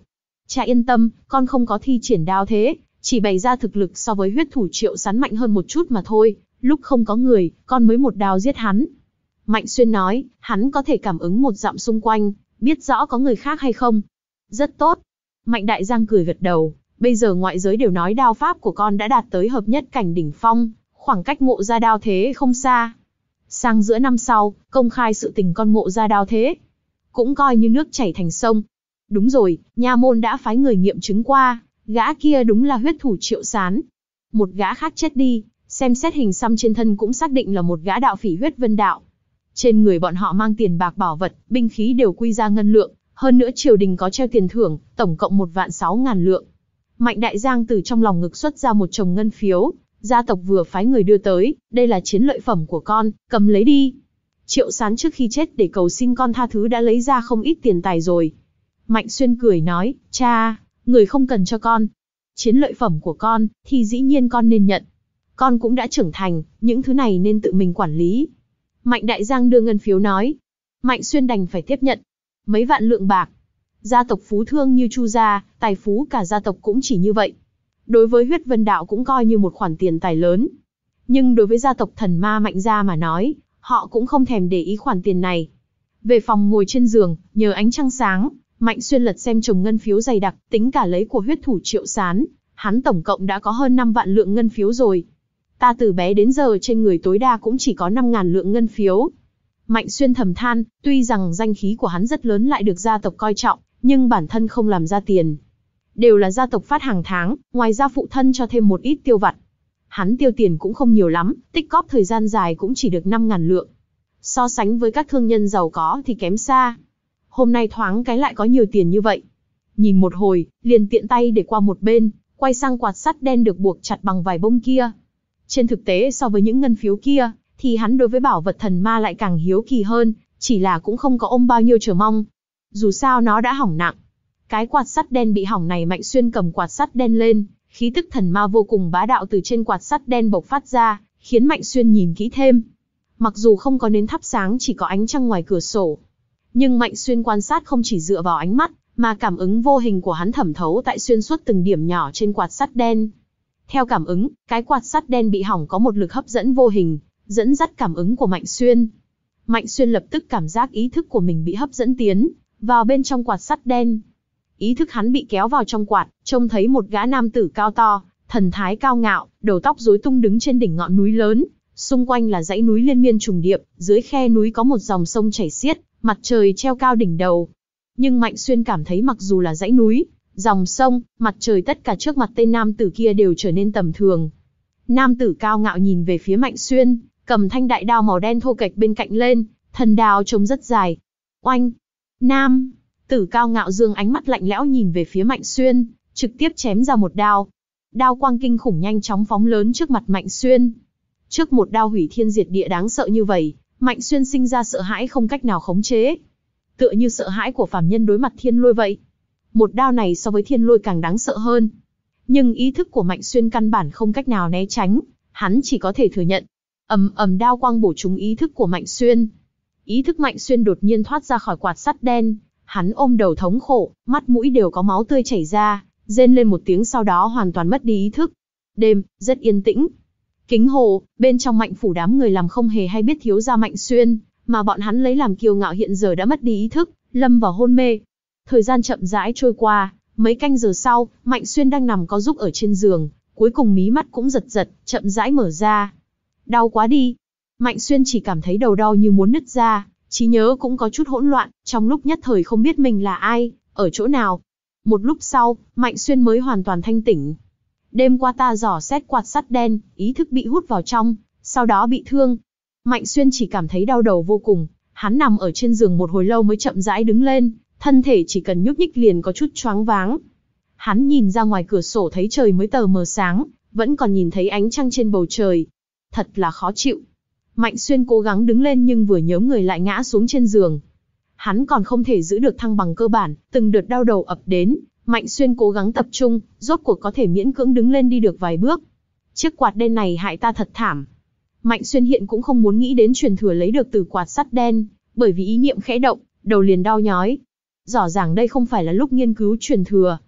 Cha yên tâm, con không có thi triển đao thế, chỉ bày ra thực lực so với huyết thủ Triệu Sán mạnh hơn một chút mà thôi, lúc không có người, con mới một đao giết hắn. Mạnh Xuyên nói, hắn có thể cảm ứng một dặm xung quanh, biết rõ có người khác hay không. Rất tốt. Mạnh Đại Giang cười gật đầu, bây giờ ngoại giới đều nói đao pháp của con đã đạt tới hợp nhất cảnh đỉnh phong, khoảng cách ngộ ra đao thế không xa. Sang giữa năm sau, công khai sự tình con ngộ ra đao thế. Cũng coi như nước chảy thành sông. Đúng rồi, nha môn đã phái người nghiệm chứng qua, gã kia đúng là huyết thủ Triệu Sán. Một gã khác chết đi, xem xét hình xăm trên thân cũng xác định là một gã đạo phỉ huyết vân đạo. Trên người bọn họ mang tiền bạc bảo vật, binh khí đều quy ra ngân lượng, hơn nữa triều đình có treo tiền thưởng, tổng cộng một vạn sáu ngàn lượng. Mạnh Đại Giang từ trong lòng ngực xuất ra một chồng ngân phiếu, gia tộc vừa phái người đưa tới, đây là chiến lợi phẩm của con, cầm lấy đi. Triệu Sán trước khi chết để cầu xin con tha thứ đã lấy ra không ít tiền tài rồi. Mạnh Xuyên cười nói, cha, người không cần cho con. Chiến lợi phẩm của con, thì dĩ nhiên con nên nhận. Con cũng đã trưởng thành, những thứ này nên tự mình quản lý. Mạnh Đại Giang đưa ngân phiếu nói. Mạnh Xuyên đành phải tiếp nhận. Mấy vạn lượng bạc. Gia tộc phú thương như Chu gia, tài phú cả gia tộc cũng chỉ như vậy. Đối với huyết vân đạo cũng coi như một khoản tiền tài lớn. Nhưng đối với gia tộc thần ma Mạnh gia mà nói, họ cũng không thèm để ý khoản tiền này. Về phòng ngồi trên giường, nhờ ánh trăng sáng, Mạnh Xuyên lật xem chồng ngân phiếu dày đặc, tính cả lấy của huyết thủ Triệu Sán, hắn tổng cộng đã có hơn năm vạn lượng ngân phiếu rồi. Ta từ bé đến giờ trên người tối đa cũng chỉ có năm ngàn lượng ngân phiếu. Mạnh Xuyên thầm than, tuy rằng danh khí của hắn rất lớn lại được gia tộc coi trọng, nhưng bản thân không làm ra tiền. Đều là gia tộc phát hàng tháng, ngoài ra phụ thân cho thêm một ít tiêu vặt. Hắn tiêu tiền cũng không nhiều lắm, tích cóp thời gian dài cũng chỉ được năm ngàn lượng. So sánh với các thương nhân giàu có thì kém xa. Hôm nay thoáng cái lại có nhiều tiền như vậy. Nhìn một hồi, liền tiện tay để qua một bên, quay sang quạt sắt đen được buộc chặt bằng vải bông kia. Trên thực tế so với những ngân phiếu kia, thì hắn đối với bảo vật thần ma lại càng hiếu kỳ hơn, chỉ là cũng không có ôm bao nhiêu chờ mong. Dù sao nó đã hỏng nặng. Cái quạt sắt đen bị hỏng này Mạnh Xuyên cầm quạt sắt đen lên, khí tức thần ma vô cùng bá đạo từ trên quạt sắt đen bộc phát ra, khiến Mạnh Xuyên nhìn kỹ thêm. Mặc dù không có nến thắp sáng chỉ có ánh trăng ngoài cửa sổ, nhưng Mạnh Xuyên quan sát không chỉ dựa vào ánh mắt, mà cảm ứng vô hình của hắn thẩm thấu tại xuyên suốt từng điểm nhỏ trên quạt sắt đen. Theo cảm ứng, cái quạt sắt đen bị hỏng có một lực hấp dẫn vô hình, dẫn dắt cảm ứng của Mạnh Xuyên. Mạnh Xuyên lập tức cảm giác ý thức của mình bị hấp dẫn tiến vào bên trong quạt sắt đen. Ý thức hắn bị kéo vào trong quạt, trông thấy một gã nam tử cao to, thần thái cao ngạo, đầu tóc rối tung đứng trên đỉnh ngọn núi lớn, xung quanh là dãy núi liên miên trùng điệp, dưới khe núi có một dòng sông chảy xiết, mặt trời treo cao đỉnh đầu. Nhưng Mạnh Xuyên cảm thấy mặc dù là dãy núi, dòng sông, mặt trời tất cả trước mặt tên nam tử kia đều trở nên tầm thường. Nam tử cao ngạo nhìn về phía Mạnh Xuyên, cầm thanh đại đao màu đen thô kệch bên cạnh lên, thần đao trông rất dài. Oanh! Nam tử cao ngạo dương ánh mắt lạnh lẽo nhìn về phía Mạnh Xuyên, trực tiếp chém ra một đao. Đao quang kinh khủng nhanh chóng phóng lớn trước mặt Mạnh Xuyên. Trước một đao hủy thiên diệt địa đáng sợ như vậy, Mạnh Xuyên sinh ra sợ hãi không cách nào khống chế. Tựa như sợ hãi của phàm nhân đối mặt thiên lôi vậy. Một đao này so với thiên lôi càng đáng sợ hơn. Nhưng ý thức của Mạnh Xuyên căn bản không cách nào né tránh, hắn chỉ có thể thừa nhận. Ầm ầm đao quang bổ trúng ý thức của Mạnh Xuyên. Ý thức Mạnh Xuyên đột nhiên thoát ra khỏi quạt sắt đen, hắn ôm đầu thống khổ, mắt mũi đều có máu tươi chảy ra, rên lên một tiếng sau đó hoàn toàn mất đi ý thức. Đêm, rất yên tĩnh. Kính hồ, bên trong Mạnh phủ đám người làm không hề hay biết thiếu gia Mạnh Xuyên, mà bọn hắn lấy làm kiêu ngạo hiện giờ đã mất đi ý thức, lâm vào hôn mê. Thời gian chậm rãi trôi qua, mấy canh giờ sau, Mạnh Xuyên đang nằm co giúp ở trên giường, cuối cùng mí mắt cũng giật giật, chậm rãi mở ra. Đau quá đi. Mạnh Xuyên chỉ cảm thấy đầu đau như muốn nứt ra, trí nhớ cũng có chút hỗn loạn, trong lúc nhất thời không biết mình là ai, ở chỗ nào. Một lúc sau, Mạnh Xuyên mới hoàn toàn thanh tỉnh. Đêm qua ta dò xét quạt sắt đen, ý thức bị hút vào trong, sau đó bị thương. Mạnh Xuyên chỉ cảm thấy đau đầu vô cùng, hắn nằm ở trên giường một hồi lâu mới chậm rãi đứng lên, thân thể chỉ cần nhúc nhích liền có chút choáng váng. Hắn nhìn ra ngoài cửa sổ thấy trời mới tờ mờ sáng, vẫn còn nhìn thấy ánh trăng trên bầu trời. Thật là khó chịu. Mạnh Xuyên cố gắng đứng lên nhưng vừa nhớm người lại ngã xuống trên giường. Hắn còn không thể giữ được thăng bằng cơ bản, từng đợt đau đầu ập đến. Mạnh Xuyên cố gắng tập trung, rốt cuộc có thể miễn cưỡng đứng lên đi được vài bước. Chiếc quạt đen này hại ta thật thảm. Mạnh Xuyên hiện cũng không muốn nghĩ đến truyền thừa lấy được từ quạt sắt đen, bởi vì ý niệm khẽ động, đầu liền đau nhói. Rõ ràng đây không phải là lúc nghiên cứu truyền thừa.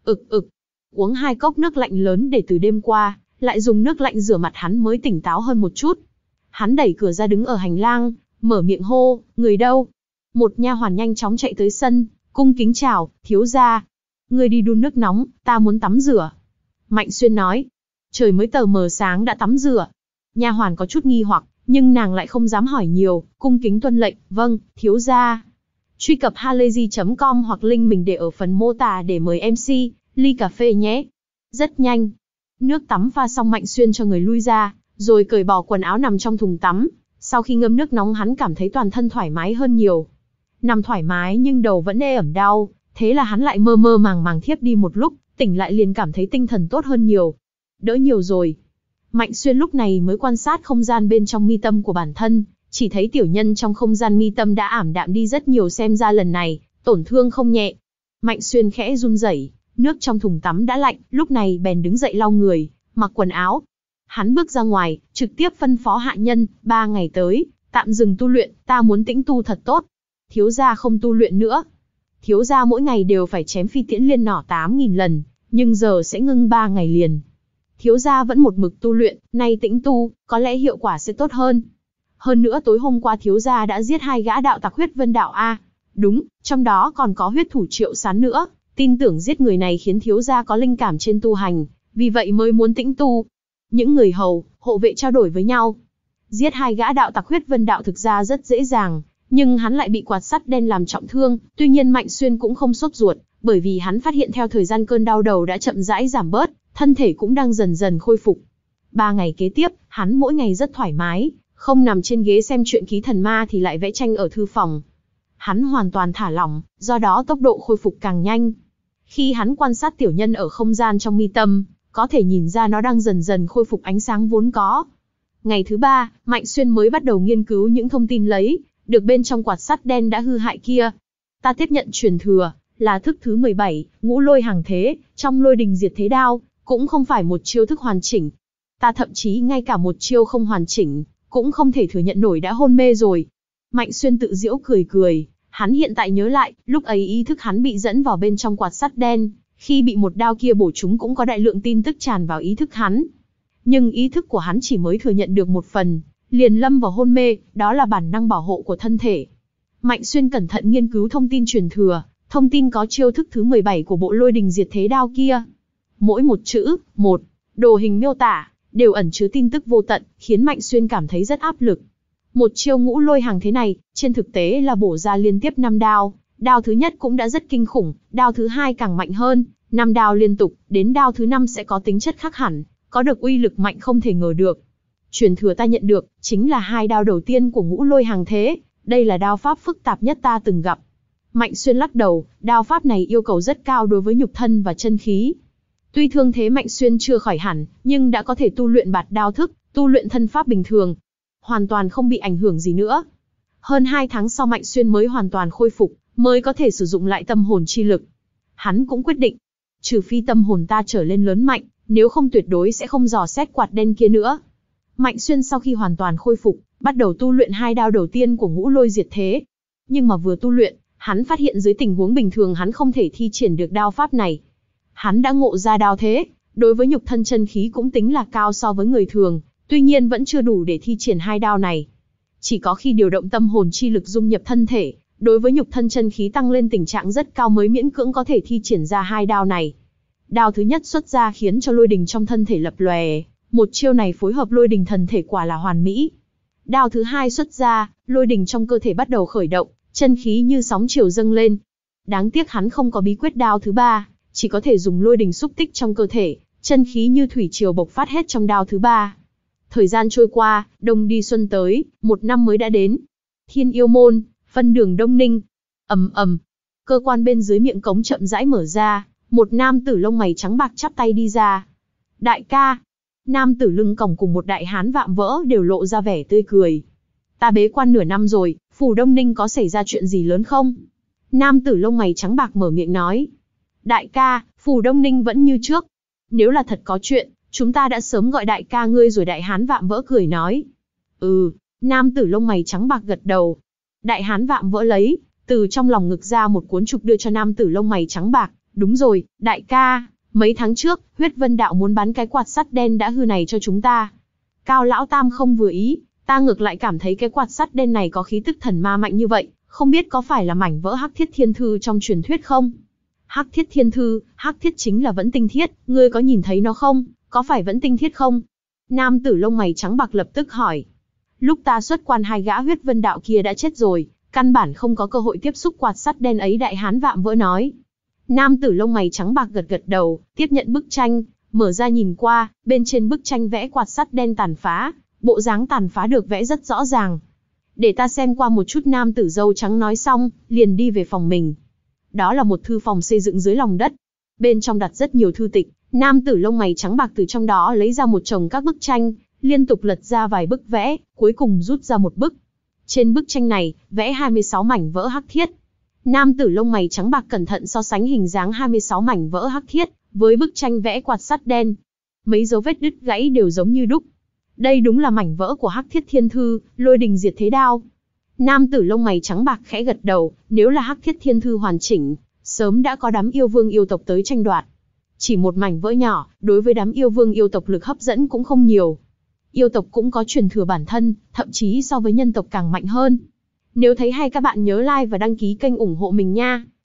Ực ực. Uống hai cốc nước lạnh lớn để từ đêm qua, lại dùng nước lạnh rửa mặt hắn mới tỉnh táo hơn một chút. Hắn đẩy cửa ra đứng ở hành lang, mở miệng hô, người đâu? Một nha hoàn nhanh chóng chạy tới sân, cung kính chào, thiếu gia. Người đi đun nước nóng, ta muốn tắm rửa. Mạnh Xuyên nói. Trời mới tờ mờ sáng đã tắm rửa. Nha hoàn có chút nghi hoặc, nhưng nàng lại không dám hỏi nhiều, cung kính tuân lệnh, vâng, thiếu gia. Truy cập halayzi chấm com hoặc link mình để ở phần mô tả để mời em xê, ly cà phê nhé. Rất nhanh. Nước tắm pha xong Mạnh Xuyên cho người lui ra, rồi cởi bỏ quần áo nằm trong thùng tắm. Sau khi ngâm nước nóng hắn cảm thấy toàn thân thoải mái hơn nhiều. Nằm thoải mái nhưng đầu vẫn ê ẩm đau, thế là hắn lại mơ mơ màng màng thiếp đi một lúc, tỉnh lại liền cảm thấy tinh thần tốt hơn nhiều. Đỡ nhiều rồi. Mạnh Xuyên lúc này mới quan sát không gian bên trong mi tâm của bản thân, chỉ thấy tiểu nhân trong không gian mi tâm đã ảm đạm đi rất nhiều, xem ra lần này, tổn thương không nhẹ. Mạnh Xuyên khẽ run rẩy, nước trong thùng tắm đã lạnh, lúc này bèn đứng dậy lau người, mặc quần áo. Hắn bước ra ngoài, trực tiếp phân phó hạ nhân, ba ngày tới, tạm dừng tu luyện, ta muốn tĩnh tu thật tốt. Thiếu gia không tu luyện nữa. Thiếu gia mỗi ngày đều phải chém phi tiễn liên nỏ tám nghìn lần, nhưng giờ sẽ ngưng ba ngày liền. Thiếu gia vẫn một mực tu luyện, nay tĩnh tu, có lẽ hiệu quả sẽ tốt hơn. Hơn nữa tối hôm qua thiếu gia đã giết hai gã đạo tặc huyết vân đạo A. Đúng, trong đó còn có huyết thủ Triệu Sán nữa, tin tưởng giết người này khiến thiếu gia có linh cảm trên tu hành, vì vậy mới muốn tĩnh tu. Những người hầu, hộ vệ trao đổi với nhau. Giết hai gã đạo tặc huyết vân đạo thực ra rất dễ dàng, nhưng hắn lại bị quạt sắt đen làm trọng thương, tuy nhiên Mạnh Xuyên cũng không sốt ruột, bởi vì hắn phát hiện theo thời gian cơn đau đầu đã chậm rãi giảm bớt, thân thể cũng đang dần dần khôi phục. Ba ngày kế tiếp, hắn mỗi ngày rất thoải mái, không nằm trên ghế xem truyện ký thần ma thì lại vẽ tranh ở thư phòng. Hắn hoàn toàn thả lỏng, do đó tốc độ khôi phục càng nhanh. Khi hắn quan sát tiểu nhân ở không gian trong mi tâm, có thể nhìn ra nó đang dần dần khôi phục ánh sáng vốn có. Ngày thứ ba, Mạnh Xuyên mới bắt đầu nghiên cứu những thông tin lấy được bên trong quạt sắt đen đã hư hại kia. Ta tiếp nhận truyền thừa, là thức thứ mười bảy, ngũ lôi hàng thế, trong lôi đình diệt thế đao, cũng không phải một chiêu thức hoàn chỉnh. Ta thậm chí ngay cả một chiêu không hoàn chỉnh, cũng không thể thừa nhận nổi đã hôn mê rồi. Mạnh Xuyên tự giễu cười cười, hắn hiện tại nhớ lại, lúc ấy ý thức hắn bị dẫn vào bên trong quạt sắt đen, khi bị một đao kia bổ trúng cũng có đại lượng tin tức tràn vào ý thức hắn. Nhưng ý thức của hắn chỉ mới thừa nhận được một phần, liền lâm vào hôn mê, đó là bản năng bảo hộ của thân thể. Mạnh Xuyên cẩn thận nghiên cứu thông tin truyền thừa, thông tin có chiêu thức thứ mười bảy của bộ lôi đình diệt thế đao kia. Mỗi một chữ, một đồ hình miêu tả, đều ẩn chứa tin tức vô tận, khiến Mạnh Xuyên cảm thấy rất áp lực. Một chiêu ngũ lôi hàng thế này, trên thực tế là bổ ra liên tiếp năm đao, đao thứ nhất cũng đã rất kinh khủng, đao thứ hai càng mạnh hơn, năm đao liên tục, đến đao thứ năm sẽ có tính chất khác hẳn, có được uy lực mạnh không thể ngờ được. Truyền thừa ta nhận được, chính là hai đao đầu tiên của ngũ lôi hàng thế, đây là đao pháp phức tạp nhất ta từng gặp. Mạnh Xuyên lắc đầu, đao pháp này yêu cầu rất cao đối với nhục thân và chân khí. Tuy thương thế Mạnh Xuyên chưa khỏi hẳn, nhưng đã có thể tu luyện bạt đao thức, tu luyện thân pháp bình thường. Hoàn toàn không bị ảnh hưởng gì nữa. Hơn hai tháng sau Mạnh Xuyên mới hoàn toàn khôi phục, mới có thể sử dụng lại tâm hồn chi lực. Hắn cũng quyết định, trừ phi tâm hồn ta trở lên lớn mạnh, nếu không tuyệt đối sẽ không dò xét quạt đen kia nữa. Mạnh Xuyên sau khi hoàn toàn khôi phục, bắt đầu tu luyện hai đao đầu tiên của ngũ lôi diệt thế. Nhưng mà vừa tu luyện, hắn phát hiện dưới tình huống bình thường hắn không thể thi triển được đao pháp này. Hắn đã ngộ ra đao thế, đối với nhục thân chân khí cũng tính là cao so với người thường, tuy nhiên vẫn chưa đủ để thi triển hai đao này. Chỉ có khi điều động tâm hồn chi lực dung nhập thân thể, đối với nhục thân chân khí tăng lên tình trạng rất cao mới miễn cưỡng có thể thi triển ra hai đao này. Đao thứ nhất xuất ra khiến cho lôi đình trong thân thể lập lòe, một chiêu này phối hợp lôi đình thần thể quả là hoàn mỹ. Đao thứ hai xuất ra, lôi đình trong cơ thể bắt đầu khởi động, chân khí như sóng chiều dâng lên. Đáng tiếc hắn không có bí quyết đao thứ ba, chỉ có thể dùng lôi đình xúc tích trong cơ thể, chân khí như thủy triều bộc phát hết trong đao thứ ba. Thời gian trôi qua, đông đi xuân tới, một năm mới đã đến. Thiên Yêu Môn, phân đường Đông Ninh. Ầm ầm, cơ quan bên dưới miệng cống chậm rãi mở ra, một nam tử lông mày trắng bạc chắp tay đi ra. Đại ca. Nam tử lưng còng cùng một đại hán vạm vỡ đều lộ ra vẻ tươi cười. Ta bế quan nửa năm rồi, phủ Đông Ninh có xảy ra chuyện gì lớn không? Nam tử lông mày trắng bạc mở miệng nói. Đại ca, phủ Đông Ninh vẫn như trước. Nếu là thật có chuyện, chúng ta đã sớm gọi đại ca ngươi rồi. Đại hán vạm vỡ cười nói. Ừ, nam tử lông mày trắng bạc gật đầu. Đại hán vạm vỡ lấy từ trong lòng ngực ra một cuốn trục đưa cho nam tử lông mày trắng bạc, Đúng rồi, đại ca, mấy tháng trước, huyết vân đạo muốn bán cái quạt sắt đen đã hư này cho chúng ta. Cao lão tam không vừa ý, ta ngược lại cảm thấy cái quạt sắt đen này có khí tức thần ma mạnh như vậy, không biết có phải là mảnh vỡ Hắc Thiết Thiên Thư trong truyền thuyết không? Hắc Thiết Thiên Thư, Hắc Thiết chính là Vẫn Tinh Thiết, ngươi có nhìn thấy nó không? Có phải Vẫn Tinh Thiết không? Nam tử lông mày trắng bạc lập tức hỏi. Lúc ta xuất quan hai gã huyết vân đạo kia đã chết rồi, căn bản không có cơ hội tiếp xúc quạt sắt đen ấy, đại hán vạm vỡ nói. Nam tử lông mày trắng bạc gật gật đầu, tiếp nhận bức tranh, mở ra nhìn qua, bên trên bức tranh vẽ quạt sắt đen tàn phá, bộ dáng tàn phá được vẽ rất rõ ràng. Để ta xem qua một chút, nam tử râu trắng nói xong, liền đi về phòng mình. Đó là một thư phòng xây dựng dưới lòng đất. Bên trong đặt rất nhiều thư tịch, nam tử lông mày trắng bạc từ trong đó lấy ra một chồng các bức tranh, liên tục lật ra vài bức vẽ, cuối cùng rút ra một bức. Trên bức tranh này, vẽ hai mươi sáu mảnh vỡ hắc thiết. Nam tử lông mày trắng bạc cẩn thận so sánh hình dáng hai mươi sáu mảnh vỡ hắc thiết, với bức tranh vẽ quạt sắt đen. Mấy dấu vết đứt gãy đều giống như đúc. Đây đúng là mảnh vỡ của Hắc Thiết Thiên Thư, Lôi Đình Diệt Thế Đao. Nam tử lông mày trắng bạc khẽ gật đầu, nếu là Hắc Thiết Thiên Thư hoàn chỉnh, sớm đã có đám yêu vương yêu tộc tới tranh đoạt. Chỉ một mảnh vỡ nhỏ, đối với đám yêu vương yêu tộc lực hấp dẫn cũng không nhiều. Yêu tộc cũng có truyền thừa bản thân, thậm chí so với nhân tộc càng mạnh hơn. Nếu thấy hay các bạn nhớ like và đăng ký kênh ủng hộ mình nha.